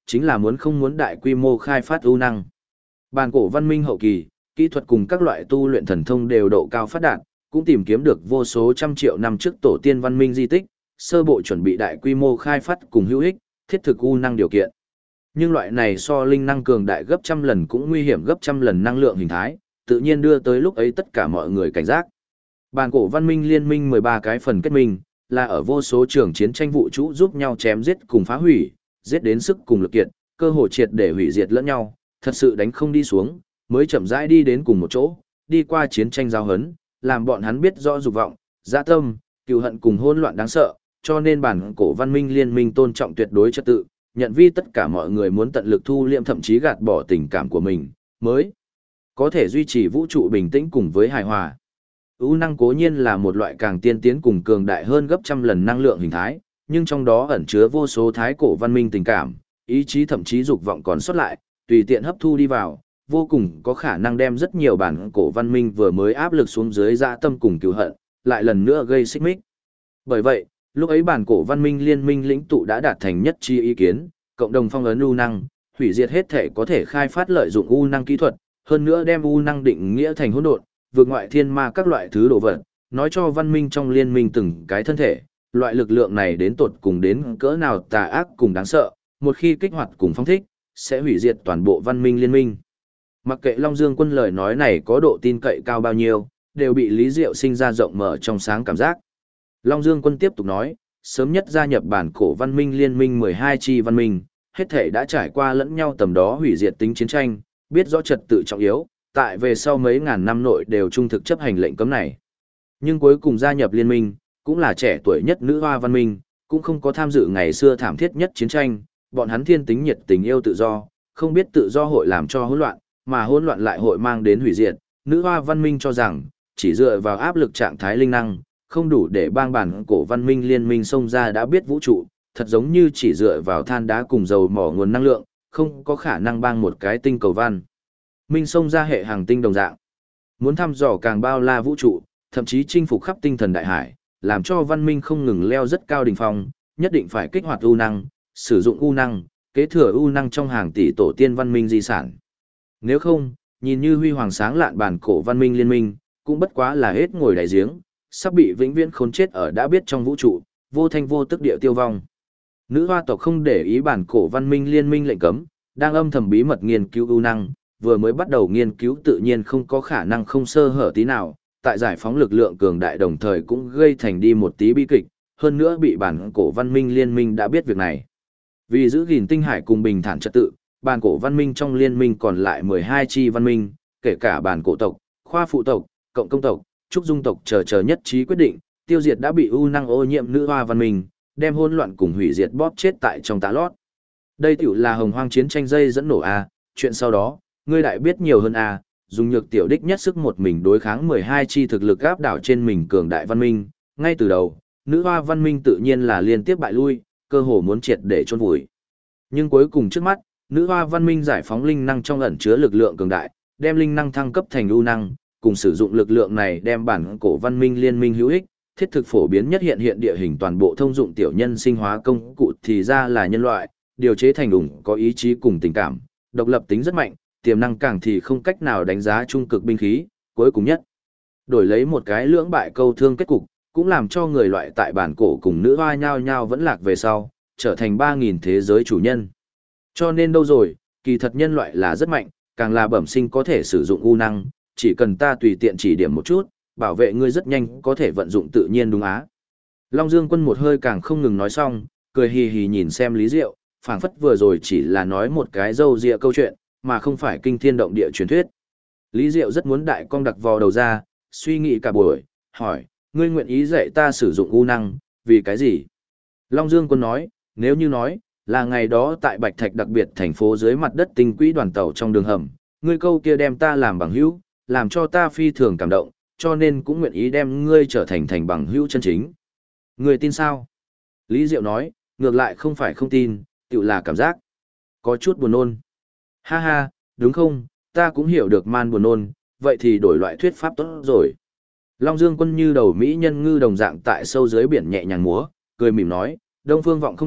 chính là muốn không muốn đại quy mô khai phát ưu năng. Bản cổ văn minh hậu kỳ, kỹ thuật cùng các loại tu luyện thần thông đều độ cao phát đạt, cũng tìm kiếm được vô số trăm triệu năm trước tổ tiên văn minh di tích, sơ bộ chuẩn bị đại quy mô khai phát cùng hữu ích, thiết thực ưu năng điều kiện. Nhưng loại này so linh năng cường đại gấp trăm lần cũng nguy hiểm gấp trăm lần năng lượng hình thái, tự nhiên đưa tới lúc ấy tất cả mọi người cảnh giác. Bản cổ văn minh liên minh 13 cái phần kết minh, là ở vô số trường chiến tranh vũ trụ giúp nhau chém giết cùng phá hủy, giết đến sức cùng lực kiệt, cơ hội triệt để hủy diệt lẫn nhau, thật sự đánh không đi xuống, mới chậm rãi đi đến cùng một chỗ, đi qua chiến tranh giao hấn, làm bọn hắn biết rõ dục vọng, dạ tâm, cừu hận cùng hỗn loạn đáng sợ, cho nên bản cổ văn minh liên minh tôn trọng tuyệt đối trật tự, nhận vi tất cả mọi người muốn tận lực thu liệm thậm chí gạt bỏ tình cảm của mình, mới có thể duy trì vũ trụ bình tĩnh cùng với hài hòa. Ưu năng cố nhiên là một loại càng tiên tiến cùng cường đại hơn gấp trăm lần năng lượng hình thái, nhưng trong đó ẩn chứa vô số thái cổ văn minh tình cảm, ý chí thậm chí dục vọng còn sót lại, tùy tiện hấp thu đi vào, vô cùng có khả năng đem rất nhiều bản cổ văn minh vừa mới áp lực xuống dưới dã tâm cùng cứu hận, lại lần nữa gây xích mích. Bởi vậy, lúc ấy bản cổ văn minh liên minh lĩnh tụ đã đạt thành nhất chi ý kiến, cộng đồng phong ấn ưu năng, hủy diệt hết thể có thể khai phát lợi dụng ưu năng kỹ thuật, hơn nữa đem ưu năng định nghĩa thành hỗn độn, vượt ngoại thiên ma các loại thứ đồ vật, nói cho văn minh trong liên minh từng cái thân thể, loại lực lượng này đến tột cùng đến cỡ nào tà ác cùng đáng sợ, một khi kích hoạt cùng phong thích, sẽ hủy diệt toàn bộ văn minh liên minh. Mặc kệ Long Dương Quân lời nói này có độ tin cậy cao bao nhiêu, đều bị Lý Diệu sinh ra rộng mở trong sáng cảm giác. Long Dương Quân tiếp tục nói, sớm nhất gia nhập bản cổ văn minh liên minh 12 chi văn minh, hết thể đã trải qua lẫn nhau tầm đó hủy diệt tính chiến tranh, biết rõ trật tự trọng yếu, tại về sau mấy ngàn năm nội đều trung thực chấp hành lệnh cấm này. Nhưng cuối cùng gia nhập liên minh, cũng là trẻ tuổi nhất nữ hoa văn minh, cũng không có tham dự ngày xưa thảm thiết nhất chiến tranh, bọn hắn thiên tính nhiệt tình yêu tự do, không biết tự do hội làm cho hỗn loạn, mà hỗn loạn lại hội mang đến hủy diệt. Nữ hoa văn minh cho rằng, chỉ dựa vào áp lực trạng thái linh năng, không đủ để bang bản cổ văn minh liên minh xông ra đã biết vũ trụ, thật giống như chỉ dựa vào than đá cùng dầu mỏ nguồn năng lượng, không có khả năng bang một cái tinh cầu văn minh xông ra hệ hành tinh đồng dạng. Muốn thăm dò càng bao la vũ trụ, thậm chí chinh phục khắp tinh thần đại hải, làm cho văn minh không ngừng leo rất cao đỉnh phong, nhất định phải kích hoạt ưu năng, sử dụng ưu năng, kế thừa ưu năng trong hàng tỷ tổ tiên văn minh di sản. Nếu không, nhìn như huy hoàng sáng lạn bản cổ văn minh liên minh, cũng bất quá là hết ngồi đáy giếng, sắp bị vĩnh viễn khốn chết ở đã biết trong vũ trụ, vô thanh vô tức địa tiêu vong. Nữ hoa tộc không để ý bản cổ văn minh liên minh lệnh cấm, đang âm thầm bí mật nghiên cứu ưu năng, vừa mới bắt đầu nghiên cứu tự nhiên không có khả năng không sơ hở tí nào, tại giải phóng lực lượng cường đại đồng thời cũng gây thành đi một tí bi kịch, hơn nữa bị bản cổ văn minh liên minh đã biết việc này. Vì giữ gìn tinh hải cùng bình thản trật tự, bản cổ văn minh trong liên minh còn lại 12 chi văn minh, kể cả bản cổ tộc, khoa phụ tộc, cộng công tộc, trúc dung tộc chờ nhất trí quyết định, tiêu diệt đã bị ưu năng ô nhiễm nữ hoa văn minh, đem hỗn loạn cùng hủy diệt bóp chết tại trong tá lót. Đây tiểu là hồng hoang chiến tranh dây dẫn nổ a, chuyện sau đó, ngươi đại biết nhiều hơn a, dùng nhược tiểu đích nhất sức một mình đối kháng 12 chi thực lực áp đảo trên mình cường đại văn minh, ngay từ đầu, nữ hoa văn minh tự nhiên là liên tiếp bại lui, cơ hồ muốn triệt để chôn vùi. Nhưng cuối cùng trước mắt, nữ hoa văn minh giải phóng linh năng trong ẩn chứa lực lượng cường đại, đem linh năng thăng cấp thành ưu năng, cùng sử dụng lực lượng này đem bản cổ văn minh liên minh hữu ích, thiết thực phổ biến nhất hiện địa hình toàn bộ thông dụng tiểu nhân sinh hóa công cụ thì ra là nhân loại, điều chế thành ủng có ý chí cùng tình cảm, độc lập tính rất mạnh, tiềm năng càng thì không cách nào đánh giá trung cực binh khí, cuối cùng nhất. Đổi lấy một cái lưỡng bại câu thương kết cục, cũng làm cho người loại tại bản cổ cùng nữ hoa nhao nhao vẫn lạc về sau, trở thành 3.000 thế giới chủ nhân. Cho nên đâu rồi, kỳ thật nhân loại là rất mạnh, càng là bẩm sinh có thể sử dụng ưu năng, chỉ cần ta tùy tiện chỉ điểm một chút, bảo vệ ngươi rất nhanh có thể vận dụng tự nhiên đúng á. Long Dương Quân một hơi càng không ngừng nói xong, cười hì hì nhìn xem Lý Diệu, phảng phất vừa rồi chỉ là nói một cái dâu dịa câu chuyện, mà không phải kinh thiên động địa truyền thuyết. Lý Diệu rất muốn đại cong đặc vò đầu ra, suy nghĩ cả buổi, hỏi, ngươi nguyện ý dạy ta sử dụng ưu năng, vì cái gì? Long Dương Quân nói, nếu như nói, là ngày đó tại Bạch Thạch đặc biệt thành phố dưới mặt đất tinh quỹ đoàn tàu trong đường hầm, ngươi câu kia đem ta làm bằng hữu, làm cho ta phi thường cảm động, cho nên cũng nguyện ý đem ngươi trở thành bằng hữu chân chính. Ngươi tin sao? Lý Diệu nói, ngược lại không phải không tin, tự là cảm giác. Có chút buồn nôn. Ha ha, đúng không, ta cũng hiểu được man buồn nôn, vậy thì đổi loại thuyết pháp tốt rồi. Long Dương Quân như đầu mỹ nhân ngư đồng dạng tại sâu dưới biển nhẹ nhàng múa, cười mỉm nói, Đông Phương vọng không được,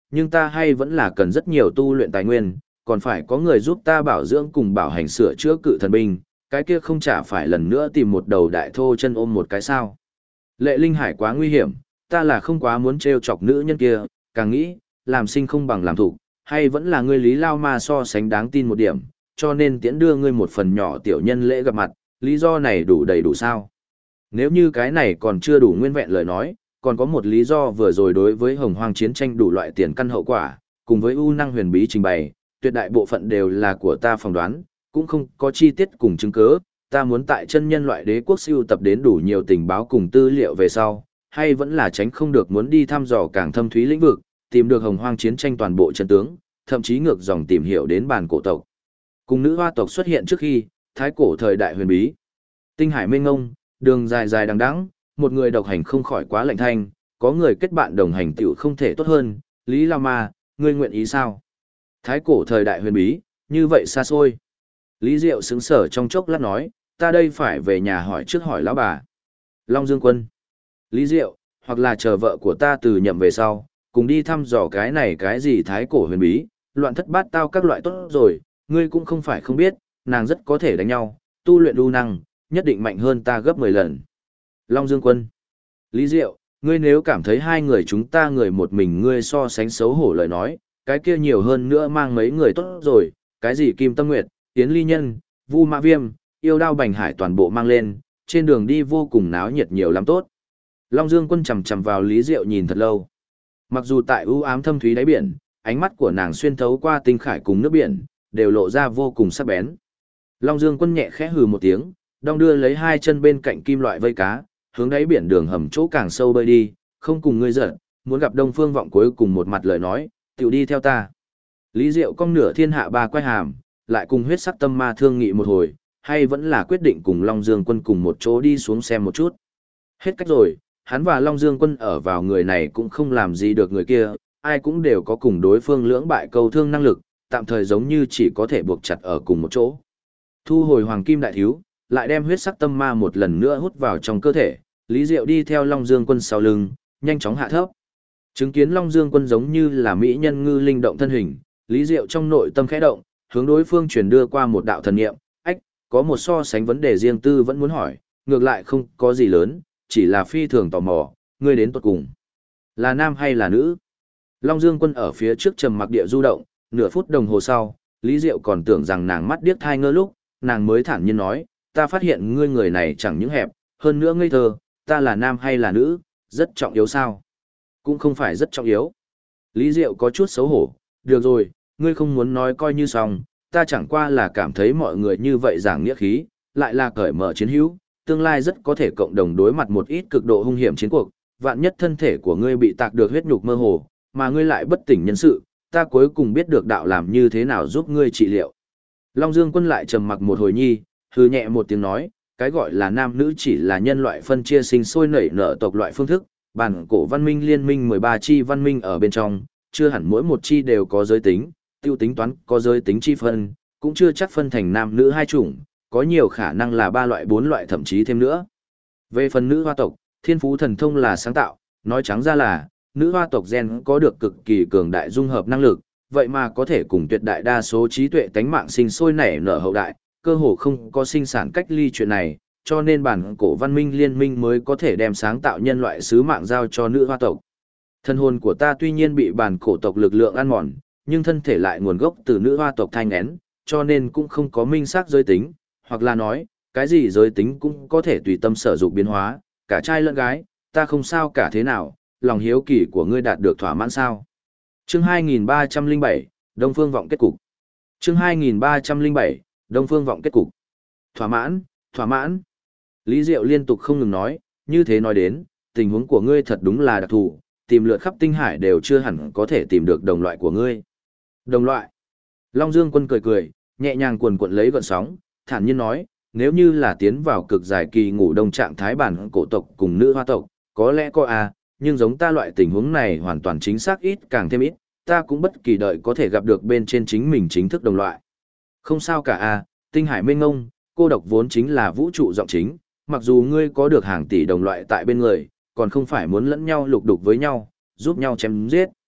nhưng ta hay vẫn là cần rất nhiều tu luyện tài nguyên, còn phải có người giúp ta bảo dưỡng cùng bảo hành sửa chữa cự thần binh, cái kia không chả phải lần nữa tìm một đầu đại thô chân ôm một cái sao. Lệ Linh Hải quá nguy hiểm, ta là không quá muốn trêu chọc nữ nhân kia, càng nghĩ, làm sinh không bằng làm thủ, hay vẫn là ngươi Lý Lao Ma so sánh đáng tin một điểm, cho nên tiễn đưa ngươi một phần nhỏ tiểu nhân lễ gặp mặt, lý do này đủ đầy đủ sao. Nếu như cái này còn chưa đủ nguyên vẹn lời nói, còn có một lý do vừa rồi đối với hồng hoang chiến tranh đủ loại tiền căn hậu quả, cùng với ưu năng huyền bí trình bày, tuyệt đại bộ phận đều là của ta phỏng đoán, cũng không có chi tiết cùng chứng cứ, ta muốn tại chân nhân loại đế quốc siêu tập đến đủ nhiều tình báo cùng tư liệu về sau, hay vẫn là tránh không được muốn đi thăm dò càng thâm thúy lĩnh vực, tìm được hồng hoang chiến tranh toàn bộ chân tướng, thậm chí ngược dòng tìm hiểu đến bản cổ tộc. Cùng nữ hoa tộc xuất hiện trước khi, thái cổ thời đại huyền bí. Tinh hải mênh ngông, đường dài dài đằng đẵng, một người độc hành không khỏi quá lạnh thanh, có người kết bạn đồng hành tiểu không thể tốt hơn, Lý Lao Ma, ngươi nguyện ý sao? Thái cổ thời đại huyền bí, như vậy xa xôi. Lý Diệu sững sờ trong chốc lát nói, ta đây phải về nhà hỏi trước hỏi lão bà. Long Dương Quân. Lý Diệu, hoặc là chờ vợ của ta từ nhậm về sau, cùng đi thăm dò cái này cái gì thái cổ huyền bí, loạn thất bát tao các loại tốt rồi, ngươi cũng không phải không biết, nàng rất có thể đánh nhau, tu luyện đu năng, nhất định mạnh hơn ta gấp 10 lần. Long Dương Quân. Lý Diệu, ngươi nếu cảm thấy hai người chúng ta người một mình ngươi so sánh xấu hổ lời nói, cái kia nhiều hơn nữa mang mấy người tốt rồi, cái gì Kim Tâm Nguyệt, Yến Ly Nhân, Vu Mã Viêm, Yêu Đao Bành Hải toàn bộ mang lên, trên đường đi vô cùng náo nhiệt nhiều lắm tốt. Long Dương Quân chầm chầm vào Lý Diệu nhìn thật lâu. Mặc dù tại ưu ám thâm thúy đáy biển, ánh mắt của nàng xuyên thấu qua tinh khải cùng nước biển, đều lộ ra vô cùng sắc bén. Long Dương Quân nhẹ khẽ hừ một tiếng, đong đưa lấy hai chân bên cạnh kim loại vây cá, hướng đáy biển đường hầm chỗ càng sâu bơi đi, không cùng ngươi giận, muốn gặp Đông Phương Vọng cuối cùng một mặt lời nói, tiểu đi theo ta. Lý Diệu cong nửa thiên hạ ba quay hàm, lại cùng huyết sắc tâm ma thương nghị một hồi, hay vẫn là quyết định cùng Long Dương Quân cùng một chỗ đi xuống xem một chút. Hết cách rồi, hắn và Long Dương Quân ở vào người này cũng không làm gì được người kia, ai cũng đều có cùng đối phương lưỡng bại câu thương năng lực, tạm thời giống như chỉ có thể buộc chặt ở cùng một chỗ. Thu hồi hoàng kim đại thiếu, lại đem huyết sắc tâm ma một lần nữa hút vào trong cơ thể, Lý Diệu đi theo Long Dương Quân sau lưng, nhanh chóng hạ thấp. Chứng kiến Long Dương Quân giống như là mỹ nhân ngư linh động thân hình, Lý Diệu trong nội tâm khẽ động, hướng đối phương truyền đưa qua một đạo thần niệm, ách, có một so sánh vấn đề riêng tư vẫn muốn hỏi, ngược lại không có gì lớn, chỉ là phi thường tò mò, ngươi đến tuột cùng. Là nam hay là nữ? Long Dương Quân ở phía trước trầm mặc địa du động, nửa phút đồng hồ sau, Lý Diệu còn tưởng rằng nàng mắt điếc thai ngơ lúc, nàng mới thản nhiên nói, ta phát hiện ngươi người này chẳng những hẹp, hơn nữa ngây thơ, ta là nam hay là nữ, rất trọng yếu sao? Cũng không phải rất trọng yếu. Lý Diệu có chút xấu hổ, được rồi, ngươi không muốn nói coi như xong, ta chẳng qua là cảm thấy mọi người như vậy giảng nghĩa khí, lại là cởi mở chiến hữu, tương lai rất có thể cộng đồng đối mặt một ít cực độ hung hiểm chiến cuộc, vạn nhất thân thể của ngươi bị tạc được huyết nhục mơ hồ, mà ngươi lại bất tỉnh nhân sự, ta cuối cùng biết được đạo làm như thế nào giúp ngươi trị liệu. Long Dương Quân lại trầm mặc một hồi nhi, hừ nhẹ một tiếng nói, cái gọi là nam nữ chỉ là nhân loại phân chia sinh sôi nảy nở tộc loại phương thức, bản cổ văn minh liên minh 13 chi văn minh ở bên trong, chưa hẳn mỗi một chi đều có giới tính, tiêu tính toán có giới tính chi phân, cũng chưa chắc phân thành nam nữ hai chủng, có nhiều khả năng là 3 loại 4 loại thậm chí thêm nữa. Về phần nữ hoa tộc, thiên phú thần thông là sáng tạo, nói trắng ra là, nữ hoa tộc gen có được cực kỳ cường đại dung hợp năng lực, vậy mà có thể cùng tuyệt đại đa số trí tuệ tánh mạng sinh sôi nảy nở hậu đại, cơ hồ không có sinh sản cách ly chuyện này, cho nên bản cổ văn minh liên minh mới có thể đem sáng tạo nhân loại sứ mạng giao cho nữ hoa tộc. Thân hồn của ta tuy nhiên bị bản cổ tộc lực lượng ăn mòn, nhưng thân thể lại nguồn gốc từ nữ hoa tộc thai nghén, cho nên cũng không có minh xác giới tính, hoặc là nói, cái gì giới tính cũng có thể tùy tâm sở dụng biến hóa, cả trai lẫn gái, ta không sao cả thế nào, lòng hiếu kỳ của ngươi đạt được thỏa mãn sao. Chương 2307, Đông Phương Vọng kết cục. Chương 2307, Đông Phương Vọng kết cục. Thỏa mãn, thỏa mãn. Lý Diệu liên tục không ngừng nói, như thế nói đến, tình huống của ngươi thật đúng là đặc thù, tìm lượt khắp tinh hải đều chưa hẳn có thể tìm được đồng loại của ngươi. Đồng loại. Long Dương Quân cười cười, nhẹ nhàng cuộn cuộn lấy gợn sóng, thản nhiên nói, nếu như là tiến vào cực dài kỳ ngủ đông trạng thái bản cổ tộc cùng nữ hoa tộc, có lẽ có nhưng giống ta loại tình huống này hoàn toàn chính xác ít càng thêm ít, ta cũng bất kỳ đợi có thể gặp được bên trên chính mình chính thức đồng loại. Không sao cả tinh hải mênh ngông, cô độc vốn chính là vũ trụ giọng chính, mặc dù ngươi có được hàng tỷ đồng loại tại bên người, còn không phải muốn lẫn nhau lục đục với nhau, giúp nhau chém giết.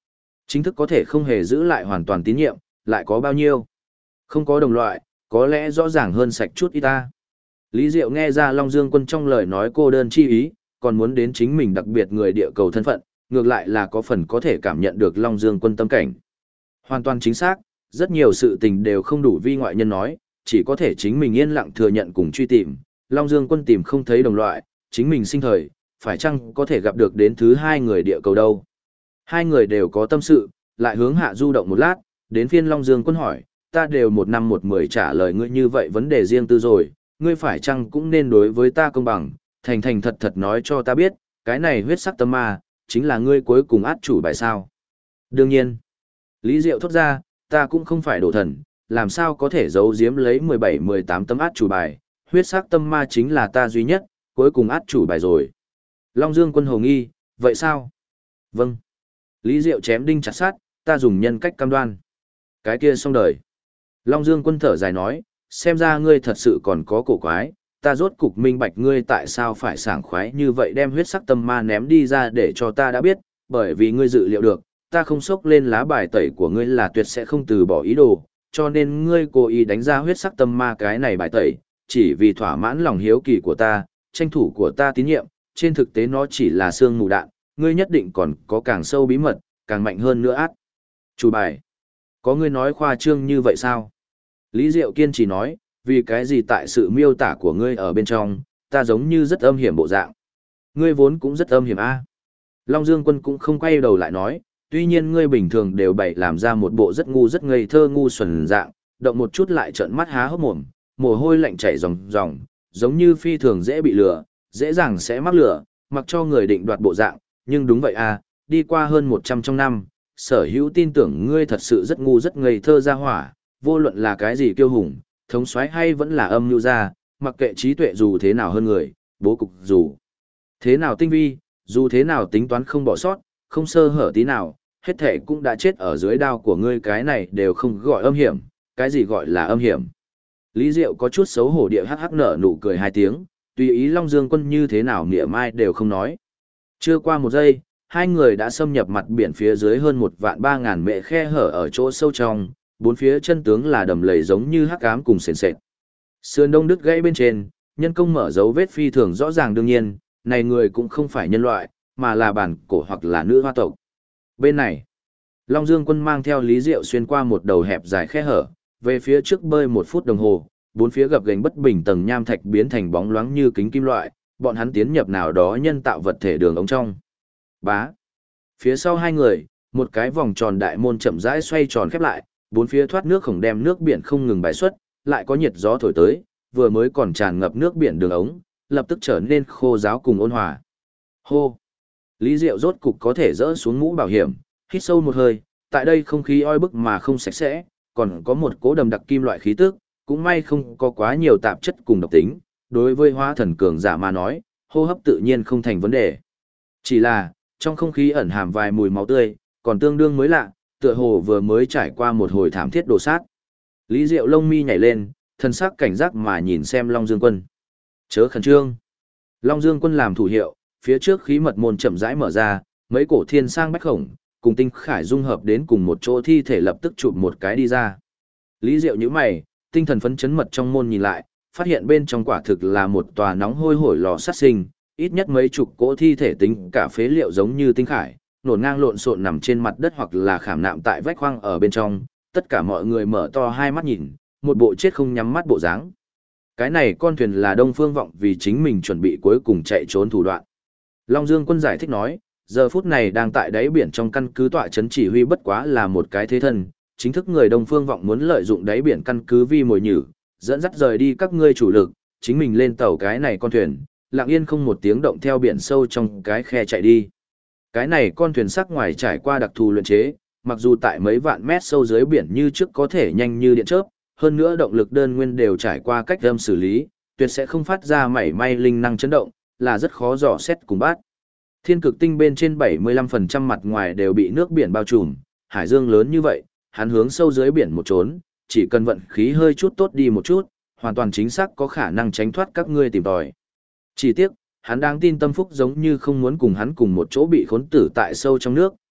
Chính thức có thể không hề giữ lại hoàn toàn tín nhiệm, lại có bao nhiêu? Không có đồng loại, có lẽ rõ ràng hơn sạch chút ít ta. Lý Diệu nghe ra Long Dương Quân trong lời nói cô đơn chi ý, còn muốn đến chính mình đặc biệt người địa cầu thân phận, ngược lại là có phần có thể cảm nhận được Long Dương Quân tâm cảnh. Hoàn toàn chính xác, rất nhiều sự tình đều không đủ vi ngoại nhân nói, chỉ có thể chính mình yên lặng thừa nhận cùng truy tìm. Long Dương Quân tìm không thấy đồng loại, chính mình sinh thời, phải chăng có thể gặp được đến thứ hai người địa cầu đâu. Hai người đều có tâm sự, lại hướng hạ du động một lát, đến phiên Long Dương Quân hỏi, ta đều 1 năm 1 10 trả lời ngươi như vậy vấn đề riêng tư rồi, ngươi phải chăng cũng nên đối với ta công bằng, thành thành thật thật nói cho ta biết, cái này huyết sắc tâm ma, chính là ngươi cuối cùng át chủ bài sao. Đương nhiên, Lý Diệu thốt ra, ta cũng không phải đổ thần, làm sao có thể giấu giếm lấy 17-18 tấm át chủ bài, huyết sắc tâm ma chính là ta duy nhất, cuối cùng át chủ bài rồi. Long Dương Quân hồ nghi, vậy sao? Vâng. Lý Diệu chém đinh chặt sắt, ta dùng nhân cách cam đoan. Cái kia xong đời. Long Dương Quân thở dài nói, xem ra ngươi thật sự còn có cổ quái, ta rốt cục minh bạch ngươi tại sao phải sảng khoái như vậy đem huyết sắc tâm ma ném đi ra để cho ta đã biết, bởi vì ngươi dự liệu được, ta không sốc lên lá bài tẩy của ngươi là tuyệt sẽ không từ bỏ ý đồ, cho nên ngươi cố ý đánh ra huyết sắc tâm ma cái này bài tẩy, chỉ vì thỏa mãn lòng hiếu kỳ của ta, tranh thủ của ta tín nhiệm, trên thực tế nó chỉ là xương mù đạn, ngươi nhất định còn có càng sâu bí mật, càng mạnh hơn nữa át. Chủ bài. Có ngươi nói khoa trương như vậy sao? Lý Diệu kiên trì nói, vì cái gì tại sự miêu tả của ngươi ở bên trong, ta giống như rất âm hiểm bộ dạng. Ngươi vốn cũng rất âm hiểm a. Long Dương Quân cũng không quay đầu lại nói, tuy nhiên ngươi bình thường đều bày làm ra một bộ rất ngu rất ngây thơ ngu xuẩn dạng, động một chút lại trợn mắt há hốc mồm, mồ hôi lạnh chảy ròng ròng, giống như phi thường dễ bị lừa, dễ dàng sẽ mắc lừa, mặc cho người định đoạt bộ dạng, nhưng đúng vậy a, đi qua hơn 100 trong năm, sở hữu tin tưởng ngươi thật sự rất ngu rất ngây thơ ra hỏa, vô luận là cái gì kiêu hùng, thống soái hay vẫn là âm nhu ra, mặc kệ trí tuệ dù thế nào hơn người, bố cục dù thế nào tinh vi, dù thế nào tính toán không bỏ sót, không sơ hở tí nào, hết thể cũng đã chết ở dưới đao của ngươi, cái này đều không gọi âm hiểm, cái gì gọi là âm hiểm. Lý Diệu có chút xấu hổ địa hắc hắc nở nụ cười 2 tiếng, tùy ý Long Dương Quân như thế nào niệm ai đều không nói. Chưa qua 1 giây, hai người đã xâm nhập mặt biển phía dưới hơn 1.300.000 mệ khe hở ở chỗ sâu trong, 4 phía chân tướng là đầm lầy giống như hắc ám cùng sền sệt. Sườn đông đứt gãy bên trên, nhân công mở dấu vết phi thường rõ ràng, đương nhiên, này người cũng không phải nhân loại, mà là bản cổ hoặc là nữ hoa tộc. Bên này, Long Dương Quân mang theo Lý Diệu xuyên qua một đầu hẹp dài khe hở, về phía trước bơi 1 phút đồng hồ, 4 phía gập ghềnh bất bình tầng nham thạch biến thành bóng loáng như kính kim loại, bọn hắn tiến nhập nào đó nhân tạo vật thể đường ống trong. Bá. Phía sau hai người, một cái vòng tròn đại môn chậm rãi xoay tròn khép lại, 4 phía thoát nước khổng đem nước biển không ngừng bài xuất, lại có nhiệt gió thổi tới, vừa mới còn tràn ngập nước biển đường ống, lập tức trở nên khô ráo cùng ôn hòa. Hô. Lý Diệu rốt cục có thể dỡ xuống mũ bảo hiểm, hít sâu một hơi, tại đây không khí oi bức mà không sạch sẽ, còn có một cỗ đầm đặc kim loại khí tức, cũng may không có quá nhiều tạp chất cùng độc tính, đối với hóa thần cường giả mà nói, hô hấp tự nhiên không thành vấn đề. Chỉ là, trong không khí ẩn hàm vài mùi máu tươi, còn tương đương mới lạ, tựa hồ vừa mới trải qua một hồi thảm thiết đồ sát. Lý Diệu lông mi nhảy lên, thân sắc cảnh giác mà nhìn xem Long Dương Quân. Chớ khẩn trương. Long Dương Quân làm thủ hiệu, phía trước khí mật môn chậm rãi mở ra, mấy cổ thiên sang bách khổng, cùng tinh khải dung hợp đến cùng một chỗ, thi thể lập tức chụp một cái đi ra. Lý Diệu nhíu mày, tinh thần phấn chấn mật trong môn nhìn lại, phát hiện bên trong quả thực là một tòa nóng hôi hổi lò sát sinh, ít nhất mấy chục cỗ thi thể tính cả phế liệu giống như tinh khải, nổn ngang lộn xộn nằm trên mặt đất hoặc là khảm nạm tại vách khoang ở bên trong, tất cả mọi người mở to hai mắt nhìn, một bộ chết không nhắm mắt bộ dáng. Cái này con thuyền là Đông Phương Vọng vì chính mình chuẩn bị cuối cùng chạy trốn thủ đoạn. Long Dương Quân giải thích nói, giờ phút này đang tại đáy biển trong căn cứ tọa trấn chỉ huy bất quá là một cái thế thân, chính thức người Đông Phương Vọng muốn lợi dụng đáy biển căn cứ vi mồi nhử, dẫn dắt rời đi các ngươi chủ lực, chính mình lên tàu cái này con thuyền, lặng yên không một tiếng động theo biển sâu trong cái khe chạy đi. Cái này con thuyền sắc ngoài trải qua đặc thù luyện chế, mặc dù tại mấy vạn mét sâu dưới biển như trước có thể nhanh như điện chớp, hơn nữa động lực đơn nguyên đều trải qua cách âm xử lý, tuyệt sẽ không phát ra mảy may linh năng chấn động, là rất khó dò xét cùng bắt. Thiên cực tinh bên trên 75% mặt ngoài đều bị nước biển bao trùm, hải dương lớn như vậy, hắn hướng sâu dưới biển một trốn, chỉ cần vận khí hơi chút tốt đi một chút, hoàn toàn chính xác có khả năng tránh thoát các ngươi tìm tòi. Chỉ tiếc, hắn đáng tin tâm phúc giống như không muốn cùng hắn cùng một chỗ bị khốn tử tại sâu trong nước,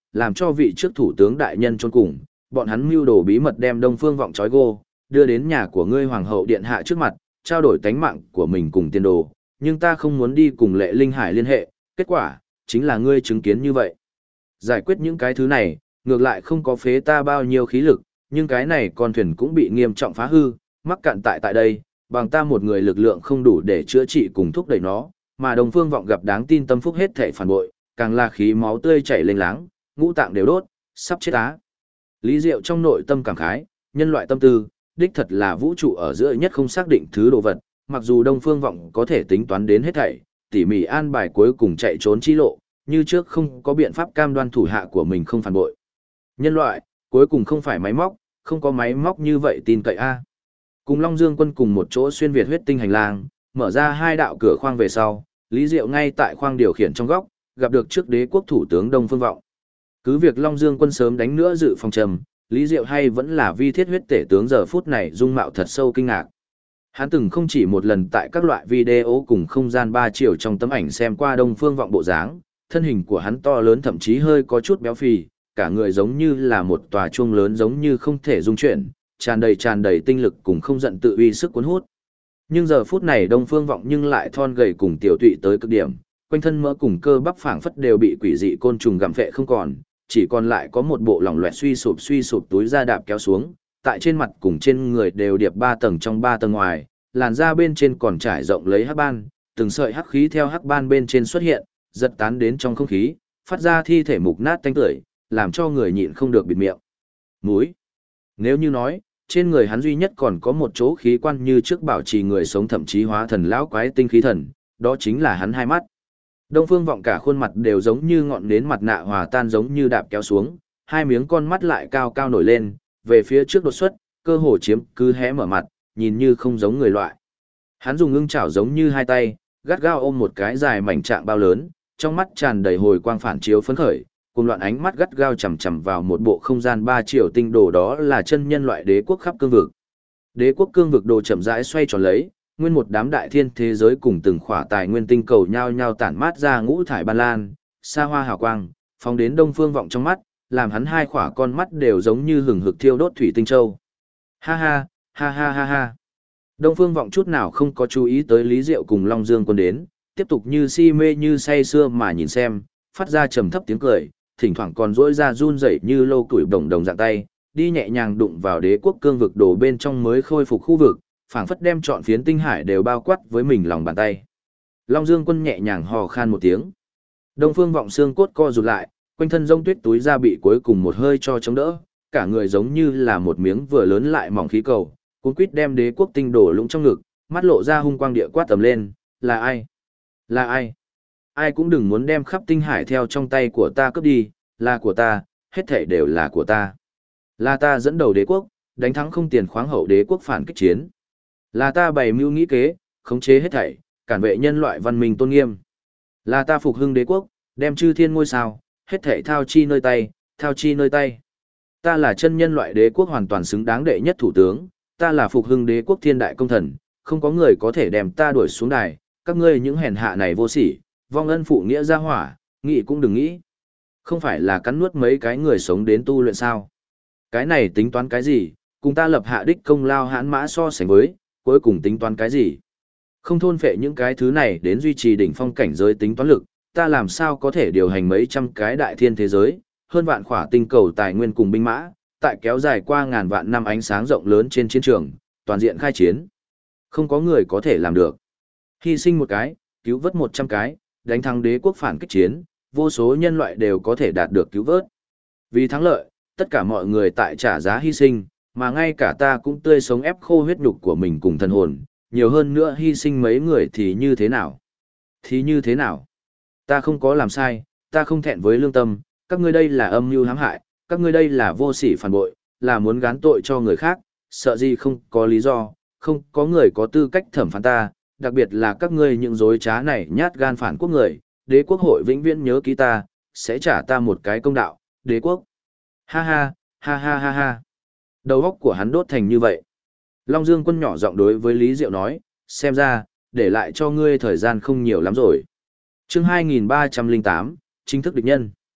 làm cho vị trước thủ tướng đại nhân chôn cùng, bọn hắn mưu đồ bí mật đem Đông Phương Vọng trói gô, đưa đến nhà của ngươi hoàng hậu điện hạ trước mặt, trao đổi tánh mạng của mình cùng tiền đồ, nhưng ta không muốn đi cùng Lệ Linh Hải liên hệ, kết quả chính là ngươi chứng kiến như vậy. Giải quyết những cái thứ này, ngược lại không có phế ta bao nhiêu khí lực, nhưng cái này con thuyền cũng bị nghiêm trọng phá hư, mắc cạn tại đây, bằng ta một người lực lượng không đủ để chữa trị cùng thúc đẩy nó, mà Đông Phương Vọng gặp đáng tin tâm phúc hết thể phản bội, càng là khí máu tươi chảy lênh láng, ngũ tạng đều đốt, sắp chết á. Lý Diệu trong nội tâm cảm khái, nhân loại tâm tư, đích thật là vũ trụ ở giữa nhất không xác định thứ đồ vật, mặc dù Đông Phương Vọng có thể tính toán đến hết thảy, tỉ mỉ an bài cuối cùng chạy trốn chi lộ, như trước không có biện pháp cam đoan thủ hạ của mình không phản bội. Nhân loại, cuối cùng không phải máy móc, không có máy móc như vậy tin cậy a. Cùng Long Dương Quân cùng một chỗ xuyên việt huyết tinh hành lang, mở ra hai đạo cửa khoang về sau, Lý Diệu ngay tại khoang điều khiển trong góc, gặp được trước đế quốc thủ tướng Đông Phương Vọng. Cứ việc Long Dương Quân sớm đánh nữa dự phòng trầm, Lý Diệu hay vẫn là vi thiết huyết tể tướng giờ phút này dung mạo thật sâu kinh ngạc. Hắn từng không chỉ một lần tại các loại video cùng không gian 3 chiều trong tấm ảnh xem qua Đông Phương Vọng bộ dáng, thân hình của hắn to lớn thậm chí hơi có chút béo phì, cả người giống như là một tòa chuông lớn giống như không thể dung chuyển, tràn đầy tinh lực cùng không giận tự uy sức cuốn hút. Nhưng giờ phút này Đông Phương Vọng nhưng lại thon gầy cùng tiểu tụy tới cực điểm, quanh thân mỡ cùng cơ bắp phảng phất đều bị quỷ dị côn trùng gặm phệ không còn, chỉ còn lại có một bộ lỏng loẹt suy sụp túi da đạp kéo xuống, tại trên mặt cùng trên người đều điệp 3 tầng trong 3 tầng ngoài, làn da bên trên còn trải rộng lấy hắc ban, từng sợi hắc khí theo hắc ban bên trên xuất hiện, giật tán đến trong không khí, phát ra thi thể mục nát tanh tưởi, làm cho người nhịn không được bịt miệng. Mũi. Nếu như nói, trên người hắn duy nhất còn có một chỗ khí quan như trước bảo trì người sống thậm chí hóa thần lão quái tinh khí thần, đó chính là hắn hai mắt. Đông Phương Vọng cả khuôn mặt đều giống như ngọn nến mặt nạ hòa tan giống như đạp kéo xuống, hai miếng con mắt lại cao cao nổi lên, về phía trước đột xuất, cơ hồ chiếm cứ hé mở mặt, nhìn như không giống người loại. Hắn dùng ngưng chảo giống như hai tay, gắt gao ôm một cái dài mảnh trạng bao lớn, trong mắt tràn đầy hồi quang phản chiếu phấn khởi, cùng loạn ánh mắt gắt gao chằm chằm vào một bộ không gian 3 triệu tinh đồ, đó là chân nhân loại đế quốc khắp cương vực. Đế quốc cương vực đồ chậm rãi xoay tròn lấy, nguyên một đám đại thiên thế giới cùng từng khỏa tài nguyên tinh cầu nhao nhao tản mát ra ngũ thải ban lan, xa hoa hào quang, phóng đến Đông Phương Vọng trong mắt, làm hắn hai khỏa con mắt đều giống như hừng hực thiêu đốt thủy tinh châu. Ha ha, ha ha ha ha. Đông Phương Vọng chút nào không có chú ý tới Lý Diệu cùng Long Dương Quân đến, tiếp tục như si mê như say sưa mà nhìn xem, phát ra trầm thấp tiếng cười, thỉnh thoảng còn rỗi ra run rẩy như lô củi đồng đồng dạng tay, đi nhẹ nhàng đụng vào đế quốc cương vực đồ bên trong mới khôi phục khu vực, phảng phất đem trọn phiến tinh hải đều bao quát với mình lòng bàn tay. Long Dương Quân nhẹ nhàng hò khan một tiếng. Đông Phương Vọng xương cốt co rụt lại, quanh thân rông tuyết túi ra bị cuối cùng một hơi cho chống đỡ, cả người giống như là một miếng vừa lớn lại mỏng khí cầu, cuốn quýt đem đế quốc tinh đổ lũng trong ngực, mắt lộ ra hung quang địa quát tầm lên, là ai? Là ai? Ai cũng đừng muốn đem khắp tinh hải theo trong tay của ta cướp đi, là của ta, hết thảy đều là của ta. Là ta dẫn đầu đế quốc, đánh thắng không tiền khoáng hậu đế quốc phản kích chiến. Là ta bày mưu nghĩ kế, khống chế hết thảy, cản vệ nhân loại văn minh tôn nghiêm. Là ta phục hưng đế quốc, đem chư thiên ngôi sao, hết thảy thao chi nơi tay, thao chi nơi tay. Ta là chân nhân loại đế quốc hoàn toàn xứng đáng đệ nhất thủ tướng, ta là phục hưng đế quốc thiên đại công thần, không có người có thể đem ta đuổi xuống đài, các ngươi những hèn hạ này vô sỉ, vong ân phụ nghĩa ra hỏa, nghĩ cũng đừng nghĩ. Không phải là cắn nuốt mấy cái người sống đến tu luyện sao? Cái này tính toán cái gì, cùng ta lập hạ đích công lao hãn mã so sánh với, cuối cùng tính toán cái gì? Không thôn phệ những cái thứ này đến duy trì đỉnh phong cảnh giới tính toán lực, ta làm sao có thể điều hành mấy trăm cái đại thiên thế giới, hơn vạn khỏa tinh cầu tài nguyên cùng binh mã, tại kéo dài qua ngàn vạn năm ánh sáng rộng lớn trên chiến trường, toàn diện khai chiến. Không có người có thể làm được. Hy sinh một cái, cứu vớt 100 cái, đánh thắng đế quốc phản kích chiến, vô số nhân loại đều có thể đạt được cứu vớt. Vì thắng lợi, tất cả mọi người tại trả giá hy sinh, mà ngay cả ta cũng tươi sống ép khô huyết nhục của mình cùng thần hồn, nhiều hơn nữa hy sinh mấy người thì như thế nào? Thì như thế nào? Ta không có làm sai, ta không thẹn với lương tâm, các ngươi đây là âm mưu hãm hại, các ngươi đây là vô sỉ phản bội, là muốn gán tội cho người khác, sợ gì không có lý do, không có người có tư cách thẩm phán ta, đặc biệt là các ngươi những dối trá này nhát gan phản quốc người, đế quốc hội vĩnh viễn nhớ ký ta, sẽ trả ta một cái công đạo, đế quốc. Ha ha, ha ha ha ha. Đầu óc của hắn đốt thành như vậy. Long Dương Quân nhỏ giọng đối với Lý Diệu nói, xem ra, để lại cho ngươi thời gian không nhiều lắm rồi. Chương 2308, chính thức địch nhân.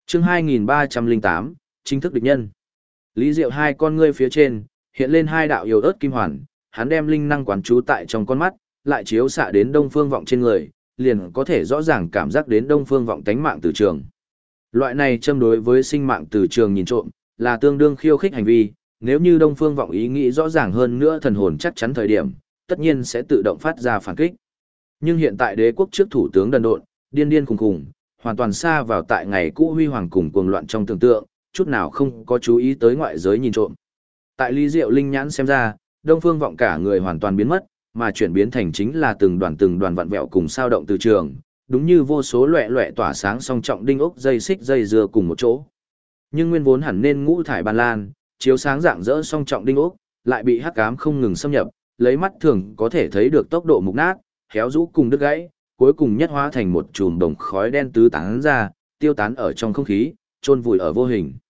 Chương 2308, chính thức địch nhân. Lý Diệu hai con ngươi phía trên, hiện lên hai đạo yếu ớt kim hoàn, hắn đem linh năng quán trú tại trong con mắt, lại chiếu xạ đến Đông Phương Vọng trên người, liền có thể rõ ràng cảm giác đến Đông Phương Vọng tánh mạng từ trường. Loại này châm đối với sinh mạng từ trường nhìn trộm, là tương đương khiêu khích hành vi, nếu như Đông Phương Vọng ý nghĩ rõ ràng hơn nữa thần hồn chắc chắn thời điểm, tất nhiên sẽ tự động phát ra phản kích. Nhưng hiện tại đế quốc trước thủ tướng đần độn, điên điên khùng khùng, hoàn toàn xa vào tại ngày cũ huy hoàng cùng cuồng loạn trong tưởng tượng, chút nào không có chú ý tới ngoại giới nhìn trộm. Tại Lý Diệu linh nhãn xem ra, Đông Phương Vọng cả người hoàn toàn biến mất, mà chuyển biến thành chính là từng đoàn vặn vẹo cùng sao động từ trường, đúng như vô số loẻ loẻ tỏa sáng song trọng đinh ốc dây xích dây dưa cùng một chỗ. Nhưng nguyên vốn hẳn nên ngũ thải ban lan, chiếu sáng rạng rỡ song trọng đinh ốc, lại bị hắc ám không ngừng xâm nhập, lấy mắt thường có thể thấy được tốc độ mục nát, héo rũ cùng đứt gãy, cuối cùng nhất hóa thành một chùm đồng khói đen tứ tán ra, tiêu tán ở trong không khí, chôn vùi ở vô hình.